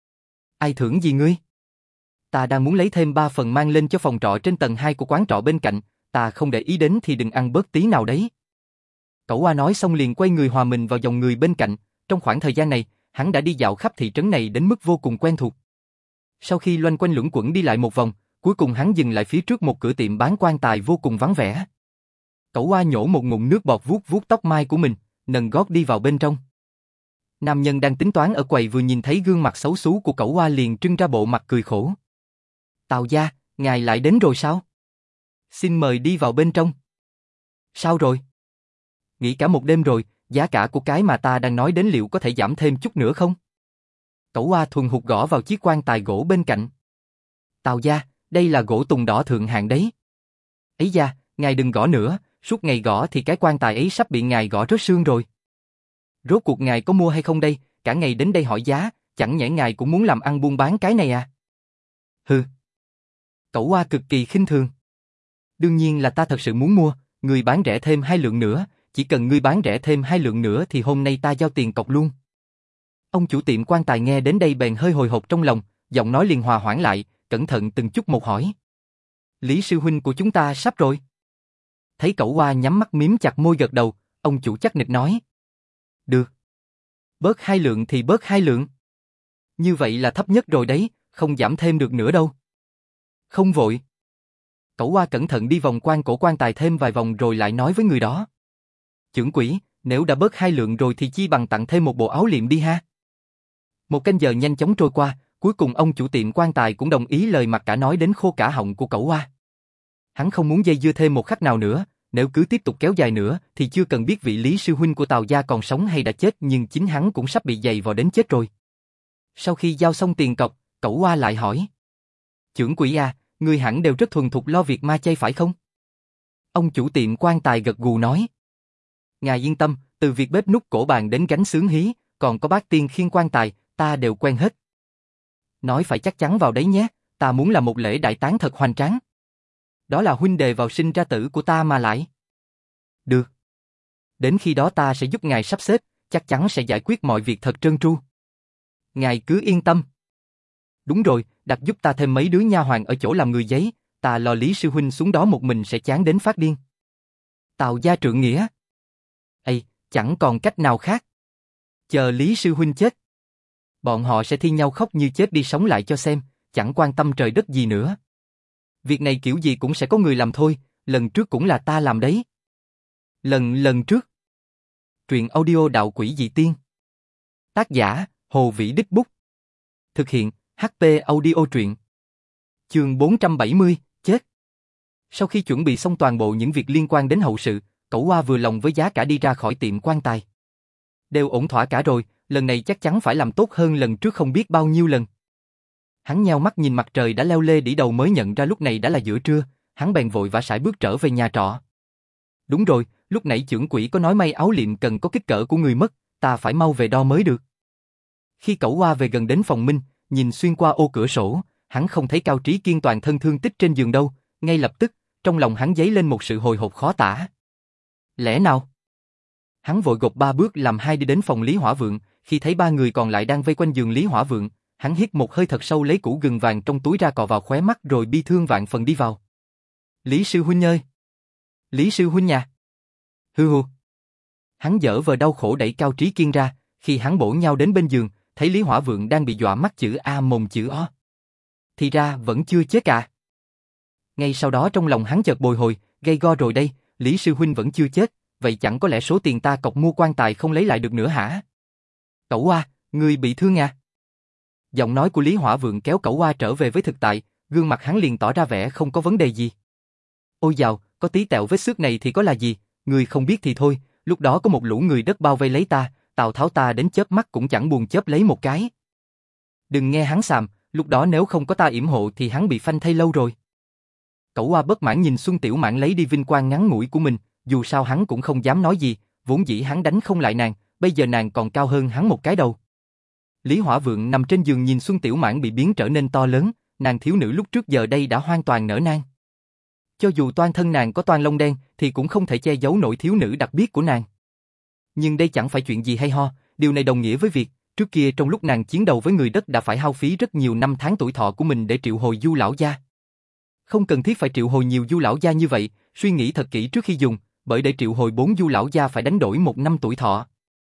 Ai thưởng gì ngươi? Ta đang muốn lấy thêm ba phần mang lên cho phòng trọ trên tầng hai của quán trọ bên cạnh, ta không để ý đến thì đừng ăn bớt tí nào đấy. Cẩu Oa nói xong liền quay người hòa mình vào dòng người bên cạnh, trong khoảng thời gian này, hắn đã đi dạo khắp thị trấn này đến mức vô cùng quen thuộc. Sau khi loanh quanh luẩn quẩn đi lại một vòng, cuối cùng hắn dừng lại phía trước một cửa tiệm bán quan tài vô cùng vắng vẻ. Cẩu Oa nhổ một ngụm nước bọt vuốt vuốt tóc mai của mình, nâng gót đi vào bên trong. Nam nhân đang tính toán ở quầy vừa nhìn thấy gương mặt xấu xú của Cẩu Oa liền trưng ra bộ mặt cười khổ. Tào gia, ngài lại đến rồi sao? Xin mời đi vào bên trong. Sao rồi? Nghỉ cả một đêm rồi, giá cả của cái mà ta đang nói đến liệu có thể giảm thêm chút nữa không? Cẩu Oa thuần hụt gõ vào chiếc quan tài gỗ bên cạnh. Tào gia, đây là gỗ tùng đỏ thượng hạng đấy. Ấy da, ngài đừng gõ nữa, suốt ngày gõ thì cái quan tài ấy sắp bị ngài gõ rớt xương rồi. Rốt cuộc ngài có mua hay không đây, cả ngày đến đây hỏi giá, chẳng nhẽ ngài cũng muốn làm ăn buôn bán cái này à? Hừ. Cẩu Oa cực kỳ khinh thường. Đương nhiên là ta thật sự muốn mua, người bán rẻ thêm hai lượng nữa, chỉ cần ngươi bán rẻ thêm hai lượng nữa thì hôm nay ta giao tiền cọc luôn. Ông chủ tiệm quan tài nghe đến đây bèn hơi hồi hộp trong lòng, giọng nói liền hòa hoãn lại, cẩn thận từng chút một hỏi. Lý sư huynh của chúng ta sắp rồi. Thấy Cẩu Oa nhắm mắt miếm chặt môi gật đầu, ông chủ chắc nịch nói. Được. Bớt hai lượng thì bớt hai lượng. Như vậy là thấp nhất rồi đấy, không giảm thêm được nữa đâu. Không vội. Cẩu Oa cẩn thận đi vòng quanh cổ quan tài thêm vài vòng rồi lại nói với người đó. Chưởng quỷ, nếu đã bớt hai lượng rồi thì chi bằng tặng thêm một bộ áo liệm đi ha. Một canh giờ nhanh chóng trôi qua, cuối cùng ông chủ tiệm quan tài cũng đồng ý lời mặc cả nói đến khô cả họng của Cẩu Oa. Hắn không muốn dây dưa thêm một khắc nào nữa, Nếu cứ tiếp tục kéo dài nữa thì chưa cần biết vị Lý sư huynh của Tào gia còn sống hay đã chết, nhưng chính hắn cũng sắp bị giày vò đến chết rồi. Sau khi giao xong tiền cọc, Cẩu Oa lại hỏi. Chưởng quỹ à, người hẳn đều rất thuần thục lo việc ma chay phải không? Ông chủ tiệm quan tài gật gù nói. Ngài yên tâm, từ việc bếp nút cổ bàn đến gánh xướng hí, còn có bát tiên khiên quan tài, ta đều quen hết. Nói phải chắc chắn vào đấy nhé, ta muốn làm một lễ đại táng thật hoành tráng. Đó là huynh đệ vào sinh ra tử của ta mà lại. Được. Đến khi đó ta sẽ giúp ngài sắp xếp, chắc chắn sẽ giải quyết mọi việc thật trơn tru. Ngài cứ yên tâm. Đúng rồi, đặt giúp ta thêm mấy đứa nha hoàn ở chỗ làm người giấy, ta lo Lý sư huynh xuống đó một mình sẽ chán đến phát điên. Tào gia trượng nghĩa. Ây, chẳng còn cách nào khác. Chờ Lý sư huynh chết. Bọn họ sẽ thi nhau khóc như chết đi sống lại cho xem, chẳng quan tâm trời đất gì nữa. Việc này kiểu gì cũng sẽ có người làm thôi, lần trước cũng là ta làm đấy. Lần lần trước. Truyện audio Đạo Quỷ Dị Tiên. Tác giả, Hồ Vĩ Đích Bút. Thực hiện, hát tê Audio Truyện. Chương bốn trăm bảy mươi, chết. Sau khi chuẩn bị xong toàn bộ những việc liên quan đến hậu sự, Cẩu Oa vừa lòng với giá cả đi ra khỏi tiệm quan tài. Đều ổn thỏa cả rồi, lần này chắc chắn phải làm tốt hơn lần trước không biết bao nhiêu lần. Hắn nheo mắt nhìn mặt trời đã leo lê đỉ đầu mới nhận ra lúc này đã là giữa trưa, hắn bèn vội vã sải bước trở về nhà trọ. Đúng rồi, lúc nãy chưởng quỹ có nói may áo liệm cần có kích cỡ của người mất, ta phải mau về đo mới được. Khi Cẩu Oa về gần đến phòng Minh, nhìn xuyên qua ô cửa sổ, hắn không thấy Cao Trí Kiên toàn thân thương tích trên giường đâu, ngay lập tức, trong lòng hắn dấy lên một sự hồi hộp khó tả. Lẽ nào? Hắn vội gộp ba bước làm hai đi đến phòng Lý Hỏa Vượng, khi thấy ba người còn lại đang vây quanh giường Lý Hỏa Vượng, hắn hít một hơi thật sâu lấy củ gừng vàng trong túi ra cọ vào khóe mắt rồi bi thương vạn phần đi vào. Lý sư huynh ơi! Lý sư huynh nhà! Hư hư! Hắn dở vờ đau khổ đẩy Cao Trí Kiên ra, khi hắn bổ nhào đến bên giường, thấy Lý Hỏa Vượng đang bị dọa mắt chữ A mồm chữ O. Thì ra vẫn chưa chết à? Ngay sau đó trong lòng hắn chợt bồi hồi, gay go rồi đây, Lý sư huynh vẫn chưa chết, vậy chẳng có lẽ số tiền ta cọc mua quan tài không lấy lại được nữa hả? Cẩu Oa, ngươi bị thương à? Giọng nói của Lý Hỏa Vượng kéo Cẩu Oa trở về với thực tại, gương mặt hắn liền tỏ ra vẻ không có vấn đề gì. Ôi dào, có tí tẹo vết xước này thì có là gì, ngươi không biết thì thôi, lúc đó có một lũ người đất bao vây lấy ta, Tào Tháo ta đến chớp mắt cũng chẳng buồn chớp lấy một cái. Đừng nghe hắn xàm, lúc đó nếu không có ta yểm hộ thì hắn bị phanh thay lâu rồi. Cẩu Oa bất mãn nhìn Xuân Tiểu Mãn lấy đi vinh quang ngắn ngủi của mình, dù sao hắn cũng không dám nói gì, vốn dĩ hắn đánh không lại nàng, bây giờ nàng còn cao hơn hắn một cái đầu. Lý Hỏa Vượng nằm trên giường nhìn Xuân Tiểu Mãn bị biến trở nên to lớn, nàng thiếu nữ lúc trước giờ đây đã hoàn toàn nở nang. Cho dù toan thân nàng có toan lông đen thì cũng không thể che giấu nổi thiếu nữ đặc biệt của nàng. Nhưng đây chẳng phải chuyện gì hay ho, điều này đồng nghĩa với việc, trước kia trong lúc nàng chiến đấu với người đất đã phải hao phí rất nhiều năm tháng tuổi thọ của mình để triệu hồi Du lão gia. Không cần thiết phải triệu hồi nhiều Du lão gia như vậy, suy nghĩ thật kỹ trước khi dùng, bởi để triệu hồi bốn Du lão gia phải đánh đổi một năm tuổi thọ.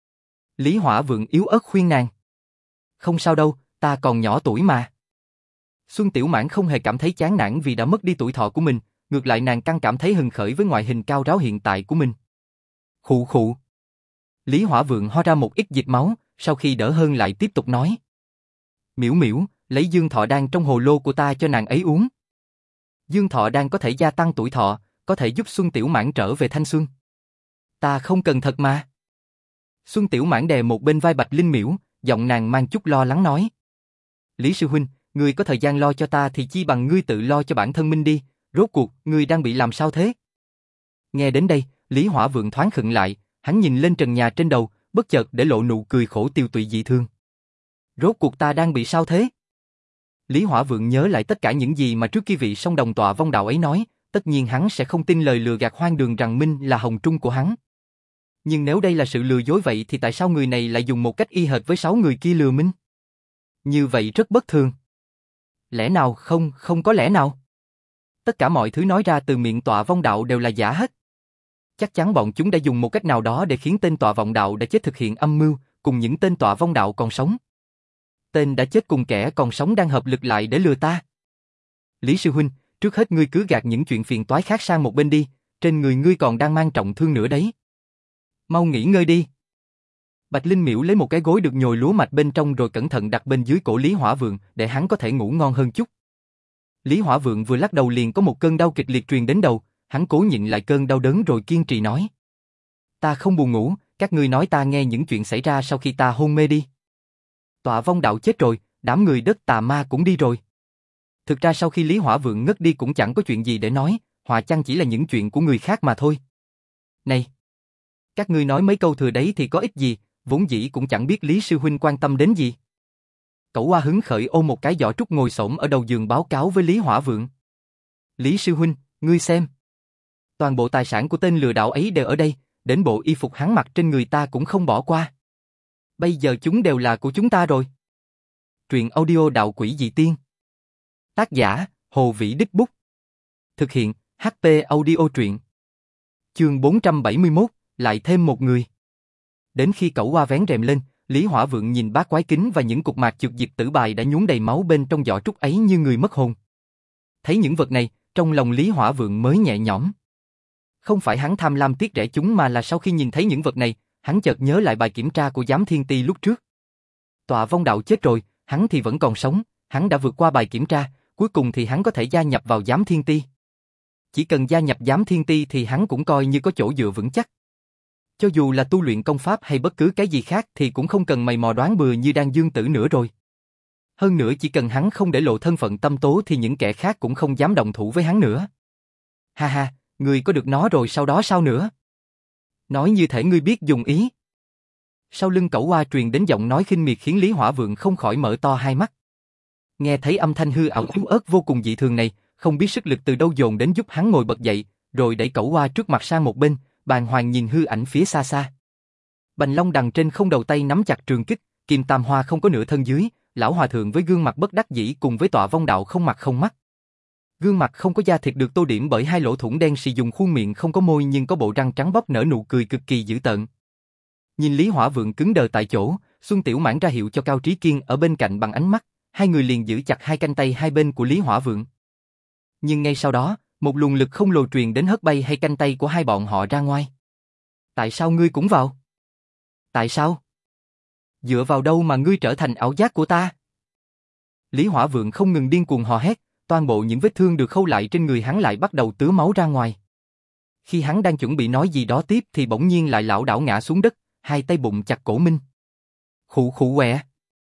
Lý Hỏa Vượng yếu ớt khuyên nàng. Không sao đâu, ta còn nhỏ tuổi mà. Xuân Tiểu Mãn không hề cảm thấy chán nản vì đã mất đi tuổi thọ của mình, ngược lại nàng càng cảm thấy hừng khởi với ngoại hình cao ráo hiện tại của mình. Khụ khụ. Lý Hỏa Vượng ho ra một ít dịch máu, sau khi đỡ hơn lại tiếp tục nói. Miễu miễu, lấy dương thọ đan trong hồ lô của ta cho nàng ấy uống. Dương thọ đan có thể gia tăng tuổi thọ, có thể giúp Xuân Tiểu Mãn trở về thanh xuân. Ta không cần thật mà. Xuân Tiểu Mãn đè một bên vai Bạch Linh Miễu, giọng nàng mang chút lo lắng nói. Lý sư huynh, ngươi có thời gian lo cho ta thì chi bằng ngươi tự lo cho bản thân mình đi, rốt cuộc, ngươi đang bị làm sao thế? Nghe đến đây, Lý Hỏa Vượng thoáng khựng lại, hắn nhìn lên trần nhà trên đầu, bất chợt để lộ nụ cười khổ tiêu tụy dị thương. Rốt cuộc ta đang bị sao thế? Lý Hỏa Vượng nhớ lại tất cả những gì mà trước kia vị song đồng tọa vong đạo ấy nói, tất nhiên hắn sẽ không tin lời lừa gạt hoang đường rằng Minh là hồng trung của hắn. Nhưng nếu đây là sự lừa dối vậy thì tại sao người này lại dùng một cách y hệt với sáu người kia lừa Minh? Như vậy rất bất thường. Lẽ nào không, không có lẽ nào? Tất cả mọi thứ nói ra từ miệng tọa vong đạo đều là giả hết. Chắc chắn bọn chúng đã dùng một cách nào đó để khiến tên tọa vong đạo đã chết thực hiện âm mưu, cùng những tên tọa vong đạo còn sống. Tên đã chết cùng kẻ còn sống đang hợp lực lại để lừa ta. Lý sư huynh, trước hết ngươi cứ gạt những chuyện phiền toái khác sang một bên đi, trên người ngươi còn đang mang trọng thương nữa đấy. Mau nghỉ ngơi đi. Bạch Linh Miễu lấy một cái gối được nhồi lúa mạch bên trong rồi cẩn thận đặt bên dưới cổ Lý Hỏa Vượng để hắn có thể ngủ ngon hơn chút. Lý Hỏa Vượng vừa lắc đầu liền có một cơn đau kịch liệt truyền đến đầu, hắn cố nhịn lại cơn đau đớn rồi kiên trì nói. Ta không buồn ngủ, các ngươi nói ta nghe những chuyện xảy ra sau khi ta hôn mê đi. Tọa vong đạo chết rồi, đám người đất tà ma cũng đi rồi. Thực ra sau khi Lý Hỏa Vượng ngất đi cũng chẳng có chuyện gì để nói, hòa chăng chỉ là những chuyện của người khác mà thôi. Này! Các ngươi nói mấy câu thừa đấy thì có ích gì, vốn dĩ cũng chẳng biết Lý Sư Huynh quan tâm đến gì. Cẩu Hoa hứng khởi ôm một cái giỏ trúc ngồi xổm ở đầu giường báo cáo với Lý Hỏa Vượng. Lý Sư Huynh, ngươi xem. Toàn bộ tài sản của tên lừa đảo ấy đều ở đây, đến bộ y phục hắn mặc trên người ta cũng không bỏ qua. Bây giờ chúng đều là của chúng ta rồi. Truyện audio Đạo Quỷ Dị Tiên. Tác giả, Hồ Vĩ Đích Bút. Thực hiện, hát tê Audio Truyện. Chương bốn trăm bảy mươi mốt, lại thêm một người. Đến khi Cẩu Hoa vén rèm lên, Lý Hỏa Vượng nhìn bát quái kính và những cục mạc chược diệt tử bài đã nhuốm đầy máu bên trong giỏ trúc ấy như người mất hồn. Thấy những vật này, trong lòng Lý Hỏa Vượng mới nhẹ nhõm. Không phải hắn tham lam tiếc rẻ chúng mà là sau khi nhìn thấy những vật này, hắn chợt nhớ lại bài kiểm tra của giám thiên ti lúc trước. Tọa vong đạo chết rồi, hắn thì vẫn còn sống, hắn đã vượt qua bài kiểm tra, cuối cùng thì hắn có thể gia nhập vào giám thiên ti. Chỉ cần gia nhập giám thiên ti thì hắn cũng coi như có chỗ dựa vững chắc. Cho dù là tu luyện công pháp hay bất cứ cái gì khác thì cũng không cần mày mò đoán bừa như Đan Dương Tử nữa rồi. Hơn nữa chỉ cần hắn không để lộ thân phận tâm tố thì những kẻ khác cũng không dám động thủ với hắn nữa. Ha ha, ngươi có được nó rồi sau đó sao nữa? Nói như thể ngươi biết dùng ý. Sau lưng Cẩu Hoa truyền đến giọng nói khinh miệt khiến Lý Hỏa Vượng không khỏi mở to hai mắt. Nghe thấy âm thanh hư ảo yếu ớt vô cùng dị thường này, không biết sức lực từ đâu dồn đến giúp hắn ngồi bật dậy, rồi đẩy Cẩu Hoa trước mặt sang một bên, bàng hoàng nhìn hư ảnh phía xa xa. Bành Long Đằng trên không đầu tay nắm chặt trường kích, Kim Tam Hoa không có nửa thân dưới, lão hòa thượng với gương mặt bất đắc dĩ cùng với tọa vong đạo không mặt không mắt. Gương mặt không có da thịt được tô điểm bởi hai lỗ thủng đen sì, dùng khuôn miệng không có môi nhưng có bộ răng trắng bóc nở nụ cười cực kỳ dữ tợn. Nhìn Lý Hỏa Vượng cứng đờ tại chỗ, Xuân Tiểu Mãn ra hiệu cho Cao Trí Kiên ở bên cạnh bằng ánh mắt, hai người liền giữ chặt hai cánh tay hai bên của Lý Hỏa Vượng. Nhưng ngay sau đó, một luồng lực không lồ truyền đến hất bay hai cánh tay của hai bọn họ ra ngoài. Tại sao ngươi cũng vào? Tại sao? Dựa vào đâu mà ngươi trở thành ảo giác của ta? Lý Hỏa Vượng không ngừng điên cuồng hò hét, toàn bộ những vết thương được khâu lại trên người hắn lại bắt đầu tứa máu ra ngoài. Khi hắn đang chuẩn bị nói gì đó tiếp thì bỗng nhiên lại lảo đảo ngã xuống đất, hai tay bụng chặt cổ Minh. Khụ khụ quẹ.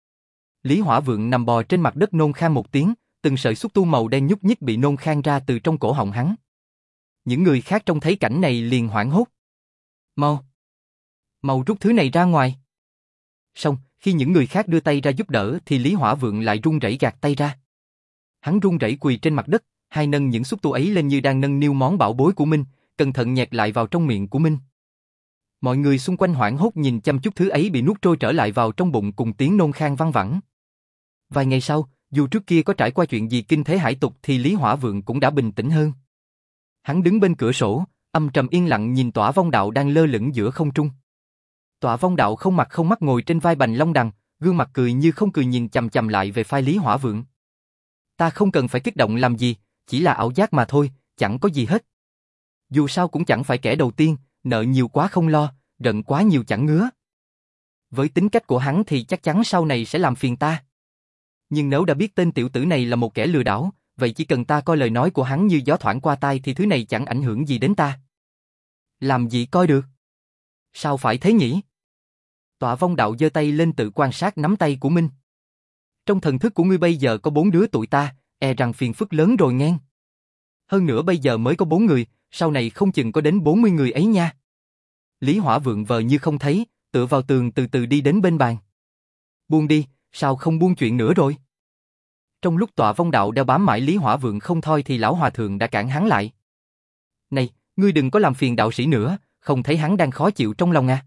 Lý Hỏa Vượng nằm bò trên mặt đất nôn khan một tiếng, từng sợi xúc tu màu đen nhúc nhích bị nôn khan ra từ trong cổ họng hắn. Những người khác trông thấy cảnh này liền hoảng hốt. Mau! Mau rút thứ này ra ngoài! Xong, khi những người khác đưa tay ra giúp đỡ thì Lý Hỏa Vượng lại run rẩy gạt tay ra. Hắn run rẩy quỳ trên mặt đất, hai nâng những xúc tu ấy lên như đang nâng niu món bảo bối của Minh, cẩn thận nhét lại vào trong miệng của Minh. Mọi người xung quanh hoảng hốt nhìn chăm chút thứ ấy bị nuốt trôi trở lại vào trong bụng cùng tiếng nôn khan văng vẳng. Vài ngày sau, dù trước kia có trải qua chuyện gì kinh thế hải tục thì Lý Hỏa Vượng cũng đã bình tĩnh hơn. Hắn đứng bên cửa sổ, âm trầm yên lặng nhìn Tọa Vong Đạo đang lơ lửng giữa không trung. Tọa Vong Đạo không mặt không mắt ngồi trên vai Bành Long Đằng, gương mặt cười như không cười nhìn chằm chằm lại về vai Lý Hỏa Vượng. Ta không cần phải kích động làm gì, chỉ là ảo giác mà thôi, chẳng có gì hết. Dù sao cũng chẳng phải kẻ đầu tiên, nợ nhiều quá không lo, giận quá nhiều chẳng ngứa. Với tính cách của hắn thì chắc chắn sau này sẽ làm phiền ta. Nhưng nếu đã biết tên tiểu tử này là một kẻ lừa đảo, vậy chỉ cần ta coi lời nói của hắn như gió thoảng qua tai thì thứ này chẳng ảnh hưởng gì đến ta. Làm gì coi được? Sao phải thế nhỉ? Tọa Vong Đạo giơ tay lên tự quan sát nắm tay của Minh. Trong thần thức của ngươi bây giờ có bốn đứa tụi ta, e rằng phiền phức lớn rồi nghe. Hơn nữa bây giờ mới có bốn người, sau này không chừng có đến bốn mươi người ấy nha. Lý Hỏa Vượng vờ như không thấy, tựa vào tường từ từ đi đến bên bàn. Buông đi, sao không buông chuyện nữa rồi? Trong lúc Tọa Vong Đạo đeo bám mãi Lý Hỏa Vượng không thôi thì lão hòa thượng đã cản hắn lại. Này, ngươi đừng có làm phiền đạo sĩ nữa, không thấy hắn đang khó chịu trong lòng à?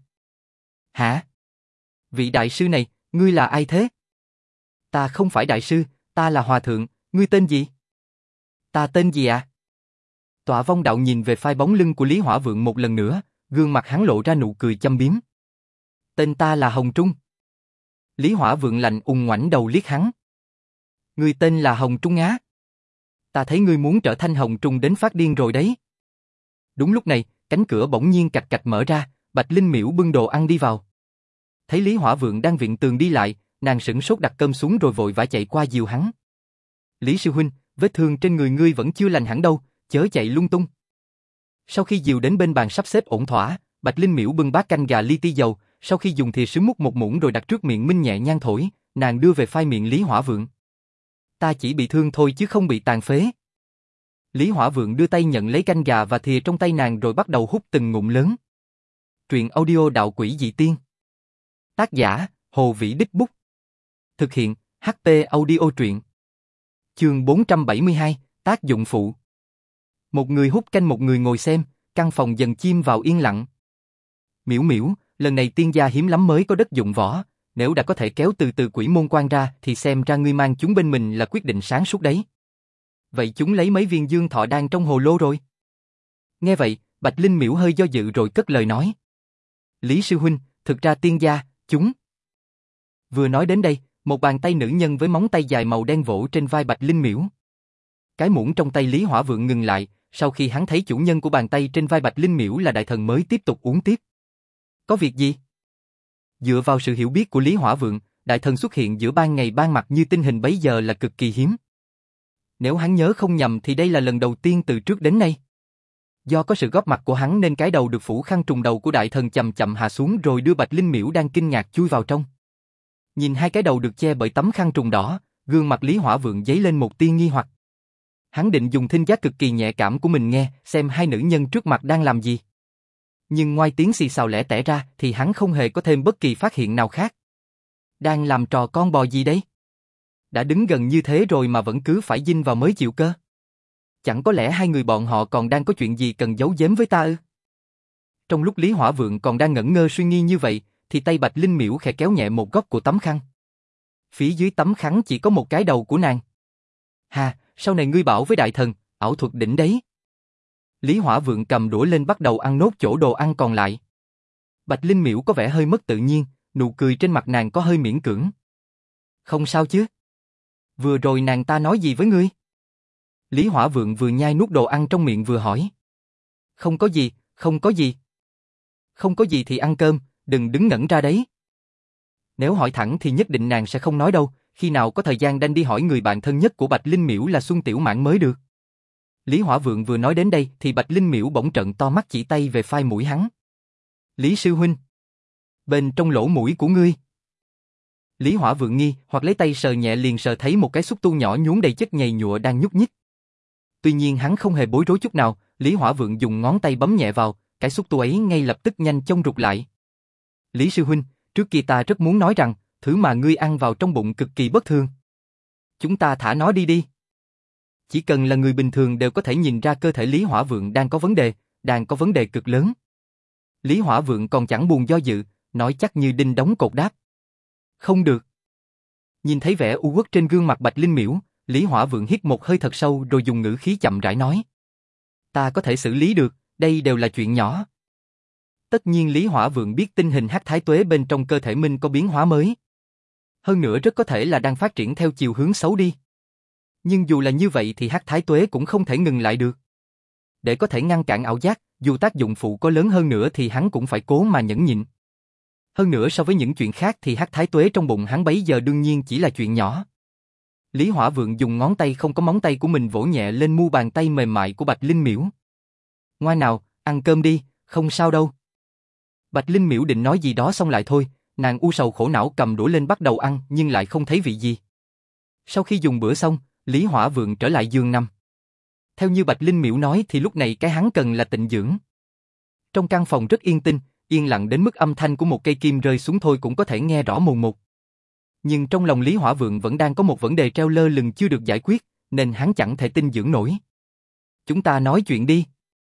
Hả? Vị đại sư này, ngươi là ai thế? Ta không phải đại sư, ta là hòa thượng, ngươi tên gì? Ta tên gì à? Tọa Vong Đạo nhìn về phai bóng lưng của Lý Hỏa Vượng một lần nữa, gương mặt hắn lộ ra nụ cười châm biếm. Tên ta là Hồng Trung. Lý Hỏa Vượng lạnh ùng ngoảnh đầu liếc hắn. Ngươi tên là Hồng Trung á? Ta thấy ngươi muốn trở thành Hồng Trung đến phát điên rồi đấy. Đúng lúc này, cánh cửa bỗng nhiên cạch cạch mở ra, Bạch Linh Miễu bưng đồ ăn đi vào. Thấy Lý Hỏa Vượng đang viện tường đi lại, nàng sửng sốt đặt cơm xuống rồi vội vã chạy qua dìu hắn. Lý sư huynh, vết thương trên người ngươi vẫn chưa lành hẳn đâu, chớ chạy lung tung. Sau khi dìu đến bên bàn sắp xếp ổn thỏa, Bạch Linh Miễu bưng bát canh gà li ti dầu, sau khi dùng thìa sứ múc một muỗng rồi đặt trước miệng Minh nhẹ nhàng thổi, nàng đưa về phai miệng Lý Hỏa Vượng. Ta chỉ bị thương thôi chứ không bị tàn phế. Lý Hỏa Vượng đưa tay nhận lấy canh gà và thìa trong tay nàng rồi bắt đầu hút từng ngụm lớn. Truyện audio Đạo Quỷ Dị Tiên. Tác giả, Hồ Vĩ Đích Bút. Thực hiện, hát tê Audio Truyện. Chương bốn trăm bảy mươi hai, tác dụng phụ. Một người hút canh một người ngồi xem, căn phòng dần chìm vào yên lặng. Miễu Miễu, lần này tiên gia hiếm lắm mới có đất dụng võ, nếu đã có thể kéo từ từ quỷ môn quan ra thì xem ra ngươi mang chúng bên mình là quyết định sáng suốt đấy. Vậy chúng lấy mấy viên dương thọ đan trong hồ lô rồi? Nghe vậy, Bạch Linh Miễu hơi do dự rồi cất lời nói. Lý sư huynh, thực ra tiên gia, chúng... Vừa nói đến đây, một bàn tay nữ nhân với móng tay dài màu đen vỗ trên vai Bạch Linh Miễu. Cái muỗng trong tay Lý Hỏa Vượng ngừng lại, sau khi hắn thấy chủ nhân của bàn tay trên vai Bạch Linh Miễu là đại thần mới tiếp tục uống tiếp. Có việc gì? Dựa vào sự hiểu biết của Lý Hỏa Vượng, đại thần xuất hiện giữa ban ngày ban mặt như tinh hình bấy giờ là cực kỳ hiếm. Nếu hắn nhớ không nhầm thì đây là lần đầu tiên từ trước đến nay. Do có sự góp mặt của hắn nên cái đầu được phủ khăn trùng đầu của đại thần chậm chậm hạ xuống rồi đưa Bạch Linh Miễu đang kinh ngạc chui vào trong. Nhìn hai cái đầu được che bởi tấm khăn trùng đỏ, gương mặt Lý Hỏa Vượng dấy lên một tia nghi hoặc. Hắn định dùng thính giác cực kỳ nhạy cảm của mình nghe xem hai nữ nhân trước mặt đang làm gì. Nhưng ngoài tiếng xì xào lẻ tẻ ra thì hắn không hề có thêm bất kỳ phát hiện nào khác. Đang làm trò con bò gì đấy? Đã đứng gần như thế rồi mà vẫn cứ phải dinh vào mới chịu cơ. Chẳng có lẽ hai người bọn họ còn đang có chuyện gì cần giấu giếm với ta ư? Trong lúc Lý Hỏa Vượng còn đang ngẩn ngơ suy nghĩ như vậy, thì tay Bạch Linh Miễu khẽ kéo nhẹ một góc của tấm khăn. Phía dưới tấm khăn chỉ có một cái đầu của nàng. Hà, sau này ngươi bảo với đại thần, ảo thuật đỉnh đấy. Lý Hỏa Vượng cầm đũa lên bắt đầu ăn nốt chỗ đồ ăn còn lại. Bạch Linh Miễu có vẻ hơi mất tự nhiên, nụ cười trên mặt nàng có hơi miễn cưỡng. Không sao chứ? Vừa rồi nàng ta nói gì với ngươi? Lý Hỏa Vượng vừa nhai nuốt đồ ăn trong miệng vừa hỏi. Không có gì, không có gì. Không có gì thì ăn cơm, đừng đứng ngẩn ra đấy. Nếu hỏi thẳng thì nhất định nàng sẽ không nói đâu, khi nào có thời gian đành đi hỏi người bạn thân nhất của Bạch Linh Miễu là Xuân Tiểu Mãn mới được. Lý Hỏa Vượng vừa nói đến đây thì Bạch Linh Miễu bỗng trợn to mắt chỉ tay về phai mũi hắn. Lý sư huynh, bên trong lỗ mũi của ngươi. Lý Hỏa Vượng nghi hoặc lấy tay sờ nhẹ liền sờ thấy một cái xúc tu nhỏ nhuốm đầy chất nhầy nhụa đang nhúc nhích. Tuy nhiên hắn không hề bối rối chút nào, Lý Hỏa Vượng dùng ngón tay bấm nhẹ vào, cái xúc tu ấy ngay lập tức nhanh chóng rụt lại. Lý sư huynh, trước kia ta rất muốn nói rằng, thứ mà ngươi ăn vào trong bụng cực kỳ bất thường. Chúng ta thả nó đi đi. Chỉ cần là người bình thường đều có thể nhìn ra cơ thể Lý Hỏa Vượng đang có vấn đề, đang có vấn đề cực lớn. Lý Hỏa Vượng còn chẳng buồn do dự, nói chắc như đinh đóng cột đáp. Không được. Nhìn thấy vẻ u uất trên gương mặt Bạch Linh Miễu, Lý Hỏa Vượng hít một hơi thật sâu rồi dùng ngữ khí chậm rãi nói. Ta có thể xử lý được, đây đều là chuyện nhỏ. Tất nhiên Lý Hỏa Vượng biết tình hình hắc thái tuế bên trong cơ thể mình có biến hóa mới. Hơn nữa rất có thể là đang phát triển theo chiều hướng xấu đi. Nhưng dù là như vậy thì hắc thái tuế cũng không thể ngừng lại được. Để có thể ngăn cản ảo giác, dù tác dụng phụ có lớn hơn nữa thì hắn cũng phải cố mà nhẫn nhịn. Hơn nữa so với những chuyện khác thì hắc thái tuế trong bụng hắn bấy giờ đương nhiên chỉ là chuyện nhỏ. Lý Hỏa Vượng dùng ngón tay không có móng tay của mình vỗ nhẹ lên mu bàn tay mềm mại của Bạch Linh Miễu. Ngoan nào, ăn cơm đi, không sao đâu. Bạch Linh Miễu định nói gì đó xong lại thôi, nàng u sầu khổ não cầm đũa lên bắt đầu ăn nhưng lại không thấy vị gì. Sau khi dùng bữa xong, Lý Hỏa Vượng trở lại giường nằm. Theo như Bạch Linh Miễu nói thì lúc này cái hắn cần là tịnh dưỡng. Trong căn phòng rất yên tĩnh, yên lặng đến mức âm thanh của một cây kim rơi xuống thôi cũng có thể nghe rõ mồn một. Nhưng trong lòng Lý Hỏa Vượng vẫn đang có một vấn đề treo lơ lửng chưa được giải quyết, nên hắn chẳng thể tinh dưỡng nổi. Chúng ta nói chuyện đi.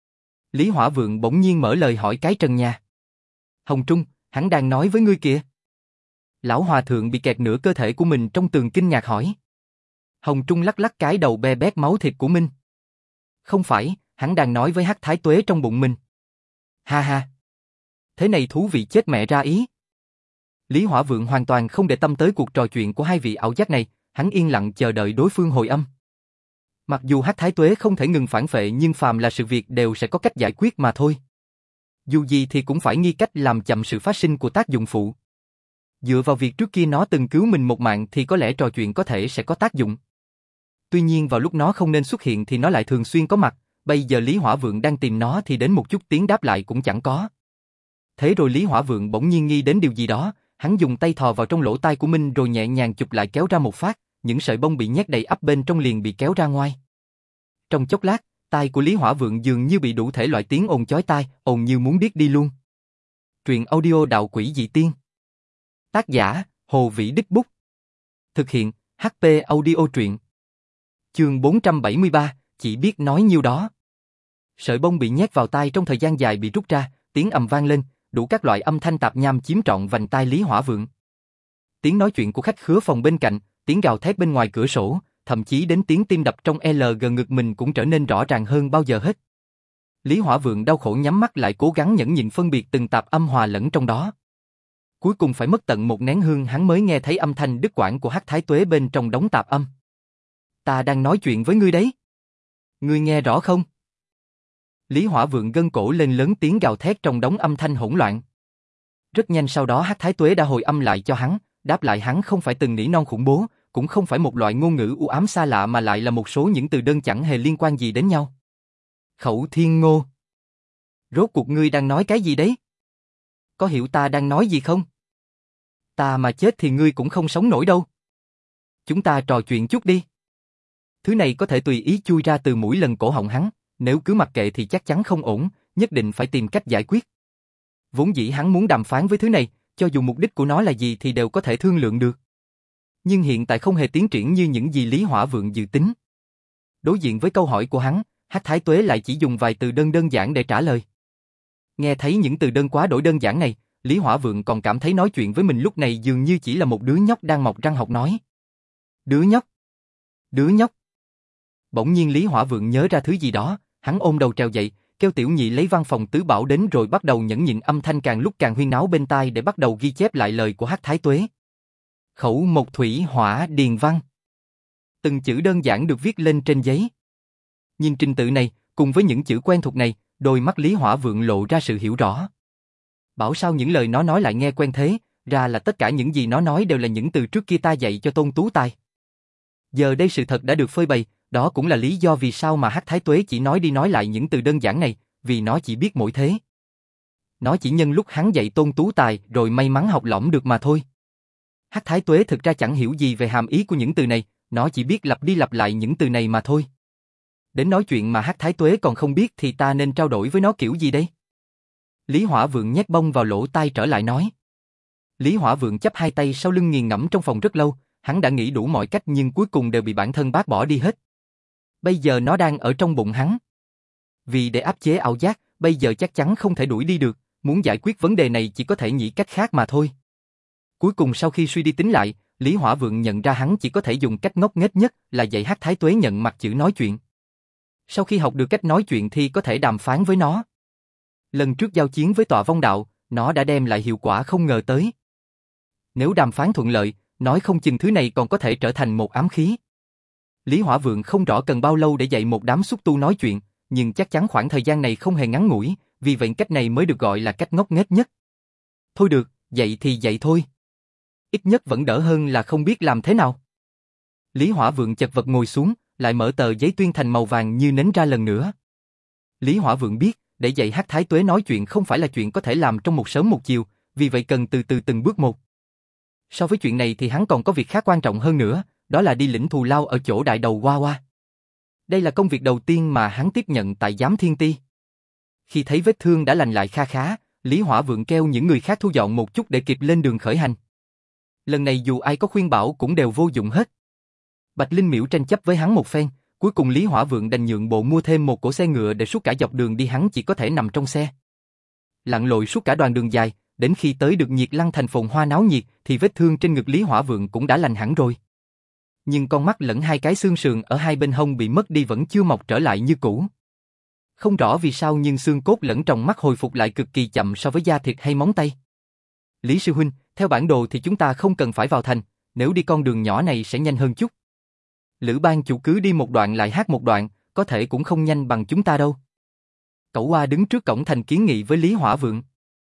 Lý Hỏa Vượng bỗng nhiên mở lời hỏi cái trần nhà. Hồng Trung, hắn đang nói với ngươi kìa. Lão Hòa Thượng bị kẹt nửa cơ thể của mình trong tường kinh ngạc hỏi. Hồng Trung lắc lắc cái đầu be bét máu thịt của mình. Không phải, hắn đang nói với hắc thái tuế trong bụng mình. Ha ha. Thế này thú vị chết mẹ ra ý. Lý Hỏa Vượng hoàn toàn không để tâm tới cuộc trò chuyện của hai vị ảo giác này, hắn yên lặng chờ đợi đối phương hồi âm. Mặc dù hắc thái tuế không thể ngừng phản phệ nhưng phàm là sự việc đều sẽ có cách giải quyết mà thôi. Dù gì thì cũng phải nghi cách làm chậm sự phát sinh của tác dụng phụ. Dựa vào việc trước kia nó từng cứu mình một mạng thì có lẽ trò chuyện có thể sẽ có tác dụng. Tuy nhiên vào lúc nó không nên xuất hiện thì nó lại thường xuyên có mặt, Bây giờ Lý Hỏa Vượng đang tìm nó thì đến một chút tiếng đáp lại cũng chẳng có. Thế rồi Lý Hỏa Vượng bỗng nhiên nghi đến điều gì đó, hắn dùng tay thò vào trong lỗ tai của Minh rồi nhẹ nhàng chụp lại kéo ra một phát, những sợi bông bị nhét đầy ắp bên trong liền bị kéo ra ngoài. Trong chốc lát, tai của Lý Hỏa Vượng dường như bị đủ thể loại tiếng ồn chói tai, ồn như muốn điếc đi luôn. Truyện audio Đạo Quỷ Dị Tiên. Tác giả, Hồ Vĩ Đích Bút. Thực hiện, hát pê Audio Truyện. Chương bốn trăm bảy mươi ba, chỉ biết nói nhiêu đó. Sợi bông bị nhét vào tai trong thời gian dài bị rút ra, tiếng ầm vang lên, đủ các loại âm thanh tạp nham chiếm trọn vành tai Lý Hỏa Vượng. Tiếng nói chuyện của khách khứa phòng bên cạnh, tiếng gào thét bên ngoài cửa sổ, thậm chí đến tiếng tim đập trong lờ giê ngực mình cũng trở nên rõ ràng hơn bao giờ hết. Lý Hỏa Vượng đau khổ nhắm mắt lại cố gắng nhẫn nhịn phân biệt từng tạp âm hòa lẫn trong đó. Cuối cùng phải mất tận một nén hương hắn mới nghe thấy âm thanh đứt quãng của Hắc Thái Tuế bên trong đống tạp âm. Ta đang nói chuyện với ngươi đấy. Ngươi nghe rõ không? Lý Hỏa Vượng gân cổ lên lớn tiếng gào thét trong đống âm thanh hỗn loạn. Rất nhanh sau đó Hắc Thái Tuế đã hồi âm lại cho hắn, đáp lại hắn không phải từng nỉ non khủng bố, cũng không phải một loại ngôn ngữ u ám xa lạ mà lại là một số những từ đơn chẳng hề liên quan gì đến nhau. Khẩu Thiên Ngô. Rốt cuộc ngươi đang nói cái gì đấy? Có hiểu ta đang nói gì không? Ta mà chết thì ngươi cũng không sống nổi đâu. Chúng ta trò chuyện chút đi. Thứ này có thể tùy ý chui ra từ mũi lần cổ họng hắn, nếu cứ mặc kệ thì chắc chắn không ổn, nhất định phải tìm cách giải quyết. Vốn dĩ hắn muốn đàm phán với thứ này, cho dù mục đích của nó là gì thì đều có thể thương lượng được. Nhưng hiện tại không hề tiến triển như những gì Lý Hỏa Vượng dự tính. Đối diện với câu hỏi của hắn, Hắc Thái Tuế lại chỉ dùng vài từ đơn đơn giản để trả lời. Nghe thấy những từ đơn quá đổi đơn giản này, Lý Hỏa Vượng còn cảm thấy nói chuyện với mình lúc này dường như chỉ là một đứa nhóc đang mọc răng học nói. Đứa nhóc? Đứa nhóc? Bỗng nhiên Lý Hỏa Vượng nhớ ra thứ gì đó, hắn ôm đầu trèo dậy, kêu Tiểu Nhị lấy văn phòng tứ bảo đến rồi bắt đầu nhẫn nhịn âm thanh càng lúc càng huyên náo bên tai để bắt đầu ghi chép lại lời của Hắc Thái Tuế. Khẩu Mộc Thủy Hỏa Điền Văn. Từng chữ đơn giản được viết lên trên giấy. Nhìn trình tự này, cùng với những chữ quen thuộc này, đôi mắt Lý Hỏa Vượng lộ ra sự hiểu rõ. Bảo sao những lời nó nói lại nghe quen thế, ra là tất cả những gì nó nói đều là những từ trước kia ta dạy cho Tôn Tú Tài. Giờ đây sự thật đã được phơi bày, đó cũng là lý do vì sao mà Hắc Thái Tuế chỉ nói đi nói lại những từ đơn giản này, vì nó chỉ biết mỗi thế. Nó chỉ nhân lúc hắn dạy Tôn Tú Tài rồi may mắn học lỏm được mà thôi. Hắc Thái Tuế thực ra chẳng hiểu gì về hàm ý của những từ này, nó chỉ biết lặp đi lặp lại những từ này mà thôi. Đến nói chuyện mà Hắc Thái Tuế còn không biết thì ta nên trao đổi với nó kiểu gì đây? Lý Hỏa Vượng nhét bông vào lỗ tai trở lại nói. Lý Hỏa Vượng chắp hai tay sau lưng nghiền ngẫm trong phòng rất lâu, hắn đã nghĩ đủ mọi cách nhưng cuối cùng đều bị bản thân bác bỏ đi hết. Bây giờ nó đang ở trong bụng hắn. Vì để áp chế ảo giác, bây giờ chắc chắn không thể đuổi đi được, muốn giải quyết vấn đề này chỉ có thể nghĩ cách khác mà thôi. Cuối cùng sau khi suy đi tính lại, Lý Hỏa Vượng nhận ra hắn chỉ có thể dùng cách ngốc nghếch nhất là dạy Hắc Thái Tuế nhận mặt chữ nói chuyện. Sau khi học được cách nói chuyện thì có thể đàm phán với nó. Lần trước giao chiến với Tọa Vong Đạo, nó đã đem lại hiệu quả không ngờ tới. Nếu đàm phán thuận lợi, nói không chừng thứ này còn có thể trở thành một ám khí. Lý Hỏa Vượng không rõ cần bao lâu để dạy một đám xúc tu nói chuyện, nhưng chắc chắn khoảng thời gian này không hề ngắn ngủi, vì vậy cách này mới được gọi là cách ngốc nghếch nhất. Thôi được, dạy thì dạy thôi. Ít nhất vẫn đỡ hơn là không biết làm thế nào. Lý Hỏa Vượng chật vật ngồi xuống, lại mở tờ giấy tuyên thành màu vàng như nến ra lần nữa. Lý Hỏa Vượng biết, để dạy Hắc Thái Tuế nói chuyện không phải là chuyện có thể làm trong một sớm một chiều, vì vậy cần từ từ từng bước một. So với chuyện này thì hắn còn có việc khác quan trọng hơn nữa, đó là đi lĩnh thù lao ở chỗ đại đầu Hoa Hoa. Đây là công việc đầu tiên mà hắn tiếp nhận tại Giám Thiên Ti. Khi thấy vết thương đã lành lại kha khá, Lý Hỏa Vượng kêu những người khác thu dọn một chút để kịp lên đường khởi hành. Lần này dù ai có khuyên bảo cũng đều vô dụng hết. Bạch Linh Miễu tranh chấp với hắn một phen, cuối cùng Lý Hỏa Vượng đành nhượng bộ mua thêm một cỗ xe ngựa để suốt cả dọc đường đi hắn chỉ có thể nằm trong xe. Lặn lội suốt cả đoạn đường dài, đến khi tới được Nhiệt Lăng thành phồn hoa náo nhiệt thì vết thương trên ngực Lý Hỏa Vượng cũng đã lành hẳn rồi. Nhưng con mắt lẫn hai cái xương sườn ở hai bên hông bị mất đi vẫn chưa mọc trở lại như cũ. Không rõ vì sao nhưng xương cốt lẫn trong mắt hồi phục lại cực kỳ chậm so với da thịt hay móng tay. Lý sư huynh, theo bản đồ thì chúng ta không cần phải vào thành, nếu đi con đường nhỏ này sẽ nhanh hơn chút. Lữ Ban chủ cứ đi một đoạn lại hát một đoạn, có thể cũng không nhanh bằng chúng ta đâu. Cẩu Hoa đứng trước cổng thành kiến nghị với Lý Hỏa Vượng.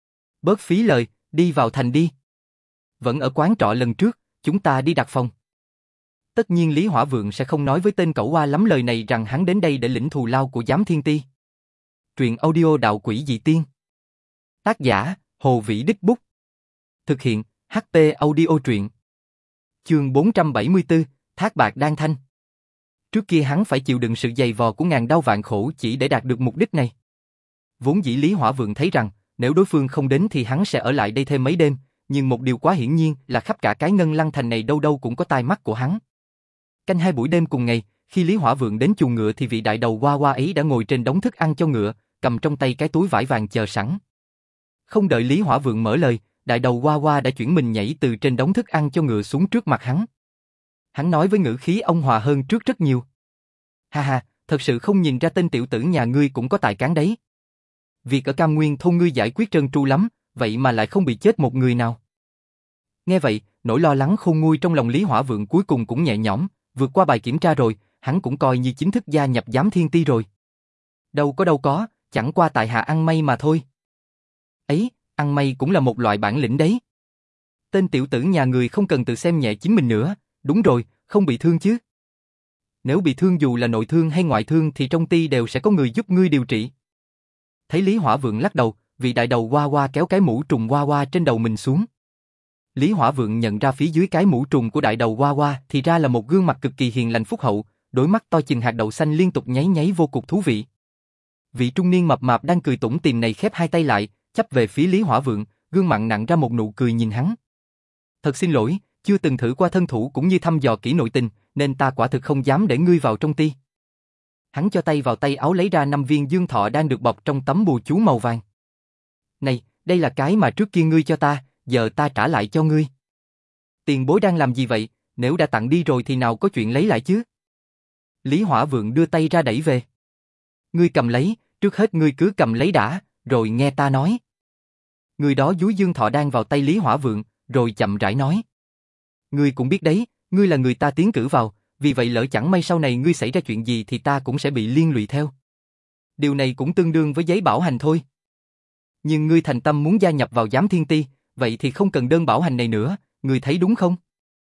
Bớt phí lời, đi vào thành đi. Vẫn ở quán trọ lần trước, chúng ta đi đặt phòng. Tất nhiên Lý Hỏa Vượng sẽ không nói với tên cẩu oa lắm lời này rằng hắn đến đây để lĩnh thù lao của Giám Thiên Ti. Truyện audio Đạo Quỷ Dị Tiên. Tác giả, Hồ Vĩ Đích Bút. Thực hiện, hát tê Audio Truyện. Chương bốn trăm bảy mươi tư, Thác Bạc Đan Thanh. Trước kia hắn phải chịu đựng sự dày vò của ngàn đau vạn khổ chỉ để đạt được mục đích này. Vốn dĩ Lý Hỏa Vượng thấy rằng, nếu đối phương không đến thì hắn sẽ ở lại đây thêm mấy đêm, nhưng một điều quá hiển nhiên là khắp cả cái Ngân Lăng Thành này đâu đâu cũng có tai mắt của hắn. Canh hai buổi đêm cùng ngày, khi Lý Hỏa Vượng đến chuồng ngựa thì vị đại đầu Hoa Hoa ấy đã ngồi trên đống thức ăn cho ngựa, cầm trong tay cái túi vải vàng chờ sẵn. Không đợi Lý Hỏa Vượng mở lời, đại đầu Hoa Hoa đã chuyển mình nhảy từ trên đống thức ăn cho ngựa xuống trước mặt hắn. Hắn nói với ngữ khí ôn hòa hơn trước rất nhiều. Ha ha, thật sự không nhìn ra tên tiểu tử nhà ngươi cũng có tài cán đấy. Việc ở Cam Nguyên thôn ngươi giải quyết trơn tru lắm, vậy mà lại không bị chết một người nào. Nghe vậy, nỗi lo lắng khôn nguôi trong lòng Lý Hỏa Vượng cuối cùng cũng nhẹ nhõm, vượt qua bài kiểm tra rồi, hắn cũng coi như chính thức gia nhập Giám Thiên Ti rồi. Đâu có đâu có, chẳng qua tại hạ ăn may mà thôi. Ấy, ăn may cũng là một loại bản lĩnh đấy. Tên tiểu tử nhà người không cần tự xem nhẹ chính mình nữa, đúng rồi, không bị thương chứ. Nếu bị thương dù là nội thương hay ngoại thương thì trong ti đều sẽ có người giúp ngươi điều trị. Thấy Lý Hỏa Vượng lắc đầu, vị đại đầu Hoa Hoa kéo cái mũ trùng Hoa Hoa trên đầu mình xuống. Lý Hỏa Vượng nhận ra phía dưới cái mũ trùng của đại đầu Hoa Hoa thì ra là một gương mặt cực kỳ hiền lành phúc hậu, đôi mắt to chừng hạt đậu xanh liên tục nháy nháy vô cùng thú vị. Vị trung niên mập mạp đang cười tủm tỉm này khép hai tay lại, chắp về phía Lý Hỏa Vượng, gương mặt nặn ra một nụ cười nhìn hắn. Thật xin lỗi, chưa từng thử qua thân thủ cũng như thăm dò kỹ nội tình, nên ta quả thực không dám để ngươi vào trong ti. Hắn cho tay vào tay áo lấy ra năm viên dương thọ đang được bọc trong tấm bùa chú màu vàng. Này, đây là cái mà trước kia ngươi cho ta, giờ ta trả lại cho ngươi. Tiền bối đang làm gì vậy, nếu đã tặng đi rồi thì nào có chuyện lấy lại chứ? Lý Hỏa Vượng đưa tay ra đẩy về. Ngươi cầm lấy, trước hết ngươi cứ cầm lấy đã, rồi nghe ta nói. Người đó dúi dương thọ đan vào tay Lý Hỏa Vượng, rồi chậm rãi nói. Ngươi cũng biết đấy, ngươi là người ta tiến cử vào, vì vậy lỡ chẳng may sau này ngươi xảy ra chuyện gì thì ta cũng sẽ bị liên lụy theo. Điều này cũng tương đương với giấy bảo hành thôi. Nhưng ngươi thành tâm muốn gia nhập vào Giám Thiên Ti, vậy thì không cần đơn bảo hành này nữa, ngươi thấy đúng không?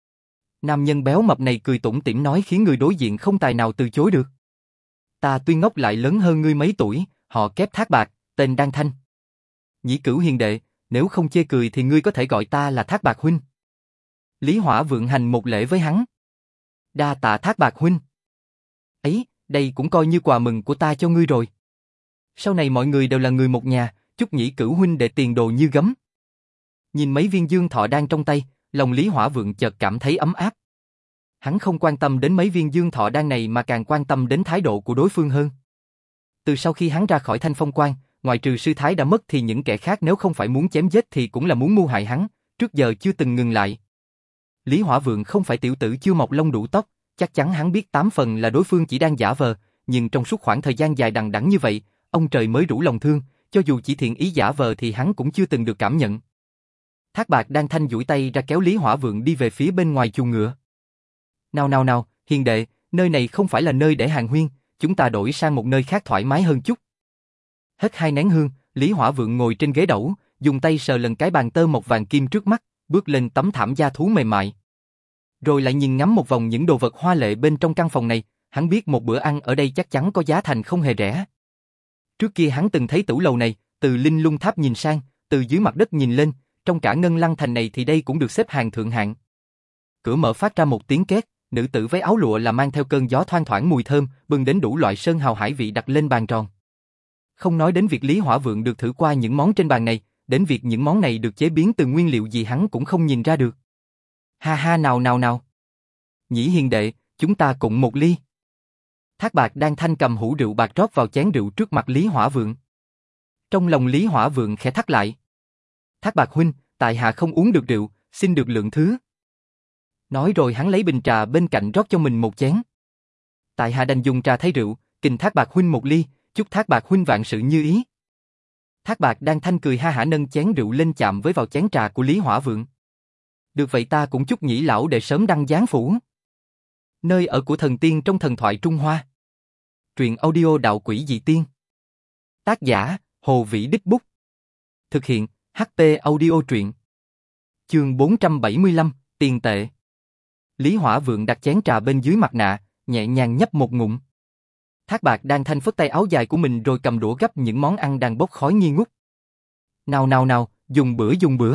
Nam nhân béo mập này cười tủm tỉm nói khiến người đối diện không tài nào từ chối được. Ta tuy ngốc lại lớn hơn ngươi mấy tuổi, họ kép Thác Bạc, tên Đan Thanh. Nhĩ Cửu hiền đệ, nếu không chê cười thì ngươi có thể gọi ta là Thác Bạc huynh. Lý Hỏa Vượng hành một lễ với hắn. Đa tạ Thác Bạc huynh. Ấy, đây cũng coi như quà mừng của ta cho ngươi rồi. Sau này mọi người đều là người một nhà, chúc Nhĩ Cửu huynh đệ tiền đồ như gấm. Nhìn mấy viên dương thọ đan trong tay, lòng Lý Hỏa Vượng chợt cảm thấy ấm áp. Hắn không quan tâm đến mấy viên dương thọ đan này mà càng quan tâm đến thái độ của đối phương hơn. Từ sau khi hắn ra khỏi Thanh Phong Quan, ngoài trừ sư thái đã mất thì những kẻ khác nếu không phải muốn chém giết thì cũng là muốn mưu hại hắn, trước giờ chưa từng ngừng lại. Lý Hỏa Vượng không phải tiểu tử chưa mọc lông đủ tóc, chắc chắn hắn biết tám phần là đối phương chỉ đang giả vờ, nhưng trong suốt khoảng thời gian dài đằng đẵng như vậy, ông trời mới rủ lòng thương, cho dù chỉ thiện ý giả vờ thì hắn cũng chưa từng được cảm nhận. Thác Bạc Đan Thanh duỗi tay ra kéo Lý Hỏa Vượng đi về phía bên ngoài chuồng ngựa. Nào nào nào, hiền đệ, nơi này không phải là nơi để hàng huyên, chúng ta đổi sang một nơi khác thoải mái hơn chút. Hết hai nén hương, Lý Hỏa Vượng ngồi trên ghế đẩu, dùng tay sờ lần cái bàn tơ mộc vàng kim trước mắt, bước lên tấm thảm da thú mềm mại. Rồi lại nhìn ngắm một vòng những đồ vật hoa lệ bên trong căn phòng này, hắn biết một bữa ăn ở đây chắc chắn có giá thành không hề rẻ. Trước kia hắn từng thấy tủ lầu này, từ Linh Lung Tháp nhìn sang, từ dưới mặt đất nhìn lên, trong cả Ngân Lăng Thành này thì đây cũng được xếp hàng thượng hạng. Cửa mở phát ra một tiếng két, nữ tử váy áo lụa là mang theo cơn gió thoang thoảng mùi thơm, bưng đến đủ loại sơn hào hải vị đặt lên bàn tròn. Không nói đến việc Lý Hỏa Vượng được thử qua những món trên bàn này, đến việc những món này được chế biến từ nguyên liệu gì hắn cũng không nhìn ra được. Ha ha nào nào nào. Nhĩ hiền đệ, chúng ta cùng một ly. Thác Bạc Đan Thanh cầm hũ rượu bạc rót vào chén rượu trước mặt Lý Hỏa Vượng. Trong lòng Lý Hỏa Vượng khẽ thắt lại. Thác Bạc huynh, tại hạ không uống được rượu, xin được lượng thứ. Nói rồi hắn lấy bình trà bên cạnh rót cho mình một chén. Tại hạ đành dùng trà thay rượu, kính Thác Bạc huynh một ly, chúc Thác Bạc huynh vạn sự như ý. Thác Bạc Đan Thanh cười ha hả nâng chén rượu lên chạm với vào chén trà của Lý Hỏa Vượng. Được vậy ta cũng chúc Nhĩ lão để sớm đăng giáng phủ. Nơi ở của thần tiên trong thần thoại Trung Hoa. Truyện audio Đạo Quỷ Dị Tiên. Tác giả, Hồ Vĩ Đích Bút. Thực hiện, hát tê Audio Truyện. Chương bốn trăm bảy mươi lăm, Tiền tệ. Lý Hỏa Vượng đặt chén trà bên dưới mặt nạ, nhẹ nhàng nhấp một ngụm. Thác Bạc Đan Thanh phất tay áo dài của mình rồi cầm đũa gắp những món ăn đang bốc khói nghi ngút. Nào nào nào, dùng bữa dùng bữa.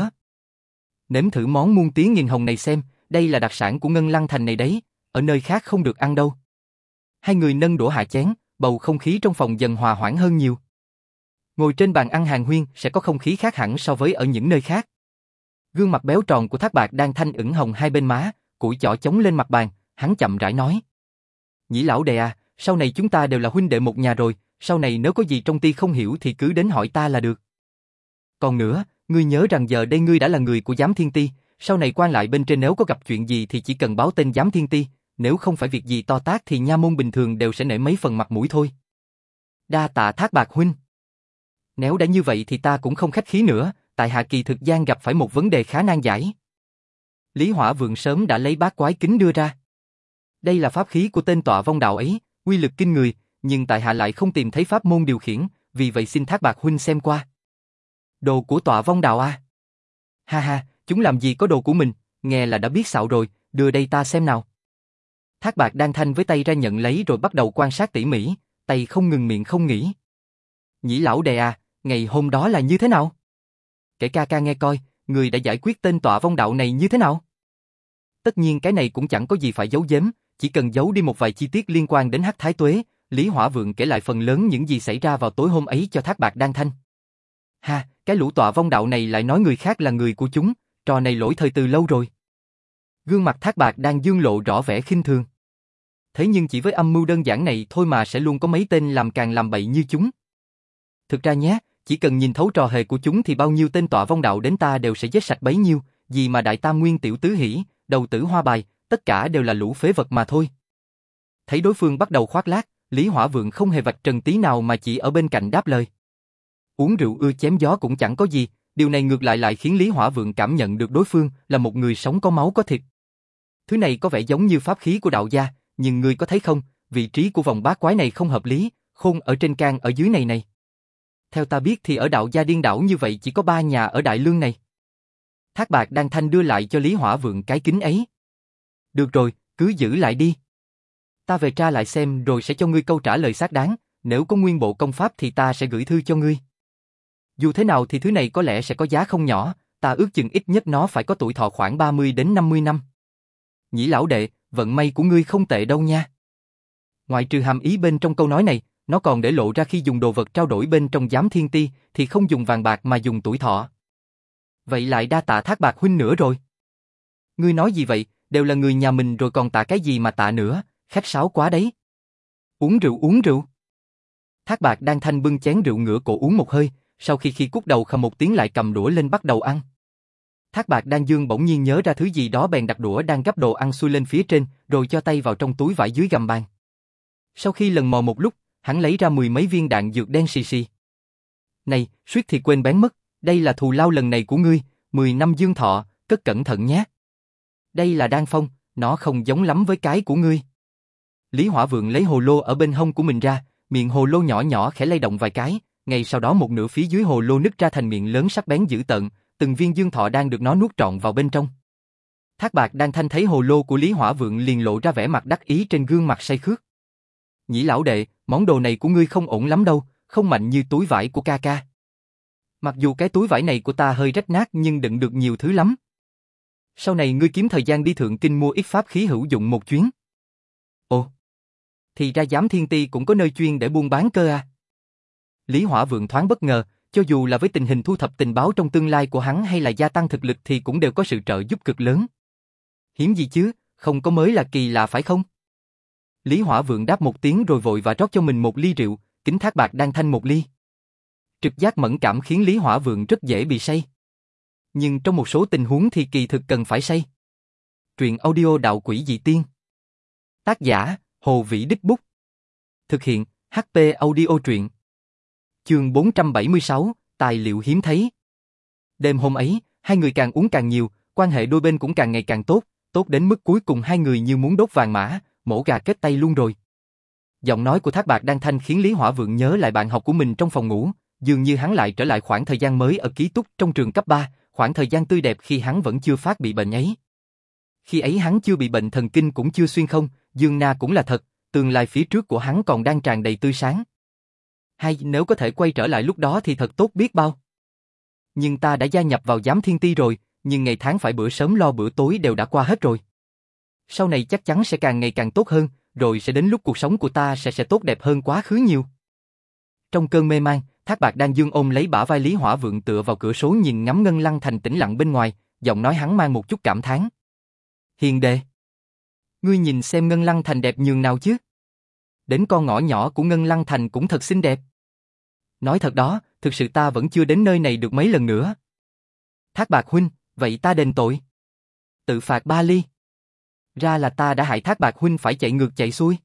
Nếm thử món muôn tiếng nghìn hồng này xem, đây là đặc sản của Ngân Lăng Thành này đấy, ở nơi khác không được ăn đâu. Hai người nâng đũa hạ chén, bầu không khí trong phòng dần hòa hoãn hơn nhiều. Ngồi trên bàn ăn hàng huyên sẽ có không khí khác hẳn so với ở những nơi khác. Gương mặt béo tròn của Thác Bạc Đan Thanh ửng hồng hai bên má, củi chỏ chống lên mặt bàn, hắn chậm rãi nói. Nhĩ lão đệ à, sau này chúng ta đều là huynh đệ một nhà rồi, sau này nếu có gì trong ti không hiểu thì cứ đến hỏi ta là được. Còn nữa, ngươi nhớ rằng giờ đây ngươi đã là người của Giám Thiên Ti, sau này quan lại bên trên nếu có gặp chuyện gì thì chỉ cần báo tên Giám Thiên Ti, nếu không phải việc gì to tát thì nha môn bình thường đều sẽ nể mấy phần mặt mũi thôi. Đa tạ Thác Bạc huynh. Nếu đã như vậy thì ta cũng không khách khí nữa, tại hạ kỳ thực gian gặp phải một vấn đề khá nan giải. Lý Hỏa Vượng sớm đã lấy bát quái kính đưa ra. Đây là pháp khí của tên tọa vong đạo ấy, uy lực kinh người, nhưng tại hạ lại không tìm thấy pháp môn điều khiển, vì vậy xin Thác Bạc huynh xem qua. Đồ của tọa vong đạo à? Ha ha, chúng làm gì có đồ của mình, nghe là đã biết xạo rồi, đưa đây ta xem nào. Thác Bạc Đan Thanh với tay ra nhận lấy rồi bắt đầu quan sát tỉ mỉ, tay không ngừng miệng không nghỉ. Nhĩ lão đệ à, ngày hôm đó là như thế nào? Kể ca ca nghe coi, người đã giải quyết tên tọa vong đạo này như thế nào? Tất nhiên cái này cũng chẳng có gì phải giấu giếm, chỉ cần giấu đi một vài chi tiết liên quan đến Hắc Thái Tuế. Lý Hỏa Vượng kể lại phần lớn những gì xảy ra vào tối hôm ấy cho Thác Bạc Đan Thanh. Ha, cái lũ tọa vong đạo này lại nói người khác là người của chúng, trò này lỗi thời từ lâu rồi. Gương mặt Thác Bạc đang dương lộ rõ vẻ khinh thường. Thế nhưng chỉ với âm mưu đơn giản này thôi mà sẽ luôn có mấy tên làm càng làm bậy như chúng. Thực ra nhé, chỉ cần nhìn thấu trò hề của chúng thì bao nhiêu tên tọa vong đạo đến ta đều sẽ giết sạch bấy nhiêu, gì mà Đại Tam Nguyên Tiểu Tứ Hỷ, Đầu Tử Hoa Bài, tất cả đều là lũ phế vật mà thôi. Thấy đối phương bắt đầu khoác lác, Lý Hỏa Vượng không hề vạch trần tí nào mà chỉ ở bên cạnh đáp lời. Uống rượu ưa chém gió cũng chẳng có gì, điều này ngược lại lại khiến Lý Hỏa Vượng cảm nhận được đối phương là một người sống có máu có thịt. Thứ này có vẻ giống như pháp khí của đạo gia, nhưng ngươi có thấy không, vị trí của vòng bát quái này không hợp lý, khôn ở trên can ở dưới này này. Theo ta biết thì ở đạo gia điên đảo như vậy chỉ có ba nhà ở Đại Lương này. Thác Bạc Đan Thanh đưa lại cho Lý Hỏa Vượng cái kính ấy. Được rồi, cứ giữ lại đi. Ta về tra lại xem rồi sẽ cho ngươi câu trả lời xác đáng, nếu có nguyên bộ công pháp thì ta sẽ gửi thư cho ngươi. Dù thế nào thì thứ này có lẽ sẽ có giá không nhỏ, ta ước chừng ít nhất nó phải có tuổi thọ khoảng ba mươi đến năm mươi năm. Nhĩ lão đệ, vận may của ngươi không tệ đâu nha. Ngoại trừ hàm ý bên trong câu nói này, nó còn để lộ ra khi dùng đồ vật trao đổi bên trong Giám Thiên Ti thì không dùng vàng bạc mà dùng tuổi thọ. Vậy lại đa tạ Thác Bạc huynh nữa rồi. Ngươi nói gì vậy, đều là người nhà mình rồi còn tạ cái gì mà tạ nữa, khách sáo quá đấy. Uống rượu uống rượu. Thác Bạc Đan Thanh bưng chén rượu ngửa cổ uống một hơi, sau khi khi cút đầu khầm một tiếng lại cầm đũa lên bắt đầu ăn. Thác Bạc Đan Dương bỗng nhiên nhớ ra thứ gì đó bèn đặt đũa đang gắp đồ ăn xuôi lên phía trên, rồi cho tay vào trong túi vải dưới gầm bàn. Sau khi lần mò một lúc, hắn lấy ra mười mấy viên đạn dược đen xì xì. Này, suýt thì quên bén mất, đây là thù lao lần này của ngươi, mười năm dương thọ, cất cẩn thận nhé. Đây là đan phong, nó không giống lắm với cái của ngươi. Lý Hỏa Vượng lấy hồ lô ở bên hông của mình ra, miệng hồ lô nhỏ nhỏ khẽ lay động vài cái, ngay sau đó một nửa phía dưới hồ lô nứt ra thành miệng lớn sắc bén dữ tợn, từng viên dương thọ đang được nó nuốt trọn vào bên trong. Thác Bạc Đan Thanh thấy hồ lô của Lý Hỏa Vượng liền lộ ra vẻ mặt đắc ý trên gương mặt say khước. Nhĩ lão đệ, món đồ này của ngươi không ổn lắm đâu, không mạnh như túi vải của ca ca. Mặc dù cái túi vải này của ta hơi rách nát nhưng đựng được nhiều thứ lắm. Sau này ngươi kiếm thời gian đi Thượng Kinh mua ít pháp khí hữu dụng một chuyến. Ồ, thì ra Giám Thiên Ti cũng có nơi chuyên để buôn bán cơ à? Lý Hỏa Vượng thoáng bất ngờ, cho dù là với tình hình thu thập tình báo trong tương lai của hắn hay là gia tăng thực lực thì cũng đều có sự trợ giúp cực lớn. Hiếm gì chứ, không có mới là kỳ lạ phải không? Lý Hỏa Vượng đáp một tiếng rồi vội và rót cho mình một ly rượu, kính Thác Bạc Đan Thanh một ly. Trực giác mẫn cảm khiến Lý Hỏa Vượng rất dễ bị say. Nhưng trong một số tình huống thì kỳ thực cần phải say. Truyện audio Đạo Quỷ Dị Tiên. Tác giả, Hồ Vĩ Đích Bút. Thực hiện, hát pê Audio Truyện. Chương bốn trăm bảy mươi sáu, Tài liệu hiếm thấy. Đêm hôm ấy, hai người càng uống càng nhiều, quan hệ đôi bên cũng càng ngày càng tốt, tốt đến mức cuối cùng hai người như muốn đốt vàng mã, mổ gà kết tay luôn rồi. Giọng nói của Thác Bạc Đan Thanh khiến Lý Hỏa Vượng nhớ lại bạn học của mình trong phòng ngủ, dường như hắn lại trở lại khoảng thời gian mới ở ký túc trong trường cấp ba, khoảng thời gian tươi đẹp khi hắn vẫn chưa phát bị bệnh ấy. Khi ấy hắn chưa bị bệnh thần kinh cũng chưa xuyên không, Dương Na cũng là thật, tương lai phía trước của hắn còn đang tràn đầy tươi sáng. Hay nếu có thể quay trở lại lúc đó thì thật tốt biết bao. Nhưng ta đã gia nhập vào giám thiên ti rồi, nhưng ngày tháng phải bữa sớm lo bữa tối đều đã qua hết rồi. Sau này chắc chắn sẽ càng ngày càng tốt hơn, rồi sẽ đến lúc cuộc sống của ta sẽ sẽ tốt đẹp hơn quá khứ nhiều. Trong cơn mê man, Thác Bạt Đan Dương ôm lấy bả vai Lý Hỏa Vượng tựa vào cửa sổ nhìn ngắm Ngân Lăng Thành tĩnh lặng bên ngoài, giọng nói hắn mang một chút cảm thán. Hiền đệ, ngươi nhìn xem Ngân Lăng Thành đẹp nhường nào chứ? Đến con ngõ nhỏ của Ngân Lăng Thành cũng thật xinh đẹp. Nói thật đó, thực sự ta vẫn chưa đến nơi này được mấy lần nữa. Thác Bạt huynh, vậy ta đền tội. Tự phạt ba ly. Ra là ta đã hại Thác Bạt huynh phải chạy ngược chạy xuôi.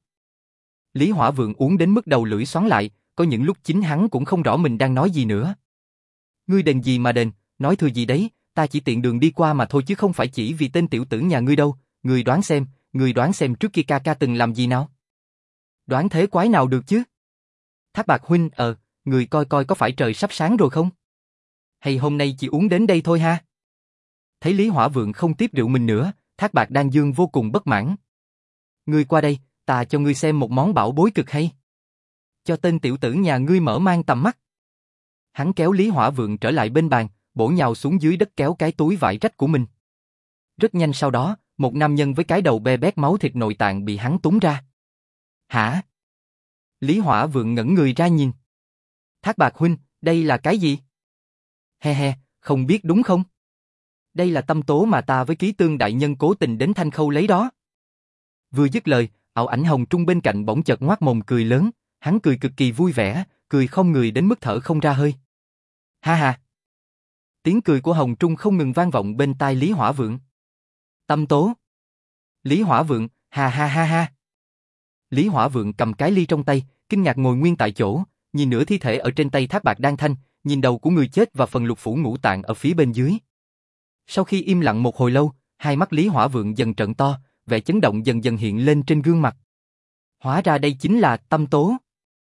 Lý Hỏa Vượng uống đến mức đầu lưỡi xoắn lại, có những lúc chính hắn cũng không rõ mình đang nói gì nữa. Ngươi đền gì mà đền, nói thừa gì đấy, ta chỉ tiện đường đi qua mà thôi chứ không phải chỉ vì tên tiểu tử nhà ngươi đâu, ngươi đoán xem, ngươi đoán xem trước kia ca ca từng làm gì nào? Đoán thế quái nào được chứ? Thác Bạt huynh, ờ, người coi coi có phải trời sắp sáng rồi không? Hay hôm nay chỉ uống đến đây thôi ha? Thấy Lý Hỏa Vượng không tiếp rượu mình nữa, Thác Bạt Đan Dương vô cùng bất mãn. Ngươi qua đây, ta cho ngươi xem một món bảo bối cực hay. Cho tên tiểu tử nhà ngươi mở mang tầm mắt. Hắn kéo Lý Hỏa Vượng trở lại bên bàn, bổ nhào xuống dưới đất kéo cái túi vải rách của mình. Rất nhanh sau đó, một nam nhân với cái đầu be bét máu thịt nội tạng bị hắn túm ra. Hả? Lý Hỏa Vượng ngẩn người ra nhìn. Thác Bạt huynh, đây là cái gì? He he, không biết đúng không? Đây là tâm tố mà ta với Ký Tương đại nhân cố tình đến Thanh Khâu lấy đó. Vừa dứt lời, ảo ảnh Hồng Trung bên cạnh bỗng chợt ngoác mồm cười lớn, hắn cười cực kỳ vui vẻ, cười không người đến mức thở không ra hơi. Ha ha. Tiếng cười của Hồng Trung không ngừng vang vọng bên tai Lý Hỏa Vượng. Tâm tố. Lý Hỏa Vượng, ha ha ha ha. Lý Hỏa Vượng cầm cái ly trong tay, kinh ngạc ngồi nguyên tại chỗ, nhìn nửa thi thể ở trên tay Thác Bạt Đan Thanh, nhìn đầu của người chết và phần lục phủ ngũ tạng ở phía bên dưới. Sau khi im lặng một hồi lâu, hai mắt Lý Hỏa Vượng dần trợn to, vẻ chấn động dần dần hiện lên trên gương mặt. Hóa ra đây chính là tâm tố.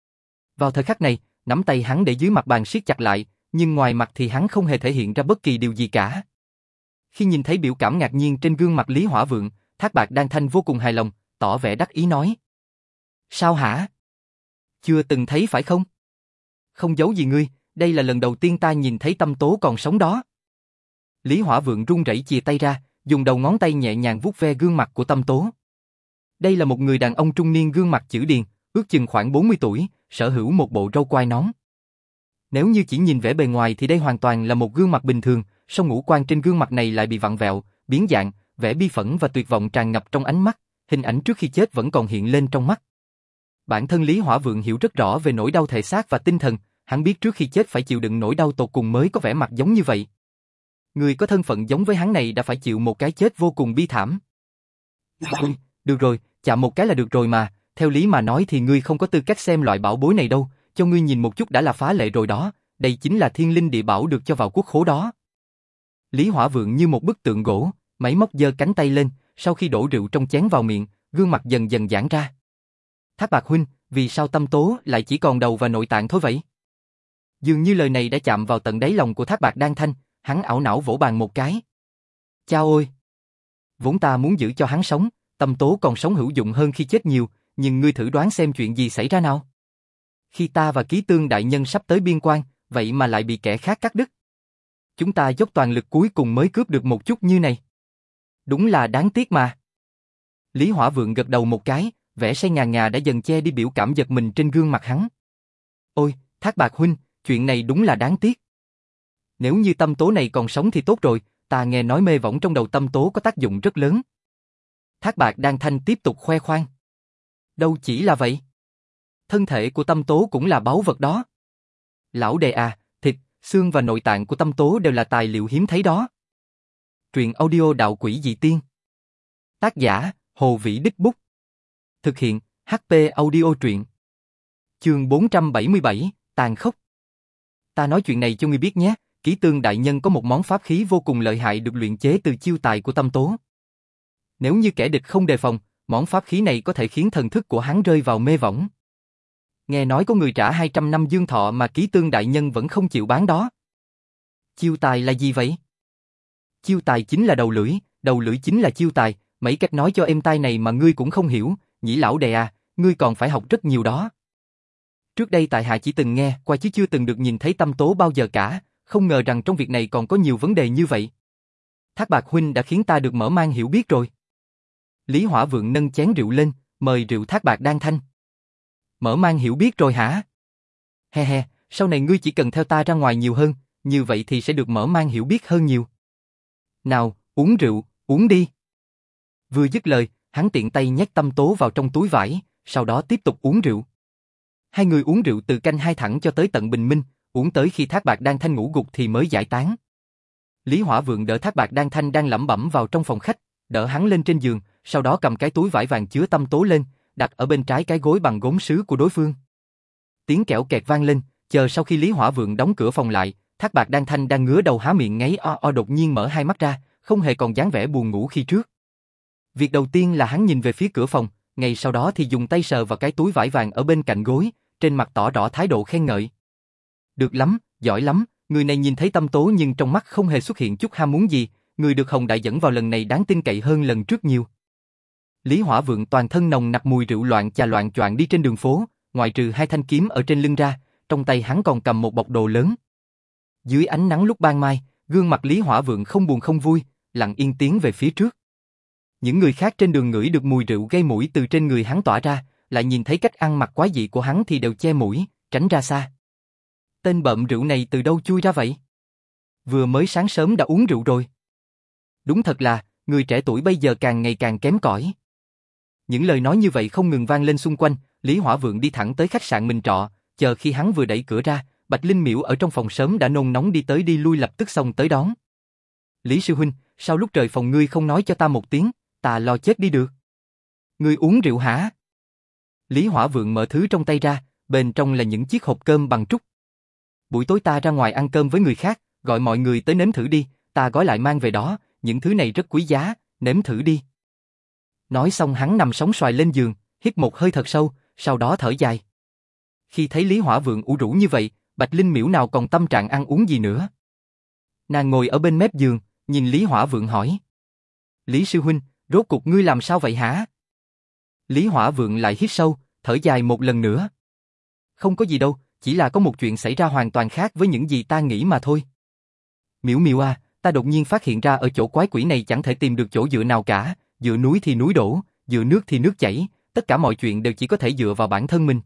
Vào thời khắc này, nắm tay hắn để dưới mặt bàn siết chặt lại, nhưng ngoài mặt thì hắn không hề thể hiện ra bất kỳ điều gì cả. Khi nhìn thấy biểu cảm ngạc nhiên trên gương mặt Lý Hỏa Vượng, Thác Bạt Đan Thanh vô cùng hài lòng, tỏ vẻ đắc ý nói. Sao hả? Chưa từng thấy phải không? Không giấu gì ngươi, đây là lần đầu tiên ta nhìn thấy tâm tố còn sống đó. Lý Hỏa Vượng run rẩy chìa tay ra, dùng đầu ngón tay nhẹ nhàng vuốt ve gương mặt của tâm tố. Đây là một người đàn ông trung niên gương mặt chữ điền, ước chừng khoảng bốn mươi tuổi, sở hữu một bộ râu quai nón. Nếu như chỉ nhìn vẻ bề ngoài thì đây hoàn toàn là một gương mặt bình thường, song ngũ quan trên gương mặt này lại bị vặn vẹo, biến dạng, vẻ bi phẫn và tuyệt vọng tràn ngập trong ánh mắt, hình ảnh trước khi chết vẫn còn hiện lên trong mắt. Bản thân Lý Hỏa Vượng hiểu rất rõ về nỗi đau thể xác và tinh thần, hắn biết trước khi chết phải chịu đựng nỗi đau tột cùng mới có vẻ mặt giống như vậy. Người có thân phận giống với hắn này đã phải chịu một cái chết vô cùng bi thảm. Ôi, được rồi, chạm một cái là được rồi mà, theo lý mà nói thì ngươi không có tư cách xem loại bảo bối này đâu, cho ngươi nhìn một chút đã là phá lệ rồi đó, đây chính là thiên linh địa bảo được cho vào quốc khố đó. Lý Hỏa Vượng như một bức tượng gỗ, máy móc giơ cánh tay lên, sau khi đổ rượu trong chén vào miệng, gương mặt dần dần giãn ra. Thác Bạt huynh, vì sao tâm tố lại chỉ còn đầu và nội tạng thôi vậy? Dường như lời này đã chạm vào tận đáy lòng của Thác Bạt Đan Thanh, hắn ảo não vỗ bàn một cái. Chao ôi! Vốn ta muốn giữ cho hắn sống, tâm tố còn sống hữu dụng hơn khi chết nhiều, nhưng ngươi thử đoán xem chuyện gì xảy ra nào. Khi ta và Ký Tương đại nhân sắp tới biên quan, vậy mà lại bị kẻ khác cắt đứt. Chúng ta dốc toàn lực cuối cùng mới cướp được một chút như này. Đúng là đáng tiếc mà. Lý Hỏa Vượng gật đầu một cái, vẻ say ngà ngà đã dần che đi biểu cảm giật mình trên gương mặt hắn. Ôi, Thác Bạt huynh, chuyện này đúng là đáng tiếc. Nếu như tâm tố này còn sống thì tốt rồi, ta nghe nói mê võng trong đầu tâm tố có tác dụng rất lớn. Thác Bạt Đan Thanh tiếp tục khoe khoang. Đâu chỉ là vậy. Thân thể của tâm tố cũng là báu vật đó. Lão đệ à, thịt, xương và nội tạng của tâm tố đều là tài liệu hiếm thấy đó. Truyện audio Đạo Quỷ Dị Tiên. Tác giả, Hồ Vĩ Đích Bút. Thực hiện, hát pê Audio Truyện. Chương bốn trăm bảy mươi bảy, Tàn Khốc. Ta nói chuyện này cho ngươi biết nhé, Ký Tương đại nhân có một món pháp khí vô cùng lợi hại được luyện chế từ chiêu tài của tâm tố. Nếu như kẻ địch không đề phòng, món pháp khí này có thể khiến thần thức của hắn rơi vào mê võng. Nghe nói có người trả hai trăm năm dương thọ mà Ký Tương đại nhân vẫn không chịu bán đó. Chiêu tài là gì vậy? Chiêu tài chính là đầu lưỡi, đầu lưỡi chính là chiêu tài, mấy cách nói cho êm tai này mà ngươi cũng không hiểu, Nhĩ lão đệ à, ngươi còn phải học rất nhiều đó. Trước đây tại hạ chỉ từng nghe qua chứ chưa từng được nhìn thấy Tâm Tố bao giờ cả, không ngờ rằng trong việc này còn có nhiều vấn đề như vậy. Thác Bạc huynh đã khiến ta được mở mang hiểu biết rồi. Lý Hỏa Vượng nâng chén rượu lên, mời rượu Thác Bạc Đan Thanh. Mở mang hiểu biết rồi hả? He he, sau này ngươi chỉ cần theo ta ra ngoài nhiều hơn, như vậy thì sẽ được mở mang hiểu biết hơn nhiều. Nào, uống rượu, uống đi. Vừa dứt lời, hắn tiện tay nhét Tâm Tố vào trong túi vải, sau đó tiếp tục uống rượu. Hai người uống rượu từ canh hai thẳng cho tới tận bình minh, uống tới khi Thác Bạc Đan Thanh ngủ gục thì mới giải tán. Lý Hỏa Vượng đỡ Thác Bạc Đan Thanh đang lẩm bẩm vào trong phòng khách, đỡ hắn lên trên giường, sau đó cầm cái túi vải vàng chứa Tâm Tố lên, đặt ở bên trái cái gối bằng gốm sứ của đối phương. Tiếng kẽo kẹt vang lên, chờ sau khi Lý Hỏa Vượng đóng cửa phòng lại, Thác Bạc Đan Thanh đang ngứa đầu há miệng ngáy o o đột nhiên mở hai mắt ra, không hề còn dáng vẻ buồn ngủ khi trước. Việc đầu tiên là hắn nhìn về phía cửa phòng, ngay sau đó thì dùng tay sờ vào cái túi vải vàng ở bên cạnh gối, trên mặt tỏ rõ thái độ khen ngợi. Được lắm, giỏi lắm, người này nhìn thấy Tâm Tố nhưng trong mắt không hề xuất hiện chút ham muốn gì, người được Hồng Đại dẫn vào lần này đáng tin cậy hơn lần trước nhiều. Lý Hỏa Vượng toàn thân nồng nặc mùi rượu loạn chà loạn choạng đi trên đường phố, ngoại trừ hai thanh kiếm ở trên lưng ra, trong tay hắn còn cầm một bọc đồ lớn. Dưới ánh nắng lúc ban mai, gương mặt Lý Hỏa Vượng không buồn không vui, lặng yên tiến về phía trước. Những người khác trên đường ngửi được mùi rượu gây mũi từ trên người hắn tỏa ra, lại nhìn thấy cách ăn mặc quái dị của hắn thì đều che mũi, tránh ra xa. Tên bợm rượu này từ đâu chui ra vậy? Vừa mới sáng sớm đã uống rượu rồi. Đúng thật là, người trẻ tuổi bây giờ càng ngày càng kém cỏi. Những lời nói như vậy không ngừng vang lên xung quanh, Lý Hỏa Vượng đi thẳng tới khách sạn mình trọ, chờ khi hắn vừa đẩy cửa ra, Bạch Linh Miễu ở trong phòng sớm đã nôn nóng đi tới đi lui lập tức xông tới đón. Lý sư huynh, sao lúc trời phòng ngươi không nói cho ta một tiếng, ta lo chết đi được. Ngươi uống rượu hả? Lý Hỏa Vượng mở thứ trong tay ra, bên trong là những chiếc hộp cơm bằng trúc. Buổi tối ta ra ngoài ăn cơm với người khác, gọi mọi người tới nếm thử đi, ta gói lại mang về đó, những thứ này rất quý giá, nếm thử đi. Nói xong hắn nằm sóng xoài lên giường, hít một hơi thật sâu, sau đó thở dài. Khi thấy Lý Hỏa Vượng ủ rũ như vậy, Bạch Linh Miễu nào còn tâm trạng ăn uống gì nữa. Nàng ngồi ở bên mép giường, nhìn Lý Hỏa Vượng hỏi. Lý sư huynh, rốt cuộc ngươi làm sao vậy hả? Lý Hỏa Vượng lại hít sâu, thở dài một lần nữa. Không có gì đâu, chỉ là có một chuyện xảy ra hoàn toàn khác với những gì ta nghĩ mà thôi. Miễu Miễu à, ta đột nhiên phát hiện ra ở chỗ quái quỷ này chẳng thể tìm được chỗ dựa nào cả, dựa núi thì núi đổ, dựa nước thì nước chảy, tất cả mọi chuyện đều chỉ có thể dựa vào bản thân mình.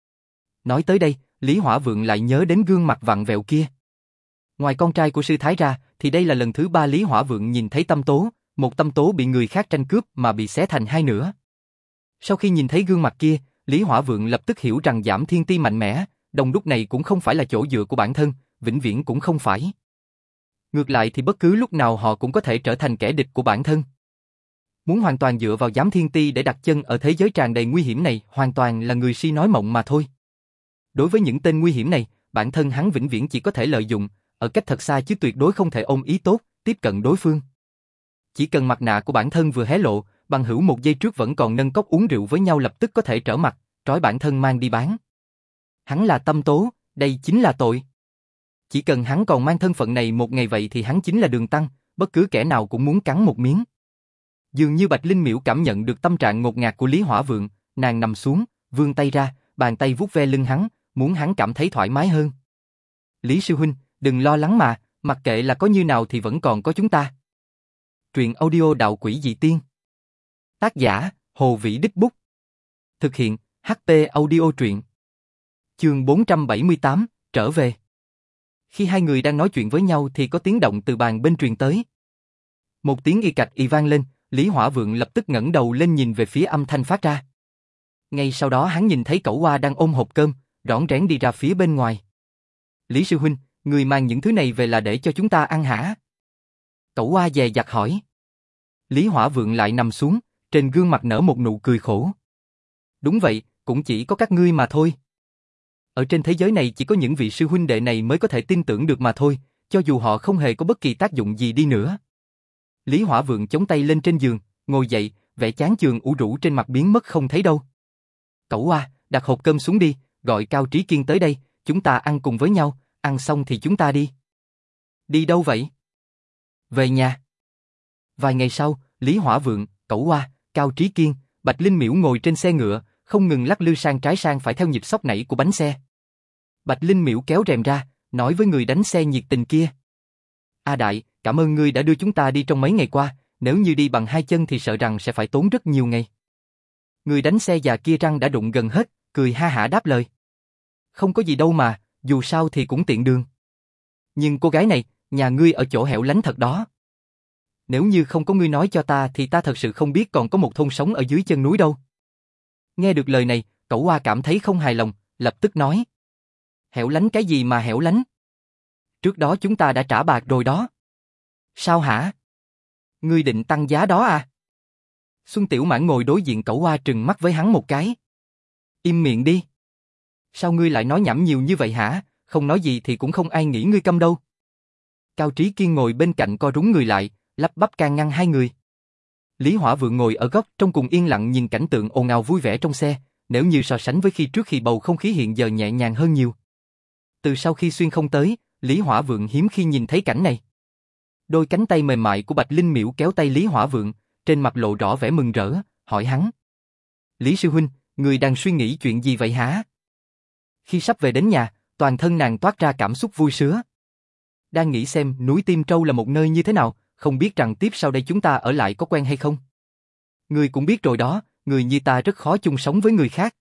Nói tới đây, Lý Hỏa Vượng lại nhớ đến gương mặt vặn vẹo kia. Ngoài con trai của sư thái ra, thì đây là lần thứ ba Lý Hỏa Vượng nhìn thấy Tâm Tố, một Tâm Tố bị người khác tranh cướp mà bị xé thành hai nửa. Sau khi nhìn thấy gương mặt kia, Lý Hỏa Vượng lập tức hiểu rằng Giảm Thiên Ti mạnh mẽ, đồng đúc này cũng không phải là chỗ dựa của bản thân, vĩnh viễn cũng không phải. Ngược lại thì bất cứ lúc nào họ cũng có thể trở thành kẻ địch của bản thân. Muốn hoàn toàn dựa vào Giảm Thiên Ti để đặt chân ở thế giới tràn đầy nguy hiểm này, hoàn toàn là người si nói mộng mà thôi. Đối với những tên nguy hiểm này, bản thân hắn vĩnh viễn chỉ có thể lợi dụng, ở cách thật xa chứ tuyệt đối không thể ôm ý tốt, tiếp cận đối phương. Chỉ cần mặt nạ của bản thân vừa hé lộ, bằng hữu một giây trước vẫn còn nâng cốc uống rượu với nhau lập tức có thể trở mặt, trói bản thân mang đi bán. Hắn là Tâm Tố, đây chính là tội. Chỉ cần hắn còn mang thân phận này một ngày vậy thì hắn chính là Đường Tăng, bất cứ kẻ nào cũng muốn cắn một miếng. Dường như Bạch Linh Miễu cảm nhận được tâm trạng ngột ngạt của Lý Hỏa Vượng, nàng nằm xuống, vươn tay ra, bàn tay vuốt ve lưng hắn, muốn hắn cảm thấy thoải mái hơn. Lý sư huynh, đừng lo lắng mà, mặc kệ là có như nào thì vẫn còn có chúng ta. Truyện audio Đạo Quỷ Dị Tiên. Tác giả, Hồ Vĩ Đích Bút. Thực hiện, hát tê Audio Truyện. Chương bốn trăm bảy mươi tám, trở về. Khi hai người đang nói chuyện với nhau thì có tiếng động từ bàn bên truyền tới. Một tiếng y cạch y vang lên, Lý Hỏa Vượng lập tức ngẩng đầu lên nhìn về phía âm thanh phát ra. Ngay sau đó hắn nhìn thấy Cẩu Hoa đang ôm hộp cơm, rón rén đi ra phía bên ngoài. Lý sư huynh, người mang những thứ này về là để cho chúng ta ăn hả? Cẩu Hoa dè dặt hỏi. Lý Hỏa Vượng lại nằm xuống, trên gương mặt nở một nụ cười khổ. Đúng vậy, cũng chỉ có các ngươi mà thôi. Ở trên thế giới này chỉ có những vị sư huynh đệ này mới có thể tin tưởng được mà thôi, cho dù họ không hề có bất kỳ tác dụng gì đi nữa. Lý Hỏa Vượng chống tay lên trên giường, ngồi dậy, vẻ chán chường ủ rũ trên mặt biến mất không thấy đâu. Cẩu Hoa, đặt hộp cơm xuống đi, gọi Cao Trí Kiên tới đây, chúng ta ăn cùng với nhau, ăn xong thì chúng ta đi. Đi đâu vậy? Về nhà. Vài ngày sau, Lý Hỏa Vượng, Cẩu Hoa, Cao Trí Kiên, Bạch Linh Miễu ngồi trên xe ngựa, không ngừng lắc lư sang trái sang phải theo nhịp xóc nảy của bánh xe. Bạch Linh Miễu kéo rèm ra, nói với người đánh xe nhiệt tình kia. A Đại, cảm ơn ngươi đã đưa chúng ta đi trong mấy ngày qua, nếu như đi bằng hai chân thì sợ rằng sẽ phải tốn rất nhiều ngày. Người đánh xe già kia răng đã đụng gần hết, cười ha hả đáp lời. Không có gì đâu mà, dù sao thì cũng tiện đường. Nhưng cô gái này, nhà ngươi ở chỗ hẻo lánh thật đó. Nếu như không có ngươi nói cho ta thì ta thật sự không biết còn có một thôn sống ở dưới chân núi đâu. Nghe được lời này, Cẩu Hoa cảm thấy không hài lòng, lập tức nói. Hẻo lánh cái gì mà hẻo lánh? Trước đó chúng ta đã trả bạc rồi đó. Sao hả? Ngươi định tăng giá đó à? Xuân Tiểu Mãn ngồi đối diện Cẩu Hoa trừng mắt với hắn một cái. Im miệng đi. Sao ngươi lại nói nhảm nhiều như vậy hả? Không nói gì thì cũng không ai nghĩ ngươi câm đâu. Cao Trí Kiên ngồi bên cạnh co rúm người lại, lắp bắp can ngăn hai người. Lý Hỏa Vượng ngồi ở góc trong cùng yên lặng nhìn cảnh tượng ồn ào vui vẻ trong xe, nếu như so sánh với khi trước khi bầu không khí hiện giờ nhẹ nhàng hơn nhiều. Từ sau khi xuyên không tới, Lý Hỏa Vượng hiếm khi nhìn thấy cảnh này. Đôi cánh tay mềm mại của Bạch Linh Miễu kéo tay Lý Hỏa Vượng, trên mặt lộ rõ vẻ mừng rỡ, hỏi hắn. Lý sư huynh, người đang suy nghĩ chuyện gì vậy hả? Khi sắp về đến nhà, toàn thân nàng toát ra cảm xúc vui sướng. Đang nghĩ xem núi Tim Trâu là một nơi như thế nào, không biết rằng tiếp sau đây chúng ta ở lại có quen hay không. Người cũng biết rồi đó, người như ta rất khó chung sống với người khác.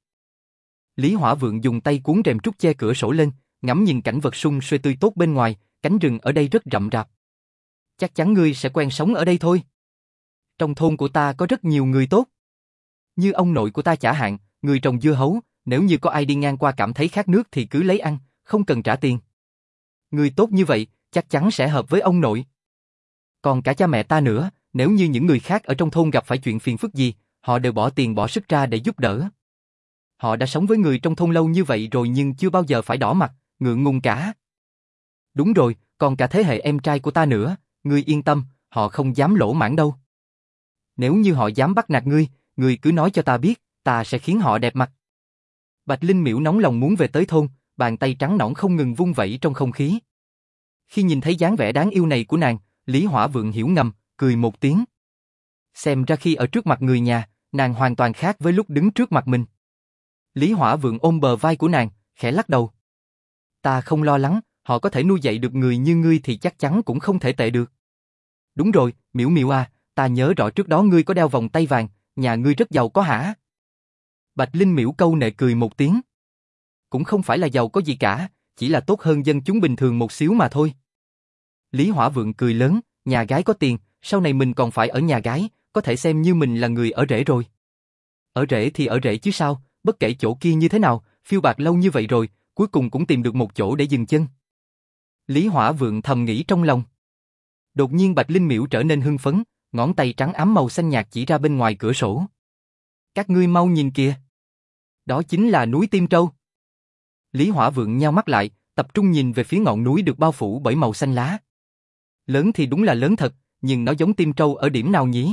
Lý Hỏa Vượng dùng tay cuốn rèm trúc che cửa sổ lên, ngắm nhìn cảnh vật sum xuê tươi tốt bên ngoài, cánh rừng ở đây rất rậm rạp. Chắc chắn ngươi sẽ quen sống ở đây thôi. Trong thôn của ta có rất nhiều người tốt. Như ông nội của ta chả hạn, người trồng dưa hấu, nếu như có ai đi ngang qua cảm thấy khát nước thì cứ lấy ăn, không cần trả tiền. Người tốt như vậy, chắc chắn sẽ hợp với ông nội. Còn cả cha mẹ ta nữa, nếu như những người khác ở trong thôn gặp phải chuyện phiền phức gì, họ đều bỏ tiền bỏ sức ra để giúp đỡ. Họ đã sống với người trong thôn lâu như vậy rồi nhưng chưa bao giờ phải đỏ mặt, ngượng ngùng cả. Đúng rồi, còn cả thế hệ em trai của ta nữa, ngươi yên tâm, họ không dám lỗ mãng đâu. Nếu như họ dám bắt nạt ngươi, ngươi cứ nói cho ta biết, ta sẽ khiến họ đẹp mặt. Bạch Linh Miễu nóng lòng muốn về tới thôn, bàn tay trắng nõn không ngừng vung vẩy trong không khí. Khi nhìn thấy dáng vẻ đáng yêu này của nàng, Lý Hỏa Vượng hiểu ngầm, cười một tiếng. Xem ra khi ở trước mặt người nhà, nàng hoàn toàn khác với lúc đứng trước mặt mình. Lý Hỏa Vượng ôm bờ vai của nàng, khẽ lắc đầu. Ta không lo lắng, họ có thể nuôi dạy được người như ngươi thì chắc chắn cũng không thể tệ được. Đúng rồi, Miễu Miễu à, ta nhớ rõ trước đó ngươi có đeo vòng tay vàng, nhà ngươi rất giàu có hả? Bạch Linh Miễu câu nệ cười một tiếng. Cũng không phải là giàu có gì cả, chỉ là tốt hơn dân chúng bình thường một xíu mà thôi. Lý Hỏa Vượng cười lớn, nhà gái có tiền, sau này mình còn phải ở nhà gái, có thể xem như mình là người ở rể rồi. Ở rể thì ở rể chứ sao, bất kể chỗ kia như thế nào, phiêu bạt lâu như vậy rồi, cuối cùng cũng tìm được một chỗ để dừng chân. Lý Hỏa Vượng thầm nghĩ trong lòng. Đột nhiên Bạch Linh Miễu trở nên hưng phấn, ngón tay trắng ám màu xanh nhạt chỉ ra bên ngoài cửa sổ. Các ngươi mau nhìn kìa. Đó chính là núi Tim Trâu. Lý Hỏa Vượng nheo mắt lại, tập trung nhìn về phía ngọn núi được bao phủ bởi màu xanh lá. Lớn thì đúng là lớn thật, nhưng nó giống Tim Trâu ở điểm nào nhỉ?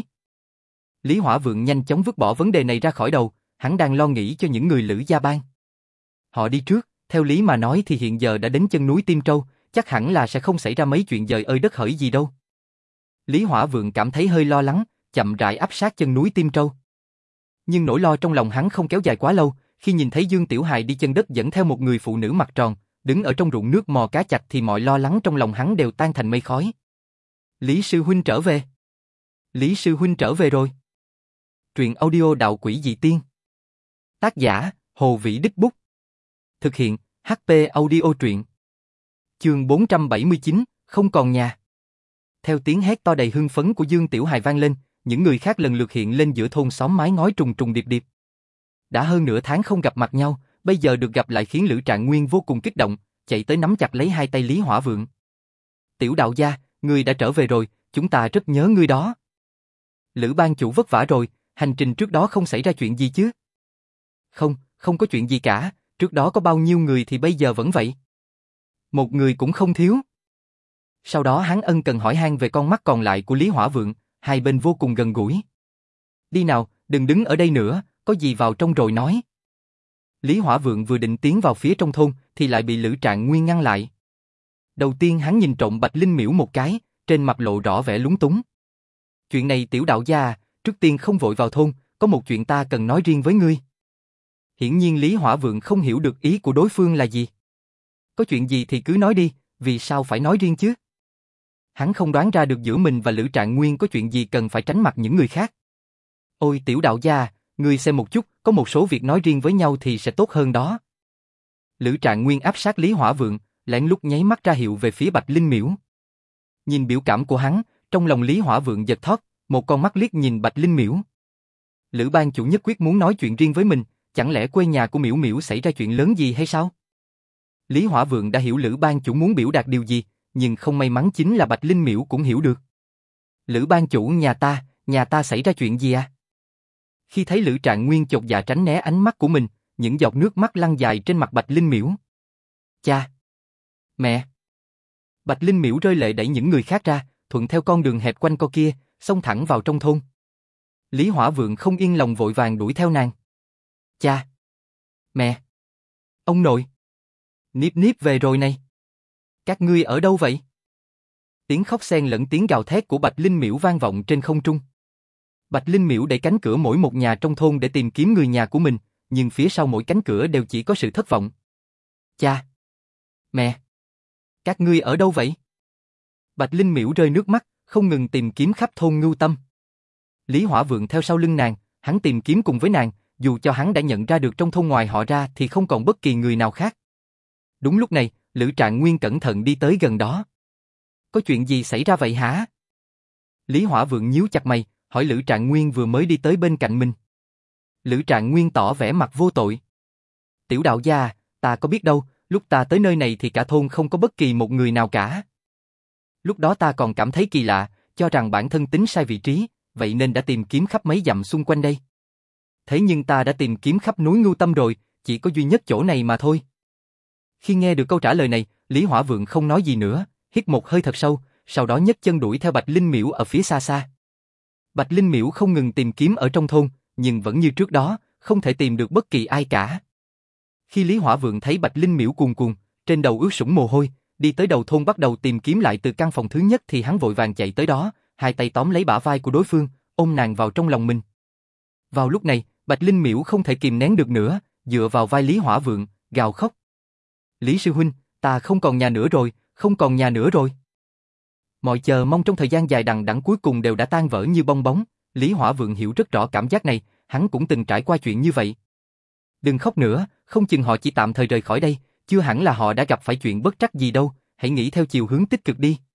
Lý Hỏa Vượng nhanh chóng vứt bỏ vấn đề này ra khỏi đầu, hắn đang lo nghĩ cho những người Lữ Gia Bang. Họ đi trước, theo lý mà nói thì hiện giờ đã đến chân núi Tim Trâu, chắc hẳn là sẽ không xảy ra mấy chuyện dời ơi đất hỡi gì đâu. Lý Hỏa Vượng cảm thấy hơi lo lắng, chậm rãi áp sát chân núi Tim Trâu. Nhưng nỗi lo trong lòng hắn không kéo dài quá lâu, khi nhìn thấy Dương Tiểu Hài đi chân đất dẫn theo một người phụ nữ mặt tròn, đứng ở trong ruộng nước mò cá chạch thì mọi lo lắng trong lòng hắn đều tan thành mây khói. Lý sư huynh trở về. Lý sư huynh trở về rồi. Truyện audio Đạo Quỷ Dị Tiên. Tác giả, Hồ Vĩ Đích Bút. Thực hiện, hát pê Audio Truyện. Chương bốn trăm bảy mươi chín, không còn nhà. Theo tiếng hét to đầy hưng phấn của Dương Tiểu Hài vang lên, những người khác lần lượt hiện lên giữa thôn xóm mái ngói trùng trùng điệp điệp. Đã hơn nửa tháng không gặp mặt nhau, bây giờ được gặp lại khiến Lữ Trạng Nguyên vô cùng kích động, chạy tới nắm chặt lấy hai tay Lý Hỏa Vượng. Tiểu đạo gia, ngươi đã trở về rồi, chúng ta rất nhớ ngươi đó. Lữ ban chủ vất vả rồi, hành trình trước đó không xảy ra chuyện gì chứ? Không, không có chuyện gì cả, trước đó có bao nhiêu người thì bây giờ vẫn vậy. Một người cũng không thiếu. Sau đó hắn ân cần hỏi han về con mắt còn lại của Lý Hỏa Vượng, hai bên vô cùng gần gũi. Đi nào, đừng đứng ở đây nữa, có gì vào trong rồi nói. Lý Hỏa Vượng vừa định tiến vào phía trong thôn thì lại bị Lữ Trạng Nguyên ngăn lại. Đầu tiên hắn nhìn trộm Bạch Linh Miễu một cái, trên mặt lộ rõ vẻ lúng túng. Chuyện này tiểu đạo gia, trước tiên không vội vào thôn, có một chuyện ta cần nói riêng với ngươi. Hiển nhiên Lý Hỏa Vượng không hiểu được ý của đối phương là gì. Có chuyện gì thì cứ nói đi, vì sao phải nói riêng chứ? Hắn không đoán ra được giữa mình và Lữ Trạng Nguyên có chuyện gì cần phải tránh mặt những người khác. Ôi tiểu đạo gia, ngươi xem một chút, có một số việc nói riêng với nhau thì sẽ tốt hơn đó. Lữ Trạng Nguyên áp sát Lý Hỏa Vượng, lén lút nháy mắt ra hiệu về phía Bạch Linh Miễu. Nhìn biểu cảm của hắn, trong lòng Lý Hỏa Vượng giật thót, một con mắt liếc nhìn Bạch Linh Miễu. Lữ ban chủ nhất quyết muốn nói chuyện riêng với mình, chẳng lẽ quê nhà của Miễu Miễu xảy ra chuyện lớn gì hay sao? Lý Hỏa Vượng đã hiểu Lữ ban chủ muốn biểu đạt điều gì, nhưng không may mắn chính là Bạch Linh Miễu cũng hiểu được. Lữ ban chủ nhà ta, nhà ta xảy ra chuyện gì à? Khi thấy Lữ Trạng Nguyên chột dạ tránh né ánh mắt của mình, những giọt nước mắt lăn dài trên mặt Bạch Linh Miễu. Cha! Mẹ! Bạch Linh Miễu rơi lệ đẩy những người khác ra, thuận theo con đường hẹp quanh co kia, xông thẳng vào trong thôn. Lý Hỏa Vượng không yên lòng vội vàng đuổi theo nàng. Cha! Mẹ! Ông nội! Niếp Niếp về rồi này! Các ngươi ở đâu vậy? Tiếng khóc xen lẫn tiếng gào thét của Bạch Linh Miễu vang vọng trên không trung. Bạch Linh Miễu đẩy cánh cửa mỗi một nhà trong thôn để tìm kiếm người nhà của mình, nhưng phía sau mỗi cánh cửa đều chỉ có sự thất vọng. Cha! Mẹ! Các ngươi ở đâu vậy? Bạch Linh Miễu rơi nước mắt, không ngừng tìm kiếm khắp thôn Ngưu Tâm. Lý Hỏa Vượng theo sau lưng nàng, hắn tìm kiếm cùng với nàng, dù cho hắn đã nhận ra được trong thôn ngoài họ ra thì không còn bất kỳ người nào khác. Đúng lúc này, Lữ Trạng Nguyên cẩn thận đi tới gần đó. Có chuyện gì xảy ra vậy hả? Lý Hỏa Vượng nhíu chặt mày, hỏi Lữ Trạng Nguyên vừa mới đi tới bên cạnh mình. Lữ Trạng Nguyên tỏ vẻ mặt vô tội. Tiểu đạo gia, ta có biết đâu, lúc ta tới nơi này thì cả thôn không có bất kỳ một người nào cả. Lúc đó ta còn cảm thấy kỳ lạ, cho rằng bản thân tính sai vị trí, vậy nên đã tìm kiếm khắp mấy dặm xung quanh đây. Thế nhưng ta đã tìm kiếm khắp núi Ngưu Tâm rồi, chỉ có duy nhất chỗ này mà thôi. Khi nghe được câu trả lời này, Lý Hỏa Vượng không nói gì nữa, hít một hơi thật sâu, sau đó nhấc chân đuổi theo Bạch Linh Miễu ở phía xa xa. Bạch Linh Miễu không ngừng tìm kiếm ở trong thôn, nhưng vẫn như trước đó, không thể tìm được bất kỳ ai cả. Khi Lý Hỏa Vượng thấy Bạch Linh Miễu cuồn cuộn, trên đầu ướt sũng mồ hôi, đi tới đầu thôn bắt đầu tìm kiếm lại từ căn phòng thứ nhất thì hắn vội vàng chạy tới đó, hai tay tóm lấy bả vai của đối phương, ôm nàng vào trong lòng mình. Vào lúc này, Bạch Linh Miễu không thể kìm nén được nữa, dựa vào vai Lý Hỏa Vượng, gào khóc. Lý sư huynh, ta không còn nhà nữa rồi, không còn nhà nữa rồi. Mọi chờ mong trong thời gian dài đằng đẵng cuối cùng đều đã tan vỡ như bong bóng. Lý Hỏa Vượng hiểu rất rõ cảm giác này, hắn cũng từng trải qua chuyện như vậy. Đừng khóc nữa, không chừng họ chỉ tạm thời rời khỏi đây, chưa hẳn là họ đã gặp phải chuyện bất trắc gì đâu, hãy nghĩ theo chiều hướng tích cực đi.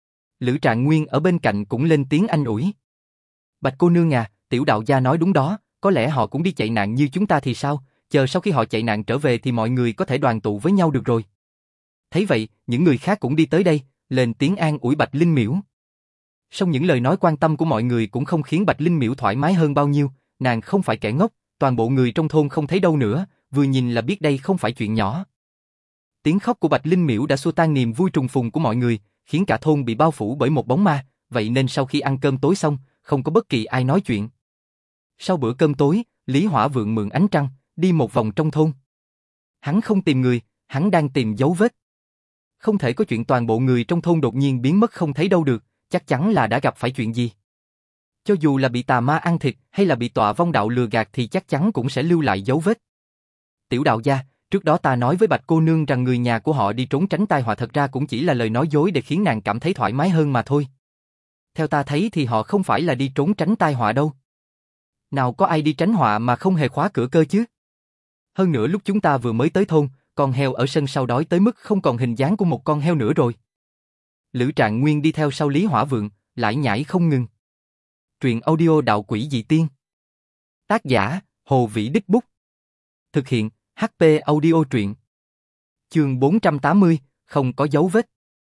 Lữ Trạng Nguyên ở bên cạnh cũng lên tiếng an ủi. Bạch cô nương à, tiểu đạo gia nói đúng đó, có lẽ họ cũng đi chạy nạn như chúng ta thì sao, chờ sau khi họ chạy nạn trở về thì mọi người có thể đoàn tụ với nhau được rồi. Thấy vậy, những người khác cũng đi tới đây, lên tiếng an ủi Bạch Linh Miễu. Song những lời nói quan tâm của mọi người cũng không khiến Bạch Linh Miễu thoải mái hơn bao nhiêu, nàng không phải kẻ ngốc, toàn bộ người trong thôn không thấy đâu nữa, vừa nhìn là biết đây không phải chuyện nhỏ. Tiếng khóc của Bạch Linh Miễu đã xua tan niềm vui trùng phùng của mọi người, khiến cả thôn bị bao phủ bởi một bóng ma, vậy nên sau khi ăn cơm tối xong, không có bất kỳ ai nói chuyện. Sau bữa cơm tối, Lý Hỏa Vượng mượn ánh trăng, đi một vòng trong thôn. Hắn không tìm người, hắn đang tìm dấu vết. Không thể có chuyện toàn bộ người trong thôn đột nhiên biến mất không thấy đâu được, chắc chắn là đã gặp phải chuyện gì. Cho dù là bị tà ma ăn thịt hay là bị tọa vong đạo lừa gạt thì chắc chắn cũng sẽ lưu lại dấu vết. Tiểu đạo gia, trước đó ta nói với Bạch cô nương rằng người nhà của họ đi trốn tránh tai họa thật ra cũng chỉ là lời nói dối để khiến nàng cảm thấy thoải mái hơn mà thôi. Theo ta thấy thì họ không phải là đi trốn tránh tai họa đâu. Nào có ai đi tránh họa mà không hề khóa cửa cơ chứ? Hơn nữa lúc chúng ta vừa mới tới thôn, con heo ở sân sau đói tới mức không còn hình dáng của một con heo nữa rồi. Lữ Trạng Nguyên đi theo sau Lý Hỏa Vượng, lải nhải không ngừng. Truyện audio Đạo Quỷ Dị Tiên. Tác giả, Hồ Vĩ Đích Bút. Thực hiện, hát pê Audio Truyện. Chương bốn trăm tám mươi, không có dấu vết.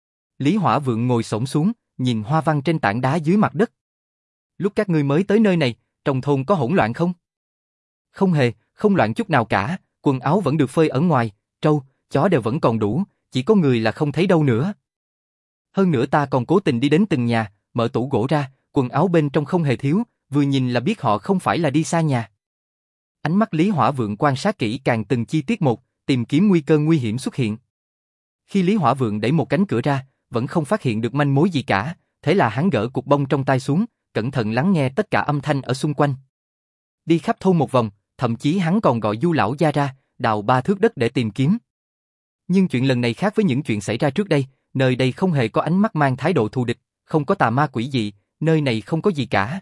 Lý Hỏa Vượng ngồi xổm xuống, nhìn hoa văn trên tảng đá dưới mặt đất. Lúc các ngươi mới tới nơi này, trong thôn có hỗn loạn không? Không hề, không loạn chút nào cả, quần áo vẫn được phơi ở ngoài, trâu, chó đều vẫn còn đủ, chỉ có người là không thấy đâu nữa. Hơn nữa ta còn cố tình đi đến từng nhà, mở tủ gỗ ra, quần áo bên trong không hề thiếu, vừa nhìn là biết họ không phải là đi xa nhà. Ánh mắt Lý Hỏa Vượng quan sát kỹ càng từng chi tiết một, tìm kiếm nguy cơ nguy hiểm xuất hiện. Khi Lý Hỏa Vượng đẩy một cánh cửa ra, vẫn không phát hiện được manh mối gì cả, thế là hắn gỡ cục bông trong tay xuống, cẩn thận lắng nghe tất cả âm thanh ở xung quanh. Đi khắp thôn một vòng, thậm chí hắn còn gọi Du lão gia ra, đào ba thước đất để tìm kiếm. Nhưng chuyện lần này khác với những chuyện xảy ra trước đây, nơi đây không hề có ánh mắt mang thái độ thù địch, không có tà ma quỷ dị, nơi này không có gì cả.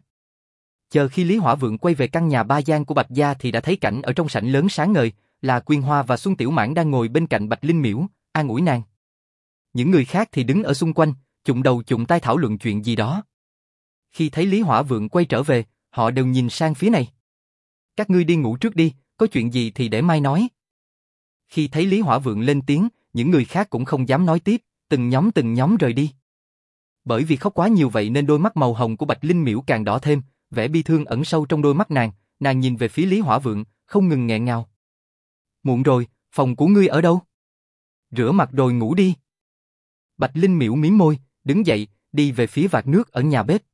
Chờ khi Lý Hỏa Vượng quay về căn nhà ba gian của Bạch gia thì đã thấy cảnh ở trong sảnh lớn sáng ngời, là Quyên Hoa và Xuân Tiểu Mãn đang ngồi bên cạnh Bạch Linh Miễu, an ủi nàng. Những người khác thì đứng ở xung quanh, chụng đầu chụng tai thảo luận chuyện gì đó. Khi thấy Lý Hỏa Vượng quay trở về, họ đều nhìn sang phía này. Các ngươi đi ngủ trước đi, có chuyện gì thì để mai nói. Khi thấy Lý Hỏa Vượng lên tiếng, những người khác cũng không dám nói tiếp, từng nhóm từng nhóm rời đi. Bởi vì khóc quá nhiều vậy nên đôi mắt màu hồng của Bạch Linh Miễu càng đỏ thêm, vẻ bi thương ẩn sâu trong đôi mắt nàng, nàng nhìn về phía Lý Hỏa Vượng, không ngừng nghẹn ngào. Muộn rồi, phòng của ngươi ở đâu? Rửa mặt rồi ngủ đi. Bạch Linh Miễu mím môi, đứng dậy, đi về phía vạc nước ở nhà bếp.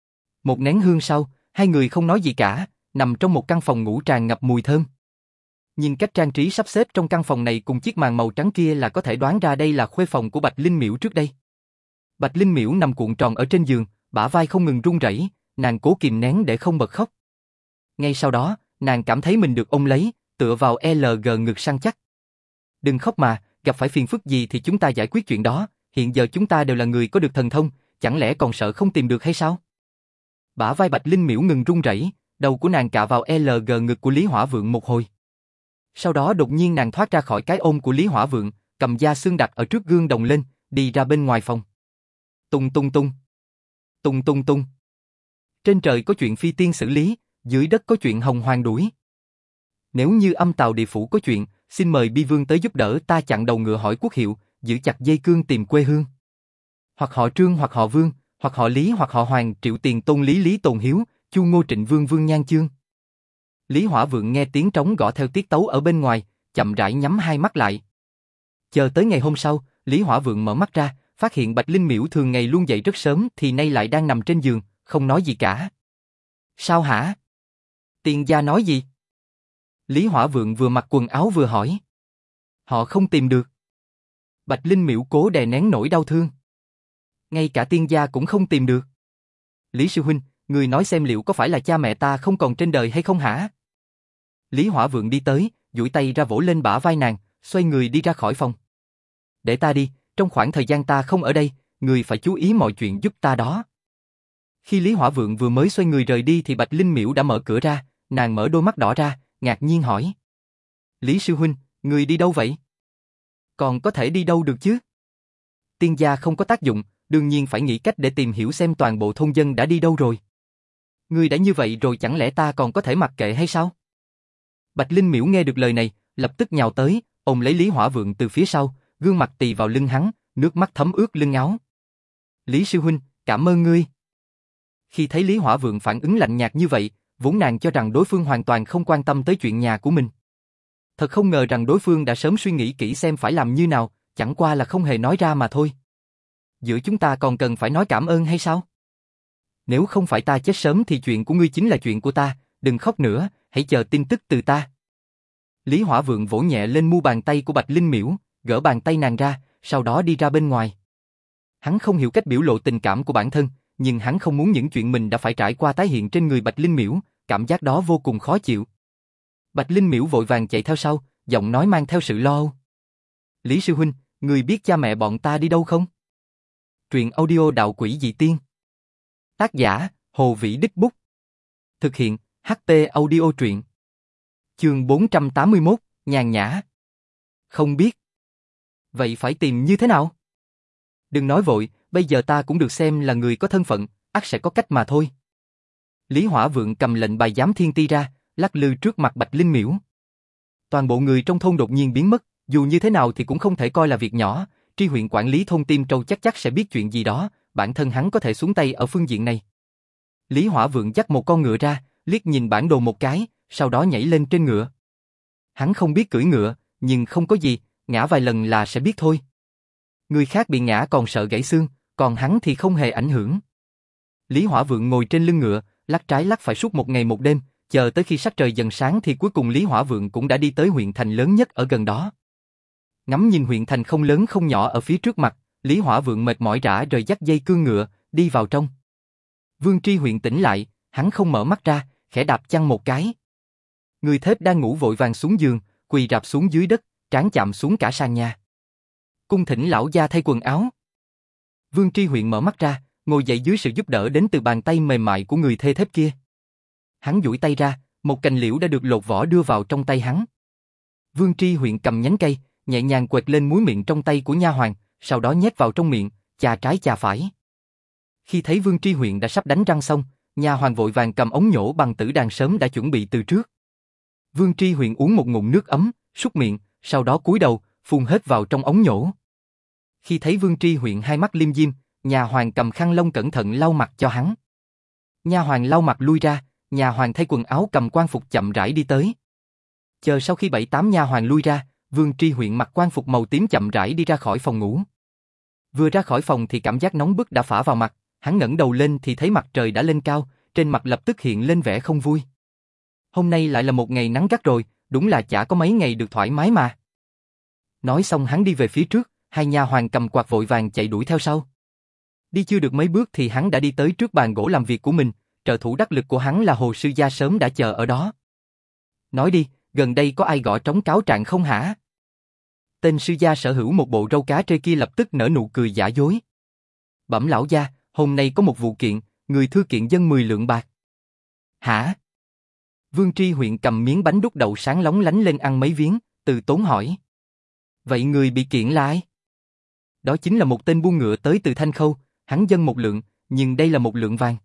Một nén hương sau, hai người không nói gì cả, nằm trong một căn phòng ngủ tràn ngập mùi thơm. Nhưng cách trang trí sắp xếp trong căn phòng này cùng chiếc màn màu trắng kia là có thể đoán ra đây là khuê phòng của Bạch Linh Miễu trước đây. Bạch Linh Miễu nằm cuộn tròn ở trên giường, bả vai không ngừng run rẩy, nàng cố kìm nén để không bật khóc. Ngay sau đó, nàng cảm thấy mình được ôm lấy, tựa vào lờ giê ngực săn chắc. Đừng khóc mà, gặp phải phiền phức gì thì chúng ta giải quyết chuyện đó, hiện giờ chúng ta đều là người có được thần thông, chẳng lẽ còn sợ không tìm được hay sao? Bả vai Bạch Linh Miễu ngừng run rẩy, đầu của nàng cạ vào lờ giê ngực của Lý Hỏa Vượng một hồi. Sau đó đột nhiên nàng thoát ra khỏi cái ôm của Lý Hỏa Vượng, cầm da xương đặt ở trước gương đồng lên, đi ra bên ngoài phòng. Tung tung tung. Tung tung tung. Trên trời có chuyện phi tiên xử lý, dưới đất có chuyện hồng hoàng đuổi. Nếu như âm tào địa phủ có chuyện, xin mời Bi Vương tới giúp đỡ ta chặn đầu ngựa hỏi quốc hiệu, giữ chặt dây cương tìm quê hương. Hoặc họ Trương hoặc họ Vương, hoặc họ Lý hoặc họ Hoàng, Triệu Tiền Tôn Lý Lý Tồn Hiếu, Chu Ngô Trịnh Vương Vương Nhan Chương. Lý Hỏa Vượng nghe tiếng trống gõ theo tiết tấu ở bên ngoài, chậm rãi nhắm hai mắt lại. Chờ tới ngày hôm sau, Lý Hỏa Vượng mở mắt ra, phát hiện Bạch Linh Miễu thường ngày luôn dậy rất sớm thì nay lại đang nằm trên giường, không nói gì cả. Sao hả? Tiên gia nói gì? Lý Hỏa Vượng vừa mặc quần áo vừa hỏi. Họ không tìm được. Bạch Linh Miễu cố đè nén nỗi đau thương. Ngay cả tiên gia cũng không tìm được. Lý sư huynh, người nói xem liệu có phải là cha mẹ ta không còn trên đời hay không hả? Lý Hỏa Vượng đi tới, duỗi tay ra vỗ lên bả vai nàng, xoay người đi ra khỏi phòng. Để ta đi, trong khoảng thời gian ta không ở đây, người phải chú ý mọi chuyện giúp ta đó. Khi Lý Hỏa Vượng vừa mới xoay người rời đi thì Bạch Linh Miễu đã mở cửa ra, nàng mở đôi mắt đỏ ra, ngạc nhiên hỏi. Lý sư huynh, người đi đâu vậy? Còn có thể đi đâu được chứ? Tiên gia không có tác dụng, đương nhiên phải nghĩ cách để tìm hiểu xem toàn bộ thôn dân đã đi đâu rồi. Ngươi đã như vậy rồi chẳng lẽ ta còn có thể mặc kệ hay sao? Bạch Linh Miễu nghe được lời này, lập tức nhào tới, ôm lấy Lý Hỏa Vượng từ phía sau, gương mặt tì vào lưng hắn, nước mắt thấm ướt lưng áo. Lý sư huynh, cảm ơn ngươi. Khi thấy Lý Hỏa Vượng phản ứng lạnh nhạt như vậy, vốn nàng cho rằng đối phương hoàn toàn không quan tâm tới chuyện nhà của mình. Thật không ngờ rằng đối phương đã sớm suy nghĩ kỹ xem phải làm như nào, chẳng qua là không hề nói ra mà thôi. Giữa chúng ta còn cần phải nói cảm ơn hay sao? Nếu không phải ta chết sớm thì chuyện của ngươi chính là chuyện của ta, đừng khóc nữa, hãy chờ tin tức từ ta. Lý Hỏa Vượng vỗ nhẹ lên mu bàn tay của Bạch Linh Miễu, gỡ bàn tay nàng ra, sau đó đi ra bên ngoài. Hắn không hiểu cách biểu lộ tình cảm của bản thân, nhưng hắn không muốn những chuyện mình đã phải trải qua tái hiện trên người Bạch Linh Miễu, cảm giác đó vô cùng khó chịu. Bạch Linh Miễu vội vàng chạy theo sau, giọng nói mang theo sự lo âu. Lý sư huynh, người biết cha mẹ bọn ta đi đâu không? Truyện audio Đạo Quỷ Dị Tiên. Tác giả, Hồ Vĩ Đích Bút. Thực hiện, hát tê Audio Truyện. Chương bốn trăm tám mươi mốt, nhàn nhã. Không biết. Vậy phải tìm như thế nào? Đừng nói vội, bây giờ ta cũng được xem là người có thân phận, ắt sẽ có cách mà thôi. Lý Hỏa Vượng cầm lệnh bài giám thiên ti ra, lắc lư trước mặt Bạch Linh Miễu. Toàn bộ người trong thôn đột nhiên biến mất, dù như thế nào thì cũng không thể coi là việc nhỏ, tri huyện quản lý thôn Tim Trâu chắc chắc sẽ biết chuyện gì đó, bản thân hắn có thể xuống tay ở phương diện này. Lý Hỏa Vượng dắt một con ngựa ra, liếc nhìn bản đồ một cái, sau đó nhảy lên trên ngựa. Hắn không biết cưỡi ngựa, nhưng không có gì, ngã vài lần là sẽ biết thôi. Người khác bị ngã còn sợ gãy xương, còn hắn thì không hề ảnh hưởng. Lý Hỏa Vượng ngồi trên lưng ngựa, lắc trái lắc phải suốt một ngày một đêm, chờ tới khi sắc trời dần sáng thì cuối cùng Lý Hỏa Vượng cũng đã đi tới huyện thành lớn nhất ở gần đó. Ngắm nhìn huyện thành không lớn không nhỏ ở phía trước mặt, Lý Hỏa Vượng mệt mỏi rã rời dắt dây cương ngựa, đi vào trong. Vương Tri Huyện tỉnh lại, hắn không mở mắt ra, khẽ đạp chăn một cái. Người thết đang ngủ vội vàng xuống giường, quỳ rạp xuống dưới đất, trán chạm xuống cả sàn nhà. Cung thỉnh lão gia thay quần áo. Vương Tri Huyện mở mắt ra, ngồi dậy dưới sự giúp đỡ đến từ bàn tay mềm mại của người thê thếp kia. Hắn duỗi tay ra, một cành liễu đã được lột vỏ đưa vào trong tay hắn. Vương Tri Huyện cầm nhánh cây, nhẹ nhàng quệt lên muối miệng trong tay của nha hoàn, sau đó nhét vào trong miệng, chà trái chà phải. Khi thấy Vương Tri Huyện đã sắp đánh răng xong, nha hoàn vội vàng cầm ống nhổ bằng tử đàn sớm đã chuẩn bị từ trước. Vương Tri Huyện uống một ngụm nước ấm, súc miệng, sau đó cúi đầu, phun hết vào trong ống nhổ. Khi thấy Vương Tri Huyện hai mắt liêm diêm, nhà hoàng cầm khăn lông cẩn thận lau mặt cho hắn. Nha hoàng lau mặt lui ra, nhà hoàng thay quần áo cầm quan phục chậm rãi đi tới. Chờ sau khi bảy tám nha hoàng lui ra, Vương Tri Huyện mặc quan phục màu tím chậm rãi đi ra khỏi phòng ngủ. Vừa ra khỏi phòng thì cảm giác nóng bức đã phả vào mặt, hắn ngẩng đầu lên thì thấy mặt trời đã lên cao, trên mặt lập tức hiện lên vẻ không vui. Hôm nay lại là một ngày nắng gắt rồi, đúng là chả có mấy ngày được thoải mái mà. Nói xong hắn đi về phía trước, hai nha hoàn cầm quạt vội vàng chạy đuổi theo sau. Đi chưa được mấy bước thì hắn đã đi tới trước bàn gỗ làm việc của mình, trợ thủ đắc lực của hắn là Hồ Sư Gia sớm đã chờ ở đó. Nói đi, gần đây có ai gõ trống cáo trạng không hả? Tên sư gia sở hữu một bộ râu cá trê kia lập tức nở nụ cười giả dối. Bẩm lão gia, hôm nay có một vụ kiện, người thư kiện dân mười lượng bạc. Hả? Vương Tri Huyện cầm miếng bánh đúc đậu sáng lóng lánh lên ăn mấy viếng, từ tốn hỏi. Vậy người bị kiện là ai? Đó chính là một tên buôn ngựa tới từ Thanh Khâu, hắn dâng một lượng, nhưng đây là một lượng vàng.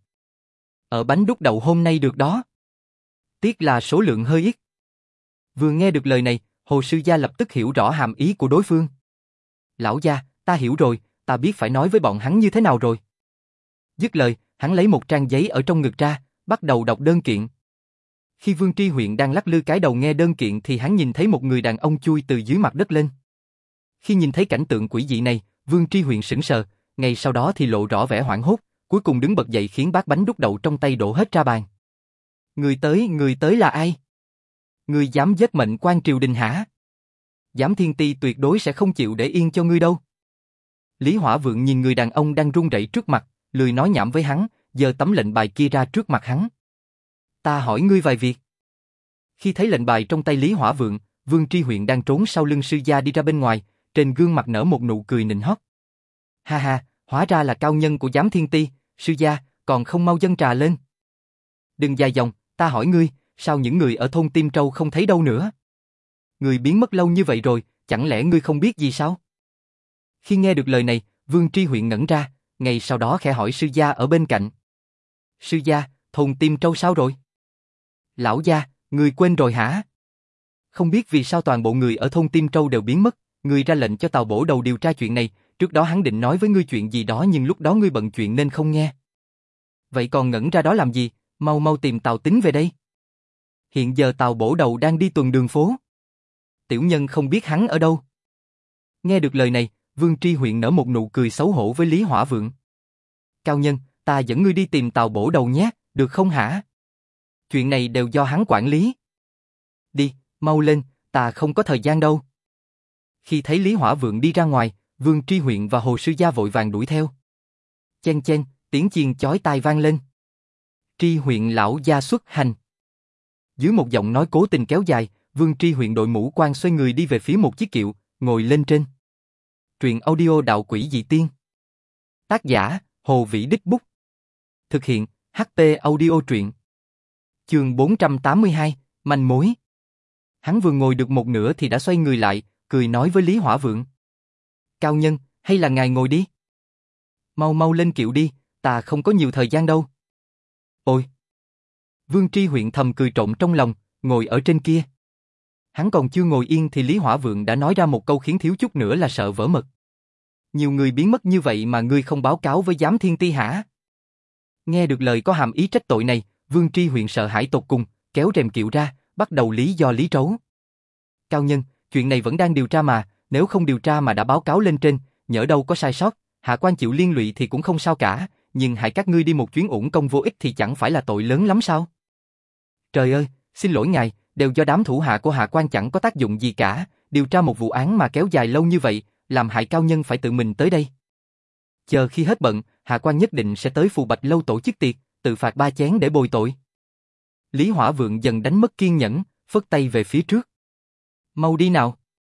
Ở bánh đúc đậu hôm nay được đó. Tiếc là số lượng hơi ít. Vừa nghe được lời này, Hồ Sư Gia lập tức hiểu rõ hàm ý của đối phương. Lão gia, ta hiểu rồi, ta biết phải nói với bọn hắn như thế nào rồi. Dứt lời, hắn lấy một trang giấy ở trong ngực ra, bắt đầu đọc đơn kiện. Khi Vương Tri Huyện đang lắc lư cái đầu nghe đơn kiện thì hắn nhìn thấy một người đàn ông chui từ dưới mặt đất lên. Khi nhìn thấy cảnh tượng quỷ dị này, Vương Tri Huyện sững sờ, ngay sau đó thì lộ rõ vẻ hoảng hốt, cuối cùng đứng bật dậy khiến bát bánh đúc đậu trong tay đổ hết ra bàn. Người tới, người tới là ai? Ngươi dám giết mệnh quan triều đình hả? Giám Thiên Ti tuyệt đối sẽ không chịu để yên cho ngươi đâu. Lý Hỏa Vượng nhìn người đàn ông đang run rẩy trước mặt, lười nói nhảm với hắn, giơ tấm lệnh bài kia ra trước mặt hắn. Ta hỏi ngươi vài việc. Khi thấy lệnh bài trong tay Lý Hỏa Vượng, Vương Tri Huyện đang trốn sau lưng sư gia đi ra bên ngoài, trên gương mặt nở một nụ cười nịnh hót. Ha ha, hóa ra là cao nhân của Giám Thiên Ti, sư gia, còn không mau dâng trà lên. Đừng dài dòng, ta hỏi ngươi, sao những người ở thôn Tim Trâu không thấy đâu nữa? Người biến mất lâu như vậy rồi, chẳng lẽ ngươi không biết gì sao? Khi nghe được lời này, Vương Tri Huyện ngẩn ra, ngay sau đó khẽ hỏi sư gia ở bên cạnh. Sư gia, thôn Tim Trâu sao rồi? Lão gia, ngươi quên rồi hả? Không biết vì sao toàn bộ người ở thôn Tim Trâu đều biến mất, ngươi ra lệnh cho Tào Bổ Đầu điều tra chuyện này, trước đó hắn định nói với ngươi chuyện gì đó nhưng lúc đó ngươi bận chuyện nên không nghe. Vậy còn ngẩn ra đó làm gì, mau mau tìm Tào Tính về đây. Hiện giờ Tào Bổ Đầu đang đi tuần đường phố. Tiểu nhân không biết hắn ở đâu. Nghe được lời này, Vương Tri Huyện nở một nụ cười xấu hổ với Lý Hỏa Vượng. Cao nhân, ta dẫn ngươi đi tìm Tào Bổ Đầu nhé, được không hả? Chuyện này đều do hắn quản lý. Đi, mau lên, ta không có thời gian đâu. Khi thấy Lý Hỏa Vượng đi ra ngoài, Vương Tri Huyện và Hồ Sư Gia vội vàng đuổi theo. Chen chen, tiếng chiên chói tai vang lên. Tri Huyện lão gia xuất hành. Dưới một giọng nói cố tình kéo dài, Vương Tri Huyện đội mũ quan xoay người đi về phía một chiếc kiệu, ngồi lên trên. Truyện audio đạo quỷ dị tiên. Tác giả, Hồ Vĩ Đích Bút. Thực hiện, hát tê Audio truyện. Chương bốn trăm tám mươi hai, manh mối. Hắn vừa ngồi được một nửa thì đã xoay người lại, cười nói với Lý Hỏa Vượng. Cao nhân, hay là ngài ngồi đi? Mau mau lên kiệu đi, ta không có nhiều thời gian đâu. Ôi! Vương Tri Huyện thầm cười trộm trong lòng, ngồi ở trên kia. Hắn còn chưa ngồi yên thì Lý Hỏa Vượng đã nói ra một câu khiến thiếu chút nữa là sợ vỡ mật. Nhiều người biến mất như vậy mà ngươi không báo cáo với Giám Thiên Ti hả? Nghe được lời có hàm ý trách tội này, Vương Tri Huyện sợ hãi tột cùng, kéo rèm kiệu ra, bắt đầu lý do lý trấu. Cao nhân, chuyện này vẫn đang điều tra mà, nếu không điều tra mà đã báo cáo lên trên, nhỡ đâu có sai sót, hạ quan chịu liên lụy thì cũng không sao cả, nhưng hại các ngươi đi một chuyến uổng công vô ích thì chẳng phải là tội lớn lắm sao? Trời ơi, xin lỗi ngài, đều do đám thủ hạ của hạ quan chẳng có tác dụng gì cả, điều tra một vụ án mà kéo dài lâu như vậy, làm hại cao nhân phải tự mình tới đây. Chờ khi hết bận, hạ quan nhất định sẽ tới Phù Bạch Lâu tổ chức tiệc, tự phạt ba chén để bồi tội. Lý Hỏa Vượng dần đánh mất kiên nhẫn, phất tay về phía trước. Mau đi nào.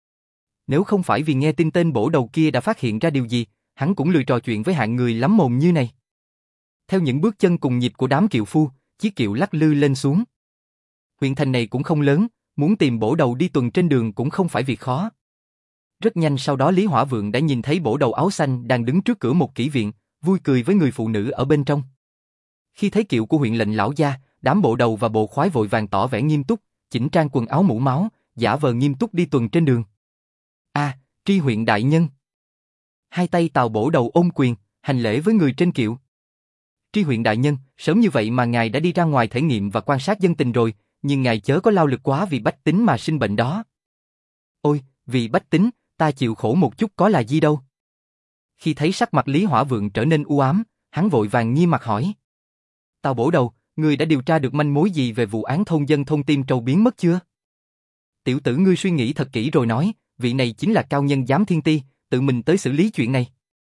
Nếu không phải vì nghe tin tên bổ đầu kia đã phát hiện ra điều gì, hắn cũng lười trò chuyện với hạng người lắm mồm như này. Theo những bước chân cùng nhịp của đám kiệu phu, chiếc kiệu lắc lư lên xuống. Huyện thành này cũng không lớn, muốn tìm bổ đầu đi tuần trên đường cũng không phải việc khó. Rất nhanh sau đó Lý Hỏa Vượng đã nhìn thấy bổ đầu áo xanh đang đứng trước cửa một kỹ viện, vui cười với người phụ nữ ở bên trong. Khi thấy kiệu của huyện lệnh lão gia, đám bộ đầu và bộ khoái vội vàng tỏ vẻ nghiêm túc, chỉnh trang quần áo mũ máu, giả vờ nghiêm túc đi tuần trên đường. A, à, tri huyện đại nhân. Hai tay Tào bổ đầu ôm quyền, hành lễ với người trên kiệu. Tri huyện đại nhân, sớm như vậy mà ngài đã đi ra ngoài thể nghiệm và quan sát dân tình rồi, nhưng ngài chớ có lao lực quá vì bách tính mà sinh bệnh đó. Ôi, vì bách tính, ta chịu khổ một chút có là gì đâu. Khi thấy sắc mặt Lý Hỏa Vượng trở nên u ám, hắn vội vàng nghiêm mặt hỏi. Tào bổ đầu, ngươi đã điều tra được manh mối gì về vụ án thôn dân thôn Tim Trâu biến mất chưa? Tiểu tử ngươi suy nghĩ thật kỹ rồi nói, vị này chính là cao nhân giám thiên ti, tự mình tới xử lý chuyện này.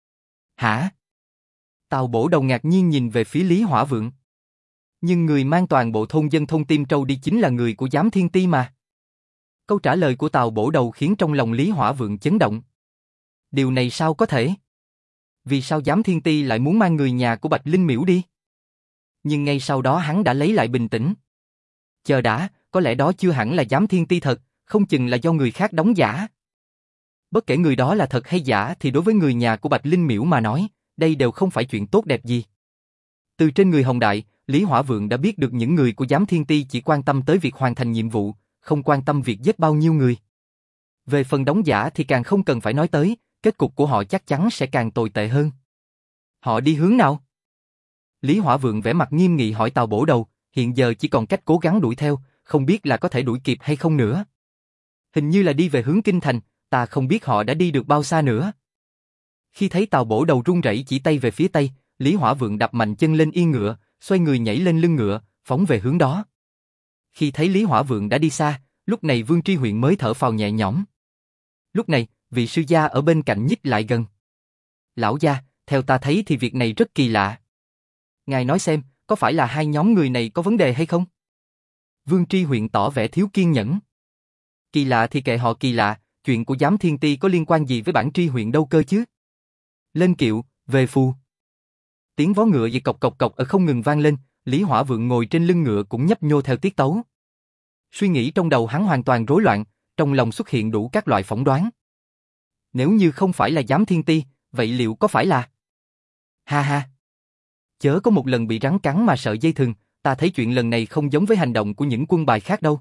Hả? Tào bổ đầu ngạc nhiên nhìn về phía Lý Hỏa Vượng. Nhưng người mang toàn bộ thôn dân thôn Tim Trâu đi chính là người của giám thiên ti mà. Câu trả lời của Tào bổ đầu khiến trong lòng Lý Hỏa Vượng chấn động. Điều này sao có thể? Vì sao giám thiên ti lại muốn mang người nhà của Bạch Linh Miễu đi? Nhưng ngay sau đó hắn đã lấy lại bình tĩnh. Chờ đã, có lẽ đó chưa hẳn là giám thiên ti thật, không chừng là do người khác đóng giả. Bất kể người đó là thật hay giả thì đối với người nhà của Bạch Linh Miễu mà nói, đây đều không phải chuyện tốt đẹp gì. Từ trên người Hồng Đại, Lý Hỏa Vượng đã biết được những người của giám thiên ti chỉ quan tâm tới việc hoàn thành nhiệm vụ, không quan tâm việc giết bao nhiêu người. Về phần đóng giả thì càng không cần phải nói tới, kết cục của họ chắc chắn sẽ càng tồi tệ hơn. Họ đi hướng nào? Lý Hỏa Vượng vẻ mặt nghiêm nghị hỏi Tào bổ đầu, hiện giờ chỉ còn cách cố gắng đuổi theo, không biết là có thể đuổi kịp hay không nữa. Hình như là đi về hướng Kinh Thành, ta không biết họ đã đi được bao xa nữa. Khi thấy Tào bổ đầu run rẩy chỉ tay về phía tây, Lý Hỏa Vượng đập mạnh chân lên yên ngựa, xoay người nhảy lên lưng ngựa, phóng về hướng đó. Khi thấy Lý Hỏa Vượng đã đi xa, lúc này Vương Tri Huyện mới thở phào nhẹ nhõm. Lúc này, vị sư gia ở bên cạnh nhích lại gần. Lão gia, theo ta thấy thì việc này rất kỳ lạ. Ngài nói xem, có phải là hai nhóm người này có vấn đề hay không? Vương Tri Huyện tỏ vẻ thiếu kiên nhẫn. Kỳ lạ thì kệ họ kỳ lạ, chuyện của giám thiên ti có liên quan gì với bản Tri Huyện đâu cơ chứ? Lên kiệu, về phù. Tiếng vó ngựa và cộc cộc cộc ở không ngừng vang lên, Lý Hỏa Vượng ngồi trên lưng ngựa cũng nhấp nhô theo tiết tấu. Suy nghĩ trong đầu hắn hoàn toàn rối loạn, trong lòng xuất hiện đủ các loại phỏng đoán. Nếu như không phải là giám thiên ti, vậy liệu có phải là... Ha ha! Chớ có một lần bị rắn cắn mà sợ dây thừng, ta thấy chuyện lần này không giống với hành động của những quân bài khác đâu.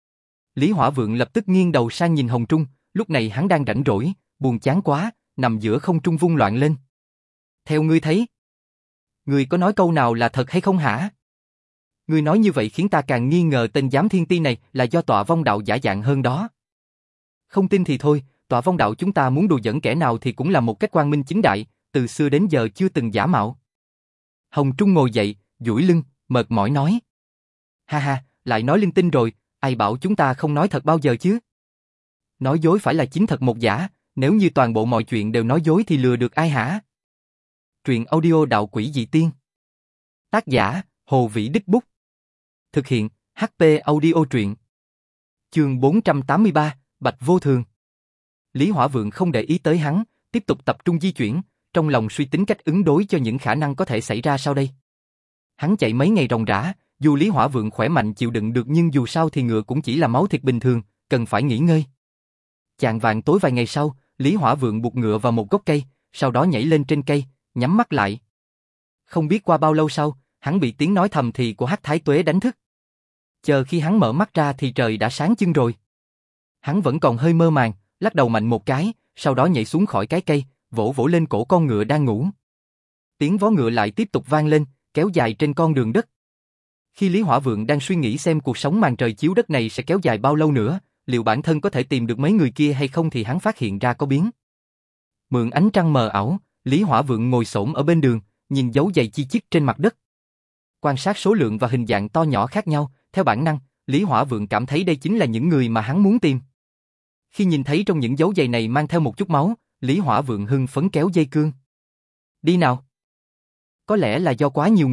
Lý Hỏa Vượng lập tức nghiêng đầu sang nhìn Hồng Trung, lúc này hắn đang rảnh rỗi, buồn chán quá, nằm giữa không trung vung loạn lên. Theo ngươi thấy, ngươi có nói câu nào là thật hay không hả? Ngươi nói như vậy khiến ta càng nghi ngờ tên giám thiên ti này là do Tọa Vong Đạo giả dạng hơn đó. Không tin thì thôi, Tọa Vong Đạo chúng ta muốn đùa giỡn kẻ nào thì cũng là một cách quang minh chính đại, từ xưa đến giờ chưa từng giả mạo. Hồng Trung ngồi dậy, duỗi lưng, mệt mỏi nói. Ha ha, lại nói linh tinh rồi, ai bảo chúng ta không nói thật bao giờ chứ? Nói dối phải là chính thật một giả, nếu như toàn bộ mọi chuyện đều nói dối thì lừa được ai hả? Truyện audio Đạo Quỷ Dị Tiên. Tác giả, Hồ Vĩ Đích Bút. Thực hiện, hát pê Audio Truyện. Chương bốn trăm tám mươi ba, Bạch Vô Thường. Lý Hỏa Vượng không để ý tới hắn, tiếp tục tập trung di chuyển, trong lòng suy tính cách ứng đối cho những khả năng có thể xảy ra sau đây. Hắn chạy mấy ngày ròng rã, dù Lý Hỏa Vượng khỏe mạnh chịu đựng được nhưng dù sao thì ngựa cũng chỉ là máu thịt bình thường, cần phải nghỉ ngơi. Chạng vạng tối vài ngày sau, Lý Hỏa Vượng buộc ngựa vào một gốc cây, sau đó nhảy lên trên cây, nhắm mắt lại. Không biết qua bao lâu sau, hắn bị tiếng nói thầm thì của Hắc Thái Tuế đánh thức. Chờ khi hắn mở mắt ra thì trời đã sáng chưng rồi. Hắn vẫn còn hơi mơ màng, lắc đầu mạnh một cái, sau đó nhảy xuống khỏi cái cây, vỗ vỗ lên cổ con ngựa đang ngủ. Tiếng vó ngựa lại tiếp tục vang lên, kéo dài trên con đường đất. Khi Lý Hỏa Vượng đang suy nghĩ xem cuộc sống màn trời chiếu đất này sẽ kéo dài bao lâu nữa, liệu bản thân có thể tìm được mấy người kia hay không thì hắn phát hiện ra có biến. Mượn ánh trăng mờ ảo, Lý Hỏa Vượng ngồi xổm ở bên đường, nhìn dấu giày chi chít trên mặt đất. Quan sát số lượng và hình dạng to nhỏ khác nhau, theo bản năng, Lý Hỏa Vượng cảm thấy đây chính là những người mà hắn muốn tìm. Khi nhìn thấy trong những dấu giày này mang theo một chút máu, Lý Hỏa Vượng hưng phấn kéo dây cương. Đi nào! Có lẽ là do quá nhiều người,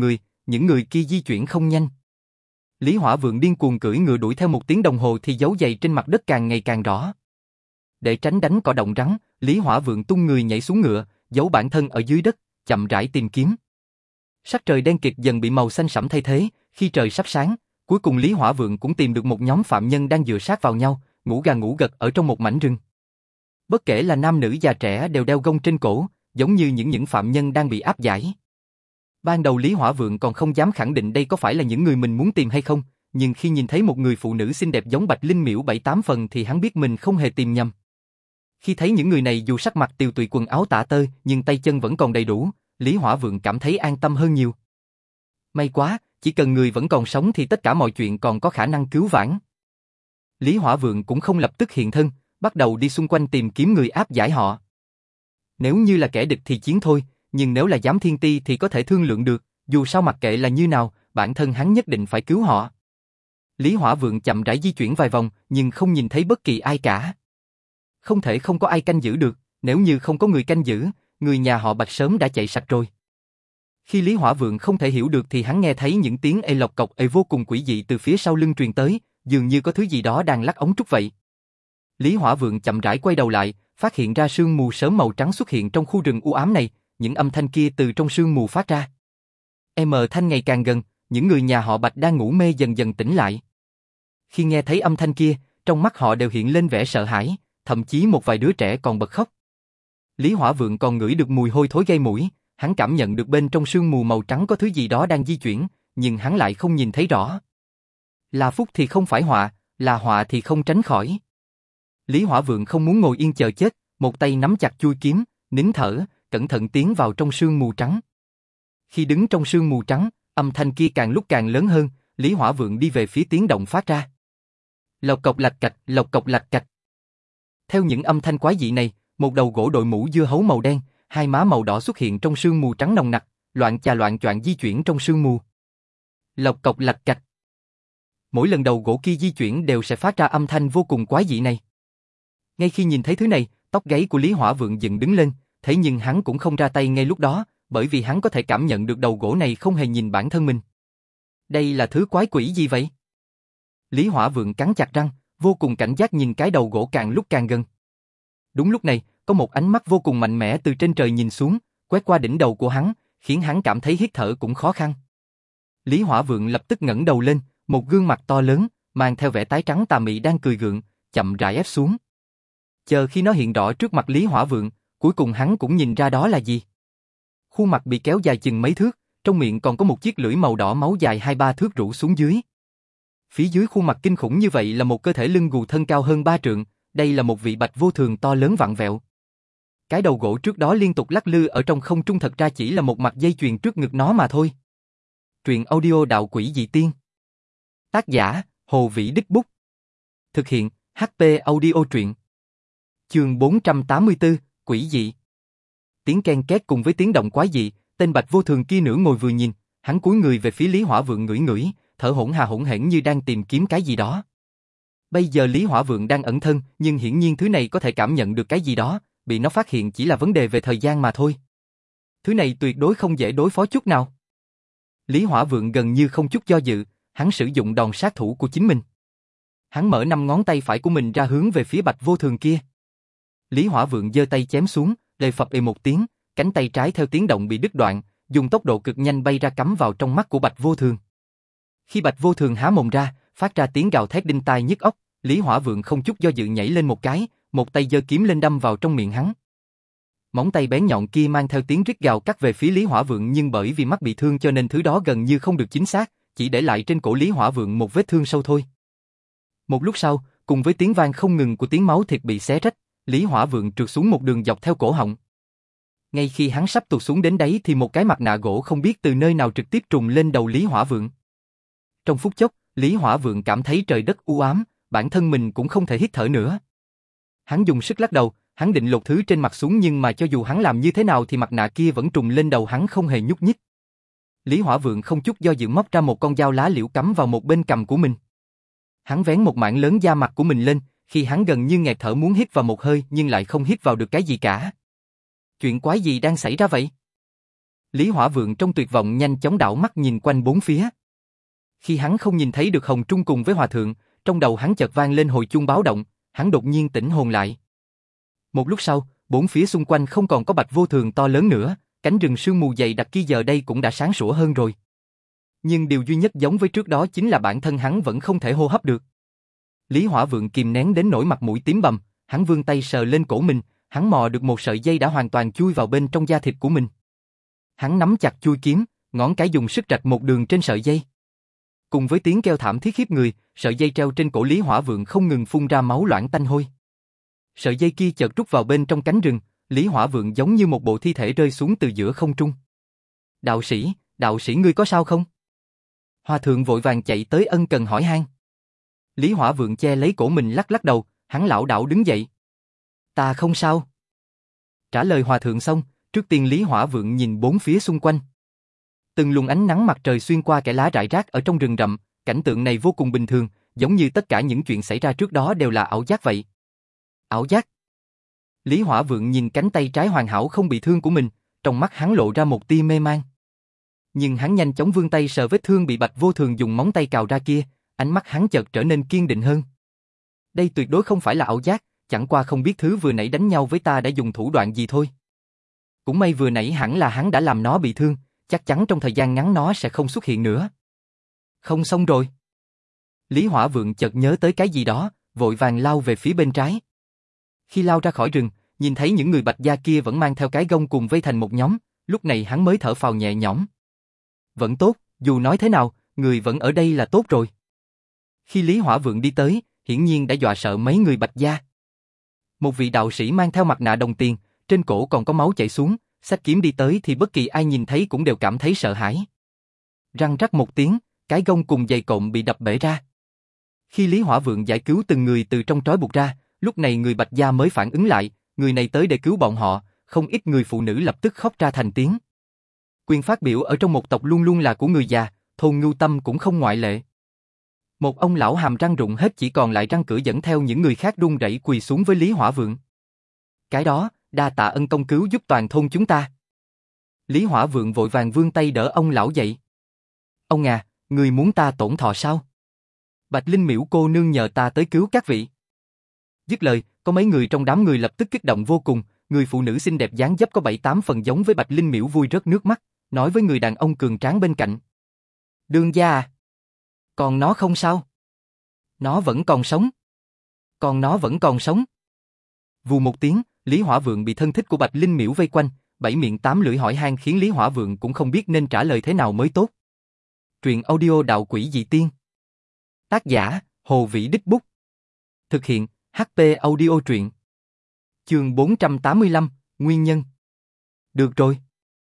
những người kia di chuyển không nhanh. Lý Hỏa Vượng điên cuồng cưỡi ngựa đuổi theo một tiếng đồng hồ thì dấu giày trên mặt đất càng ngày càng rõ. Để tránh đánh cỏ động rắn, Lý Hỏa Vượng tung người nhảy xuống ngựa, giấu bản thân ở dưới đất, chậm rãi tìm kiếm. Sắc trời đen kịt dần bị màu xanh sẫm thay thế, khi trời sắp sáng, cuối cùng Lý Hỏa Vượng cũng tìm được một nhóm phạm nhân đang dựa sát vào nhau, ngủ gà ngủ gật ở trong một mảnh rừng. Bất kể là nam nữ già trẻ đều đeo gông trên cổ, giống như những những phạm nhân đang bị áp giải. Ban đầu Lý Hỏa Vượng còn không dám khẳng định đây có phải là những người mình muốn tìm hay không, nhưng khi nhìn thấy một người phụ nữ xinh đẹp giống Bạch Linh Miễu bảy tám phần thì hắn biết mình không hề tìm nhầm. Khi thấy những người này dù sắc mặt tiều tụy quần áo tả tơi, nhưng tay chân vẫn còn đầy đủ, Lý Hỏa Vượng cảm thấy an tâm hơn nhiều. May quá, chỉ cần người vẫn còn sống thì tất cả mọi chuyện còn có khả năng cứu vãn. Lý Hỏa Vượng cũng không lập tức hiện thân, bắt đầu đi xung quanh tìm kiếm người áp giải họ. Nếu như là kẻ địch thì chiến thôi, nhưng nếu là giám thiên ti thì có thể thương lượng được, dù sao mặc kệ là như nào, bản thân hắn nhất định phải cứu họ. Lý Hỏa Vượng chậm rãi di chuyển vài vòng, nhưng không nhìn thấy bất kỳ ai cả. Không thể không có ai canh giữ được, nếu như không có người canh giữ, người nhà họ Bạch sớm đã chạy sạch rồi. Khi Lý Hỏa Vượng không thể hiểu được thì hắn nghe thấy những tiếng ê lộc cộc ê vô cùng quỷ dị từ phía sau lưng truyền tới, dường như có thứ gì đó đang lắc ống trúc vậy. Lý Hỏa Vượng chậm rãi quay đầu lại, phát hiện ra sương mù sớm màu trắng xuất hiện trong khu rừng u ám này, những âm thanh kia từ trong sương mù phát ra. Em thanh ngày càng gần, những người nhà họ Bạch đang ngủ mê dần dần tỉnh lại. Khi nghe thấy âm thanh kia, trong mắt họ đều hiện lên vẻ sợ hãi, thậm chí một vài đứa trẻ còn bật khóc. Lý Hỏa Vượng còn ngửi được mùi hôi thối gây mũi, hắn cảm nhận được bên trong sương mù màu trắng có thứ gì đó đang di chuyển, nhưng hắn lại không nhìn thấy rõ. Là phúc thì không phải họa, là họa thì không tránh khỏi. Lý Hỏa Vượng không muốn ngồi yên chờ chết, một tay nắm chặt chuôi kiếm, nín thở, cẩn thận tiến vào trong sương mù trắng. Khi đứng trong sương mù trắng, âm thanh kia càng lúc càng lớn hơn, Lý Hỏa Vượng đi về phía tiếng động phát ra. Lộc cộc lạch cạch, lộc cộc lạch cạch. Theo những âm thanh quái dị này, một đầu gỗ đội mũ dưa hấu màu đen, hai má màu đỏ xuất hiện trong sương mù trắng nồng nặc, loạn chà loạn choạng di chuyển trong sương mù. Lộc cộc lạch cạch. Mỗi lần đầu gỗ kia di chuyển đều sẽ phát ra âm thanh vô cùng quái dị này. Ngay khi nhìn thấy thứ này, tóc gáy của Lý Hỏa Vượng dựng đứng lên, thế nhưng hắn cũng không ra tay ngay lúc đó, bởi vì hắn có thể cảm nhận được đầu gỗ này không hề nhìn bản thân mình. Đây là thứ quái quỷ gì vậy? Lý Hỏa Vượng cắn chặt răng, vô cùng cảnh giác nhìn cái đầu gỗ càng lúc càng gần. Đúng lúc này, có một ánh mắt vô cùng mạnh mẽ từ trên trời nhìn xuống, quét qua đỉnh đầu của hắn, khiến hắn cảm thấy hít thở cũng khó khăn. Lý Hỏa Vượng lập tức ngẩng đầu lên, một gương mặt to lớn, mang theo vẻ tái trắng tà mị đang cười gượng, chậm rãi ép xuống. Chờ khi nó hiện rõ trước mặt Lý Hỏa Vượng, cuối cùng hắn cũng nhìn ra đó là gì. Khuôn mặt bị kéo dài chừng mấy thước, trong miệng còn có một chiếc lưỡi màu đỏ máu dài hai ba thước rũ xuống dưới. Phía dưới khuôn mặt kinh khủng như vậy là một cơ thể lưng gù thân cao hơn ba trượng, đây là một vị bạch vô thường to lớn vặn vẹo. Cái đầu gỗ trước đó liên tục lắc lư ở trong không trung thật ra chỉ là một mặt dây chuyền trước ngực nó mà thôi. Truyện audio Đạo Quỷ Dị Tiên. Tác giả, Hồ Vĩ Đích Bút. Thực hiện, hát pê Audio Truyện. Chương bốn trăm tám mươi tư, Quỷ Dị. Tiếng ken két cùng với tiếng động quái dị, tên bạch vô thường kia nửa ngồi vừa nhìn, hắn cúi người về phía Lý Hỏa Vượng ngửi ngửi, thở hổn hà hổn hển như đang tìm kiếm cái gì đó. Bây giờ Lý Hỏa Vượng đang ẩn thân, nhưng hiển nhiên thứ này có thể cảm nhận được cái gì đó, bị nó phát hiện chỉ là vấn đề về thời gian mà thôi. Thứ này tuyệt đối không dễ đối phó chút nào. Lý Hỏa Vượng gần như không chút do dự, hắn sử dụng đòn sát thủ của chính mình. Hắn mở năm ngón tay phải của mình ra hướng về phía bạch vô thường kia. Lý Hỏa Vượng giơ tay chém xuống, lề phập ề một tiếng, cánh tay trái theo tiếng động bị đứt đoạn, dùng tốc độ cực nhanh bay ra cắm vào trong mắt của bạch vô thường. Khi bạch vô thường há mồm ra, phát ra tiếng gào thét đinh tai nhức óc, Lý Hỏa Vượng không chút do dự nhảy lên một cái, một tay giơ kiếm lên đâm vào trong miệng hắn. Móng tay bén nhọn kia mang theo tiếng rít gào cắt về phía Lý Hỏa Vượng, nhưng bởi vì mắt bị thương cho nên thứ đó gần như không được chính xác, chỉ để lại trên cổ Lý Hỏa Vượng một vết thương sâu thôi. Một lúc sau, cùng với tiếng vang không ngừng của tiếng máu thịt bị xé rách, Lý Hỏa Vượng trượt xuống một đường dọc theo cổ họng. Ngay khi hắn sắp tụt xuống đến đáy thì một cái mặt nạ gỗ không biết từ nơi nào trực tiếp trùng lên đầu Lý Hỏa Vượng. Trong phút chốc, Lý Hỏa Vượng cảm thấy trời đất u ám, bản thân mình cũng không thể hít thở nữa. Hắn dùng sức lắc đầu, hắn định lột thứ trên mặt xuống nhưng mà cho dù hắn làm như thế nào thì mặt nạ kia vẫn trùng lên đầu hắn không hề nhúc nhích. Lý Hỏa Vượng không chút do dự móc ra một con dao lá liễu cắm vào một bên cằm của mình. Hắn vén một mảng lớn da mặt của mình lên, khi hắn gần như nghẹt thở muốn hít vào một hơi nhưng lại không hít vào được cái gì cả. Chuyện quái gì đang xảy ra vậy? Lý Hỏa Vượng trong tuyệt vọng nhanh chóng đảo mắt nhìn quanh bốn phía. Khi hắn không nhìn thấy được Hồng Trung cùng với Hòa Thượng, trong đầu hắn chợt vang lên hồi chuông báo động, hắn đột nhiên tỉnh hồn lại. Một lúc sau, bốn phía xung quanh không còn có Bạch Vô Thường to lớn nữa, cánh rừng sương mù dày đặc kia giờ đây cũng đã sáng sủa hơn rồi. Nhưng điều duy nhất giống với trước đó chính là bản thân hắn vẫn không thể hô hấp được. Lý Hỏa Vượng kìm nén đến nỗi mặt mũi tím bầm, hắn vươn tay sờ lên cổ mình, hắn mò được một sợi dây đã hoàn toàn chui vào bên trong da thịt của mình. Hắn nắm chặt chuôi kiếm, ngón cái dùng sức rạch một đường trên sợi dây. Cùng với tiếng kêu thảm thiết khiếp người, sợi dây treo trên cổ Lý Hỏa Vượng không ngừng phun ra máu loãng tanh hôi. Sợi dây kia chợt rút vào bên trong cánh rừng, Lý Hỏa Vượng giống như một bộ thi thể rơi xuống từ giữa không trung. Đạo sĩ, đạo sĩ ngươi có sao không? Hòa Thượng vội vàng chạy tới ân cần hỏi han. Lý Hỏa Vượng che lấy cổ mình lắc lắc đầu, hắn lảo đảo đứng dậy. Ta không sao. Trả lời Hòa Thượng xong, trước tiên Lý Hỏa Vượng nhìn bốn phía xung quanh. Từng luồng ánh nắng mặt trời xuyên qua kẽ lá rải rác ở trong rừng rậm, cảnh tượng này vô cùng bình thường, giống như tất cả những chuyện xảy ra trước đó đều là ảo giác vậy. Ảo giác? Lý Hỏa Vượng nhìn cánh tay trái hoàn hảo không bị thương của mình, trong mắt hắn lộ ra một tia mê man. Nhưng hắn nhanh chóng vươn tay sờ vết thương bị Bạch Vô Thường dùng móng tay cào ra kia, ánh mắt hắn chợt trở nên kiên định hơn. Đây tuyệt đối không phải là ảo giác, chẳng qua không biết thứ vừa nãy đánh nhau với ta đã dùng thủ đoạn gì thôi. Cũng may vừa nãy hẳn là hắn đã làm nó bị thương, chắc chắn trong thời gian ngắn nó sẽ không xuất hiện nữa. Không xong rồi. Lý Hỏa Vượng chợt nhớ tới cái gì đó, vội vàng lao về phía bên trái. Khi lao ra khỏi rừng, nhìn thấy những người Bạch gia kia vẫn mang theo cái gông cùng vây thành một nhóm, lúc này hắn mới thở phào nhẹ nhõm. Vẫn tốt, dù nói thế nào, người vẫn ở đây là tốt rồi. Khi Lý Hỏa Vượng đi tới, hiển nhiên đã dọa sợ mấy người Bạch gia. Một vị đạo sĩ mang theo mặt nạ đồng tiền, trên cổ còn có máu chảy xuống, xách kiếm đi tới thì bất kỳ ai nhìn thấy cũng đều cảm thấy sợ hãi. Răng rắc một tiếng, cái gông cùng dây cộm bị đập bể ra. Khi Lý Hỏa Vượng giải cứu từng người từ trong trói buộc ra, lúc này người Bạch gia mới phản ứng lại, người này tới để cứu bọn họ, không ít người phụ nữ lập tức khóc ra thành tiếng. Quyền phát biểu ở trong một tộc luôn luôn là của người già, thôn Ngưu Tâm cũng không ngoại lệ. Một ông lão hàm răng rụng hết chỉ còn lại răng cửa dẫn theo những người khác run rẩy quỳ xuống với Lý Hỏa Vượng. Cái đó, đa tạ ân công cứu giúp toàn thôn chúng ta. Lý Hỏa Vượng vội vàng vươn tay đỡ ông lão dậy. Ông à, người muốn ta tổn thọ sao? Bạch Linh Miễu cô nương nhờ ta tới cứu các vị. Dứt lời, có mấy người trong đám người lập tức kích động vô cùng, người phụ nữ xinh đẹp dáng dấp có bảy tám phần giống với Bạch Linh Miễu vui rớt nước mắt, nói với người đàn ông cường tráng bên cạnh. Đương gia à? Còn nó không sao? Nó vẫn còn sống. Còn nó vẫn còn sống. Vù một tiếng, Lý Hỏa Vượng bị thân thích của Bạch Linh Miễu vây quanh, bảy miệng tám lưỡi hỏi han khiến Lý Hỏa Vượng cũng không biết nên trả lời thế nào mới tốt. Truyện audio Đạo Quỷ Dị Tiên. Tác giả, Hồ Vĩ Đích Bút. Thực hiện, hát pê Audio Truyện. Chương bốn trăm tám mươi lăm, Nguyên nhân. Được rồi.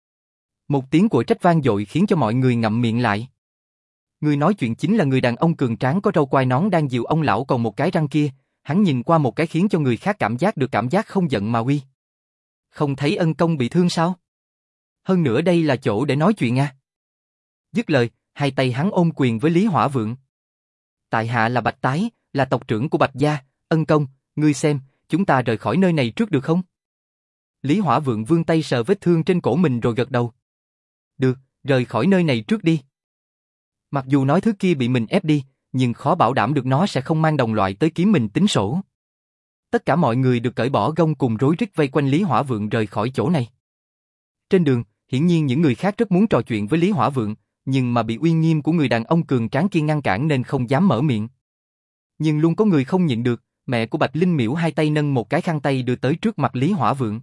Một tiếng của trách vang dội khiến cho mọi người ngậm miệng lại. Người nói chuyện chính là người đàn ông cường tráng có râu quai nón đang dìu ông lão còn một cái răng kia, hắn nhìn qua một cái khiến cho người khác cảm giác được cảm giác không giận mà uy. Không thấy ân công bị thương sao? Hơn nữa đây là chỗ để nói chuyện à? Dứt lời, hai tay hắn ôm quyền với Lý Hỏa Vượng. Tại hạ là Bạch Tái, là tộc trưởng của Bạch gia, ân công, ngươi xem, chúng ta rời khỏi nơi này trước được không? Lý Hỏa Vượng vươn tay sờ vết thương trên cổ mình rồi gật đầu. Được, rời khỏi nơi này trước đi. Mặc dù nói thứ kia bị mình ép đi, nhưng khó bảo đảm được nó sẽ không mang đồng loại tới kiếm mình tính sổ. Tất cả mọi người được cởi bỏ gông cùng rối rít vây quanh Lý Hỏa Vượng rời khỏi chỗ này. Trên đường, hiển nhiên những người khác rất muốn trò chuyện với Lý Hỏa Vượng, nhưng mà bị uy nghiêm của người đàn ông cường tráng kia ngăn cản nên không dám mở miệng. Nhưng luôn có người không nhịn được, mẹ của Bạch Linh Miễu hai tay nâng một cái khăn tay đưa tới trước mặt Lý Hỏa Vượng.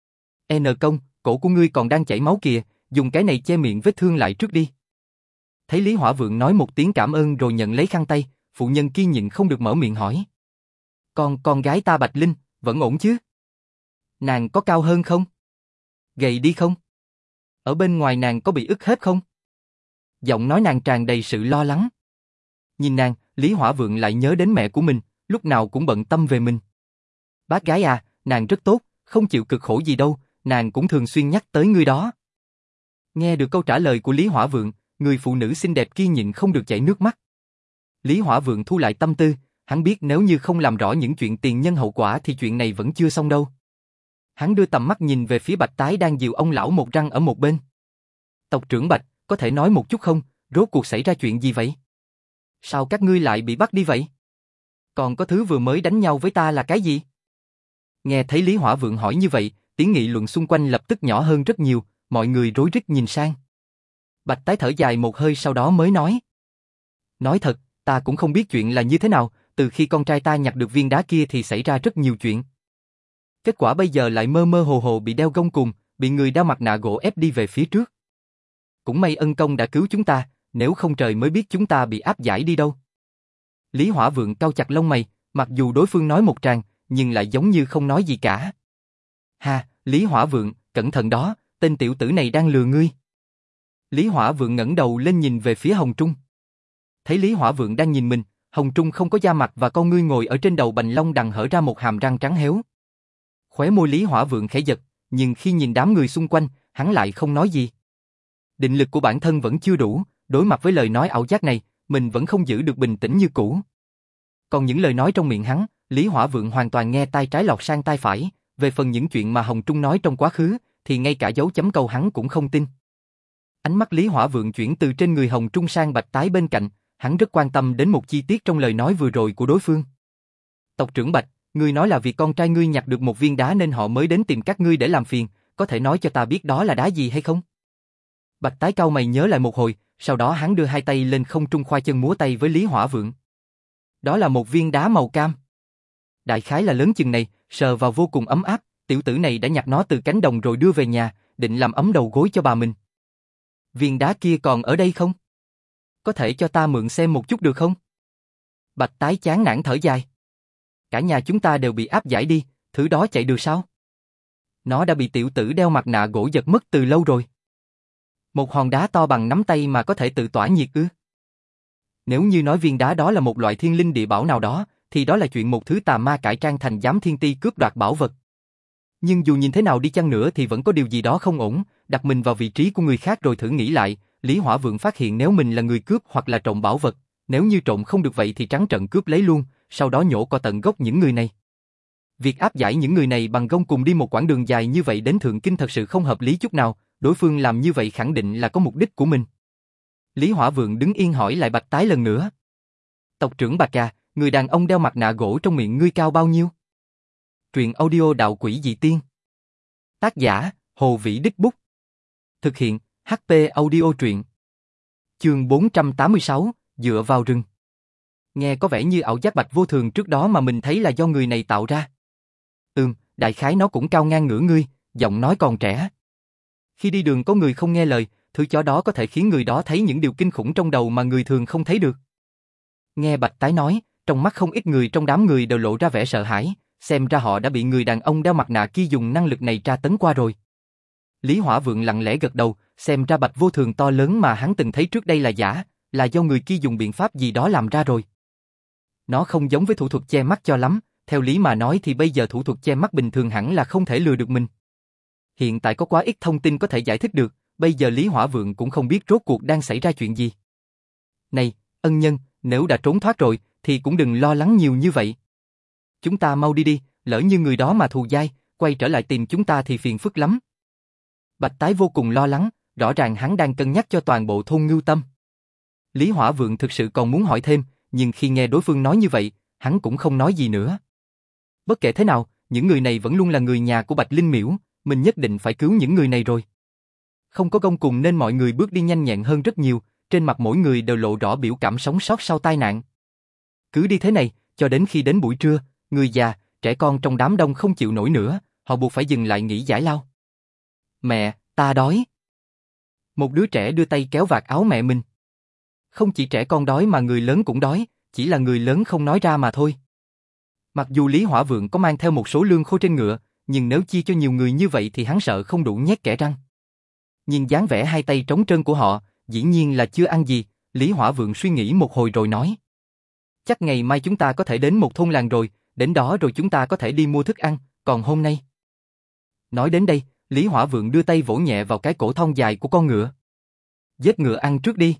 N công, cổ của ngươi còn đang chảy máu kìa, dùng cái này che miệng vết thương lại trước đi. Thấy Lý Hỏa Vượng nói một tiếng cảm ơn rồi nhận lấy khăn tay, phụ nhân kia nhịn không được mở miệng hỏi. Con, con gái ta Bạch Linh, vẫn ổn chứ? Nàng có cao hơn không? Gầy đi không? Ở bên ngoài nàng có bị ức hết không? Giọng nói nàng tràn đầy sự lo lắng. Nhìn nàng, Lý Hỏa Vượng lại nhớ đến mẹ của mình, lúc nào cũng bận tâm về mình. Bác gái à, nàng rất tốt, không chịu cực khổ gì đâu, nàng cũng thường xuyên nhắc tới ngươi đó. Nghe được câu trả lời của Lý Hỏa Vượng, người phụ nữ xinh đẹp kia nhịn không được chảy nước mắt. Lý Hỏa Vượng thu lại tâm tư, hắn biết nếu như không làm rõ những chuyện tiền nhân hậu quả thì chuyện này vẫn chưa xong đâu. Hắn đưa tầm mắt nhìn về phía Bạch Tái đang dìu ông lão một răng ở một bên. Tộc trưởng Bạch, có thể nói một chút không, rốt cuộc xảy ra chuyện gì vậy? Sao các ngươi lại bị bắt đi vậy? Còn có thứ vừa mới đánh nhau với ta là cái gì? Nghe thấy Lý Hỏa Vượng hỏi như vậy, tiếng nghị luận xung quanh lập tức nhỏ hơn rất nhiều, mọi người rối rít nhìn sang. Bạch Tái thở dài một hơi sau đó mới nói. Nói thật, ta cũng không biết chuyện là như thế nào, từ khi con trai ta nhặt được viên đá kia thì xảy ra rất nhiều chuyện. Kết quả bây giờ lại mơ mơ hồ hồ bị đeo gông cùm, bị người đeo mặt nạ gỗ ép đi về phía trước. Cũng may ân công đã cứu chúng ta, nếu không trời mới biết chúng ta bị áp giải đi đâu. Lý Hỏa Vượng cau chặt lông mày, mặc dù đối phương nói một tràng, nhưng lại giống như không nói gì cả. Ha, Lý Hỏa Vượng, cẩn thận đó, tên tiểu tử này đang lừa ngươi. Lý Hỏa Vượng ngẩng đầu lên nhìn về phía Hồng Trung. Thấy Lý Hỏa Vượng đang nhìn mình, Hồng Trung không có da mặt và con ngươi ngồi ở trên đầu Bành Long Đằng hở ra một hàm răng trắng héo. Khóe môi Lý Hỏa Vượng khẽ giật, nhưng khi nhìn đám người xung quanh, hắn lại không nói gì. Định lực của bản thân vẫn chưa đủ, đối mặt với lời nói ảo giác này, mình vẫn không giữ được bình tĩnh như cũ. Còn những lời nói trong miệng hắn, Lý Hỏa Vượng hoàn toàn nghe tai trái lọt sang tai phải, về phần những chuyện mà Hồng Trung nói trong quá khứ, thì ngay cả dấu chấm câu hắn cũng không tin. Ánh mắt Lý Hỏa Vượng chuyển từ trên người Hồng Trung sang Bạch Tái bên cạnh, hắn rất quan tâm đến một chi tiết trong lời nói vừa rồi của đối phương. Tộc trưởng Bạch, ngươi nói là vì con trai ngươi nhặt được một viên đá nên họ mới đến tìm các ngươi để làm phiền, có thể nói cho ta biết đó là đá gì hay không? Bạch Tái cau mày nhớ lại một hồi, sau đó hắn đưa hai tay lên không trung khoa chân múa tay với Lý Hỏa Vượng. Đó là một viên đá màu cam. Đại khái là lớn chừng này, sờ vào vô cùng ấm áp, tiểu tử này đã nhặt nó từ cánh đồng rồi đưa về nhà, định làm ấm đầu gối cho bà mình. Viên đá kia còn ở đây không? Có thể cho ta mượn xem một chút được không? Bạch Tái chán nản thở dài. Cả nhà chúng ta đều bị áp giải đi, thứ đó chạy được sao? Nó đã bị tiểu tử đeo mặt nạ gỗ giật mất từ lâu rồi. Một hòn đá to bằng nắm tay mà có thể tự tỏa nhiệt ư? Nếu như nói viên đá đó là một loại thiên linh địa bảo nào đó, thì đó là chuyện một thứ tà ma cải trang thành giám thiên ti cướp đoạt bảo vật. Nhưng dù nhìn thế nào đi chăng nữa thì vẫn có điều gì đó không ổn, đặt mình vào vị trí của người khác rồi thử nghĩ lại, Lý Hỏa Vượng phát hiện nếu mình là người cướp hoặc là trộm bảo vật, nếu như trộm không được vậy thì trắng trợn cướp lấy luôn, sau đó nhổ cỏ tận gốc những người này. Việc áp giải những người này bằng gông cùng đi một quãng đường dài như vậy đến Thượng Kinh thật sự không hợp lý chút nào, đối phương làm như vậy khẳng định là có mục đích của mình. Lý Hỏa Vượng đứng yên hỏi lại Bạch Tái lần nữa. Tộc trưởng Bạch à, người đàn ông đeo mặt nạ gỗ trong miệng ngươi cao bao nhiêu? Truyện audio Đạo Quỷ Dị Tiên. Tác giả, Hồ Vĩ Đích Bút. Thực hiện, hát pê Audio Truyện. Chương bốn trăm tám mươi sáu, dựa vào rừng. Nghe có vẻ như ảo giác Bạch vô thường trước đó mà mình thấy là do người này tạo ra. Ừm, đại khái nó cũng cao ngang ngửa ngươi, giọng nói còn trẻ. Khi đi đường có người không nghe lời, thứ chó đó có thể khiến người đó thấy những điều kinh khủng trong đầu mà người thường không thấy được. Nghe Bạch Tái nói, trong mắt không ít người trong đám người đều lộ ra vẻ sợ hãi, xem ra họ đã bị người đàn ông đeo mặt nạ kia dùng năng lực này tra tấn qua rồi. Lý Hỏa Vượng lặng lẽ gật đầu, xem ra Bạch vô thường to lớn mà hắn từng thấy trước đây là giả, là do người kia dùng biện pháp gì đó làm ra rồi. Nó không giống với thủ thuật che mắt cho lắm, theo lý mà nói thì bây giờ thủ thuật che mắt bình thường hẳn là không thể lừa được mình. Hiện tại có quá ít thông tin có thể giải thích được, bây giờ Lý Hỏa Vượng cũng không biết rốt cuộc đang xảy ra chuyện gì. Này, ân nhân, nếu đã trốn thoát rồi, thì cũng đừng lo lắng nhiều như vậy. Chúng ta mau đi đi, lỡ như người đó mà thù dai, quay trở lại tìm chúng ta thì phiền phức lắm. Bạch Tái vô cùng lo lắng, rõ ràng hắn đang cân nhắc cho toàn bộ thôn Ngưu Tâm. Lý Hỏa Vượng thực sự còn muốn hỏi thêm, nhưng khi nghe đối phương nói như vậy, hắn cũng không nói gì nữa. Bất kể thế nào, những người này vẫn luôn là người nhà của Bạch Linh Miễu, mình nhất định phải cứu những người này rồi. Không có gông cùng nên mọi người bước đi nhanh nhẹn hơn rất nhiều, trên mặt mỗi người đều lộ rõ biểu cảm sống sót sau tai nạn. Cứ đi thế này, cho đến khi đến buổi trưa, người già, trẻ con trong đám đông không chịu nổi nữa, họ buộc phải dừng lại nghỉ giải lao. Mẹ, ta đói. Một đứa trẻ đưa tay kéo vạt áo mẹ mình. Không chỉ trẻ con đói mà người lớn cũng đói, chỉ là người lớn không nói ra mà thôi. Mặc dù Lý Hỏa Vượng có mang theo một số lương khô trên ngựa, nhưng nếu chia cho nhiều người như vậy thì hắn sợ không đủ nhét kẽ răng. Nhìn dáng vẻ hai tay trống trơn của họ, dĩ nhiên là chưa ăn gì, Lý Hỏa Vượng suy nghĩ một hồi rồi nói. Chắc ngày mai chúng ta có thể đến một thôn làng rồi, đến đó rồi chúng ta có thể đi mua thức ăn, còn hôm nay... Nói đến đây, Lý Hỏa Vượng đưa tay vỗ nhẹ vào cái cổ thon dài của con ngựa. Giết ngựa ăn trước đi.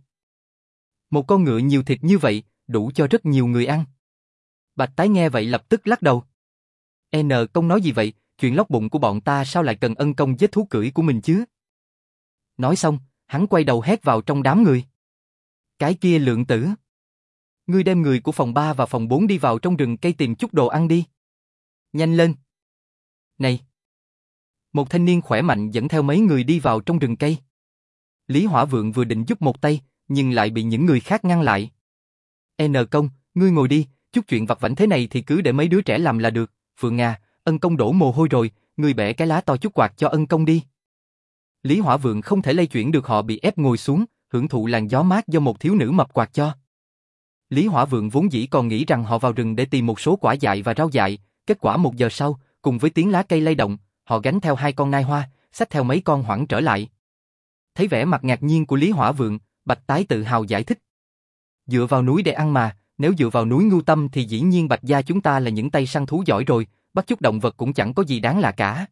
Một con ngựa nhiều thịt như vậy, đủ cho rất nhiều người ăn. Bạch Tái nghe vậy lập tức lắc đầu. N công nói gì vậy, chuyện lót bụng của bọn ta sao lại cần ân công giết thú cưỡi của mình chứ? Nói xong, hắn quay đầu hét vào trong đám người. Cái kia Lượng Tử! Ngươi đem người của phòng ba và phòng bốn đi vào trong rừng cây tìm chút đồ ăn đi. Nhanh lên! Này! Một thanh niên khỏe mạnh dẫn theo mấy người đi vào trong rừng cây. Lý Hỏa Vượng vừa định giúp một tay, nhưng lại bị những người khác ngăn lại. N Công, ngươi ngồi đi, chút chuyện vặt vãnh thế này thì cứ để mấy đứa trẻ làm là được. Phượng Nga, Ân Công đổ mồ hôi rồi, ngươi bẻ cái lá to chút quạt cho Ân Công đi. Lý Hỏa Vượng không thể lay chuyển được họ bị ép ngồi xuống, hưởng thụ làn gió mát do một thiếu nữ mập quạt cho. Lý Hỏa Vượng vốn dĩ còn nghĩ rằng họ vào rừng để tìm một số quả dại và rau dại, kết quả một giờ sau, cùng với tiếng lá cây lay động, họ gánh theo hai con nai hoa, xách theo mấy con hoảng trở lại. Thấy vẻ mặt ngạc nhiên của Lý Hỏa Vượng, Bạch Tái tự hào giải thích. Dựa vào núi để ăn mà, nếu dựa vào núi Ngưu Tâm thì dĩ nhiên Bạch gia chúng ta là những tay săn thú giỏi rồi, bắt chút động vật cũng chẳng có gì đáng lạ cả.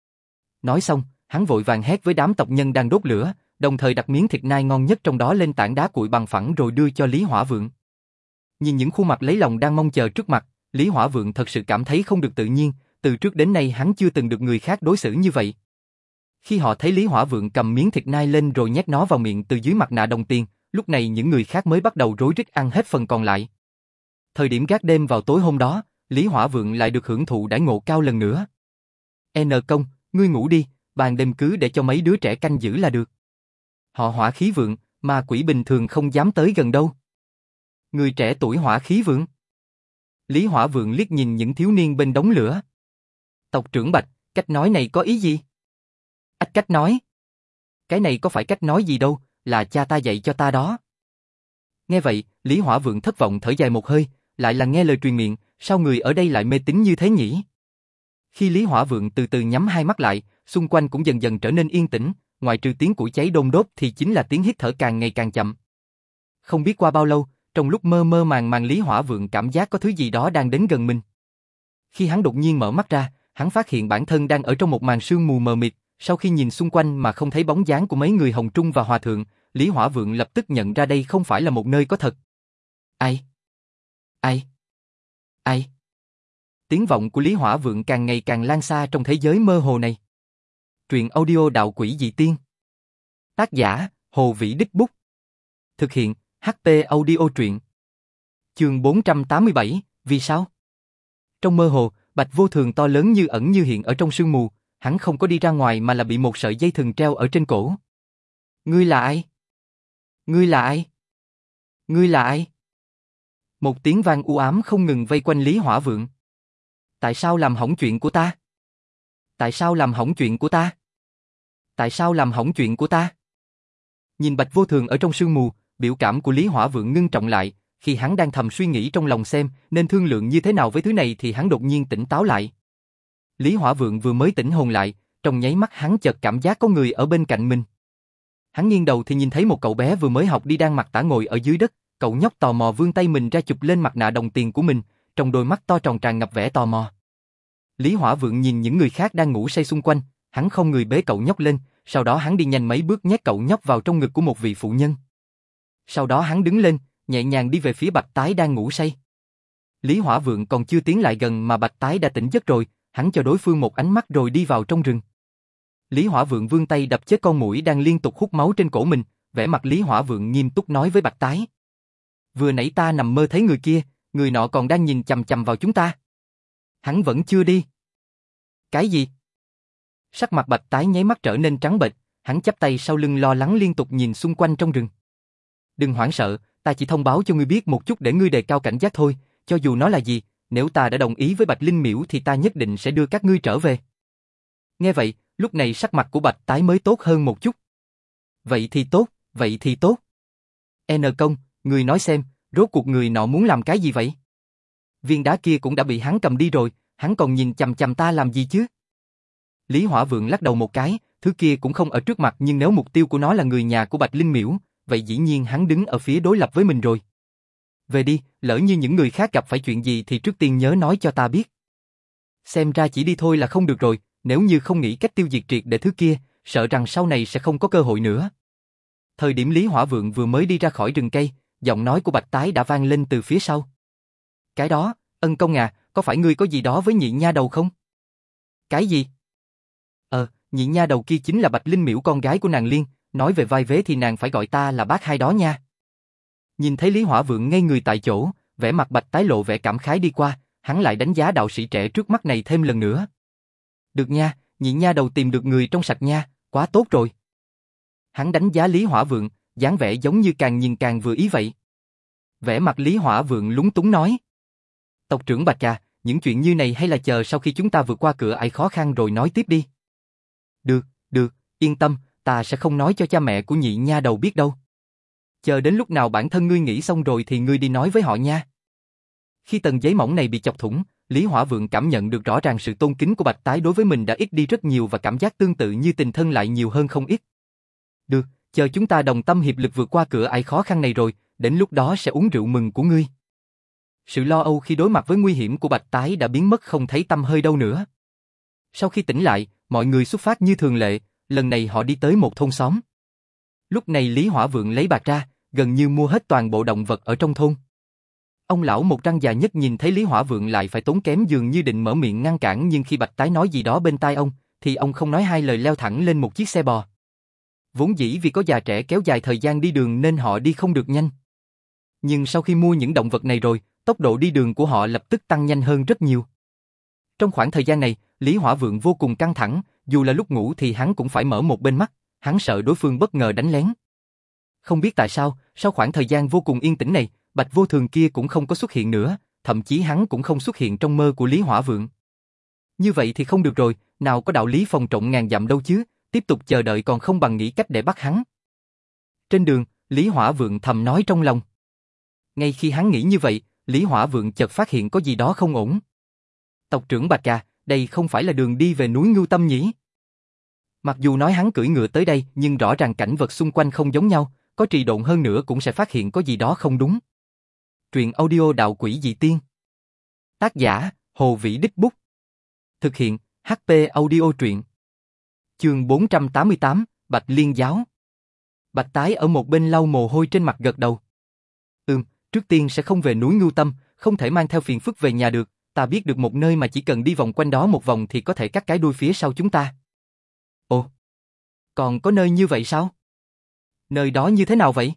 Nói xong, hắn vội vàng hét với đám tộc nhân đang đốt lửa, đồng thời đặt miếng thịt nai ngon nhất trong đó lên tảng đá cuội bằng phẳng rồi đưa cho Lý Hỏa Vượng. Nhìn những khuôn mặt lấy lòng đang mong chờ trước mặt, Lý Hỏa Vượng thật sự cảm thấy không được tự nhiên, từ trước đến nay hắn chưa từng được người khác đối xử như vậy. Khi họ thấy Lý Hỏa Vượng cầm miếng thịt nai lên rồi nhét nó vào miệng từ dưới mặt nạ đồng tiền, lúc này những người khác mới bắt đầu rối rít ăn hết phần còn lại. Thời điểm gác đêm vào tối hôm đó, Lý Hỏa Vượng lại được hưởng thụ đãi ngộ cao lần nữa. N Công, ngươi ngủ đi, ban đêm cứ để cho mấy đứa trẻ canh giữ là được. Họ hỏa khí vượng, ma quỷ bình thường không dám tới gần đâu. Người trẻ tuổi hỏa khí vượng. Lý Hỏa Vượng liếc nhìn những thiếu niên bên đống lửa. Tộc trưởng Bạch, cách nói này có ý gì? Ách cách nói. Cái này có phải cách nói gì đâu, là cha ta dạy cho ta đó. Nghe vậy, Lý Hỏa Vượng thất vọng thở dài một hơi, lại là nghe lời truyền miệng, sao người ở đây lại mê tín như thế nhỉ? Khi Lý Hỏa Vượng từ từ nhắm hai mắt lại, xung quanh cũng dần dần trở nên yên tĩnh, ngoài trừ tiếng củi cháy đôn đốt thì chính là tiếng hít thở càng ngày càng chậm. Không biết qua bao lâu, trong lúc mơ mơ màng màng Lý Hỏa Vượng cảm giác có thứ gì đó đang đến gần mình. Khi hắn đột nhiên mở mắt ra, hắn phát hiện bản thân đang ở trong một màn sương mù mờ mịt, sau khi nhìn xung quanh mà không thấy bóng dáng của mấy người Hồng Trung và Hòa Thượng, Lý Hỏa Vượng lập tức nhận ra đây không phải là một nơi có thật. Ai? Ai? Ai? Tiếng vọng của Lý Hỏa Vượng càng ngày càng lan xa trong thế giới mơ hồ này. Truyện audio Đạo Quỷ Dị Tiên. Tác giả, Hồ Vĩ Đích Bút. Thực hiện, hát tê Audio Truyện. Chương bốn trăm tám mươi bảy, vì sao? Trong mơ hồ, Bạch Vô Thường to lớn như ẩn như hiện ở trong sương mù, hắn không có đi ra ngoài mà là bị một sợi dây thừng treo ở trên cổ. Ngươi là ai? Ngươi là ai? Ngươi là ai? Một tiếng vang u ám không ngừng vây quanh Lý Hỏa Vượng. Tại sao làm hỏng chuyện của ta? Tại sao làm hỏng chuyện của ta? Tại sao làm hỏng chuyện của ta? Nhìn Bạch Vô Thường ở trong sương mù, biểu cảm của Lý Hỏa Vượng ngưng trọng lại, khi hắn đang thầm suy nghĩ trong lòng xem nên thương lượng như thế nào với thứ này thì hắn đột nhiên tỉnh táo lại. Lý Hỏa Vượng vừa mới tỉnh hồn lại, trong nháy mắt hắn chợt cảm giác có người ở bên cạnh mình. Hắn nghiêng đầu thì nhìn thấy một cậu bé vừa mới học đi đang mặc tã ngồi ở dưới đất, cậu nhóc tò mò vươn tay mình ra chụp lên mặt nạ đồng tiền của mình, trong đôi mắt to tròn tràn ngập vẻ tò mò. Lý Hỏa Vượng nhìn những người khác đang ngủ say xung quanh, hắn không người bế cậu nhóc lên, sau đó hắn đi nhanh mấy bước nhét cậu nhóc vào trong ngực của một vị phụ nhân. Sau đó hắn đứng lên, nhẹ nhàng đi về phía Bạch Tái đang ngủ say. Lý Hỏa Vượng còn chưa tiến lại gần mà Bạch Tái đã tỉnh giấc rồi, hắn cho đối phương một ánh mắt rồi đi vào trong rừng. Lý Hỏa Vượng vươn tay đập chết con muỗi đang liên tục hút máu trên cổ mình, vẻ mặt Lý Hỏa Vượng nghiêm túc nói với Bạch Tái. Vừa nãy ta nằm mơ thấy người kia, người nọ còn đang nhìn chằm chằm vào chúng ta. Hắn vẫn chưa đi. Cái gì? Sắc mặt Bạch Tái nháy mắt trở nên trắng bệch, hắn chắp tay sau lưng lo lắng liên tục nhìn xung quanh trong rừng. Đừng hoảng sợ, ta chỉ thông báo cho ngươi biết một chút để ngươi đề cao cảnh giác thôi, cho dù nó là gì, nếu ta đã đồng ý với Bạch Linh Miễu thì ta nhất định sẽ đưa các ngươi trở về. Nghe vậy, lúc này sắc mặt của Bạch Tái mới tốt hơn một chút. Vậy thì tốt, vậy thì tốt. N Công, ngươi nói xem, rốt cuộc người nọ muốn làm cái gì vậy? Viên đá kia cũng đã bị hắn cầm đi rồi, hắn còn nhìn chằm chằm ta làm gì chứ? Lý Hỏa Vượng lắc đầu một cái, thứ kia cũng không ở trước mặt nhưng nếu mục tiêu của nó là người nhà của Bạch Linh Miễu, vậy dĩ nhiên hắn đứng ở phía đối lập với mình rồi. Về đi, lỡ như những người khác gặp phải chuyện gì thì trước tiên nhớ nói cho ta biết. Xem ra chỉ đi thôi là không được rồi, nếu như không nghĩ cách tiêu diệt triệt để thứ kia, sợ rằng sau này sẽ không có cơ hội nữa. Thời điểm Lý Hỏa Vượng vừa mới đi ra khỏi rừng cây, giọng nói của Bạch Tái đã vang lên từ phía sau. Cái đó, Ân Công à, có phải ngươi có gì đó với nhị nha đầu không? Cái gì? Ờ, nhị nha đầu kia chính là Bạch Linh Miễu con gái của nàng Liên, nói về vai vế thì nàng phải gọi ta là bác hai đó nha. Nhìn thấy Lý Hỏa Vượng ngây người tại chỗ, vẻ mặt Bạch Tái lộ vẻ cảm khái đi qua, hắn lại đánh giá đạo sĩ trẻ trước mắt này thêm lần nữa. Được nha, nhị nha đầu tìm được người trong sạch nha, quá tốt rồi. Hắn đánh giá Lý Hỏa Vượng, dáng vẻ giống như càng nhìn càng vừa ý vậy. Vẻ mặt Lý Hỏa Vượng lúng túng nói. Tộc trưởng Bạch à, những chuyện như này hay là chờ sau khi chúng ta vượt qua cửa ải khó khăn rồi nói tiếp đi. Được, được, yên tâm, ta sẽ không nói cho cha mẹ của nhị nha đầu biết đâu. Chờ đến lúc nào bản thân ngươi nghĩ xong rồi thì ngươi đi nói với họ nha. Khi tầng giấy mỏng này bị chọc thủng, Lý Hỏa Vượng cảm nhận được rõ ràng sự tôn kính của Bạch Tái đối với mình đã ít đi rất nhiều và cảm giác tương tự như tình thân lại nhiều hơn không ít. Được, chờ chúng ta đồng tâm hiệp lực vượt qua cửa ải khó khăn này rồi, đến lúc đó sẽ uống rượu mừng của ngươi. Sự lo âu khi đối mặt với nguy hiểm của Bạch Tái đã biến mất không thấy tăm hơi đâu nữa. Sau khi tỉnh lại, mọi người xuất phát như thường lệ, lần này họ đi tới một thôn xóm. Lúc này Lý Hỏa Vượng lấy bạc ra, gần như mua hết toàn bộ động vật ở trong thôn. Ông lão một răng già nhất nhìn thấy Lý Hỏa Vượng lại phải tốn kém dường như định mở miệng ngăn cản, nhưng khi Bạch Tái nói gì đó bên tai ông, thì ông không nói hai lời leo thẳng lên một chiếc xe bò. Vốn dĩ vì có già trẻ kéo dài thời gian đi đường nên họ đi không được nhanh. Nhưng sau khi mua những động vật này rồi, tốc độ đi đường của họ lập tức tăng nhanh hơn rất nhiều. Trong khoảng thời gian này, Lý Hỏa Vượng vô cùng căng thẳng, dù là lúc ngủ thì hắn cũng phải mở một bên mắt, hắn sợ đối phương bất ngờ đánh lén. Không biết tại sao, sau khoảng thời gian vô cùng yên tĩnh này, Bạch Vô Thường kia cũng không có xuất hiện nữa, thậm chí hắn cũng không xuất hiện trong mơ của Lý Hỏa Vượng. Như vậy thì không được rồi, nào có đạo lý phòng trộm ngàn dặm đâu chứ, tiếp tục chờ đợi còn không bằng nghĩ cách để bắt hắn. Trên đường, Lý Hỏa Vượng thầm nói trong lòng. Ngay khi hắn nghĩ như vậy, Lý Hỏa Vượng chợt phát hiện có gì đó không ổn. Tộc trưởng Bạch à, đây không phải là đường đi về núi Ngưu Tâm nhỉ? Mặc dù nói hắn cưỡi ngựa tới đây, nhưng rõ ràng cảnh vật xung quanh không giống nhau, có trì độn hơn nữa cũng sẽ phát hiện có gì đó không đúng. Truyện audio Đạo Quỷ Dị Tiên. Tác giả, Hồ Vĩ Đích Bút. Thực hiện, hát pê Audio Truyện. Chương bốn trăm tám mươi tám, Bạch Liên Giáo. Bạch Tái ở một bên lau mồ hôi trên mặt gật đầu. Ừm, trước tiên sẽ không về núi Ngưu Tâm, không thể mang theo phiền phức về nhà được, ta biết được một nơi mà chỉ cần đi vòng quanh đó một vòng thì có thể cắt cái đuôi phía sau chúng ta. Ồ, còn có nơi như vậy sao? Nơi đó như thế nào vậy?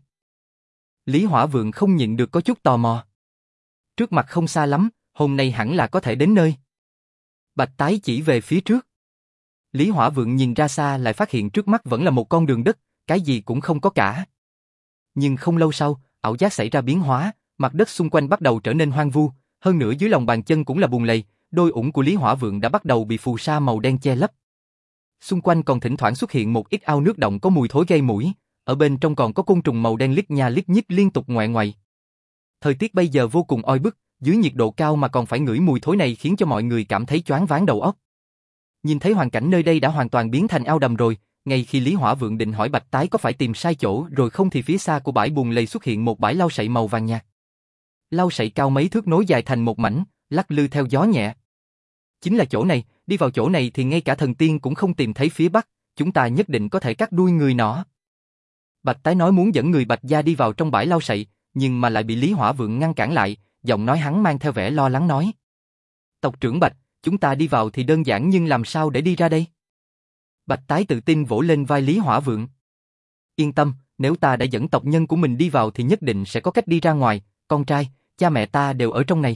Lý Hỏa Vượng không nhịn được có chút tò mò. Trước mặt không xa lắm, hôm nay hẳn là có thể đến nơi. Bạch Tái chỉ về phía trước. Lý Hỏa Vượng nhìn ra xa lại phát hiện trước mắt vẫn là một con đường đất, cái gì cũng không có cả. Nhưng không lâu sau, ảo giác xảy ra biến hóa, mặt đất xung quanh bắt đầu trở nên hoang vu, hơn nữa dưới lòng bàn chân cũng là bùn lầy, đôi ủng của Lý Hỏa Vượng đã bắt đầu bị phù sa màu đen che lấp. Xung quanh còn thỉnh thoảng xuất hiện một ít ao nước động có mùi thối gây mũi, ở bên trong còn có côn trùng màu đen lít nha lít nhít liên tục ngoại ngoại. Thời tiết bây giờ vô cùng oi bức, dưới nhiệt độ cao mà còn phải ngửi mùi thối này khiến cho mọi người cảm thấy choáng váng đầu óc. Nhìn thấy hoàn cảnh nơi đây đã hoàn toàn biến thành ao đầm rồi, ngay khi Lý Hỏa Vượng định hỏi Bạch Tái có phải tìm sai chỗ rồi không thì phía xa của bãi bùn lầy xuất hiện một bãi lau sậy màu vàng nhạt. Lau sậy cao mấy thước nối dài thành một mảnh, lắc lư theo gió nhẹ. Chính là chỗ này, đi vào chỗ này thì ngay cả thần tiên cũng không tìm thấy phía bắc, chúng ta nhất định có thể cắt đuôi người nọ. Bạch Tái nói muốn dẫn người Bạch gia đi vào trong bãi lau sậy, nhưng mà lại bị Lý Hỏa Vượng ngăn cản lại, giọng nói hắn mang theo vẻ lo lắng nói. Tộc trưởng Bạch, chúng ta đi vào thì đơn giản nhưng làm sao để đi ra đây? Bạch Tái tự tin vỗ lên vai Lý Hỏa Vượng. Yên tâm, nếu ta đã dẫn tộc nhân của mình đi vào thì nhất định sẽ có cách đi ra ngoài, con trai, cha mẹ ta đều ở trong này.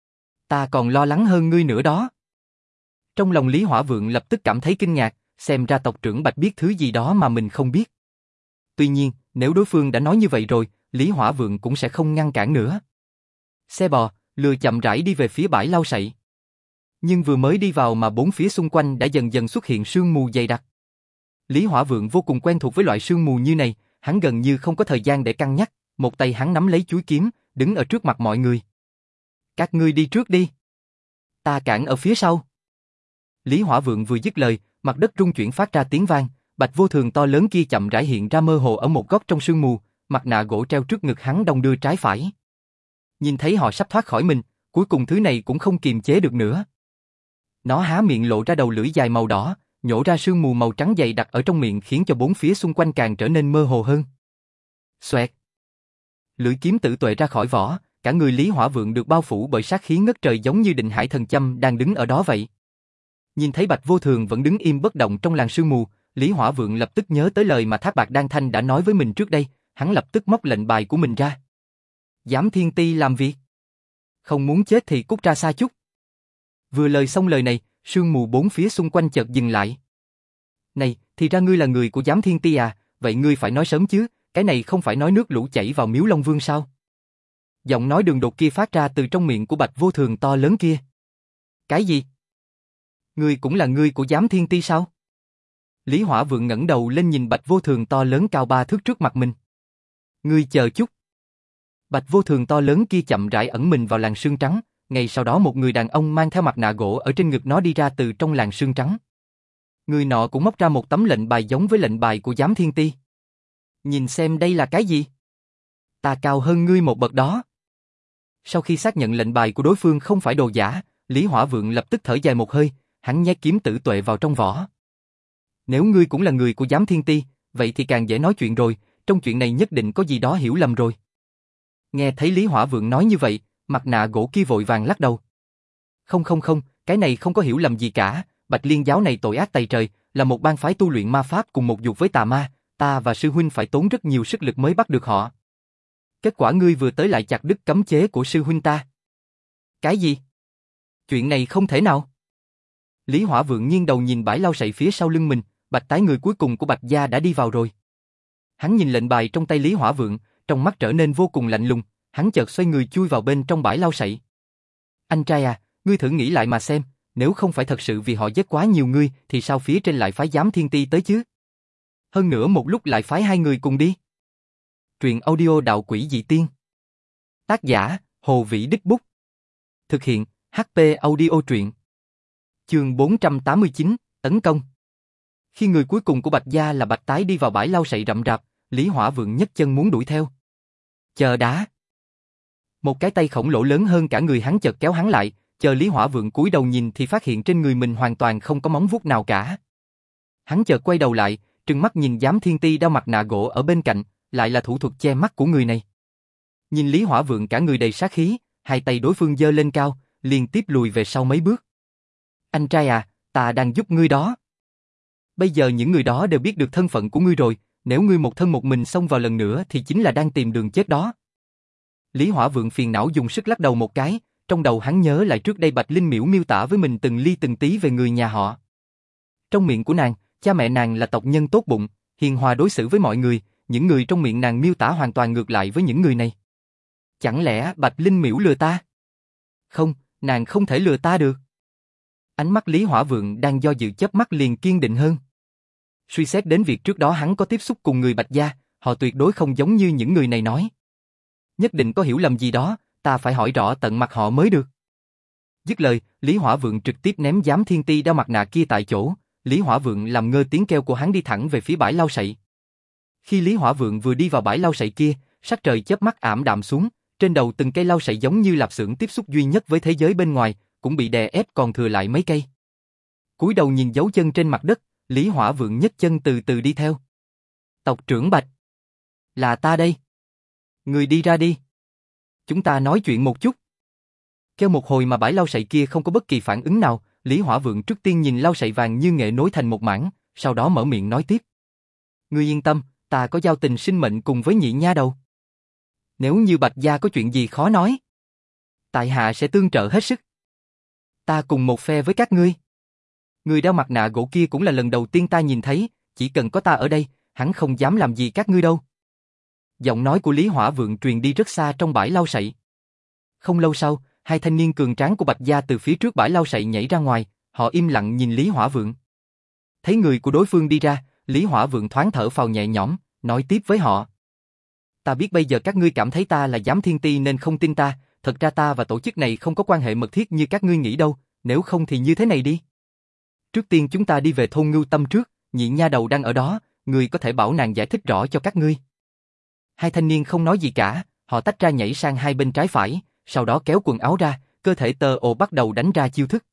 Ta còn lo lắng hơn ngươi nữa đó. Trong lòng Lý Hỏa Vượng lập tức cảm thấy kinh ngạc, xem ra tộc trưởng Bạch biết thứ gì đó mà mình không biết. Tuy nhiên, nếu đối phương đã nói như vậy rồi, Lý Hỏa Vượng cũng sẽ không ngăn cản nữa. Xe bò, lừa chậm rãi đi về phía bãi lau sậy. Nhưng vừa mới đi vào mà bốn phía xung quanh đã dần dần xuất hiện sương mù dày đặc. Lý Hỏa Vượng vô cùng quen thuộc với loại sương mù như này, hắn gần như không có thời gian để cân nhắc, một tay hắn nắm lấy chuôi kiếm, đứng ở trước mặt mọi người. Các ngươi đi trước đi. Ta cản ở phía sau. Lý Hỏa Vượng vừa dứt lời, mặt đất rung chuyển phát ra tiếng vang, Bạch Vô Thường to lớn kia chậm rãi hiện ra mơ hồ ở một góc trong sương mù, mặt nạ gỗ treo trước ngực hắn đong đưa trái phải. Nhìn thấy họ sắp thoát khỏi mình, cuối cùng thứ này cũng không kiềm chế được nữa. Nó há miệng lộ ra đầu lưỡi dài màu đỏ, nhổ ra sương mù màu trắng dày đặc ở trong miệng khiến cho bốn phía xung quanh càng trở nên mơ hồ hơn. Xoẹt. Lưỡi kiếm tự tuệ ra khỏi vỏ, cả người Lý Hỏa Vượng được bao phủ bởi sát khí ngất trời giống như Định Hải Thần Châm đang đứng ở đó vậy. Nhìn thấy Bạch Vô Thường vẫn đứng im bất động trong làn sương mù, Lý Hỏa Vượng lập tức nhớ tới lời mà Thác Bạt Đan Thanh đã nói với mình trước đây, hắn lập tức móc lệnh bài của mình ra. Giám Thiên Ti làm việc. Không muốn chết thì cút ra xa chút. Vừa lời xong lời này, sương mù bốn phía xung quanh chợt dừng lại. Này, thì ra ngươi là người của Giám Thiên Ti à, vậy ngươi phải nói sớm chứ, cái này không phải nói nước lũ chảy vào miếu Long Vương sao? Giọng nói đường đột kia phát ra từ trong miệng của Bạch Vô Thường to lớn kia. Cái gì? Ngươi cũng là ngươi của Giám Thiên Ti sao? Lý Hỏa Vượng ngẩng đầu lên nhìn Bạch Vô Thường to lớn cao ba thước trước mặt mình. Ngươi chờ chút. Bạch Vô Thường to lớn kia chậm rãi ẩn mình vào làn sương trắng, ngay sau đó một người đàn ông mang theo mặt nạ gỗ ở trên ngực nó đi ra từ trong làn sương trắng. Người nọ cũng móc ra một tấm lệnh bài giống với lệnh bài của Giám Thiên Ti. Nhìn xem đây là cái gì? Ta cao hơn ngươi một bậc đó. Sau khi xác nhận lệnh bài của đối phương không phải đồ giả, Lý Hỏa Vượng lập tức thở dài một hơi, hắn nhét kiếm tử tuệ vào trong vỏ. Nếu ngươi cũng là người của Giám Thiên Ti, vậy thì càng dễ nói chuyện rồi, trong chuyện này nhất định có gì đó hiểu lầm rồi. Nghe thấy Lý Hỏa Vượng nói như vậy, mặt nạ gỗ kia vội vàng lắc đầu. Không không không, cái này không có hiểu lầm gì cả, Bạch Liên giáo này tội ác tày trời, là một bang phái tu luyện ma pháp cùng một dục với tà ma, ta và sư huynh phải tốn rất nhiều sức lực mới bắt được họ. Kết quả ngươi vừa tới lại chặt đứt cấm chế của sư huynh ta. Cái gì? Chuyện này không thể nào. Lý Hỏa Vượng nghiêng đầu nhìn bãi lau sậy phía sau lưng mình, Bạch Tái người cuối cùng của Bạch gia đã đi vào rồi. Hắn nhìn lệnh bài trong tay Lý Hỏa Vượng, trong mắt trở nên vô cùng lạnh lùng, hắn chợt xoay người chui vào bên trong bãi lau sậy. Anh trai à, ngươi thử nghĩ lại mà xem, nếu không phải thật sự vì họ giết quá nhiều ngươi, thì sao phía trên lại phái Giám Thiên Ti tới chứ? Hơn nữa một lúc lại phái hai người cùng đi. Truyện audio Đạo Quỷ Dị Tiên. Tác giả, Hồ Vĩ Đích Bút. Thực hiện, hát pê Audio Truyện. Chương bốn trăm tám mươi chín, Tấn Công. Khi người cuối cùng của Bạch gia là Bạch Tái đi vào bãi lau sậy rậm rạp, Lý Hỏa Vượng nhấc chân muốn đuổi theo. Chờ đã. Một cái tay khổng lồ lớn hơn cả người hắn chợt kéo hắn lại, chờ Lý Hỏa Vượng cúi đầu nhìn thì phát hiện trên người mình hoàn toàn không có móng vuốt nào cả. Hắn chợt quay đầu lại, trừng mắt nhìn Giám Thiên Ti đeo mặt nạ gỗ ở bên cạnh, lại là thủ thuật che mắt của người này. Nhìn Lý Hỏa Vượng cả người đầy sát khí, hai tay đối phương giơ lên cao, liên tiếp lùi về sau mấy bước. Anh trai à, ta đang giúp ngươi đó. Bây giờ những người đó đều biết được thân phận của ngươi rồi, nếu ngươi một thân một mình xông vào lần nữa thì chính là đang tìm đường chết đó. Lý Hỏa Vượng phiền não dùng sức lắc đầu một cái, trong đầu hắn nhớ lại trước đây Bạch Linh Miễu miêu tả với mình từng ly từng tí về người nhà họ. Trong miệng của nàng, cha mẹ nàng là tộc nhân tốt bụng, hiền hòa đối xử với mọi người, những người trong miệng nàng miêu tả hoàn toàn ngược lại với những người này. Chẳng lẽ Bạch Linh Miễu lừa ta? Không, nàng không thể lừa ta được. Ánh mắt Lý Hỏa Vượng đang do dự chớp mắt liền kiên định hơn. Suy xét đến việc trước đó hắn có tiếp xúc cùng người Bạch gia, họ tuyệt đối không giống như những người này nói. Nhất định có hiểu lầm gì đó, ta phải hỏi rõ tận mặt họ mới được. Dứt lời, Lý Hỏa Vượng trực tiếp ném Giám Thiên Ti đeo mặt nạ kia tại chỗ, Lý Hỏa Vượng làm ngơ tiếng kêu của hắn đi thẳng về phía bãi lau sậy. Khi Lý Hỏa Vượng vừa đi vào bãi lau sậy kia, sắc trời chớp mắt ảm đạm xuống, trên đầu từng cây lau sậy giống như lạp xưởng tiếp xúc duy nhất với thế giới bên ngoài, cũng bị đè ép còn thừa lại mấy cây. Cúi đầu nhìn dấu chân trên mặt đất, Lý Hỏa Vượng nhấc chân từ từ đi theo. Tộc trưởng Bạch. Là ta đây. Người đi ra đi. Chúng ta nói chuyện một chút. Kêu một hồi mà bãi lau sậy kia không có bất kỳ phản ứng nào, Lý Hỏa Vượng trước tiên nhìn lau sậy vàng như nghệ nối thành một mảng, sau đó mở miệng nói tiếp. Ngươi yên tâm, ta có giao tình sinh mệnh cùng với nhị nha đầu. Nếu như Bạch gia có chuyện gì khó nói, tại hạ sẽ tương trợ hết sức. Ta cùng một phe với các ngươi. Người đeo mặt nạ gỗ kia cũng là lần đầu tiên ta nhìn thấy, chỉ cần có ta ở đây, hắn không dám làm gì các ngươi đâu. Giọng nói của Lý Hỏa Vượng truyền đi rất xa trong bãi lau sậy. Không lâu sau, hai thanh niên cường tráng của Bạch gia từ phía trước bãi lau sậy nhảy ra ngoài, họ im lặng nhìn Lý Hỏa Vượng. Thấy người của đối phương đi ra, Lý Hỏa Vượng thoáng thở phào nhẹ nhõm, nói tiếp với họ. Ta biết bây giờ các ngươi cảm thấy ta là Giám Thiên Ti nên không tin ta, thật ra ta và tổ chức này không có quan hệ mật thiết như các ngươi nghĩ đâu, nếu không thì như thế này đi. Trước tiên chúng ta đi về thôn Ngưu Tâm trước, nhị nha đầu đang ở đó, ngươi có thể bảo nàng giải thích rõ cho các ngươi. Hai thanh niên không nói gì cả, họ tách ra nhảy sang hai bên trái phải, sau đó kéo quần áo ra, cơ thể tơ ồ bắt đầu đánh ra chiêu thức.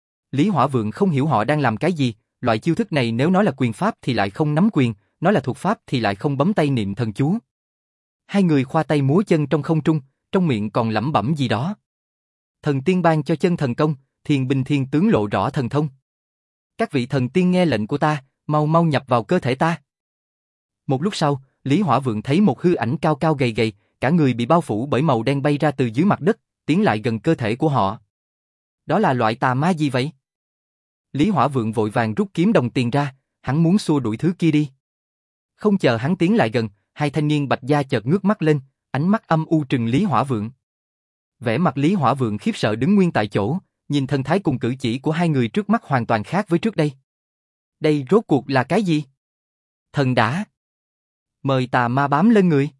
Lý Hỏa Vượng không hiểu họ đang làm cái gì, loại chiêu thức này nếu nói là quyền pháp thì lại không nắm quyền, nói là thuật pháp thì lại không bấm tay niệm thần chú. Hai người khoa tay múa chân trong không trung, trong miệng còn lẩm bẩm gì đó. Thần tiên ban cho chân thần công, thiên binh thiên tướng lộ rõ thần thông. Các vị thần tiên nghe lệnh của ta, Mau mau nhập vào cơ thể ta. Một lúc sau, Lý Hỏa Vượng thấy một hư ảnh cao cao gầy gầy, cả người bị bao phủ bởi màu đen bay ra từ dưới mặt đất, tiến lại gần cơ thể của họ. Đó là loại tà ma gì vậy? Lý Hỏa Vượng vội vàng rút kiếm đồng tiền ra, hắn muốn xua đuổi thứ kia đi. Không chờ hắn tiến lại gần, hai thanh niên bạch da chợt ngước mắt lên, ánh mắt âm u trừng Lý Hỏa Vượng. Vẻ mặt Lý Hỏa Vượng khiếp sợ đứng nguyên tại chỗ, nhìn thần thái cùng cử chỉ của hai người trước mắt hoàn toàn khác với trước đây. Đây rốt cuộc là cái gì? Thần đã mời tà ma bám lên người.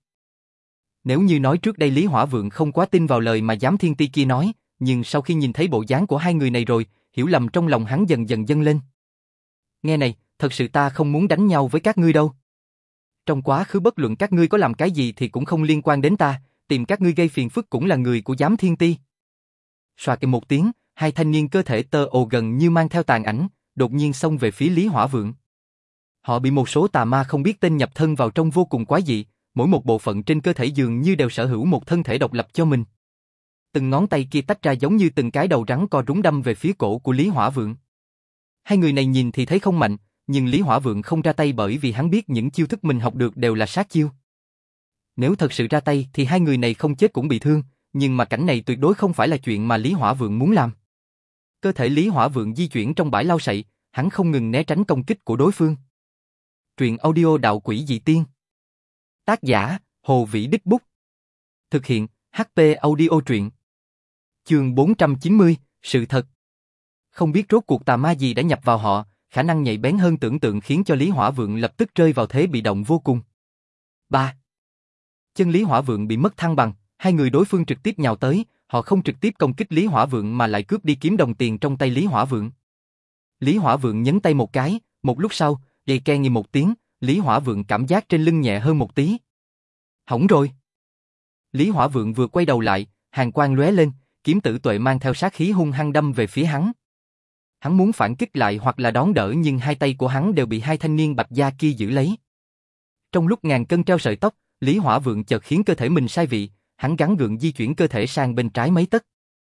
Nếu như nói trước đây Lý Hỏa Vượng không quá tin vào lời mà giám thiên ti kia nói, nhưng sau khi nhìn thấy bộ dáng của hai người này rồi, hiểu lầm trong lòng hắn dần dần dâng lên. Nghe này, thật sự ta không muốn đánh nhau với các ngươi đâu. Trong quá khứ bất luận các ngươi có làm cái gì thì cũng không liên quan đến ta, tìm các ngươi gây phiền phức cũng là người của giám thiên ti. Xoa kì một tiếng, hai thanh niên cơ thể tơ ồ gần như mang theo tàn ảnh, đột nhiên xông về phía Lý Hỏa Vượng. Họ bị một số tà ma không biết tên nhập thân vào trong vô cùng quái dị, mỗi một bộ phận trên cơ thể dường như đều sở hữu một thân thể độc lập cho mình. Từng ngón tay kia tách ra giống như từng cái đầu rắn co rúng đâm về phía cổ của Lý Hỏa Vượng. Hai người này nhìn thì thấy không mạnh, nhưng Lý Hỏa Vượng không ra tay bởi vì hắn biết những chiêu thức mình học được đều là sát chiêu. Nếu thật sự ra tay thì hai người này không chết cũng bị thương, nhưng mà cảnh này tuyệt đối không phải là chuyện mà Lý Hỏa Vượng muốn làm. Cơ thể Lý Hỏa Vượng di chuyển trong bãi lau sậy, hắn không ngừng né tránh công kích của đối phương. Truyện audio Đạo Quỷ Dị Tiên. Tác giả, Hồ Vĩ Đích Bút. Thực hiện, hát tê Audio Truyện. Chương bốn trăm chín mươi, Sự thật. Không biết rốt cuộc tà ma gì đã nhập vào họ, khả năng nhạy bén hơn tưởng tượng khiến cho Lý Hỏa Vượng lập tức rơi vào thế bị động vô cùng. ba. Chân Lý Hỏa Vượng bị mất thăng bằng, hai người đối phương trực tiếp nhào tới, họ không trực tiếp công kích Lý Hỏa Vượng mà lại cướp đi kiếm đồng tiền trong tay Lý Hỏa Vượng. Lý Hỏa Vượng nhấn tay một cái, một lúc sau, dây ke nghe một tiếng, Lý Hỏa Vượng cảm giác trên lưng nhẹ hơn một tí. Hỏng rồi. Lý Hỏa Vượng vừa quay đầu lại, hàn quang lóe lên, kiếm tử tuệ mang theo sát khí hung hăng đâm về phía hắn. Hắn muốn phản kích lại hoặc là đón đỡ nhưng hai tay của hắn đều bị hai thanh niên bạch da kia giữ lấy. Trong lúc ngàn cân treo sợi tóc, Lý Hỏa Vượng chợt khiến cơ thể mình sai vị, hắn gắng gượng di chuyển cơ thể sang bên trái mấy tấc.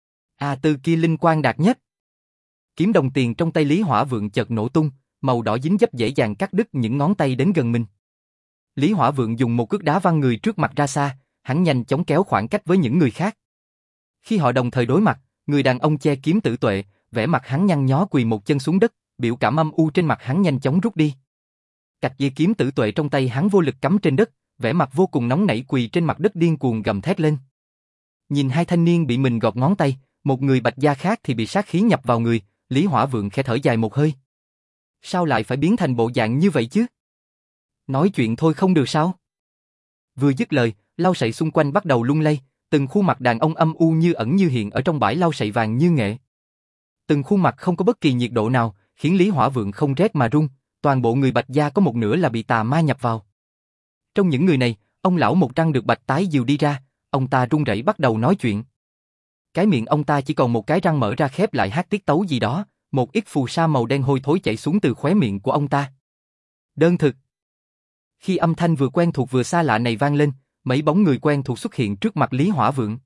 A Tư kia linh quang đạt nhất. Kiếm đồng tiền trong tay Lý Hỏa Vượng chợt nổ tung, màu đỏ dính dấp dễ dàng cắt đứt những ngón tay đến gần mình. Lý Hỏa Vượng dùng một cước đá văng người trước mặt ra xa, hắn nhanh chóng kéo khoảng cách với những người khác. Khi họ đồng thời đối mặt, người đàn ông che kiếm tử tuệ, vẻ mặt hắn nhăn nhó quỳ một chân xuống đất, biểu cảm âm u trên mặt hắn nhanh chóng rút đi. Cạch dây kiếm tử tuệ trong tay hắn vô lực cắm trên đất, vẻ mặt vô cùng nóng nảy quỳ trên mặt đất điên cuồng gầm thét lên. Nhìn hai thanh niên bị mình gọt ngón tay, một người bạch da khác thì bị sát khí nhập vào người, Lý Hỏa Vượng khẽ thở dài một hơi. Sao lại phải biến thành bộ dạng như vậy chứ? Nói chuyện thôi không được sao? Vừa dứt lời, lau sậy xung quanh bắt đầu lung lay, từng khuôn mặt đàn ông âm u như ẩn như hiện ở trong bãi lau sậy vàng như nghệ. Từng khuôn mặt không có bất kỳ nhiệt độ nào, khiến Lý Hỏa Vượng không rét mà run, toàn bộ người bạch da có một nửa là bị tà ma nhập vào. Trong những người này, ông lão một răng được bạch tái dìu đi ra, ông ta run rẩy bắt đầu nói chuyện. Cái miệng ông ta chỉ còn một cái răng mở ra khép lại hát tiết tấu gì đó, một ít phù sa màu đen hôi thối chảy xuống từ khóe miệng của ông ta. Đơn thực. Khi âm thanh vừa quen thuộc vừa xa lạ này vang lên, mấy bóng người quen thuộc xuất hiện trước mặt Lý Hỏa Vượng.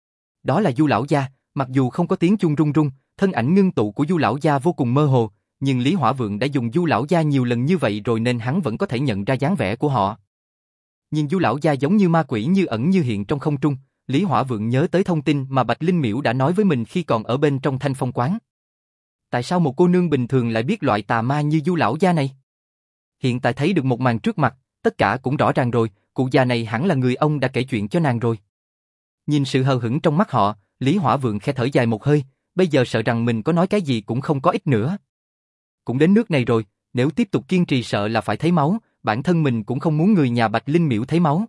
Đó là Du lão gia, mặc dù không có tiếng chuông rung rung, thân ảnh ngưng tụ của Du lão gia vô cùng mơ hồ, nhưng Lý Hỏa Vượng đã dùng Du lão gia nhiều lần như vậy rồi nên hắn vẫn có thể nhận ra dáng vẻ của họ. Nhưng Du lão gia giống như ma quỷ như ẩn như hiện trong không trung, Lý Hỏa Vượng nhớ tới thông tin mà Bạch Linh Miễu đã nói với mình khi còn ở bên trong Thanh Phong quán. Tại sao một cô nương bình thường lại biết loại tà ma như Du lão gia này? Hiện tại thấy được một màn trước mặt, tất cả cũng rõ ràng rồi, cụ già này hẳn là người ông đã kể chuyện cho nàng rồi. Nhìn sự hờ hững trong mắt họ, Lý Hỏa Vượng khẽ thở dài một hơi, bây giờ sợ rằng mình có nói cái gì cũng không có ích nữa. Cũng đến nước này rồi, nếu tiếp tục kiên trì sợ là phải thấy máu, bản thân mình cũng không muốn người nhà Bạch Linh Miễu thấy máu.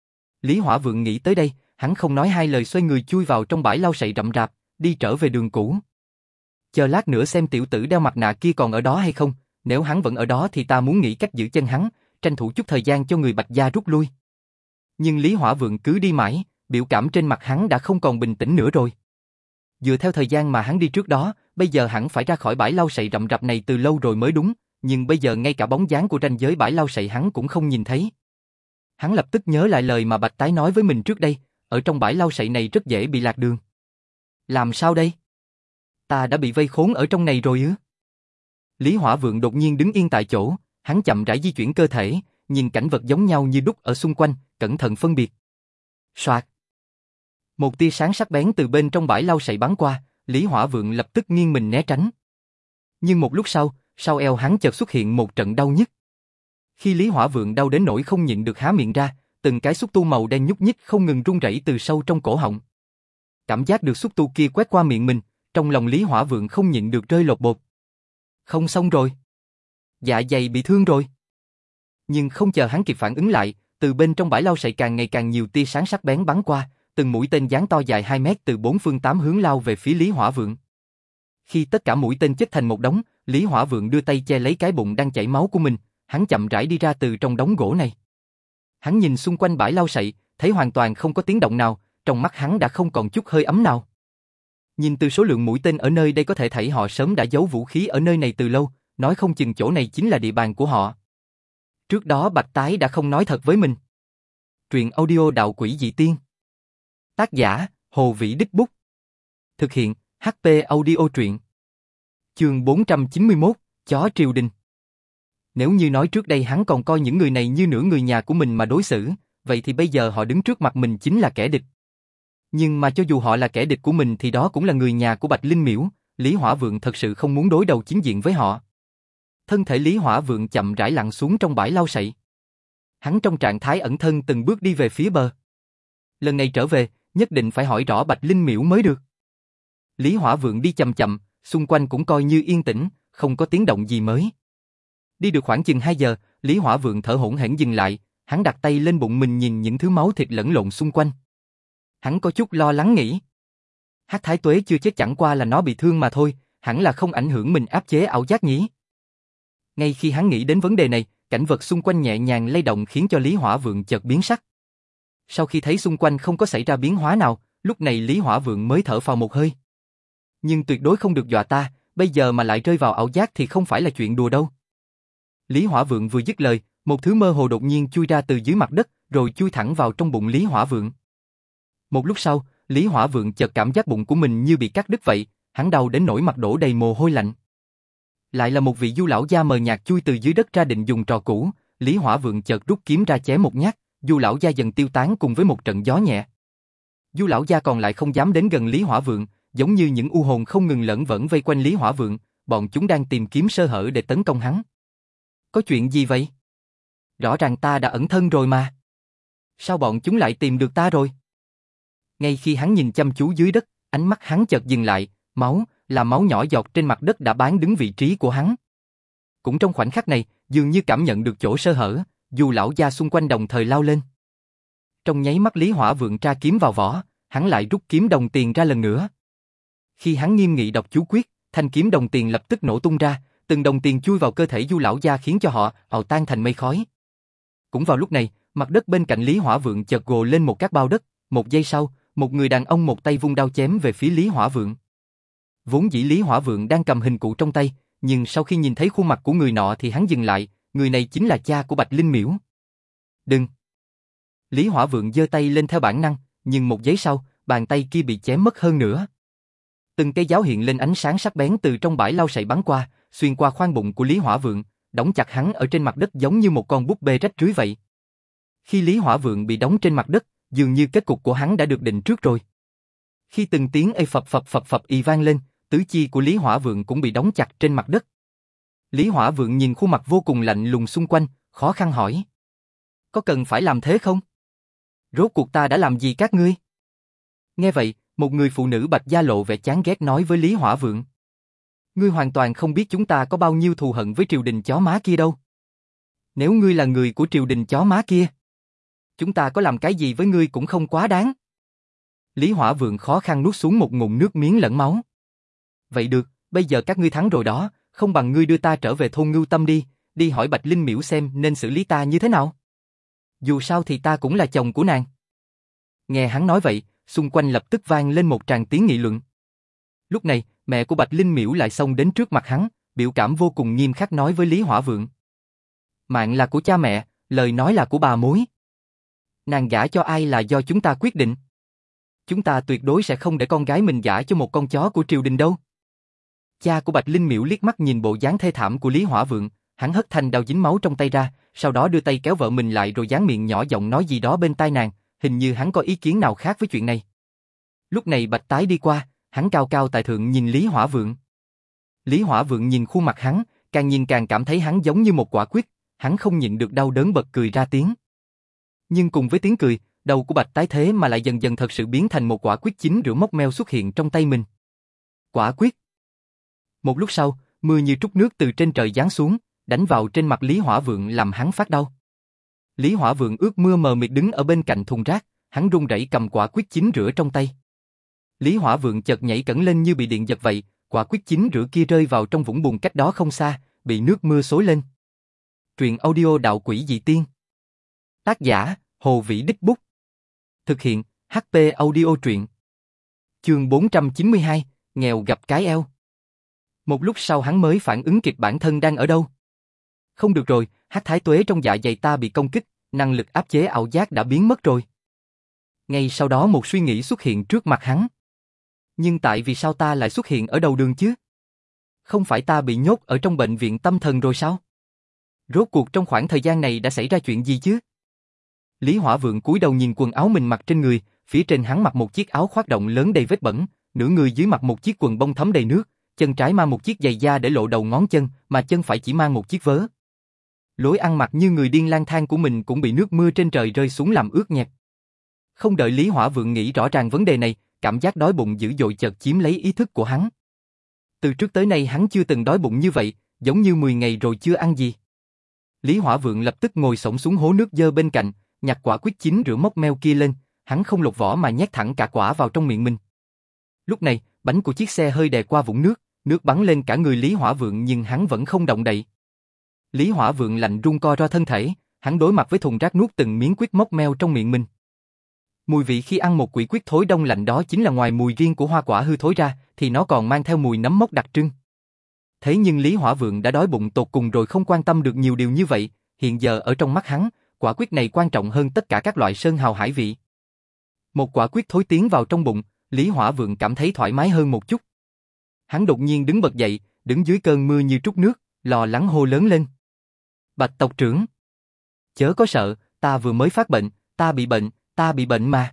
Lý Hỏa Vượng nghĩ tới đây, hắn không nói hai lời xoay người chui vào trong bãi lau sậy rậm rạp, đi trở về đường cũ. Chờ lát nữa xem tiểu tử đeo mặt nạ kia còn ở đó hay không, nếu hắn vẫn ở đó thì ta muốn nghĩ cách giữ chân hắn, tranh thủ chút thời gian cho người bạch gia rút lui. Nhưng Lý Hỏa Vượng cứ đi mãi, biểu cảm trên mặt hắn đã không còn bình tĩnh nữa rồi. Dựa theo thời gian mà hắn đi trước đó, bây giờ hẳn phải ra khỏi bãi lau sậy rậm rạp này từ lâu rồi mới đúng, nhưng bây giờ ngay cả bóng dáng của ranh giới bãi lau sậy hắn cũng không nhìn thấy. Hắn lập tức nhớ lại lời mà Bạch Tái nói với mình trước đây, ở trong bãi lau sậy này rất dễ bị lạc đường. Làm sao đây? Ta đã bị vây khốn ở trong này rồi ư? Lý Hỏa Vượng đột nhiên đứng yên tại chỗ, Hắn chậm rãi di chuyển cơ thể, nhìn cảnh vật giống nhau như đúc ở xung quanh, cẩn thận phân biệt. Soạt. Một tia sáng sắc bén từ bên trong bãi lau sậy bắn qua, Lý Hỏa Vượng lập tức nghiêng mình né tránh. Nhưng một lúc sau, sau eo hắn chợt xuất hiện một trận đau nhức. Khi Lý Hỏa Vượng đau đến nỗi không nhịn được há miệng ra, từng cái xúc tu màu đen nhúc nhích không ngừng rung rẩy từ sâu trong cổ họng. Cảm giác được xúc tu kia quét qua miệng mình, trong lòng Lý Hỏa Vượng không nhịn được rơi lột bột. Không xong rồi. Dạ dày bị thương rồi. Nhưng không chờ hắn kịp phản ứng lại, từ bên trong bãi lau sậy càng ngày càng nhiều tia sáng sắc bén bắn qua, từng mũi tên dáng to dài hai mét từ bốn phương tám hướng lao về phía Lý Hỏa Vượng. Khi tất cả mũi tên chết thành một đống, Lý Hỏa Vượng đưa tay che lấy cái bụng đang chảy máu của mình, hắn chậm rãi đi ra từ trong đống gỗ này. Hắn nhìn xung quanh bãi lau sậy, thấy hoàn toàn không có tiếng động nào, trong mắt hắn đã không còn chút hơi ấm nào. Nhìn từ số lượng mũi tên ở nơi đây có thể thấy họ sớm đã giấu vũ khí ở nơi này từ lâu, nói không chừng chỗ này chính là địa bàn của họ. Trước đó Bạch Tái đã không nói thật với mình. Truyện audio Đạo Quỷ Dị Tiên. Tác giả, Hồ Vĩ Đích Bút. Thực hiện, hát pê Audio Truyện. Chương bốn trăm chín mươi mốt, Chó Triều Đình. Nếu như nói trước đây hắn còn coi những người này như nửa người nhà của mình mà đối xử, vậy thì bây giờ họ đứng trước mặt mình chính là kẻ địch. Nhưng mà cho dù họ là kẻ địch của mình thì đó cũng là người nhà của Bạch Linh Miễu, Lý Hỏa Vượng thật sự không muốn đối đầu chính diện với họ. Thân thể Lý Hỏa Vượng chậm rãi lặn xuống trong bãi lau sậy. Hắn trong trạng thái ẩn thân từng bước đi về phía bờ. Lần này trở về, nhất định phải hỏi rõ Bạch Linh Miễu mới được. Lý Hỏa Vượng đi chậm chậm, xung quanh cũng coi như yên tĩnh, không có tiếng động gì mới. Đi được khoảng chừng hai giờ, Lý Hỏa Vượng thở hổn hển dừng lại, hắn đặt tay lên bụng mình nhìn những thứ máu thịt lẫn lộn xung quanh. Hắn có chút lo lắng nghĩ. Hắc Thái Tuế chưa chết chẳng qua là nó bị thương mà thôi, hẳn là không ảnh hưởng mình áp chế ảo giác nhỉ. Ngay khi hắn nghĩ đến vấn đề này, cảnh vật xung quanh nhẹ nhàng lay động khiến cho Lý Hỏa Vượng chợt biến sắc. Sau khi thấy xung quanh không có xảy ra biến hóa nào, lúc này Lý Hỏa Vượng mới thở phào một hơi. Nhưng tuyệt đối không được dọa ta, bây giờ mà lại rơi vào ảo giác thì không phải là chuyện đùa đâu. Lý Hỏa Vượng vừa dứt lời, một thứ mơ hồ đột nhiên chui ra từ dưới mặt đất, rồi chui thẳng vào trong bụng Lý Hỏa Vượng. Một lúc sau, Lý Hỏa Vượng chợt cảm giác bụng của mình như bị cắt đứt vậy, hắn đau đến nỗi mặt đổ đầy mồ hôi lạnh. Lại là một vị du lão gia mờ nhạt chui từ dưới đất ra định dùng trò cũ, Lý Hỏa Vượng chợt rút kiếm ra chém một nhát, du lão gia dần tiêu tán cùng với một trận gió nhẹ. Du lão gia còn lại không dám đến gần Lý Hỏa Vượng, giống như những u hồn không ngừng lởn vởn vây quanh Lý Hỏa Vượng, bọn chúng đang tìm kiếm sơ hở để tấn công hắn. Có chuyện gì vậy? Rõ ràng ta đã ẩn thân rồi mà. Sao bọn chúng lại tìm được ta rồi? Ngay khi hắn nhìn chăm chú dưới đất, ánh mắt hắn chợt dừng lại, máu, là máu nhỏ giọt trên mặt đất đã bán đứng vị trí của hắn. Cũng trong khoảnh khắc này, dường như cảm nhận được chỗ sơ hở, du lão gia xung quanh đồng thời lao lên. Trong nháy mắt Lý Hỏa Vượng tra kiếm vào vỏ, hắn lại rút kiếm đồng tiền ra lần nữa. Khi hắn nghiêm nghị đọc chú quyết, thanh kiếm đồng tiền lập tức nổ tung ra, từng đồng tiền chui vào cơ thể du lão gia khiến cho họ ào tan thành mây khói. Cũng vào lúc này, mặt đất bên cạnh Lý Hỏa Vượng chợt gồ lên một cát bao đất, một giây sau, một người đàn ông một tay vung đao chém về phía Lý Hỏa Vượng. Vốn dĩ Lý Hỏa Vượng đang cầm hình cụ trong tay, nhưng sau khi nhìn thấy khuôn mặt của người nọ thì hắn dừng lại, người này chính là cha của Bạch Linh Miễu. Đừng! Lý Hỏa Vượng giơ tay lên theo bản năng, nhưng một giây sau, bàn tay kia bị chém mất hơn nữa. Từng cây giáo hiện lên ánh sáng sắc bén từ trong bãi lau sậy bắn qua, xuyên qua khoang bụng của Lý Hỏa Vượng, đóng chặt hắn ở trên mặt đất giống như một con búp bê rách rưới vậy. Khi Lý Hỏa Vượng bị đóng trên mặt đất, dường như kết cục của hắn đã được định trước rồi. Khi từng tiếng ê phập phập phập phập y vang lên, tứ chi của Lý Hỏa Vượng cũng bị đóng chặt trên mặt đất. Lý Hỏa Vượng nhìn khuôn mặt vô cùng lạnh lùng xung quanh, khó khăn hỏi. Có cần phải làm thế không? Rốt cuộc ta đã làm gì các ngươi? Nghe vậy, một người phụ nữ Bạch Gia lộ vẻ chán ghét nói với Lý Hỏa Vượng. Ngươi hoàn toàn không biết chúng ta có bao nhiêu thù hận với triều đình chó má kia đâu. Nếu ngươi là người của triều đình chó má kia, chúng ta có làm cái gì với ngươi cũng không quá đáng. Lý Hỏa Vượng khó khăn nuốt xuống một ngụm nước miếng lẫn máu. Vậy được, bây giờ các ngươi thắng rồi đó, không bằng ngươi đưa ta trở về thôn Ngưu Tâm đi, đi hỏi Bạch Linh Miễu xem nên xử lý ta như thế nào. Dù sao thì ta cũng là chồng của nàng. Nghe hắn nói vậy, xung quanh lập tức vang lên một tràng tiếng nghị luận. Lúc này, mẹ của Bạch Linh Miễu lại xông đến trước mặt hắn, biểu cảm vô cùng nghiêm khắc nói với Lý Hỏa Vượng. Mạng là của cha mẹ, lời nói là của bà mối. Nàng gả cho ai là do chúng ta quyết định. Chúng ta tuyệt đối sẽ không để con gái mình gả cho một con chó của triều đình đâu. Cha của Bạch Linh Miễu liếc mắt nhìn bộ dáng thê thảm của Lý Hỏa Vượng, hắn hất thanh đao dính máu trong tay ra, sau đó đưa tay kéo vợ mình lại rồi dán miệng nhỏ giọng nói gì đó bên tai nàng, hình như hắn có ý kiến nào khác với chuyện này. Lúc này Bạch Tái đi qua, hắn cao cao tại thượng nhìn Lý Hỏa Vượng. Lý Hỏa Vượng nhìn khuôn mặt hắn, càng nhìn càng cảm thấy hắn giống như một quả quyết, hắn không nhịn được đau đớn bật cười ra tiếng. Nhưng cùng với tiếng cười, đầu của Bạch Tái thế mà lại dần dần thật sự biến thành một quả quyết chín rửa móc meo xuất hiện trong tay mình. Quả quyết. Một lúc sau, mưa như trút nước từ trên trời giáng xuống, đánh vào trên mặt Lý Hỏa Vượng làm hắn phát đau. Lý Hỏa Vượng ướt mưa mờ mịt đứng ở bên cạnh thùng rác, hắn run rẩy cầm quả quyết chín rửa trong tay. Lý Hỏa Vượng chợt nhảy cẫng lên như bị điện giật vậy, quả quyết chín rửa kia rơi vào trong vũng bùn cách đó không xa, bị nước mưa xối lên. Truyện audio Đạo Quỷ Dị Tiên. Tác giả: Hồ Vĩ Đích Bút. Thực hiện: hát pê Audio Truyện. Chương bốn trăm chín mươi hai, nghèo gặp cái eo. Một lúc sau hắn mới phản ứng kịp bản thân đang ở đâu. Không được rồi, hắc thái tuế trong dạ dày ta bị công kích, năng lực áp chế ảo giác đã biến mất rồi. Ngay sau đó một suy nghĩ xuất hiện trước mặt hắn. Nhưng tại vì sao ta lại xuất hiện ở đầu đường chứ? Không phải ta bị nhốt ở trong bệnh viện tâm thần rồi sao? Rốt cuộc trong khoảng thời gian này đã xảy ra chuyện gì chứ? Lý Hỏa Vượng cúi đầu nhìn quần áo mình mặc trên người, phía trên hắn mặc một chiếc áo khoác rộng lớn đầy vết bẩn, nửa người dưới mặc một chiếc quần bông thấm đầy nước, chân trái mang một chiếc giày da để lộ đầu ngón chân, mà chân phải chỉ mang một chiếc vớ. Lối ăn mặc như người điên lang thang của mình cũng bị nước mưa trên trời rơi xuống làm ướt nhẹp. Không đợi Lý Hỏa Vượng nghĩ rõ ràng vấn đề này, cảm giác đói bụng dữ dội chợt chiếm lấy ý thức của hắn. Từ trước tới nay hắn chưa từng đói bụng như vậy, giống như mười ngày rồi chưa ăn gì. Lý Hỏa Vượng lập tức ngồi xổm xuống hố nước dơ bên cạnh, nhặt quả quyết chín rửa móc meo kia lên, hắn không lột vỏ mà nhét thẳng cả quả vào trong miệng mình. Lúc này, bánh của chiếc xe hơi đè qua vũng nước, nước bắn lên cả người Lý Hỏa Vượng nhưng hắn vẫn không động đậy. Lý Hỏa Vượng lạnh run co ro thân thể, hắn đối mặt với thùng rác nuốt từng miếng quyết móc meo trong miệng mình. Mùi vị khi ăn một quỷ quyết thối đông lạnh đó chính là ngoài mùi riêng của hoa quả hư thối ra, thì nó còn mang theo mùi nấm mốc đặc trưng. Thế nhưng Lý Hỏa Vượng đã đói bụng tột cùng rồi không quan tâm được nhiều điều như vậy, hiện giờ ở trong mắt hắn, quả quyết này quan trọng hơn tất cả các loại sơn hào hải vị. Một quả quyết thối tiến vào trong bụng, Lý Hỏa Vượng cảm thấy thoải mái hơn một chút. Hắn đột nhiên đứng bật dậy, đứng dưới cơn mưa như trút nước, lo lắng hô lớn lên. Bạch tộc trưởng! Chớ có sợ, ta vừa mới phát bệnh, ta bị bệnh, ta bị bệnh mà.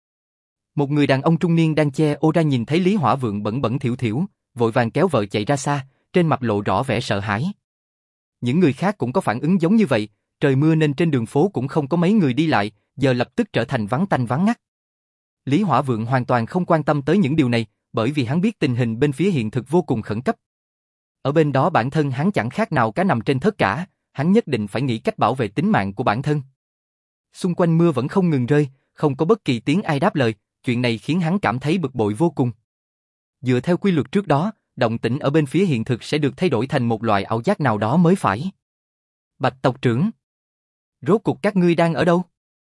Một người đàn ông trung niên đang che ô ra nhìn thấy Lý Hỏa Vượng bẩn bẩn thỉu thỉu, vội vàng kéo vợ chạy ra xa, trên mặt lộ rõ vẻ sợ hãi. Những người khác cũng có phản ứng giống như vậy, trời mưa nên trên đường phố cũng không có mấy người đi lại, giờ lập tức trở thành vắng tanh vắng ngắt. Lý Hỏa Vượng hoàn toàn không quan tâm tới những điều này, bởi vì hắn biết tình hình bên phía hiện thực vô cùng khẩn cấp. Ở bên đó bản thân hắn chẳng khác nào cá nằm trên thớt cả, hắn nhất định phải nghĩ cách bảo vệ tính mạng của bản thân. Xung quanh mưa vẫn không ngừng rơi, không có bất kỳ tiếng ai đáp lời, chuyện này khiến hắn cảm thấy bực bội vô cùng. Dựa theo quy luật trước đó, động tĩnh ở bên phía hiện thực sẽ được thay đổi thành một loại ảo giác nào đó mới phải. Bạch tộc trưởng! Rốt cuộc các ngươi đang ở đâu?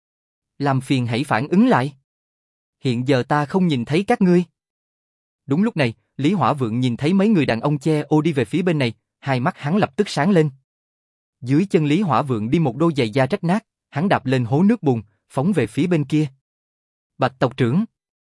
Làm phiền hãy phản ứng lại. Hiện giờ ta không nhìn thấy các ngươi. Đúng lúc này, Lý Hỏa Vượng nhìn thấy mấy người đàn ông che ô đi về phía bên này, hai mắt hắn lập tức sáng lên. Dưới chân Lý Hỏa Vượng đi một đôi giày da rách nát, hắn đạp lên hố nước bùn, phóng về phía bên kia. Bạch tộc trưởng!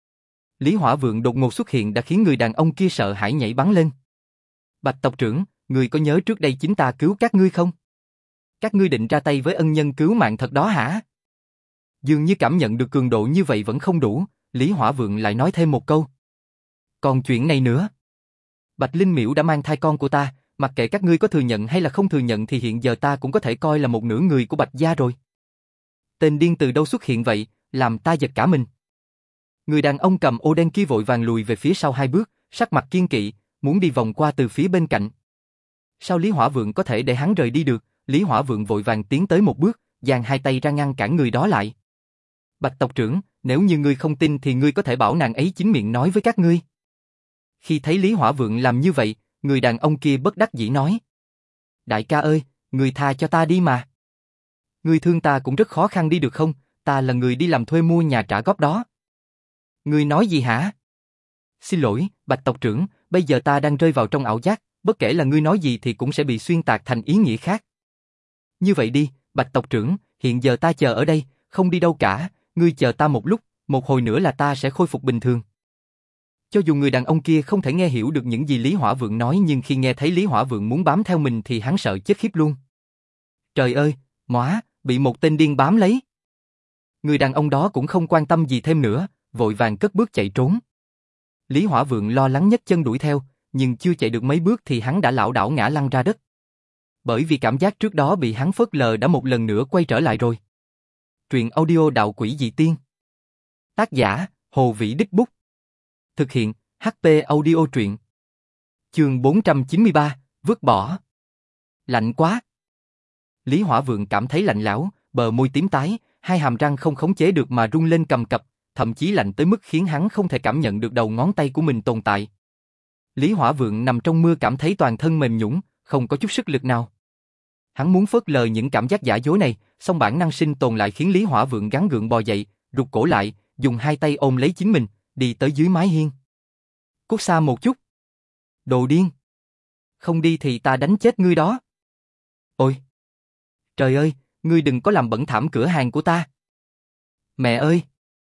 Lý Hỏa Vượng đột ngột xuất hiện đã khiến người đàn ông kia sợ hãi nhảy bắn lên. Bạch tộc trưởng, người có nhớ trước đây chính ta cứu các ngươi không? Các ngươi định ra tay với ân nhân cứu mạng thật đó hả? Dường như cảm nhận được cường độ như vậy vẫn không đủ, Lý Hỏa Vượng lại nói thêm một câu. Còn chuyện này nữa. Bạch Linh Miễu đã mang thai con của ta, mặc kệ các ngươi có thừa nhận hay là không thừa nhận thì hiện giờ ta cũng có thể coi là một nửa người của Bạch gia rồi. Tên điên từ đâu xuất hiện vậy, làm ta giật cả mình. Người đàn ông cầm ô đen kia vội vàng lùi về phía sau hai bước, sắc mặt kiên kỵ, muốn đi vòng qua từ phía bên cạnh. Sao Lý Hỏa Vượng có thể để hắn rời đi được? Lý Hỏa Vượng vội vàng tiến tới một bước, giang hai tay ra ngăn cản người đó lại. Bạch tộc trưởng, nếu như ngươi không tin thì ngươi có thể bảo nàng ấy chính miệng nói với các ngươi. Khi thấy Lý Hỏa Vượng làm như vậy, người đàn ông kia bất đắc dĩ nói. Đại ca ơi, ngươi tha cho ta đi mà. Ngươi thương ta cũng rất khó khăn đi được không, ta là người đi làm thuê mua nhà trả góp đó. Ngươi nói gì hả? Xin lỗi, Bạch tộc trưởng, bây giờ ta đang rơi vào trong ảo giác, bất kể là ngươi nói gì thì cũng sẽ bị xuyên tạc thành ý nghĩa khác. Như vậy đi, Bạch tộc trưởng, hiện giờ ta chờ ở đây, không đi đâu cả, ngươi chờ ta một lúc, một hồi nữa là ta sẽ khôi phục bình thường. Cho dù người đàn ông kia không thể nghe hiểu được những gì Lý Hỏa Vượng nói nhưng khi nghe thấy Lý Hỏa Vượng muốn bám theo mình thì hắn sợ chết khiếp luôn. Trời ơi, móa, bị một tên điên bám lấy. Người đàn ông đó cũng không quan tâm gì thêm nữa, vội vàng cất bước chạy trốn. Lý Hỏa Vượng lo lắng nhấc chân đuổi theo, nhưng chưa chạy được mấy bước thì hắn đã lảo đảo ngã lăn ra đất. Bởi vì cảm giác trước đó bị hắn phớt lờ đã một lần nữa quay trở lại rồi. Truyện audio Đạo Quỷ Dị Tiên. Tác giả, Hồ Vĩ Đích Bút. Thực hiện, hát pê Audio Truyện. Chương bốn trăm chín mươi ba, vứt bỏ. Lạnh quá. Lý Hỏa Vượng cảm thấy lạnh lẽo, bờ môi tím tái, hai hàm răng không khống chế được mà rung lên cầm cập, thậm chí lạnh tới mức khiến hắn không thể cảm nhận được đầu ngón tay của mình tồn tại. Lý Hỏa Vượng nằm trong mưa cảm thấy toàn thân mềm nhũn, không có chút sức lực nào. Hắn muốn phớt lờ những cảm giác giả dối này, song bản năng sinh tồn lại khiến Lý Hỏa Vượng gắng gượng bò dậy, rụt cổ lại, dùng hai tay ôm lấy chính mình, đi tới dưới mái hiên. Cút xa một chút. Đồ điên. Không đi thì ta đánh chết ngươi đó. Ôi! Trời ơi, ngươi đừng có làm bẩn thảm cửa hàng của ta. Mẹ ơi!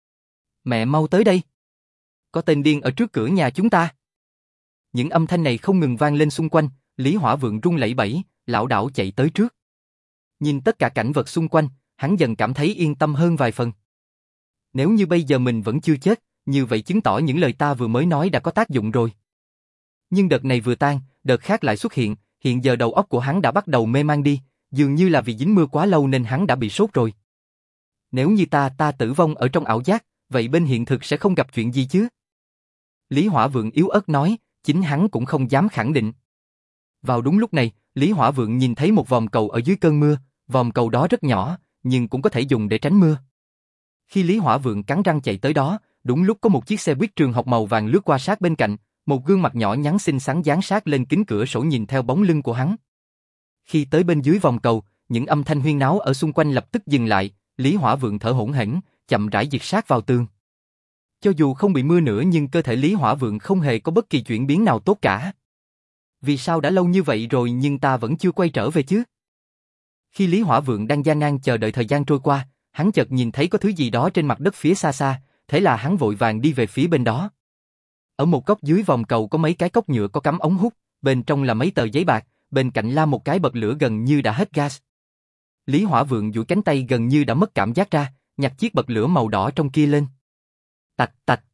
Mẹ mau tới đây. Có tên điên ở trước cửa nhà chúng ta. Những âm thanh này không ngừng vang lên xung quanh, Lý Hỏa Vượng run lẩy bẩy, lảo đảo chạy tới trước. Nhìn tất cả cảnh vật xung quanh, hắn dần cảm thấy yên tâm hơn vài phần. Nếu như bây giờ mình vẫn chưa chết, như vậy chứng tỏ những lời ta vừa mới nói đã có tác dụng rồi. Nhưng đợt này vừa tan, đợt khác lại xuất hiện, hiện giờ đầu óc của hắn đã bắt đầu mê man đi, dường như là vì dính mưa quá lâu nên hắn đã bị sốt rồi. Nếu như ta ta tử vong ở trong ảo giác, vậy bên hiện thực sẽ không gặp chuyện gì chứ? Lý Hỏa Vượng yếu ớt nói, chính hắn cũng không dám khẳng định. Vào đúng lúc này, Lý Hỏa Vượng nhìn thấy một vòm cầu ở dưới cơn mưa, vòm cầu đó rất nhỏ, nhưng cũng có thể dùng để tránh mưa. Khi Lý Hỏa Vượng cắn răng chạy tới đó, đúng lúc có một chiếc xe buýt trường học màu vàng lướt qua sát bên cạnh, một gương mặt nhỏ nhắn xinh xắn dán sát lên kính cửa sổ nhìn theo bóng lưng của hắn. Khi tới bên dưới vòng cầu, những âm thanh huyên náo ở xung quanh lập tức dừng lại, Lý Hỏa Vượng thở hổn hển, chậm rãi dịch sát vào tường. Cho dù không bị mưa nữa nhưng cơ thể Lý Hỏa Vượng không hề có bất kỳ chuyển biến nào tốt cả. Vì sao đã lâu như vậy rồi nhưng ta vẫn chưa quay trở về chứ? Khi Lý Hỏa Vượng đang gian nan chờ đợi thời gian trôi qua, hắn chợt nhìn thấy có thứ gì đó trên mặt đất phía xa xa, thế là hắn vội vàng đi về phía bên đó. Ở một góc dưới vòng cầu có mấy cái cốc nhựa có cắm ống hút, bên trong là mấy tờ giấy bạc, bên cạnh là một cái bật lửa gần như đã hết gas. Lý Hỏa Vượng duỗi cánh tay gần như đã mất cảm giác ra, nhặt chiếc bật lửa màu đỏ trong kia lên. Tạch tạch.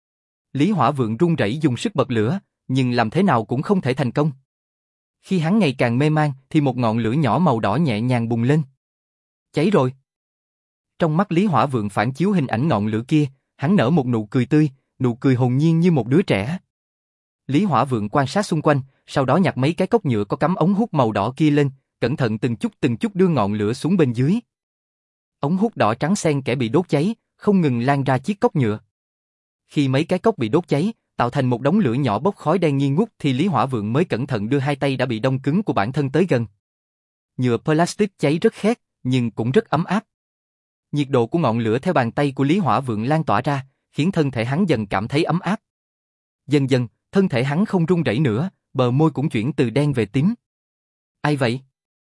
Lý Hỏa Vượng run rẩy dùng sức bật lửa, nhưng làm thế nào cũng không thể thành công. Khi hắn ngày càng mê man thì một ngọn lửa nhỏ màu đỏ nhẹ nhàng bùng lên. Cháy rồi. Trong mắt Lý Hỏa Vượng phản chiếu hình ảnh ngọn lửa kia, hắn nở một nụ cười tươi, nụ cười hồn nhiên như một đứa trẻ. Lý Hỏa Vượng quan sát xung quanh, sau đó nhặt mấy cái cốc nhựa có cắm ống hút màu đỏ kia lên, cẩn thận từng chút từng chút đưa ngọn lửa xuống bên dưới. Ống hút đỏ trắng xen kẽ bị đốt cháy, không ngừng lan ra chiếc cốc nhựa. Khi mấy cái cốc bị đốt cháy, tạo thành một đống lửa nhỏ bốc khói đen nghi ngút thì Lý Hỏa Vượng mới cẩn thận đưa hai tay đã bị đông cứng của bản thân tới gần. Nhựa plastic cháy rất khét, nhưng cũng rất ấm áp. Nhiệt độ của ngọn lửa theo bàn tay của Lý Hỏa Vượng lan tỏa ra, khiến thân thể hắn dần cảm thấy ấm áp. Dần dần, thân thể hắn không run rẩy nữa, bờ môi cũng chuyển từ đen về tím. Ai vậy?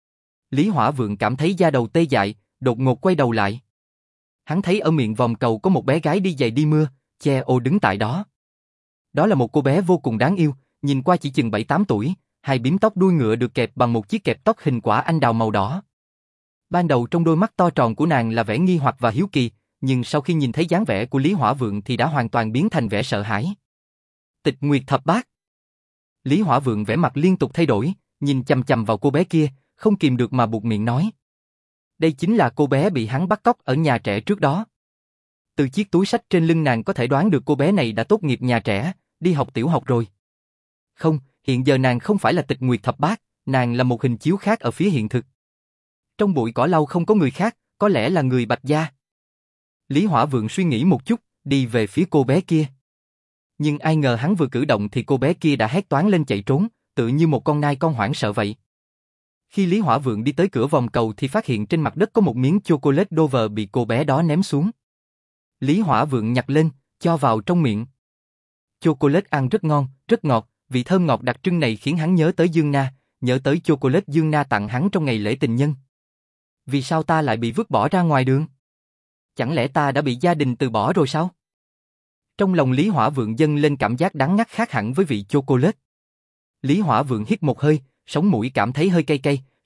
Lý Hỏa Vượng cảm thấy da đầu tê dại, đột ngột quay đầu lại. Hắn thấy ở miệng vòm cầu có một bé gái đi giày đi mưa, che ô đứng tại đó. Đó là một cô bé vô cùng đáng yêu, nhìn qua chỉ chừng bảy tám tuổi, hai bím tóc đuôi ngựa được kẹp bằng một chiếc kẹp tóc hình quả anh đào màu đỏ. Ban đầu trong đôi mắt to tròn của nàng là vẻ nghi hoặc và hiếu kỳ, nhưng sau khi nhìn thấy dáng vẻ của Lý Hỏa Vượng thì đã hoàn toàn biến thành vẻ sợ hãi. Tịch Nguyệt Thập Bát. Lý Hỏa Vượng vẻ mặt liên tục thay đổi, nhìn chằm chằm vào cô bé kia, không kìm được mà buột miệng nói. Đây chính là cô bé bị hắn bắt cóc ở nhà trẻ trước đó. Từ chiếc túi xách trên lưng nàng có thể đoán được cô bé này đã tốt nghiệp nhà trẻ, đi học tiểu học rồi. Không, hiện giờ nàng không phải là Tịch Nguyệt Thập Bát, nàng là một hình chiếu khác ở phía hiện thực. Trong bụi cỏ lau không có người khác, có lẽ là người Bạch Gia. Lý Hỏa Vượng suy nghĩ một chút, đi về phía cô bé kia. Nhưng ai ngờ hắn vừa cử động thì cô bé kia đã hét toáng lên chạy trốn, tự như một con nai con hoảng sợ vậy. Khi Lý Hỏa Vượng đi tới cửa vòng cầu thì phát hiện trên mặt đất có một miếng chocolate Dover bị cô bé đó ném xuống. Lý Hỏa Vượng nhặt lên, cho vào trong miệng. Chocolate ăn rất ngon, rất ngọt, vị thơm ngọt đặc trưng này khiến hắn nhớ tới Dương Na, nhớ tới chocolate Dương Na tặng hắn trong ngày lễ tình nhân. Vì sao ta lại bị vứt bỏ ra ngoài đường? Chẳng lẽ ta đã bị gia đình từ bỏ rồi sao? Trong lòng Lý Hỏa Vượng dâng lên cảm giác đắng ngắt khác hẳn với vị chocolate. Lý Hỏa Vượng hít một hơi, sống mũi cảm thấy hơi cay cay,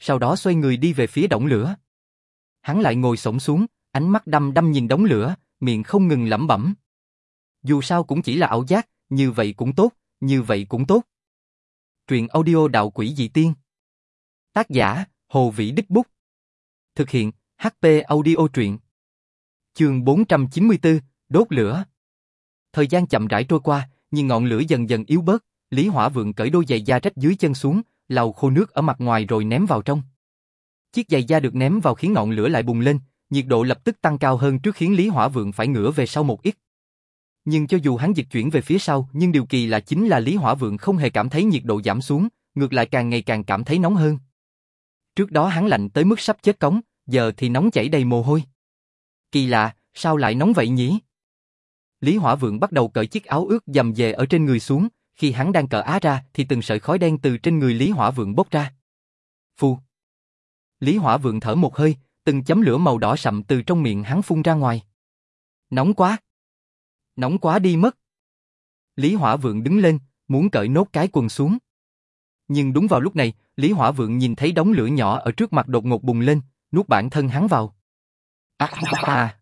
sau đó xoay người đi về phía đống lửa. Hắn lại ngồi xổm xuống, ánh mắt đăm đăm nhìn đống lửa, miệng không ngừng lẩm bẩm. Dù sao cũng chỉ là ảo giác, như vậy cũng tốt, như vậy cũng tốt. Truyện audio Đạo Quỷ Dị Tiên. Tác giả, Hồ Vĩ Đích Bút. Thực hiện, hát pê Audio Truyện. Chương bốn trăm chín mươi tư, đốt lửa. Thời gian chậm rãi trôi qua, nhưng ngọn lửa dần dần yếu bớt, Lý Hỏa Vượng cởi đôi giày da rách dưới chân xuống, lau khô nước ở mặt ngoài rồi ném vào trong. Chiếc giày da được ném vào khiến ngọn lửa lại bùng lên, nhiệt độ lập tức tăng cao hơn trước khiến Lý Hỏa Vượng phải ngửa về sau một ít. Nhưng cho dù hắn dịch chuyển về phía sau, nhưng điều kỳ lạ chính là Lý Hỏa Vượng không hề cảm thấy nhiệt độ giảm xuống, ngược lại càng ngày càng cảm thấy nóng hơn. Trước đó hắn lạnh tới mức sắp chết cống, giờ thì nóng chảy đầy mồ hôi. Kỳ lạ, sao lại nóng vậy nhỉ? Lý Hỏa Vượng bắt đầu cởi chiếc áo ướt dầm dề ở trên người xuống, khi hắn đang cởi á ra thì từng sợi khói đen từ trên người Lý Hỏa Vượng bốc ra. Phù. Lý Hỏa Vượng thở một hơi, từng chấm lửa màu đỏ sậm từ trong miệng hắn phun ra ngoài. Nóng quá! Nóng quá đi mất! Lý Hỏa Vượng đứng lên, muốn cởi nốt cái quần xuống. Nhưng đúng vào lúc này, Lý Hỏa Vượng nhìn thấy đống lửa nhỏ ở trước mặt đột ngột bùng lên, nuốt bản thân hắn vào. À, à, à.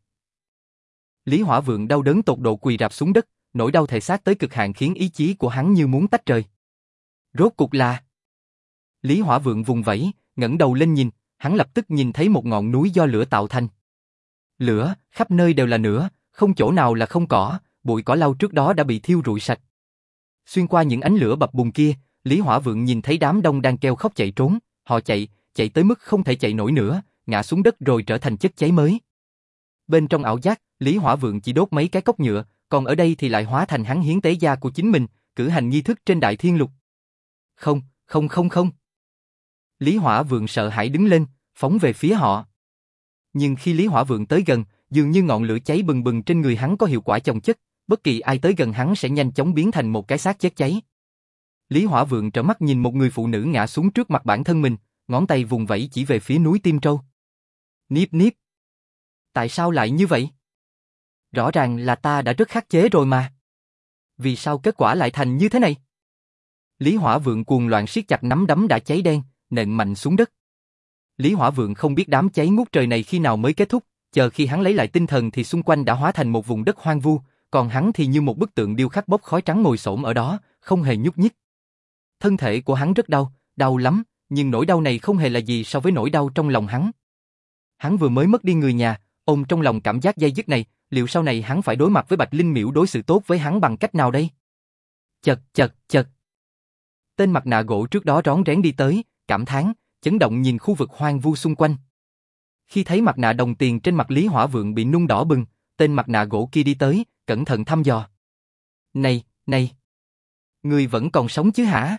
Lý Hỏa Vượng đau đớn tột độ quỳ rạp xuống đất, nỗi đau thể xác tới cực hạn khiến ý chí của hắn như muốn tách rời. Rốt cục là... Lý Hỏa Vượng vùng vẫy, ngẩng đầu lên nhìn, hắn lập tức nhìn thấy một ngọn núi do lửa tạo thành. Lửa, khắp nơi đều là lửa, không chỗ nào là không cỏ, bụi cỏ lau trước đó đã bị thiêu rụi sạch. Xuyên qua những ánh lửa bập bùng kia, Lý Hỏa Vượng nhìn thấy đám đông đang kêu khóc chạy trốn, họ chạy, chạy tới mức không thể chạy nổi nữa, ngã xuống đất rồi trở thành chất cháy mới. Bên trong ảo giác, Lý Hỏa Vượng chỉ đốt mấy cái cốc nhựa, còn ở đây thì lại hóa thành hắn hiến tế da của chính mình, cử hành nghi thức trên Đại Thiên Lục. Không, không không không. Lý Hỏa Vượng sợ hãi đứng lên, phóng về phía họ. Nhưng khi Lý Hỏa Vượng tới gần, dường như ngọn lửa cháy bừng bừng trên người hắn có hiệu quả chồng chất, bất kỳ ai tới gần hắn sẽ nhanh chóng biến thành một cái xác chết cháy. Lý Hỏa Vượng trợn mắt nhìn một người phụ nữ ngã xuống trước mặt bản thân mình, ngón tay vùng vẫy chỉ về phía núi Tim Trâu. Niếp niếp. Tại sao lại như vậy? Rõ ràng là ta đã rất khắc chế rồi mà. Vì sao kết quả lại thành như thế này? Lý Hỏa Vượng cuồng loạn siết chặt nắm đấm đã cháy đen, nện mạnh xuống đất. Lý Hỏa Vượng không biết đám cháy ngút trời này khi nào mới kết thúc, chờ khi hắn lấy lại tinh thần thì xung quanh đã hóa thành một vùng đất hoang vu, còn hắn thì như một bức tượng điêu khắc bốc khói trắng ngồi xổm ở đó, không hề nhúc nhích. Thân thể của hắn rất đau, đau lắm, nhưng nỗi đau này không hề là gì so với nỗi đau trong lòng hắn. Hắn vừa mới mất đi người nhà, ôm trong lòng cảm giác day dứt này, liệu sau này hắn phải đối mặt với Bạch Linh Miễu đối xử tốt với hắn bằng cách nào đây? Chật chật chật. Tên mặt nạ gỗ trước đó rón rén đi tới, cảm thán, chấn động nhìn khu vực hoang vu xung quanh. Khi thấy mặt nạ đồng tiền trên mặt Lý Hỏa Vượng bị nung đỏ bừng, tên mặt nạ gỗ kia đi tới, cẩn thận thăm dò. Này, này, ngươi vẫn còn sống chứ hả?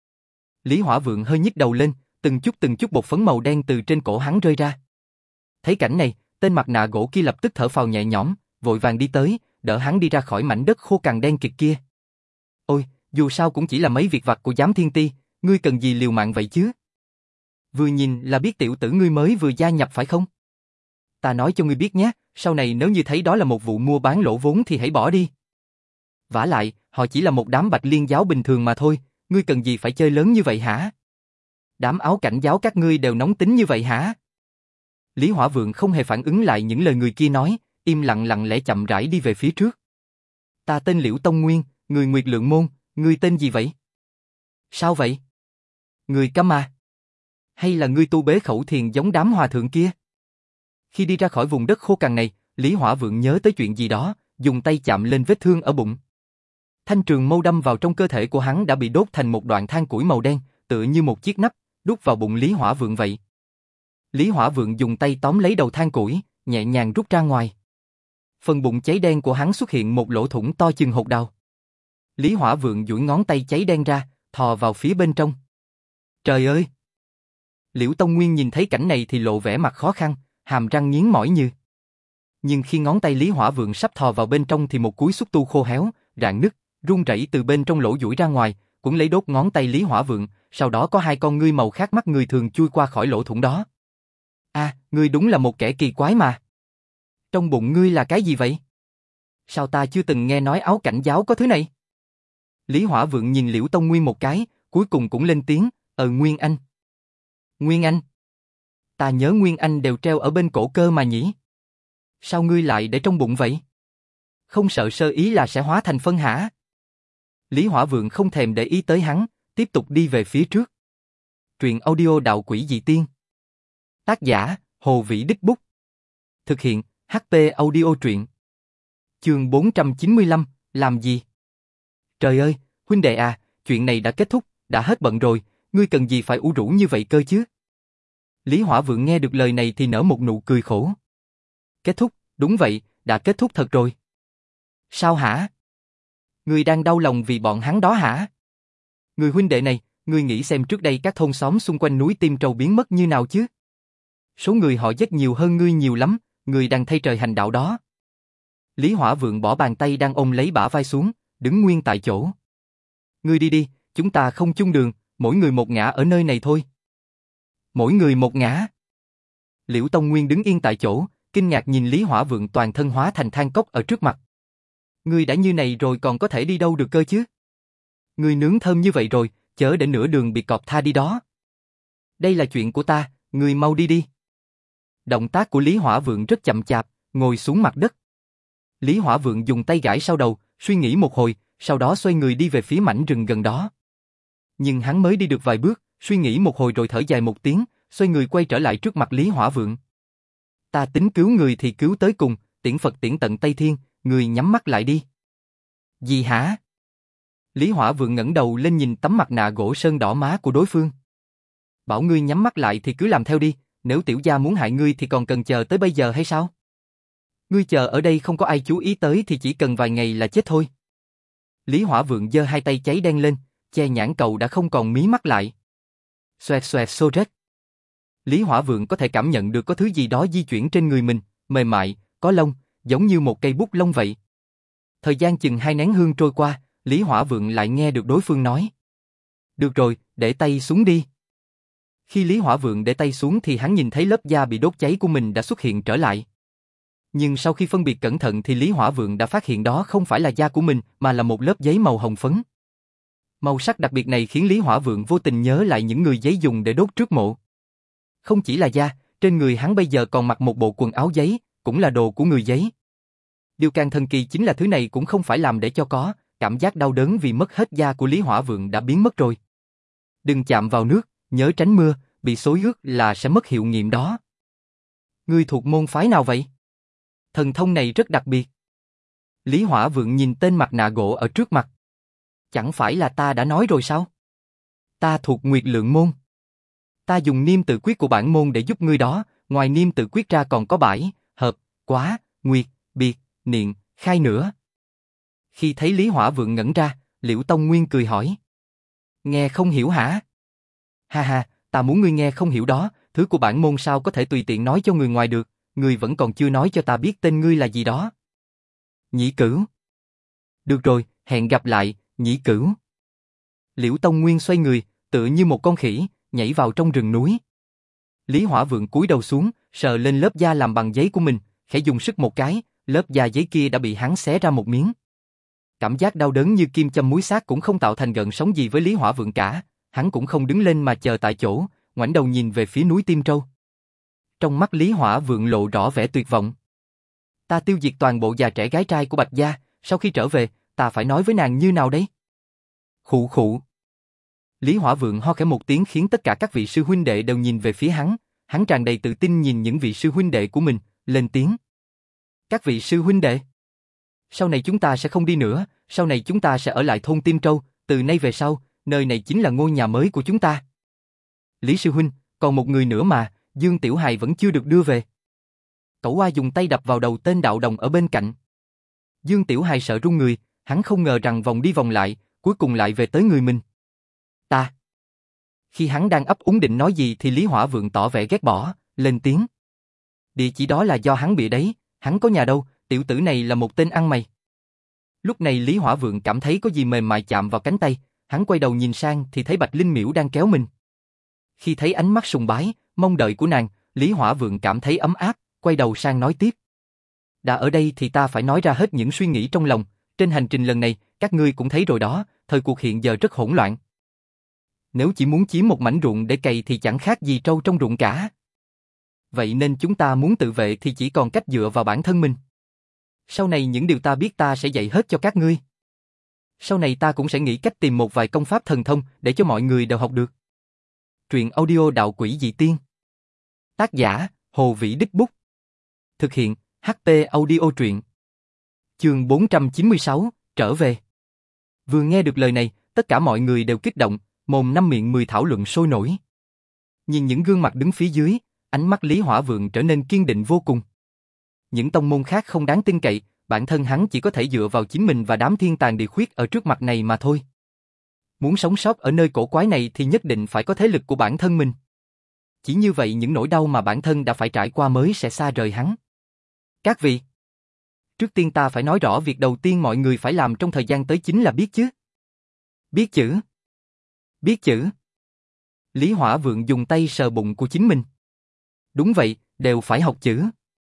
Lý Hỏa Vượng hơi nhích đầu lên, từng chút từng chút bột phấn màu đen từ trên cổ hắn rơi ra. Thấy cảnh này, tên mặt nạ gỗ kia lập tức thở phào nhẹ nhõm, vội vàng đi tới, đỡ hắn đi ra khỏi mảnh đất khô cằn đen kịt kia. Ôi, dù sao cũng chỉ là mấy việc vặt của giám thiên ti, ngươi cần gì liều mạng vậy chứ? Vừa nhìn là biết tiểu tử ngươi mới vừa gia nhập phải không? Ta nói cho ngươi biết nhé, sau này nếu như thấy đó là một vụ mua bán lỗ vốn thì hãy bỏ đi. Vả lại, họ chỉ là một đám Bạch Liên giáo bình thường mà thôi, ngươi cần gì phải chơi lớn như vậy hả? Đám áo cảnh giáo các ngươi đều nóng tính như vậy hả? Lý Hỏa Vượng không hề phản ứng lại những lời người kia nói, im lặng lặng lẽ chậm rãi đi về phía trước. Ta tên Liễu Tông Nguyên, người Nguyệt Lượng Môn, ngươi tên gì vậy? Sao vậy? Người câm à? Hay là ngươi tu bế khẩu thiền giống đám hòa thượng kia? Khi đi ra khỏi vùng đất khô cằn này, Lý Hỏa Vượng nhớ tới chuyện gì đó, dùng tay chạm lên vết thương ở bụng. Thanh trường mâu đâm vào trong cơ thể của hắn đã bị đốt thành một đoạn than củi màu đen, tựa như một chiếc nắp, đút vào bụng Lý Hỏa Vượng vậy. Lý Hỏa Vượng dùng tay tóm lấy đầu than củi, nhẹ nhàng rút ra ngoài. Phần bụng cháy đen của hắn xuất hiện một lỗ thủng to chừng hột đào. Lý Hỏa Vượng duỗi ngón tay cháy đen ra, thò vào phía bên trong. Trời ơi! Liễu Tông Nguyên nhìn thấy cảnh này thì lộ vẻ mặt khó khăn, hàm răng nghiến mỏi như. Nhưng khi ngón tay Lý Hỏa Vượng sắp thò vào bên trong thì một cúi xúc tu khô héo, rạn nứt, rung rẩy từ bên trong lỗ duỗi ra ngoài, cuốn lấy đốt ngón tay Lý Hỏa Vượng, sau đó có hai con ngươi màu khác mắt người thường chui qua khỏi lỗ thủng đó. À, ngươi đúng là một kẻ kỳ quái mà. Trong bụng ngươi là cái gì vậy? Sao ta chưa từng nghe nói áo cảnh giáo có thứ này? Lý Hỏa Vượng nhìn Liễu Tông Nguyên một cái, cuối cùng cũng lên tiếng, ờ Nguyên Anh. Nguyên Anh, Ta nhớ Nguyên Anh đều treo ở bên cổ cơ mà nhỉ? Sao ngươi lại để trong bụng vậy? Không sợ sơ ý là sẽ hóa thành phân hả? Lý Hỏa Vượng không thèm để ý tới hắn, tiếp tục đi về phía trước. Truyện audio Đạo Quỷ Dị Tiên. Tác giả, Hồ Vĩ Đích Bút. Thực hiện, hát tê Audio Truyện. Chương bốn trăm chín mươi lăm, làm gì? Trời ơi, huynh đệ à, chuyện này đã kết thúc, đã hết bận rồi, ngươi cần gì phải ủ rũ như vậy cơ chứ? Lý Hỏa Vượng nghe được lời này thì nở một nụ cười khổ. Kết thúc, đúng vậy, đã kết thúc thật rồi. Sao hả? Ngươi đang đau lòng vì bọn hắn đó hả? Người huynh đệ này, ngươi nghĩ xem trước đây các thôn xóm xung quanh núi Tim Trâu biến mất như nào chứ? Số người họ giết nhiều hơn ngươi nhiều lắm, ngươi đang thay trời hành đạo đó. Lý Hỏa Vượng bỏ bàn tay đang ôm lấy bả vai xuống, đứng nguyên tại chỗ. Ngươi đi đi, chúng ta không chung đường, mỗi người một ngã ở nơi này thôi. Mỗi người một ngã. Liễu Tông Nguyên đứng yên tại chỗ, kinh ngạc nhìn Lý Hỏa Vượng toàn thân hóa thành than cốc ở trước mặt. Ngươi đã như này rồi còn có thể đi đâu được cơ chứ? Ngươi nướng thơm như vậy rồi, chớ để nửa đường bị cọp tha đi đó. Đây là chuyện của ta, ngươi mau đi đi. Động tác của Lý Hỏa Vượng rất chậm chạp, ngồi xuống mặt đất. Lý Hỏa Vượng dùng tay gãi sau đầu, suy nghĩ một hồi, sau đó xoay người đi về phía mảnh rừng gần đó. Nhưng hắn mới đi được vài bước, suy nghĩ một hồi rồi thở dài một tiếng, xoay người quay trở lại trước mặt Lý Hỏa Vượng. Ta tính cứu người thì cứu tới cùng, tiễn Phật tiễn tận Tây Thiên, người nhắm mắt lại đi. Gì hả? Lý Hỏa Vượng ngẩng đầu lên nhìn tấm mặt nạ gỗ sơn đỏ má của đối phương. Bảo ngươi nhắm mắt lại thì cứ làm theo đi, nếu tiểu gia muốn hại ngươi thì còn cần chờ tới bây giờ hay sao? Ngươi chờ ở đây không có ai chú ý tới thì chỉ cần vài ngày là chết thôi. Lý Hỏa Vượng giơ hai tay cháy đen lên, che nhãn cầu đã không còn mí mắt lại. Xoẹt xoẹt xô rết. Lý Hỏa Vượng có thể cảm nhận được có thứ gì đó di chuyển trên người mình, mềm mại, có lông, giống như một cây bút lông vậy. Thời gian chừng hai nén hương trôi qua, Lý Hỏa Vượng lại nghe được đối phương nói. Được rồi, để tay xuống đi. Khi Lý Hỏa Vượng để tay xuống thì hắn nhìn thấy lớp da bị đốt cháy của mình đã xuất hiện trở lại. Nhưng sau khi phân biệt cẩn thận thì Lý Hỏa Vượng đã phát hiện đó không phải là da của mình mà là một lớp giấy màu hồng phấn. Màu sắc đặc biệt này khiến Lý Hỏa Vượng vô tình nhớ lại những người giấy dùng để đốt trước mộ. Không chỉ là da, trên người hắn bây giờ còn mặc một bộ quần áo giấy, cũng là đồ của người giấy. Điều càng thần kỳ chính là thứ này cũng không phải làm để cho có, cảm giác đau đớn vì mất hết da của Lý Hỏa Vượng đã biến mất rồi. Đừng chạm vào nước, nhớ tránh mưa, bị xối ướt là sẽ mất hiệu nghiệm đó. Ngươi thuộc môn phái nào vậy? Thần thông này rất đặc biệt. Lý Hỏa Vượng nhìn tên mặt nạ gỗ ở trước mặt. Chẳng phải là ta đã nói rồi sao? Ta thuộc Nguyệt Lượng môn. Ta dùng niêm tự quyết của bản môn để giúp ngươi đó, ngoài niêm tự quyết ra còn có bãi, hợp, quá, nguyệt, biệt, niệm, khai nữa. Khi thấy Lý Hỏa Vượng ngẩn ra, Liễu Tông Nguyên cười hỏi. Nghe không hiểu hả? Ha ha, ta muốn ngươi nghe không hiểu đó, thứ của bản môn sao có thể tùy tiện nói cho người ngoài được, ngươi vẫn còn chưa nói cho ta biết tên ngươi là gì đó. Nhĩ Cửu. Được rồi, hẹn gặp lại, Nhĩ Cửu. Liễu Tông Nguyên xoay người, tựa như một con khỉ, nhảy vào trong rừng núi. Lý Hỏa Vượng cúi đầu xuống, sờ lên lớp da làm bằng giấy của mình, khẽ dùng sức một cái, lớp da giấy kia đã bị hắn xé ra một miếng. Cảm giác đau đớn như kim châm muối xác cũng không tạo thành gợn sóng gì với Lý Hỏa Vượng cả, hắn cũng không đứng lên mà chờ tại chỗ, ngoảnh đầu nhìn về phía núi Tim Trâu. Trong mắt Lý Hỏa Vượng lộ rõ vẻ tuyệt vọng. Ta tiêu diệt toàn bộ già trẻ gái trai của Bạch gia, sau khi trở về, ta phải nói với nàng như nào đấy? Khụ khụ. Lý Hỏa Vượng ho khẽ một tiếng khiến tất cả các vị sư huynh đệ đều nhìn về phía hắn, hắn tràn đầy tự tin nhìn những vị sư huynh đệ của mình, lên tiếng. Các vị sư huynh đệ, sau này chúng ta sẽ không đi nữa, sau này chúng ta sẽ ở lại thôn Tim Trâu, từ nay về sau, nơi này chính là ngôi nhà mới của chúng ta. Lý sư huynh, còn một người nữa mà, Dương Tiểu Hài vẫn chưa được đưa về. Cẩu Oa dùng tay đập vào đầu tên đạo đồng ở bên cạnh. Dương Tiểu Hài sợ run người, hắn không ngờ rằng vòng đi vòng lại, cuối cùng lại về tới người mình. Ta. Khi hắn đang ấp úng định nói gì thì Lý Hỏa Vượng tỏ vẻ ghét bỏ, lên tiếng. Địa chỉ đó là do hắn bịa đấy, hắn có nhà đâu, tiểu tử này là một tên ăn mày. Lúc này Lý Hỏa Vượng cảm thấy có gì mềm mại chạm vào cánh tay, hắn quay đầu nhìn sang thì thấy Bạch Linh Miễu đang kéo mình. Khi thấy ánh mắt sùng bái, mong đợi của nàng, Lý Hỏa Vượng cảm thấy ấm áp, quay đầu sang nói tiếp. Đã ở đây thì ta phải nói ra hết những suy nghĩ trong lòng, trên hành trình lần này, các ngươi cũng thấy rồi đó, thời cuộc hiện giờ rất hỗn loạn. Nếu chỉ muốn chiếm một mảnh ruộng để cày thì chẳng khác gì trâu trong ruộng cả. vậy nên chúng ta muốn tự vệ thì chỉ còn cách dựa vào bản thân mình. Sau này những điều ta biết ta sẽ dạy hết cho các ngươi. Sau này ta cũng sẽ nghĩ cách tìm một vài công pháp thần thông để cho mọi người đều học được. Truyện audio Đạo Quỷ Dị Tiên. Tác giả, Hồ Vĩ Đích Bút. Thực hiện, hát tê Audio Truyện. Chương bốn trăm chín mươi sáu, trở về. Vừa nghe được lời này, tất cả mọi người đều kích động, mồm năm miệng mười thảo luận sôi nổi. Nhìn những gương mặt đứng phía dưới, ánh mắt Lý Hỏa Vượng trở nên kiên định vô cùng. Những tông môn khác không đáng tin cậy, bản thân hắn chỉ có thể dựa vào chính mình và đám thiên tàn địa khuyết ở trước mặt này mà thôi. Muốn sống sót ở nơi cổ quái này thì nhất định phải có thế lực của bản thân mình. Chỉ như vậy những nỗi đau mà bản thân đã phải trải qua mới sẽ xa rời hắn. Các vị, trước tiên ta phải nói rõ việc đầu tiên mọi người phải làm trong thời gian tới chính là biết chứ. Biết chữ. Biết chữ. Lý Hỏa Vượng dùng tay sờ bụng của chính mình. Đúng vậy, đều phải học chữ.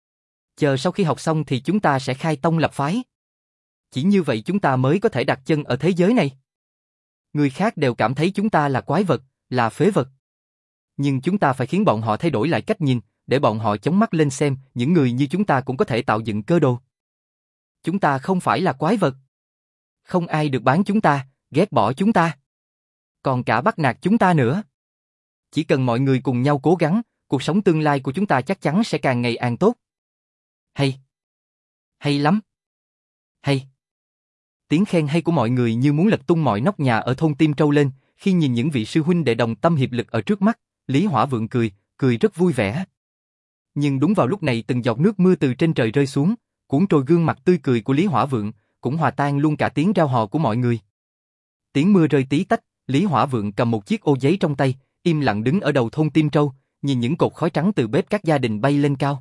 Chờ sau khi học xong thì chúng ta sẽ khai tông lập phái. Chỉ như vậy chúng ta mới có thể đặt chân ở thế giới này. Người khác đều cảm thấy chúng ta là quái vật, là phế vật. Nhưng chúng ta phải khiến bọn họ thay đổi lại cách nhìn, để bọn họ chống mắt lên xem những người như chúng ta cũng có thể tạo dựng cơ đồ. Chúng ta không phải là quái vật. Không ai được bán chúng ta, ghét bỏ chúng ta. Còn cả bắt nạt chúng ta nữa. Chỉ cần mọi người cùng nhau cố gắng, cuộc sống tương lai của chúng ta chắc chắn sẽ càng ngày càng tốt. Hay. Hay lắm. Hay. Tiếng khen hay của mọi người như muốn lật tung mọi nóc nhà ở thôn Tim Trâu lên, khi nhìn những vị sư huynh đệ đồng tâm hiệp lực ở trước mắt, Lý Hỏa Vượng cười, cười rất vui vẻ. Nhưng đúng vào lúc này từng giọt nước mưa từ trên trời rơi xuống, cuốn trôi gương mặt tươi cười của Lý Hỏa Vượng, cũng hòa tan luôn cả tiếng reo hò của mọi người. Tiếng mưa rơi tí tách, Lý Hỏa Vượng cầm một chiếc ô giấy trong tay, im lặng đứng ở đầu thôn Tim Trâu, nhìn những cột khói trắng từ bếp các gia đình bay lên cao.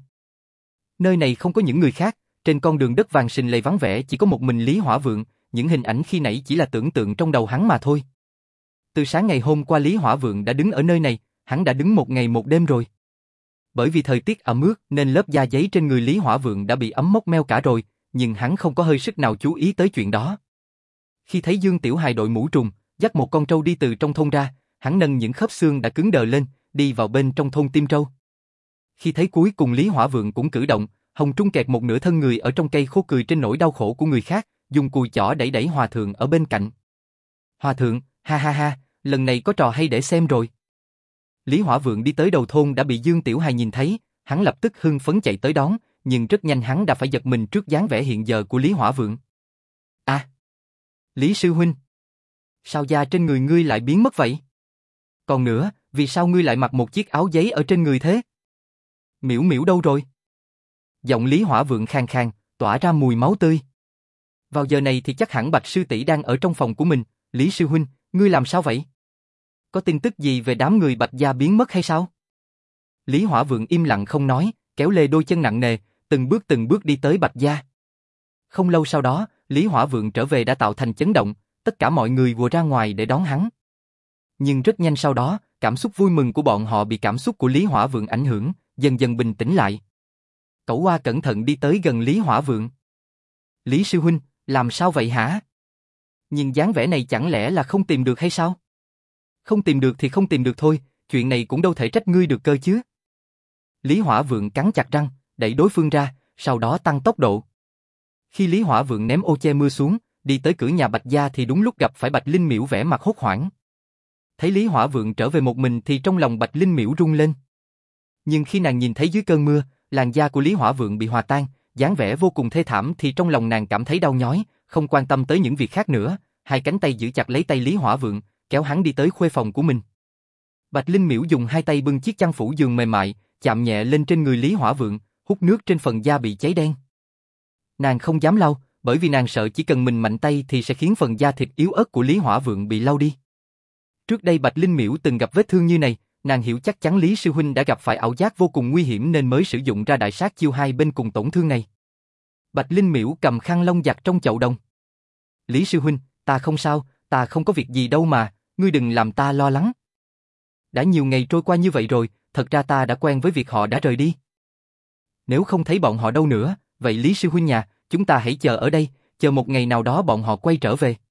Nơi này không có những người khác, trên con đường đất vàng sình lầy vắng vẻ chỉ có một mình Lý Hỏa Vượng, những hình ảnh khi nãy chỉ là tưởng tượng trong đầu hắn mà thôi. Từ sáng ngày hôm qua Lý Hỏa Vượng đã đứng ở nơi này, hắn đã đứng một ngày một đêm rồi. Bởi vì thời tiết ẩm ướt nên lớp da giấy trên người Lý Hỏa Vượng đã bị ấm mốc meo cả rồi, nhưng hắn không có hơi sức nào chú ý tới chuyện đó. Khi thấy Dương Tiểu Hài đội mũ trùng, dắt một con trâu đi từ trong thôn ra, hắn nâng những khớp xương đã cứng đờ lên, đi vào bên trong thôn Tim Trâu. Khi thấy cuối cùng Lý Hỏa Vượng cũng cử động, Hồng Trung kẹt một nửa thân người ở trong cây khô cười trên nỗi đau khổ của người khác, dùng cùi chỏ đẩy đẩy Hòa Thượng ở bên cạnh. Hòa Thượng, ha ha ha, lần này có trò hay để xem rồi. Lý Hỏa Vượng đi tới đầu thôn đã bị Dương Tiểu Hài nhìn thấy, hắn lập tức hưng phấn chạy tới đón, nhưng rất nhanh hắn đã phải giật mình trước dáng vẻ hiện giờ của Lý Hỏa Vượng. À, Lý Sư Huynh, sao da trên người ngươi lại biến mất vậy? Còn nữa, vì sao ngươi lại mặc một chiếc áo giấy ở trên người thế? Miễu Miễu đâu rồi? Giọng Lý Hỏa Vượng khàn khàn, tỏa ra mùi máu tươi. Vào giờ này thì chắc hẳn Bạch Sư tỷ đang ở trong phòng của mình. Lý Sư Huynh, ngươi làm sao vậy? Có tin tức gì về đám người Bạch gia biến mất hay sao? Lý Hỏa Vượng im lặng không nói, kéo lê đôi chân nặng nề, từng bước từng bước đi tới Bạch gia. Không lâu sau đó, Lý Hỏa Vượng trở về đã tạo thành chấn động, tất cả mọi người ùa ra ngoài để đón hắn. Nhưng rất nhanh sau đó, cảm xúc vui mừng của bọn họ bị cảm xúc của Lý Hỏa Vượng ảnh hưởng, dần dần bình tĩnh lại. Cẩu Oa cẩn thận đi tới gần Lý Hỏa Vượng. Lý Sư Huynh, làm sao vậy hả? Nhìn dáng vẻ này chẳng lẽ là không tìm được hay sao? Không tìm được thì không tìm được thôi, chuyện này cũng đâu thể trách ngươi được cơ chứ. Lý Hỏa Vượng cắn chặt răng, đẩy đối phương ra, sau đó tăng tốc độ. Khi Lý Hỏa Vượng ném ô che mưa xuống, đi tới cửa nhà Bạch gia thì đúng lúc gặp phải Bạch Linh Miễu vẻ mặt hốt hoảng. Thấy Lý Hỏa Vượng trở về một mình thì trong lòng Bạch Linh Miễu rung lên. Nhưng khi nàng nhìn thấy dưới cơn mưa, làn da của Lý Hỏa Vượng bị hòa tan, dáng vẻ vô cùng thê thảm thì trong lòng nàng cảm thấy đau nhói, không quan tâm tới những việc khác nữa, hai cánh tay giữ chặt lấy tay Lý Hỏa Vượng, kéo hắn đi tới khuê phòng của mình. Bạch Linh Miễu dùng hai tay bưng chiếc chăn phủ giường mềm mại, chạm nhẹ lên trên người Lý Hỏa Vượng, hút nước trên phần da bị cháy đen. Nàng không dám lau, bởi vì nàng sợ chỉ cần mình mạnh tay thì sẽ khiến phần da thịt yếu ớt của Lý Hỏa Vượng bị lau đi. Trước đây Bạch Linh Miễu từng gặp vết thương như này, nàng hiểu chắc chắn Lý Sư Huynh đã gặp phải ảo giác vô cùng nguy hiểm nên mới sử dụng ra đại sát chiêu hai bên cùng tổn thương này. Bạch Linh Miễu cầm khăn lông giặt trong chậu đồng. Lý Sư Huynh, ta không sao, ta không có việc gì đâu mà, ngươi đừng làm ta lo lắng. Đã nhiều ngày trôi qua như vậy rồi, thật ra ta đã quen với việc họ đã rời đi. Nếu không thấy bọn họ đâu nữa, vậy Lý Sư Huynh nhà, chúng ta hãy chờ ở đây, chờ một ngày nào đó bọn họ quay trở về.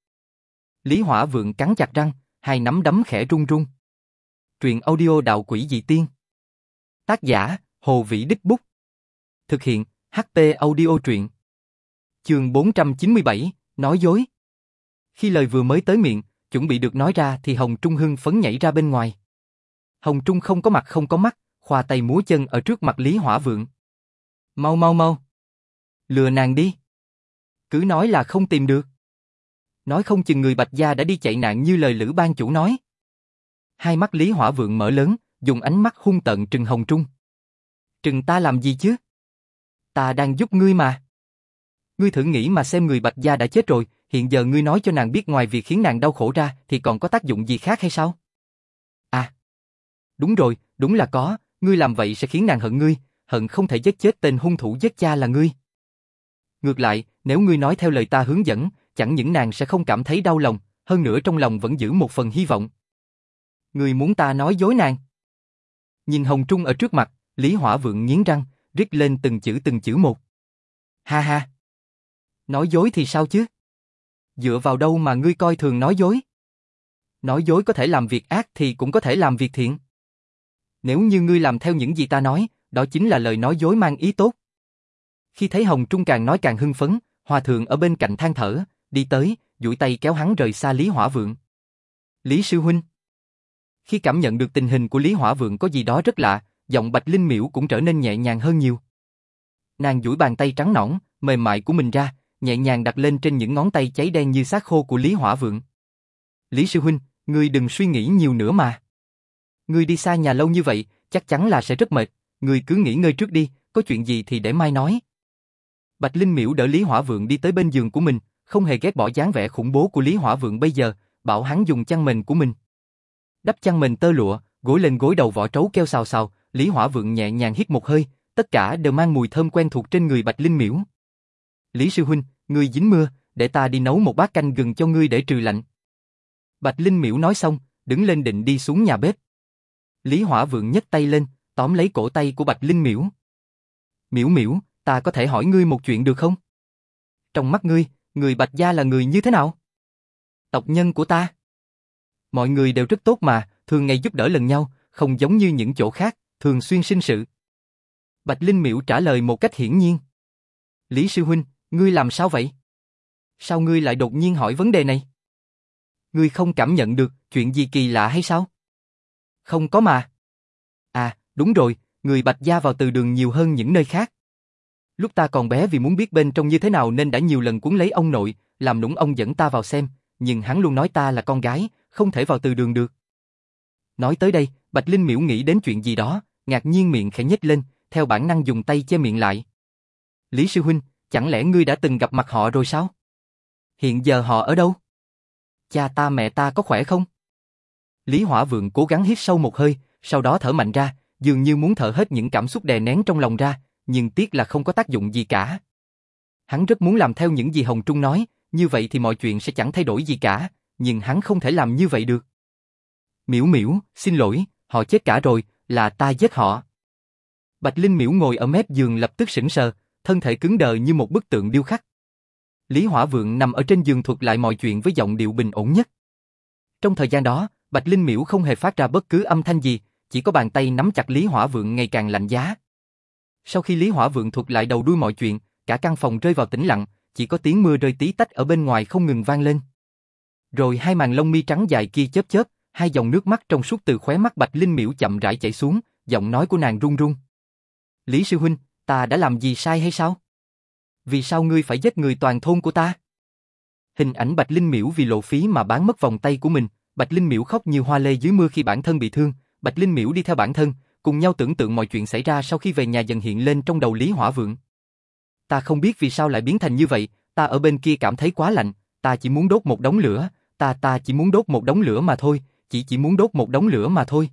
Lý Hỏa Vượng cắn chặt răng, hai nắm đấm khẽ run run. Truyện audio Đạo Quỷ Dị Tiên. Tác giả, Hồ Vĩ Đích Bút. Thực hiện, hát tê Audio truyện. Chương bốn trăm chín mươi bảy, nói dối. Khi lời vừa mới tới miệng, chuẩn bị được nói ra thì Hồng Trung hưng phấn nhảy ra bên ngoài. Hồng Trung không có mặt không có mắt, khoa tay múa chân ở trước mặt Lý Hỏa Vượng. Mau mau mau. Lừa nàng đi. Cứ nói là không tìm được. Nói không chừng người Bạch gia đã đi chạy nạn như lời Lữ ban chủ nói. Hai mắt Lý Hỏa Vượng mở lớn, dùng ánh mắt hung tợn trừng Hồng Trung. Trừng ta làm gì chứ? Ta đang giúp ngươi mà. Ngươi thử nghĩ mà xem, người Bạch gia đã chết rồi, hiện giờ ngươi nói cho nàng biết ngoài việc khiến nàng đau khổ ra thì còn có tác dụng gì khác hay sao? À, đúng rồi, đúng là có, ngươi làm vậy sẽ khiến nàng hận ngươi, hận không thể giết chết tên hung thủ giết cha là ngươi. Ngược lại, nếu ngươi nói theo lời ta hướng dẫn, chẳng những nàng sẽ không cảm thấy đau lòng, hơn nữa trong lòng vẫn giữ một phần hy vọng. Ngươi muốn ta nói dối nàng? Nhìn Hồng Trung ở trước mặt, Lý Hỏa Vượng nghiến răng, rít lên từng chữ từng chữ một. Ha ha! Nói dối thì sao chứ? Dựa vào đâu mà ngươi coi thường nói dối? Nói dối có thể làm việc ác thì cũng có thể làm việc thiện. Nếu như ngươi làm theo những gì ta nói, đó chính là lời nói dối mang ý tốt. Khi thấy Hồng Trung càng nói càng hưng phấn, Hòa Thượng ở bên cạnh than thở, đi tới, duỗi tay kéo hắn rời xa Lý Hỏa Vượng. Lý sư huynh. Khi cảm nhận được tình hình của Lý Hỏa Vượng có gì đó rất lạ, giọng Bạch Linh Miễu cũng trở nên nhẹ nhàng hơn nhiều. Nàng duỗi bàn tay trắng nõn, mềm mại của mình ra, nhẹ nhàng đặt lên trên những ngón tay cháy đen như xác khô của Lý Hỏa Vượng. Lý sư huynh, ngươi đừng suy nghĩ nhiều nữa mà. Ngươi đi xa nhà lâu như vậy, chắc chắn là sẽ rất mệt, ngươi cứ nghỉ ngơi trước đi, có chuyện gì thì để mai nói. Bạch Linh Miễu đỡ Lý Hỏa Vượng đi tới bên giường của mình, không hề ghét bỏ dáng vẻ khủng bố của Lý Hỏa Vượng bây giờ, bảo hắn dùng chăn mền của mình. Đắp chăn mền tơ lụa, gối lên gối đầu vỏ trấu kêu xào xào, Lý Hỏa Vượng nhẹ nhàng hít một hơi, tất cả đều mang mùi thơm quen thuộc trên người Bạch Linh Miễu. Lý sư huynh, ngươi dính mưa, để ta đi nấu một bát canh gừng cho ngươi để trừ lạnh. Bạch Linh Miễu nói xong, đứng lên định đi xuống nhà bếp. Lý Hỏa Vượng nhấc tay lên, tóm lấy cổ tay của Bạch Linh Miễu. Miễu Miễu, ta có thể hỏi ngươi một chuyện được không? Trong mắt ngươi, người Bạch gia là người như thế nào? Tộc nhân của ta. Mọi người đều rất tốt mà, thường ngày giúp đỡ lẫn nhau, không giống như những chỗ khác, thường xuyên sinh sự. Bạch Linh Miễu trả lời một cách hiển nhiên. Lý sư huynh, ngươi làm sao vậy? Sao ngươi lại đột nhiên hỏi vấn đề này? Ngươi không cảm nhận được chuyện gì kỳ lạ hay sao? Không có mà. À, đúng rồi, người Bạch gia vào từ đường nhiều hơn những nơi khác. Lúc ta còn bé vì muốn biết bên trong như thế nào nên đã nhiều lần cuốn lấy ông nội, làm nũng ông dẫn ta vào xem, nhưng hắn luôn nói ta là con gái, không thể vào từ đường được. Nói tới đây, Bạch Linh Miễu nghĩ đến chuyện gì đó, ngạc nhiên miệng khẽ nhếch lên, theo bản năng dùng tay che miệng lại. Lý sư huynh, chẳng lẽ ngươi đã từng gặp mặt họ rồi sao? Hiện giờ họ ở đâu? Cha ta mẹ ta có khỏe không? Lý Hỏa Vượng cố gắng hít sâu một hơi, sau đó thở mạnh ra, dường như muốn thở hết những cảm xúc đè nén trong lòng ra, nhưng tiếc là không có tác dụng gì cả. Hắn rất muốn làm theo những gì Hồng Trung nói, như vậy thì mọi chuyện sẽ chẳng thay đổi gì cả, nhưng hắn không thể làm như vậy được. Miễu Miễu, xin lỗi, họ chết cả rồi, là ta giết họ. Bạch Linh Miễu ngồi ở mép giường lập tức sững sờ, thân thể cứng đờ như một bức tượng điêu khắc. Lý Hỏa Vượng nằm ở trên giường thuật lại mọi chuyện với giọng điệu bình ổn nhất. Trong thời gian đó, Bạch Linh Miễu không hề phát ra bất cứ âm thanh gì, chỉ có bàn tay nắm chặt Lý Hỏa Vượng ngày càng lạnh giá. Sau khi Lý Hỏa Vượng thuật lại đầu đuôi mọi chuyện, cả căn phòng rơi vào tĩnh lặng, chỉ có tiếng mưa rơi tí tách ở bên ngoài không ngừng vang lên. Rồi hai màn lông mi trắng dài kia chớp chớp, hai dòng nước mắt trong suốt từ khóe mắt Bạch Linh Miễu chậm rãi chảy xuống, giọng nói của nàng run run. Lý sư huynh, ta đã làm gì sai hay sao? Vì sao ngươi phải giết người toàn thôn của ta? Hình ảnh Bạch Linh Miễu vì lộ phí mà bán mất vòng tay của mình, Bạch Linh Miễu khóc như hoa lê dưới mưa khi bản thân bị thương, Bạch Linh Miễu đi theo bản thân, cùng nhau tưởng tượng mọi chuyện xảy ra sau khi về nhà dần hiện lên trong đầu Lý Hỏa Vượng. Ta không biết vì sao lại biến thành như vậy, ta ở bên kia cảm thấy quá lạnh, ta chỉ muốn đốt một đống lửa, ta ta chỉ muốn đốt một đống lửa mà thôi, chỉ chỉ muốn đốt một đống lửa mà thôi.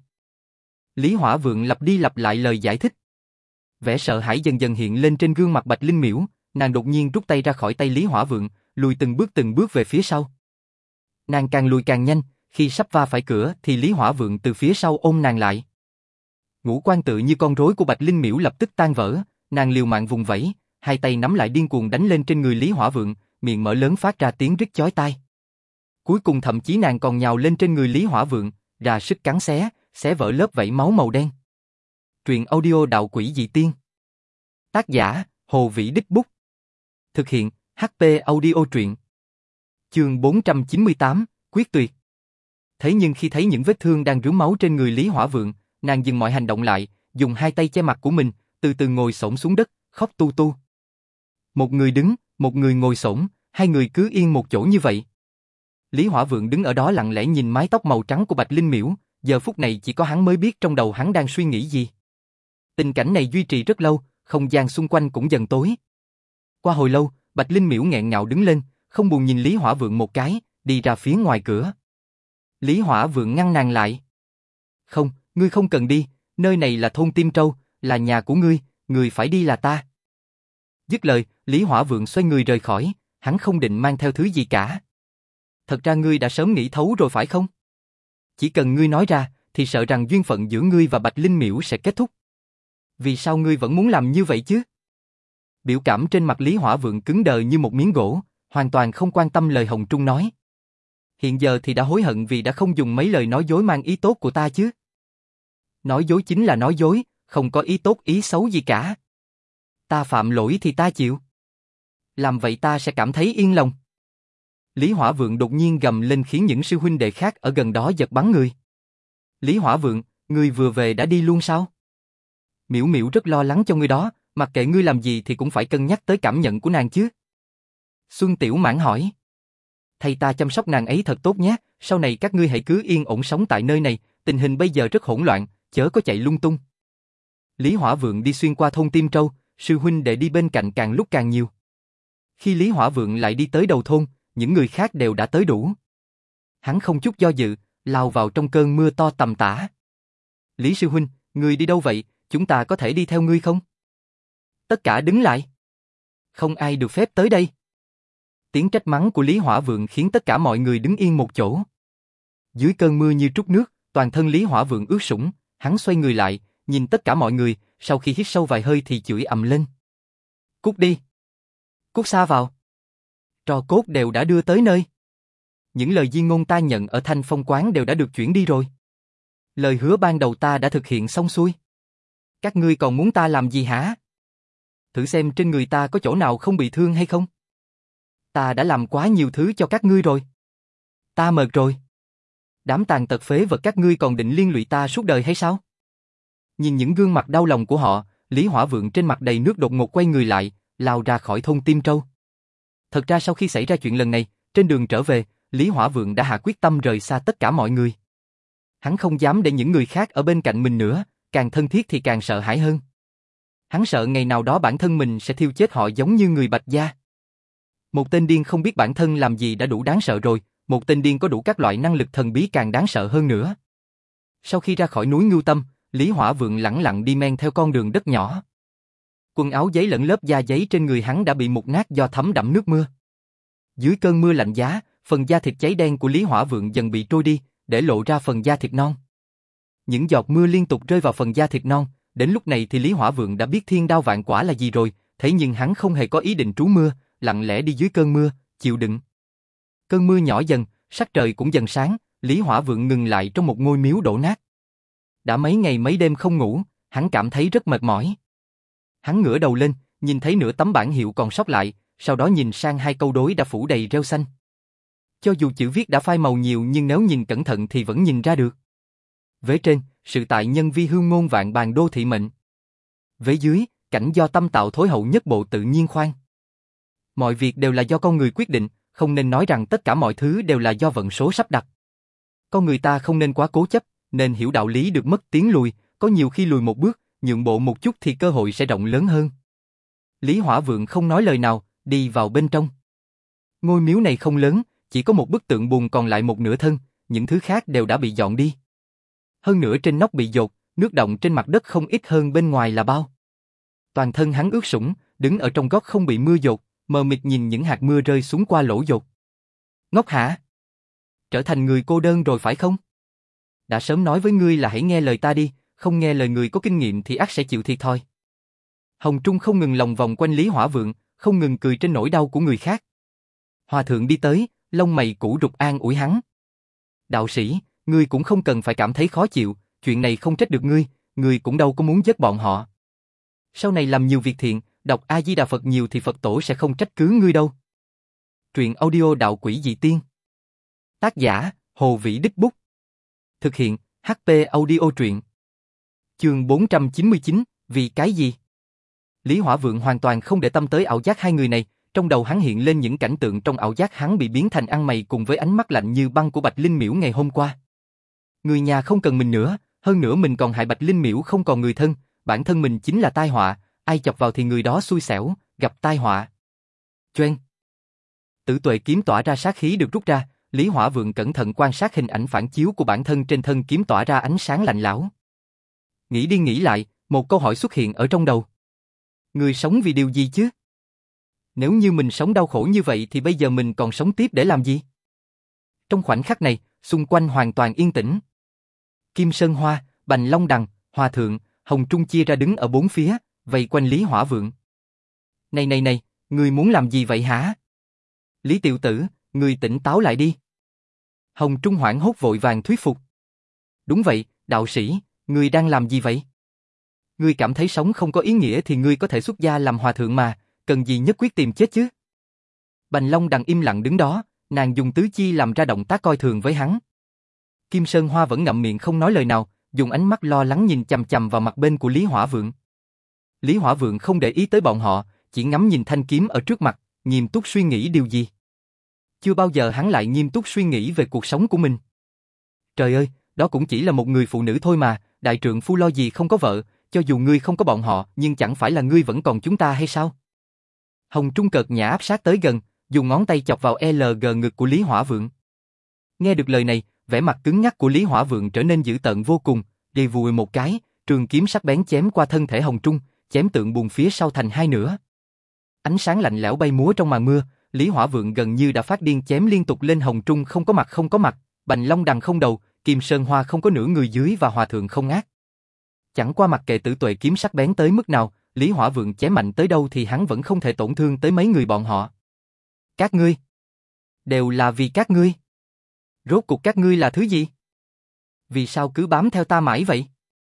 Lý Hỏa Vượng lặp đi lặp lại lời giải thích. Vẻ sợ hãi dần dần hiện lên trên gương mặt Bạch Linh Miễu, nàng đột nhiên rút tay ra khỏi tay Lý Hỏa Vượng, lùi từng bước từng bước về phía sau. Nàng càng lùi càng nhanh, khi sắp va phải cửa thì Lý Hỏa Vượng từ phía sau ôm nàng lại. Ngũ quan tự như con rối của Bạch Linh Miễu lập tức tan vỡ, nàng liều mạng vùng vẫy, hai tay nắm lại điên cuồng đánh lên trên người Lý Hỏa Vượng, miệng mở lớn phát ra tiếng rít chói tai. Cuối cùng thậm chí nàng còn nhào lên trên người Lý Hỏa Vượng, ra sức cắn xé, xé vỡ lớp vảy máu màu đen. Truyện audio Đạo Quỷ Dị Tiên. Tác giả, Hồ Vĩ Đích Bút. Thực hiện, hát pê Audio Truyện. Chương bốn trăm chín mươi tám, Quyết Tuyệt. Thế nhưng khi thấy những vết thương đang rướm máu trên người Lý Hỏa Vượng, nàng dừng mọi hành động lại, dùng hai tay che mặt của mình, từ từ ngồi xổm xuống đất, khóc tu tu. Một người đứng, một người ngồi xổm, hai người cứ yên một chỗ như vậy. Lý Hỏa Vượng đứng ở đó lặng lẽ nhìn mái tóc màu trắng của Bạch Linh Miễu, giờ phút này chỉ có hắn mới biết trong đầu hắn đang suy nghĩ gì. Tình cảnh này duy trì rất lâu, không gian xung quanh cũng dần tối. Qua hồi lâu, Bạch Linh Miễu nghẹn ngào đứng lên, không buồn nhìn Lý Hỏa Vượng một cái, đi ra phía ngoài cửa. Lý Hỏa Vượng ngăn nàng lại. Không, ngươi không cần đi, nơi này là thôn Tim Trâu, là nhà của ngươi, người phải đi là ta. Dứt lời, Lý Hỏa Vượng xoay người rời khỏi, hắn không định mang theo thứ gì cả. Thật ra ngươi đã sớm nghĩ thấu rồi phải không? Chỉ cần ngươi nói ra, thì sợ rằng duyên phận giữa ngươi và Bạch Linh Miễu sẽ kết thúc. Vì sao ngươi vẫn muốn làm như vậy chứ? Biểu cảm trên mặt Lý Hỏa Vượng cứng đờ như một miếng gỗ, hoàn toàn không quan tâm lời Hồng Trung nói. Hiện giờ thì đã hối hận vì đã không dùng mấy lời nói dối mang ý tốt của ta chứ. Nói dối chính là nói dối, không có ý tốt ý xấu gì cả. Ta phạm lỗi thì ta chịu. Làm vậy ta sẽ cảm thấy yên lòng. Lý Hỏa Vượng đột nhiên gầm lên khiến những sư huynh đệ khác ở gần đó giật bắn người. Lý Hỏa Vượng, ngươi vừa về đã đi luôn sao? Miễu Miễu rất lo lắng cho ngươi đó, mặc kệ ngươi làm gì thì cũng phải cân nhắc tới cảm nhận của nàng chứ. Xuân Tiểu Mãn hỏi. Thầy ta chăm sóc nàng ấy thật tốt nhé, sau này các ngươi hãy cứ yên ổn sống tại nơi này, tình hình bây giờ rất hỗn loạn, chớ có chạy lung tung. Lý Hỏa Vượng đi xuyên qua thôn Tim Trâu, sư huynh đệ đi bên cạnh càng lúc càng nhiều. Khi Lý Hỏa Vượng lại đi tới đầu thôn, những người khác đều đã tới đủ. Hắn không chút do dự, lao vào trong cơn mưa to tầm tã. Lý sư huynh, ngươi đi đâu vậy, chúng ta có thể đi theo ngươi không? Tất cả đứng lại. Không ai được phép tới đây. Tiếng trách mắng của Lý Hỏa Vượng khiến tất cả mọi người đứng yên một chỗ. Dưới cơn mưa như trút nước, toàn thân Lý Hỏa Vượng ướt sũng, hắn xoay người lại, nhìn tất cả mọi người, sau khi hít sâu vài hơi thì chửi ầm lên. Cút đi. Cút xa vào. Tro cốt đều đã đưa tới nơi. Những lời di ngôn ta nhận ở Thanh Phong quán đều đã được chuyển đi rồi. Lời hứa ban đầu ta đã thực hiện xong xuôi. Các ngươi còn muốn ta làm gì hả? Thử xem trên người ta có chỗ nào không bị thương hay không? Ta đã làm quá nhiều thứ cho các ngươi rồi. Ta mệt rồi. Đám tàn tật phế vật các ngươi còn định liên lụy ta suốt đời hay sao? Nhìn những gương mặt đau lòng của họ, Lý Hỏa Vượng trên mặt đầy nước đột ngột quay người lại, lao ra khỏi thôn Tim Trâu. Thật ra sau khi xảy ra chuyện lần này, trên đường trở về, Lý Hỏa Vượng đã hạ quyết tâm rời xa tất cả mọi người. Hắn không dám để những người khác ở bên cạnh mình nữa, càng thân thiết thì càng sợ hãi hơn. Hắn sợ ngày nào đó bản thân mình sẽ thiêu chết họ giống như người Bạch gia. Một tên điên không biết bản thân làm gì đã đủ đáng sợ rồi, một tên điên có đủ các loại năng lực thần bí càng đáng sợ hơn nữa. Sau khi ra khỏi núi Ngưu Tâm, Lý Hỏa Vượng lẳng lặng đi men theo con đường đất nhỏ. Quần áo giấy lẫn lớp da giấy trên người hắn đã bị mục nát do thấm đẫm nước mưa. Dưới cơn mưa lạnh giá, phần da thịt cháy đen của Lý Hỏa Vượng dần bị trôi đi, để lộ ra phần da thịt non. Những giọt mưa liên tục rơi vào phần da thịt non, đến lúc này thì Lý Hỏa Vượng đã biết thiên đao vạn quả là gì rồi, thế nhưng hắn không hề có ý định trú mưa, lặng lẽ đi dưới cơn mưa, chịu đựng. Cơn mưa nhỏ dần, sắc trời cũng dần sáng, Lý Hỏa Vượng ngừng lại trong một ngôi miếu đổ nát. Đã mấy ngày mấy đêm không ngủ, hắn cảm thấy rất mệt mỏi. Hắn ngửa đầu lên, nhìn thấy nửa tấm bảng hiệu còn sót lại, sau đó nhìn sang hai câu đối đã phủ đầy rêu xanh. Cho dù chữ viết đã phai màu nhiều nhưng nếu nhìn cẩn thận thì vẫn nhìn ra được. Vế trên, sự tại nhân vi hương ngôn vạn bàn đô thị mệnh. Vế dưới, cảnh do tâm tạo thối hậu nhất bộ tự nhiên khoan. Mọi việc đều là do con người quyết định, không nên nói rằng tất cả mọi thứ đều là do vận số sắp đặt. Con người ta không nên quá cố chấp, nên hiểu đạo lý được mất tiến lùi, có nhiều khi lùi một bước, nhượng bộ một chút thì cơ hội sẽ rộng lớn hơn. Lý Hỏa Vượng không nói lời nào, đi vào bên trong. Ngôi miếu này không lớn, chỉ có một bức tượng bùn còn lại một nửa thân, những thứ khác đều đã bị dọn đi. Hơn nữa trên nóc bị dột, nước đọng trên mặt đất không ít hơn bên ngoài là bao. Toàn thân hắn ướt sũng, đứng ở trong góc không bị mưa dột, mờ mịt nhìn những hạt mưa rơi xuống qua lỗ dột. Ngốc hả? Trở thành người cô đơn rồi phải không? Đã sớm nói với ngươi là hãy nghe lời ta đi, không nghe lời người có kinh nghiệm thì ắt sẽ chịu thiệt thôi. Hồng Trung không ngừng lòng vòng quanh Lý Hỏa Vượng, không ngừng cười trên nỗi đau của người khác. Hòa thượng đi tới, lông mày cũ rục an ủi hắn. Đạo sĩ, ngươi cũng không cần phải cảm thấy khó chịu, chuyện này không trách được ngươi, người cũng đâu có muốn giết bọn họ. Sau này làm nhiều việc thiện, đọc A-di-đà Phật nhiều thì Phật tổ sẽ không trách cứ ngươi đâu. Truyện audio Đạo Quỷ Dị Tiên. Tác giả, Hồ Vĩ Đích Bút. Thực hiện, hát pê Audio Truyện. Chương bốn trăm chín mươi chín, vì cái gì? Lý Hỏa Vượng hoàn toàn không để tâm tới ảo giác hai người này, trong đầu hắn hiện lên những cảnh tượng trong ảo giác hắn bị biến thành ăn mày cùng với ánh mắt lạnh như băng của Bạch Linh Miễu ngày hôm qua. Người nhà không cần mình nữa, hơn nữa mình còn hại Bạch Linh Miễu không còn người thân, bản thân mình chính là tai họa, ai chọc vào thì người đó xui xẻo, gặp tai họa. Choeng. Tử tuệ kiếm tỏa ra sát khí được rút ra, Lý Hỏa Vượng cẩn thận quan sát hình ảnh phản chiếu của bản thân trên thân kiếm tỏa ra ánh sáng lạnh lẽo. Nghĩ đi nghĩ lại, một câu hỏi xuất hiện ở trong đầu. Người sống vì điều gì chứ? Nếu như mình sống đau khổ như vậy thì bây giờ mình còn sống tiếp để làm gì? Trong khoảnh khắc này, xung quanh hoàn toàn yên tĩnh. Kim Sơn Hoa, Bành Long Đằng, Hòa Thượng, Hồng Trung chia ra đứng ở bốn phía, vây quanh Lý Hỏa Vượng. Này này này, người muốn làm gì vậy hả? Lý tiểu tử, người tỉnh táo lại đi. Hồng Trung hoảng hốt vội vàng thuyết phục. Đúng vậy, đạo sĩ, người đang làm gì vậy? Ngươi cảm thấy sống không có ý nghĩa thì ngươi có thể xuất gia làm hòa thượng mà, cần gì nhất quyết tìm chết chứ? Bành Long Đằng im lặng đứng đó, nàng dùng tứ chi làm ra động tác coi thường với hắn. Kim Sơn Hoa vẫn ngậm miệng không nói lời nào, dùng ánh mắt lo lắng nhìn chằm chằm vào mặt bên của Lý Hỏa Vượng. Lý Hỏa Vượng không để ý tới bọn họ, chỉ ngắm nhìn thanh kiếm ở trước mặt, nghiêm túc suy nghĩ điều gì. Chưa bao giờ hắn lại nghiêm túc suy nghĩ về cuộc sống của mình. Trời ơi, đó cũng chỉ là một người phụ nữ thôi mà, đại trượng phu lo gì không có vợ, cho dù ngươi không có bọn họ, nhưng chẳng phải là ngươi vẫn còn chúng ta hay sao? Hồng Trung cợt nhã áp sát tới gần, dùng ngón tay chọc vào lờ giê ngực của Lý Hỏa Vượng. Nghe được lời này, vẻ mặt cứng nhắc của Lý Hỏa Vượng trở nên dữ tợn vô cùng, đi vùi một cái, trường kiếm sắc bén chém qua thân thể Hồng Trung, chém tượng buồn phía sau thành hai nửa. Ánh sáng lạnh lẽo bay múa trong màn mưa, Lý Hỏa Vượng gần như đã phát điên chém liên tục lên Hồng Trung không có mặt không có mặt, Bành Long Đằng không đầu, Kim Sơn Hoa không có nửa người dưới và Hòa Thượng không ác. Chẳng qua mặc kệ tử tuệ kiếm sắc bén tới mức nào, Lý Hỏa Vượng chém mạnh tới đâu thì hắn vẫn không thể tổn thương tới mấy người bọn họ. Các ngươi, đều là vì các ngươi. Rốt cuộc các ngươi là thứ gì? Vì sao cứ bám theo ta mãi vậy?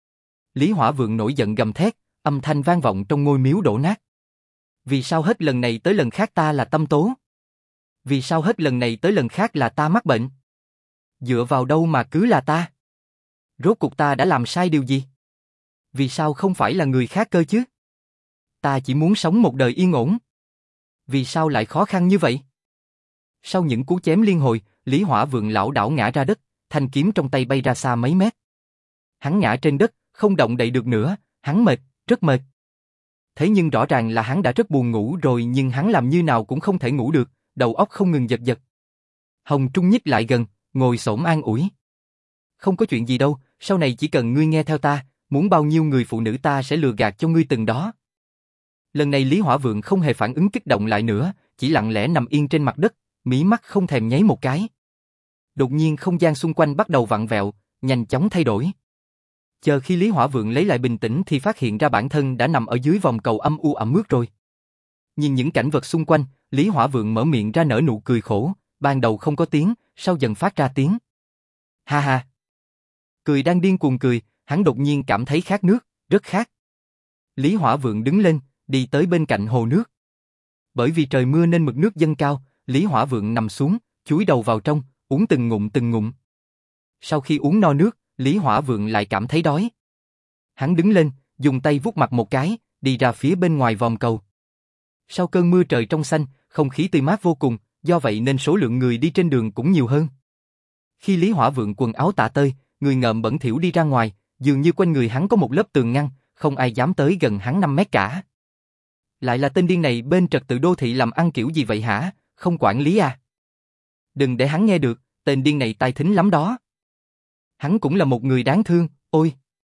Lý Hỏa Vượng nổi giận gầm thét, âm thanh vang vọng trong ngôi miếu đổ nát. Vì sao hết lần này tới lần khác ta là tâm tố? Vì sao hết lần này tới lần khác là ta mắc bệnh? Dựa vào đâu mà cứ là ta? Rốt cuộc ta đã làm sai điều gì? Vì sao không phải là người khác cơ chứ? Ta chỉ muốn sống một đời yên ổn. Vì sao lại khó khăn như vậy? Sau những cú chém liên hồi, Lý Hỏa Vượng lảo đảo ngã ra đất, thanh kiếm trong tay bay ra xa mấy mét. Hắn ngã trên đất, không động đậy được nữa, hắn mệt, rất mệt. Thế nhưng rõ ràng là hắn đã rất buồn ngủ rồi nhưng hắn làm như nào cũng không thể ngủ được, đầu óc không ngừng giật giật. Hồng Trung nhích lại gần, ngồi xổm an ủi. Không có chuyện gì đâu, sau này chỉ cần ngươi nghe theo ta, muốn bao nhiêu người phụ nữ ta sẽ lừa gạt cho ngươi từng đó. Lần này Lý Hỏa Vượng không hề phản ứng kích động lại nữa, chỉ lặng lẽ nằm yên trên mặt đất, mí mắt không thèm nháy một cái. Đột nhiên không gian xung quanh bắt đầu vặn vẹo, nhanh chóng thay đổi. Chờ khi Lý Hỏa Vượng lấy lại bình tĩnh thì phát hiện ra bản thân đã nằm ở dưới vòng cầu âm u ẩm ướt rồi. Nhìn những cảnh vật xung quanh, Lý Hỏa Vượng mở miệng ra nở nụ cười khổ, ban đầu không có tiếng, sau dần phát ra tiếng. Ha ha. Cười đang điên cuồng cười, hắn đột nhiên cảm thấy khát nước, rất khát. Lý Hỏa Vượng đứng lên, đi tới bên cạnh hồ nước. Bởi vì trời mưa nên mực nước dâng cao, Lý Hỏa Vượng nằm xuống, chúi đầu vào trong, uống từng ngụm từng ngụm. Sau khi uống no nước, Lý Hỏa Vượng lại cảm thấy đói. Hắn đứng lên, dùng tay vuốt mặt một cái, đi ra phía bên ngoài vòm cầu. Sau cơn mưa trời trong xanh, không khí tươi mát vô cùng, do vậy nên số lượng người đi trên đường cũng nhiều hơn. Khi Lý Hỏa Vượng quần áo tả tơi, người ngợm bẩn thỉu đi ra ngoài, dường như quanh người hắn có một lớp tường ngăn, không ai dám tới gần hắn năm mét cả. Lại là tên điên này bên trật tự đô thị làm ăn kiểu gì vậy hả, không quản lý à? Đừng để hắn nghe được, tên điên này tai thính lắm đó. Hắn cũng là một người đáng thương, ôi.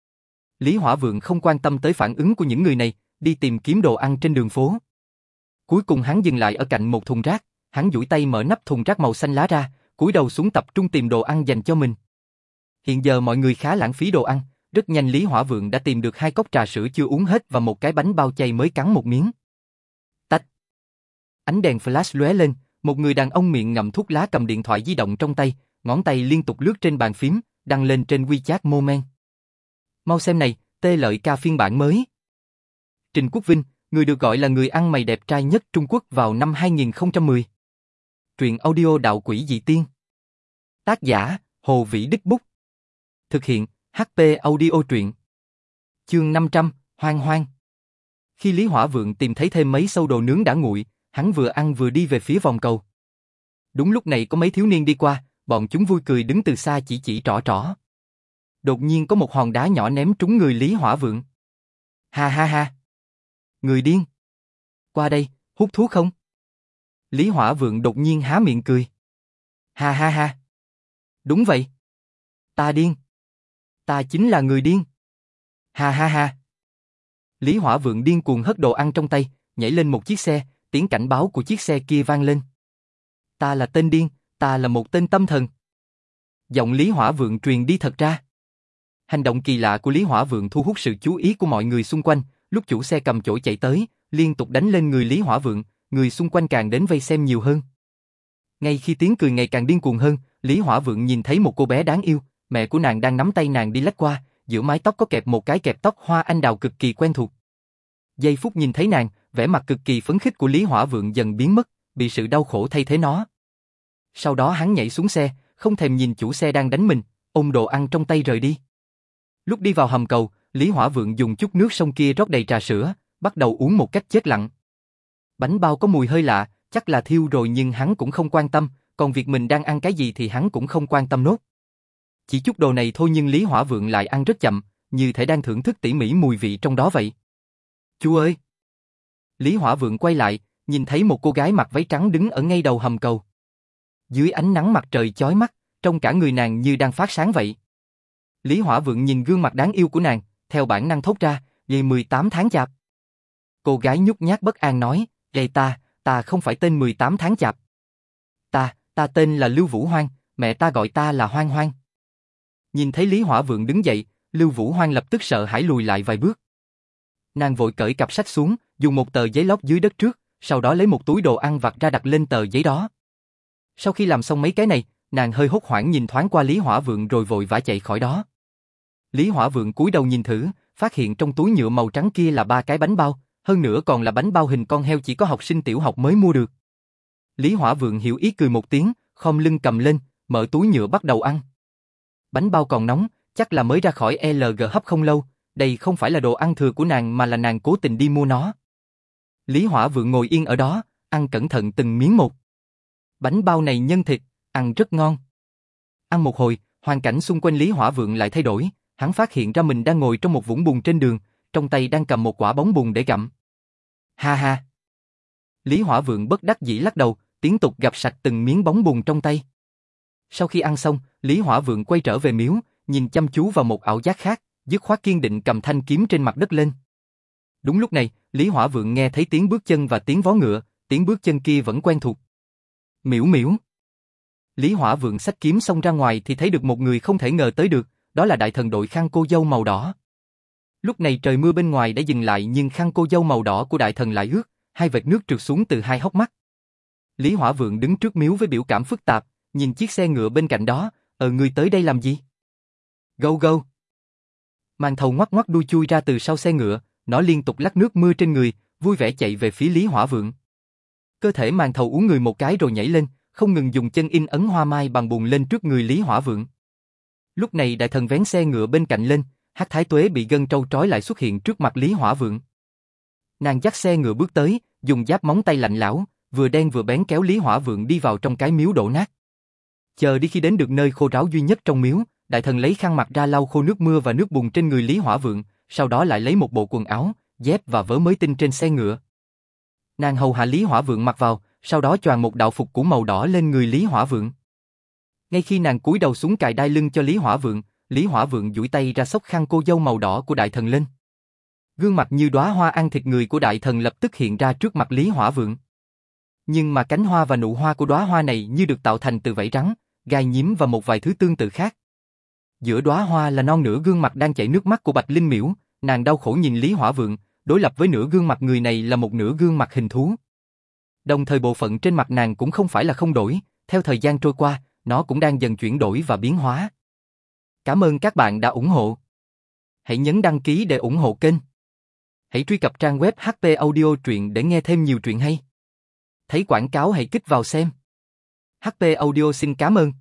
Lý Hỏa Vượng không quan tâm tới phản ứng của những người này, đi tìm kiếm đồ ăn trên đường phố. Cuối cùng hắn dừng lại ở cạnh một thùng rác, hắn duỗi tay mở nắp thùng rác màu xanh lá ra, cúi đầu xuống tập trung tìm đồ ăn dành cho mình. Hiện giờ mọi người khá lãng phí đồ ăn, rất nhanh Lý Hỏa Vượng đã tìm được hai cốc trà sữa chưa uống hết và một cái bánh bao chay mới cắn một miếng. Tách. Ánh đèn flash lóe lên, một người đàn ông miệng ngậm thuốc lá cầm điện thoại di động trong tay, ngón tay liên tục lướt trên bàn phím, đăng lên trên WeChat Moment. Mau xem này, Tê Lợi Ca phiên bản mới. Trình Quốc Vinh, người được gọi là người ăn mày đẹp trai nhất Trung Quốc vào năm hai nghìn không trăm mười. Truyện audio Đạo Quỷ Dị Tiên. Tác giả, Hồ Vĩ Đích Bút. Thực hiện, hát pê Audio truyện. Chương năm trăm, Hoang Hoang. Khi Lý Hỏa Vượng tìm thấy thêm mấy sâu đồ nướng đã nguội, hắn vừa ăn vừa đi về phía vòng cầu. Đúng lúc này có mấy thiếu niên đi qua, bọn chúng vui cười đứng từ xa chỉ chỉ trỏ trỏ. Đột nhiên có một hòn đá nhỏ ném trúng người Lý Hỏa Vượng. Ha ha ha. Người điên. Qua đây, hút thuốc không? Lý Hỏa Vượng đột nhiên há miệng cười. Ha ha ha. Đúng vậy. Ta điên. Ta chính là người điên. Ha ha ha. Lý Hỏa Vượng điên cuồng hất đồ ăn trong tay, nhảy lên một chiếc xe, tiếng cảnh báo của chiếc xe kia vang lên. Ta là tên điên, ta là một tên tâm thần. Giọng Lý Hỏa Vượng truyền đi thật ra. Hành động kỳ lạ của Lý Hỏa Vượng thu hút sự chú ý của mọi người xung quanh, lúc chủ xe cầm chổi chạy tới, liên tục đánh lên người Lý Hỏa Vượng, người xung quanh càng đến vây xem nhiều hơn. Ngay khi tiếng cười ngày càng điên cuồng hơn, Lý Hỏa Vượng nhìn thấy một cô bé đáng yêu, mẹ của nàng đang nắm tay nàng đi lách qua, giữa mái tóc có kẹp một cái kẹp tóc hoa anh đào cực kỳ quen thuộc. Giây phút nhìn thấy nàng, vẻ mặt cực kỳ phấn khích của Lý Hỏa Vượng dần biến mất, bị sự đau khổ thay thế nó. Sau đó hắn nhảy xuống xe, không thèm nhìn chủ xe đang đánh mình, ôm đồ ăn trong tay rời đi. Lúc đi vào hầm cầu, Lý Hỏa Vượng dùng chút nước sông kia rót đầy trà sữa, bắt đầu uống một cách chết lặng. Bánh bao có mùi hơi lạ, chắc là thiêu rồi nhưng hắn cũng không quan tâm, còn việc mình đang ăn cái gì thì hắn cũng không quan tâm nốt. Chỉ chút đồ này thôi nhưng Lý Hỏa Vượng lại ăn rất chậm, như thể đang thưởng thức tỉ mỉ mùi vị trong đó vậy. Chú ơi! Lý Hỏa Vượng quay lại, nhìn thấy một cô gái mặc váy trắng đứng ở ngay đầu hầm cầu. Dưới ánh nắng mặt trời chói mắt, trông cả người nàng như đang phát sáng vậy. Lý Hỏa Vượng nhìn gương mặt đáng yêu của nàng, theo bản năng thốt ra, ngày mười tám tháng chạp. Cô gái nhút nhát bất an nói, "Vậy ta, ta không phải tên mười tám tháng chạp. Ta, ta tên là Lưu Vũ Hoang, mẹ ta gọi ta là Hoang Hoang." Nhìn thấy Lý Hỏa Vượng đứng dậy, Lưu Vũ Hoang lập tức sợ hãi lùi lại vài bước. Nàng vội cởi cặp sách xuống, dùng một tờ giấy lót dưới đất trước, sau đó lấy một túi đồ ăn vặt ra đặt lên tờ giấy đó. Sau khi làm xong mấy cái này, nàng hơi hốt hoảng nhìn thoáng qua Lý Hỏa Vượng rồi vội vã chạy khỏi đó. Lý Hỏa Vượng cúi đầu nhìn thử, phát hiện trong túi nhựa màu trắng kia là ba cái bánh bao, hơn nữa còn là bánh bao hình con heo chỉ có học sinh tiểu học mới mua được. Lý Hỏa Vượng hiểu ý cười một tiếng, khom lưng cầm lên, mở túi nhựa bắt đầu ăn. Bánh bao còn nóng, chắc là mới ra khỏi lờ giê hấp không lâu, đây không phải là đồ ăn thừa của nàng mà là nàng cố tình đi mua nó. Lý Hỏa Vượng ngồi yên ở đó, ăn cẩn thận từng miếng một. Bánh bao này nhân thịt, ăn rất ngon. Ăn một hồi, hoàn cảnh xung quanh Lý Hỏa Vượng lại thay đổi, hắn phát hiện ra mình đang ngồi trong một vũng bùn trên đường, trong tay đang cầm một quả bóng bùn để gặm. Ha ha. Lý Hỏa Vượng bất đắc dĩ lắc đầu, tiếp tục gặm sạch từng miếng bóng bùn trong tay. Sau khi ăn xong, Lý Hỏa Vượng quay trở về miếu, nhìn chăm chú vào một ảo giác khác, dứt khoát kiên định cầm thanh kiếm trên mặt đất lên. Đúng lúc này, Lý Hỏa Vượng nghe thấy tiếng bước chân và tiếng vó ngựa, tiếng bước chân kia vẫn quen thuộc. Miễu miễu. Lý Hỏa Vượng xách kiếm xông ra ngoài thì thấy được một người không thể ngờ tới được, đó là đại thần đội khăn cô dâu màu đỏ. Lúc này trời mưa bên ngoài đã dừng lại nhưng khăn cô dâu màu đỏ của đại thần lại ướt, hai vệt nước trượt xuống từ hai hốc mắt. Lý Hỏa Vượng đứng trước miếu với biểu cảm phức tạp, nhìn chiếc xe ngựa bên cạnh đó, ờ người tới đây làm gì? Gâu gâu. Màn thầu ngoắc ngoắc đuôi chui ra từ sau xe ngựa, nó liên tục lắc nước mưa trên người, vui vẻ chạy về phía Lý Hỏa Vượng. Cơ thể màn thầu uốn người một cái rồi nhảy lên, không ngừng dùng chân in ấn hoa mai bằng bùn lên trước người Lý Hỏa Vượng. Lúc này đại thần vén xe ngựa bên cạnh lên, Hắc Thái Tuế bị gân trâu trói lại xuất hiện trước mặt Lý Hỏa Vượng. Nàng dắt xe ngựa bước tới, dùng giáp móng tay lạnh lẽo, vừa đen vừa bén kéo Lý Hỏa Vượng đi vào trong cái miếu đổ nát. Chờ đi khi đến được nơi khô ráo duy nhất trong miếu, đại thần lấy khăn mặt ra lau khô nước mưa và nước bùn trên người Lý Hỏa Vượng, sau đó lại lấy một bộ quần áo, dép và vớ mới tinh trên xe ngựa. Nàng hầu hạ Lý Hỏa Vượng mặc vào, sau đó choàng một đạo phục cũ màu đỏ lên người Lý Hỏa Vượng. Ngay khi nàng cúi đầu xuống cài đai lưng cho Lý Hỏa Vượng, Lý Hỏa Vượng duỗi tay ra xốc khăn cô dâu màu đỏ của đại thần lên. Gương mặt như đóa hoa ăn thịt người của đại thần lập tức hiện ra trước mặt Lý Hỏa Vượng. Nhưng mà cánh hoa và nụ hoa của đóa hoa này như được tạo thành từ vảy rắn, gai nhím và một vài thứ tương tự khác. Giữa đóa hoa là non nửa gương mặt đang chảy nước mắt của Bạch Linh Miễu, nàng đau khổ nhìn Lý Hỏa Vượng, đối lập với nửa gương mặt người này là một nửa gương mặt hình thú. Đồng thời bộ phận trên mặt nàng cũng không phải là không đổi, theo thời gian trôi qua, nó cũng đang dần chuyển đổi và biến hóa. Cảm ơn các bạn đã ủng hộ. Hãy nhấn đăng ký để ủng hộ kênh. Hãy truy cập trang web hát tê Audio Truyện để nghe thêm nhiều truyện hay. Thấy quảng cáo hãy kích vào xem. hát tê Audio xin cảm ơn.